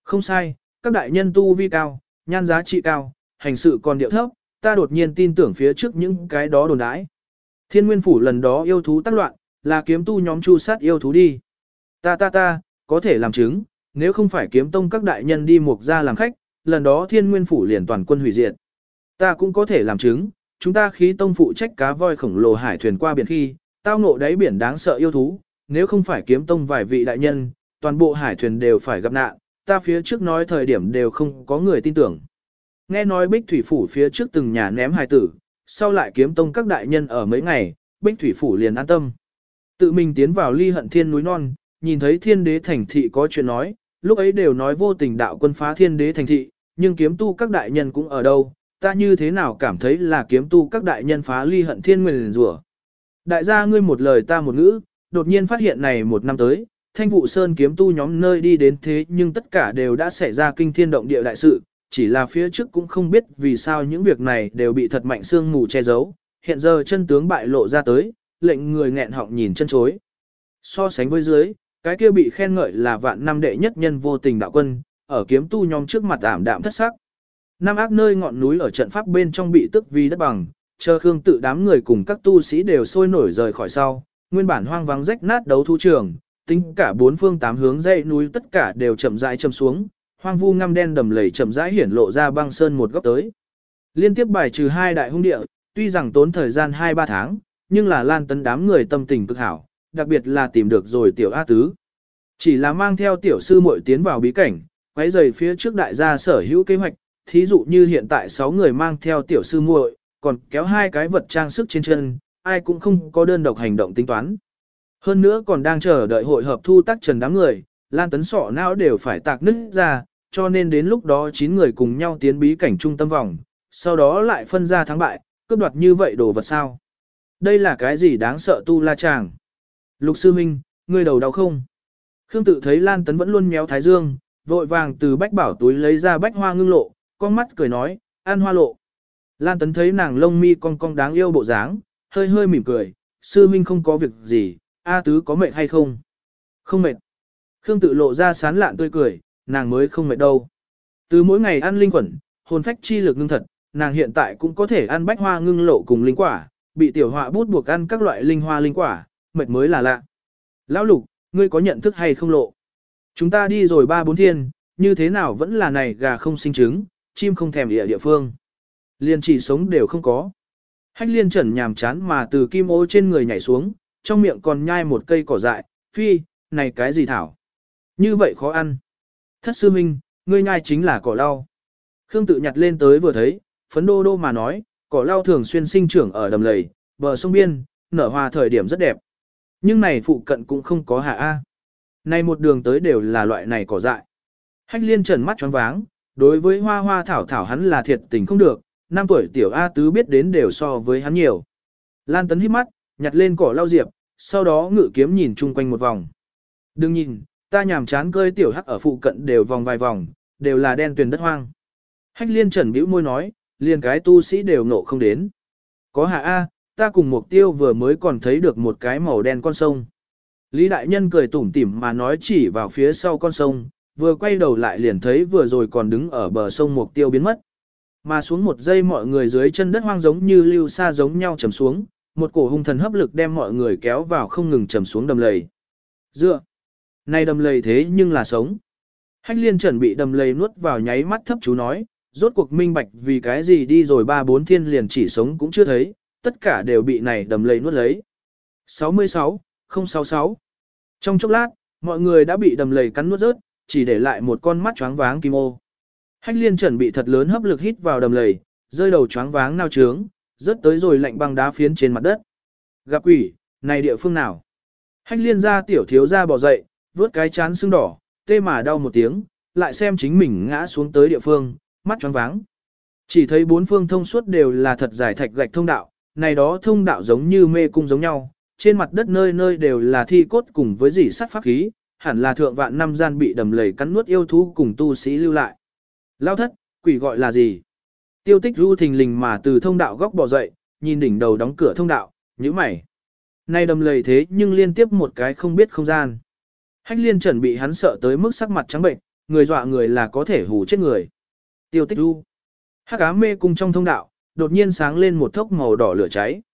Không sai, các đại nhân tu vi cao, nhan giá trị cao, hành sự còn điệu thấp, ta đột nhiên tin tưởng phía trước những cái đó đồn đãi. Thiên Nguyên Phủ lần đó yêu thú tác loạn, là kiếm tu nhóm chu sát yêu thú đi. Ta ta ta, có thể làm chứng, nếu không phải kiếm tông các đại nhân đi mục ra làm khách, lần đó Thiên Nguyên Phủ liền toàn quân hủy diệt. Ta cũng có thể làm chứng, chúng ta khí tông phụ trách cá voi khổng lồ hải thuyền qua biển khi, tao ngộ đáy biển đáng sợ yêu thú, nếu không phải kiếm tông vài vị đại nhân, toàn bộ hải thuyền đều phải gặp nạn, ta phía trước nói thời điểm đều không có người tin tưởng. Nghe nói Bích Thủy Phủ phía trước từng nhà ném hài tử, sau lại kiếm tông các đại nhân ở mấy ngày, Bích Thủy Phủ liền an tâm. Tự mình tiến vào ly hận thiên núi non, nhìn thấy thiên đế thành thị có chuyện nói, lúc ấy đều nói vô tình đạo quân phá thiên đế thành thị, nhưng kiếm tu các đại nhân cũng ở đâu, ta như thế nào cảm thấy là kiếm tu các đại nhân phá ly hận thiên nguyền rủa. Đại gia ngươi một lời ta một ngữ, đột nhiên phát hiện này một năm tới, thanh vụ sơn kiếm tu nhóm nơi đi đến thế nhưng tất cả đều đã xảy ra kinh thiên động địa đại sự, chỉ là phía trước cũng không biết vì sao những việc này đều bị thật mạnh sương mù che giấu, hiện giờ chân tướng bại lộ ra tới, lệnh người nghẹn họng nhìn chân chối. So sánh với dưới, cái kia bị khen ngợi là vạn năm đệ nhất nhân vô tình đạo quân, ở kiếm tu nhóm trước mặt ảm đạm thất sắc. Nam ác nơi ngọn núi ở trận pháp bên trong bị tức vì đất bằng, chờ Khương tự đám người cùng các tu sĩ đều sôi nổi rời khỏi sau, nguyên bản hoang vắng rách nát đấu thú trường, tính cả bốn phương tám hướng dãy núi tất cả đều chậm rãi châm xuống, hoang vu ngăm đen đầm lầy chậm rãi hiển lộ ra băng sơn một góc tới. Liên tiếp bài trừ hai đại hung địa, tuy rằng tốn thời gian hai ba tháng, nhưng là Lan Tấn đám người tâm tình cực hảo, đặc biệt là tìm được rồi tiểu A Tứ. Chỉ là mang theo tiểu sư muội tiến vào bí cảnh, quấy rầy phía trước đại gia sở hữu kế hoạch, thí dụ như hiện tại sáu người mang theo tiểu sư muội, còn kéo hai cái vật trang sức trên chân, ai cũng không có đơn độc hành động tính toán. Hơn nữa còn đang chờ đợi hội hợp thu tác trần đám người, Lan Tấn sọ não đều phải tạc nứt ra, cho nên đến lúc đó chín người cùng nhau tiến bí cảnh trung tâm vòng, sau đó lại phân ra thắng bại, cướp đoạt như vậy đồ vật sao. Đây là cái gì đáng sợ tu la chàng. Lục sư minh, ngươi đầu đau không? Khương tự thấy Lan Tấn vẫn luôn méo thái dương, vội vàng từ bách bảo túi lấy ra bách hoa ngưng lộ, con mắt cười nói, ăn hoa lộ. Lan Tấn thấy nàng lông mi cong cong đáng yêu bộ dáng, hơi hơi mỉm cười, sư minh không có việc gì, A Tứ có mệt hay không? Không mệt. Khương tự lộ ra sán lạn tươi cười, nàng mới không mệt đâu. Từ mỗi ngày ăn linh quẩn, hồn phách chi lực ngưng thật, nàng hiện tại cũng có thể ăn bách hoa ngưng lộ cùng linh quả, bị tiểu họa bút buộc ăn các loại linh hoa linh quả, mệt mới là lạ. Lão Lục, ngươi có nhận thức hay không lộ? Chúng ta đi rồi ba bốn thiên, như thế nào vẫn là này gà không sinh trứng, chim không thèm địa địa phương. Liên chỉ sống đều không có. Hách liên trần nhàm chán mà từ kim ô trên người nhảy xuống, trong miệng còn nhai một cây cỏ dại, phi, này cái gì thảo? Như vậy khó ăn. Thất sư minh, ngươi nhai chính là cỏ lau. Khương tự nhặt lên tới vừa thấy, phấn đô đô mà nói, cỏ lau thường xuyên sinh trưởng ở đầm lầy, bờ sông biên, nở hoa thời điểm rất đẹp. Nhưng này phụ cận cũng không có hạ A. Này một đường tới đều là loại này cỏ dại. Hách liên trần mắt choáng váng, đối với hoa hoa thảo thảo hắn là thiệt tình không được, năm tuổi tiểu A Tứ biết đến đều so với hắn nhiều. Lan Tấn hít mắt, nhặt lên cỏ lau diệp, sau đó ngự kiếm nhìn chung quanh một vòng. Đừng nhìn, ta nhàm chán cơi tiểu hắc ở phụ cận đều vòng vài vòng, đều là đen tuyền đất hoang. Hách liên trần bĩu môi nói, liền cái tu sĩ đều nộ không đến. Có hạ A, ta cùng mục tiêu vừa mới còn thấy được một cái màu đen con sông. Lý đại nhân cười tủm tỉm mà nói chỉ vào phía sau con sông, vừa quay đầu lại liền thấy vừa rồi còn đứng ở bờ sông mục tiêu biến mất. Mà xuống một giây mọi người dưới chân đất hoang giống như lưu sa giống nhau trầm xuống, một cổ hung thần hấp lực đem mọi người kéo vào không ngừng trầm xuống đầm lầy. Dựa, này đầm lầy thế nhưng là sống. Hách liên chuẩn bị đầm lầy nuốt vào nháy mắt thấp chú nói, rốt cuộc minh bạch vì cái gì đi rồi ba bốn thiên liền chỉ sống cũng chưa thấy, tất cả đều bị này đầm lầy nuốt lấy. sáu mươi sáu, không sáu sáu. Trong chốc lát, mọi người đã bị đầm lầy cắn nuốt rớt, chỉ để lại một con mắt choáng váng kim ô. Hách liên chuẩn bị thật lớn hấp lực hít vào đầm lầy, rơi đầu choáng váng nao trướng, rớt tới rồi lạnh băng đá phiến trên mặt đất. Gặp quỷ, này địa phương nào? Hách liên ra tiểu thiếu ra bò dậy, vớt cái chán sưng đỏ, tê mà đau một tiếng, lại xem chính mình ngã xuống tới địa phương, mắt choáng váng. Chỉ thấy bốn phương thông suốt đều là thật dài thạch gạch thông đạo, này đó thông đạo giống như mê cung giống nhau, trên mặt đất nơi nơi đều là thi cốt cùng với dỉ sắt pháp khí, hẳn là thượng vạn năm gian bị đầm lầy cắn nuốt yêu thú cùng tu sĩ lưu lại. Lao thất, quỷ gọi là gì? Tiêu tích ru thình lình mà từ thông đạo góc bò dậy, nhìn đỉnh đầu đóng cửa thông đạo, nhíu mày. Nay đầm lầy thế nhưng liên tiếp một cái không biết không gian. Hách liên chuẩn bị hắn sợ tới mức sắc mặt trắng bệnh, người dọa người là có thể hù chết người. Tiêu tích du. Hắc ám mê cung trong thông đạo, đột nhiên sáng lên một thốc màu đỏ lửa cháy.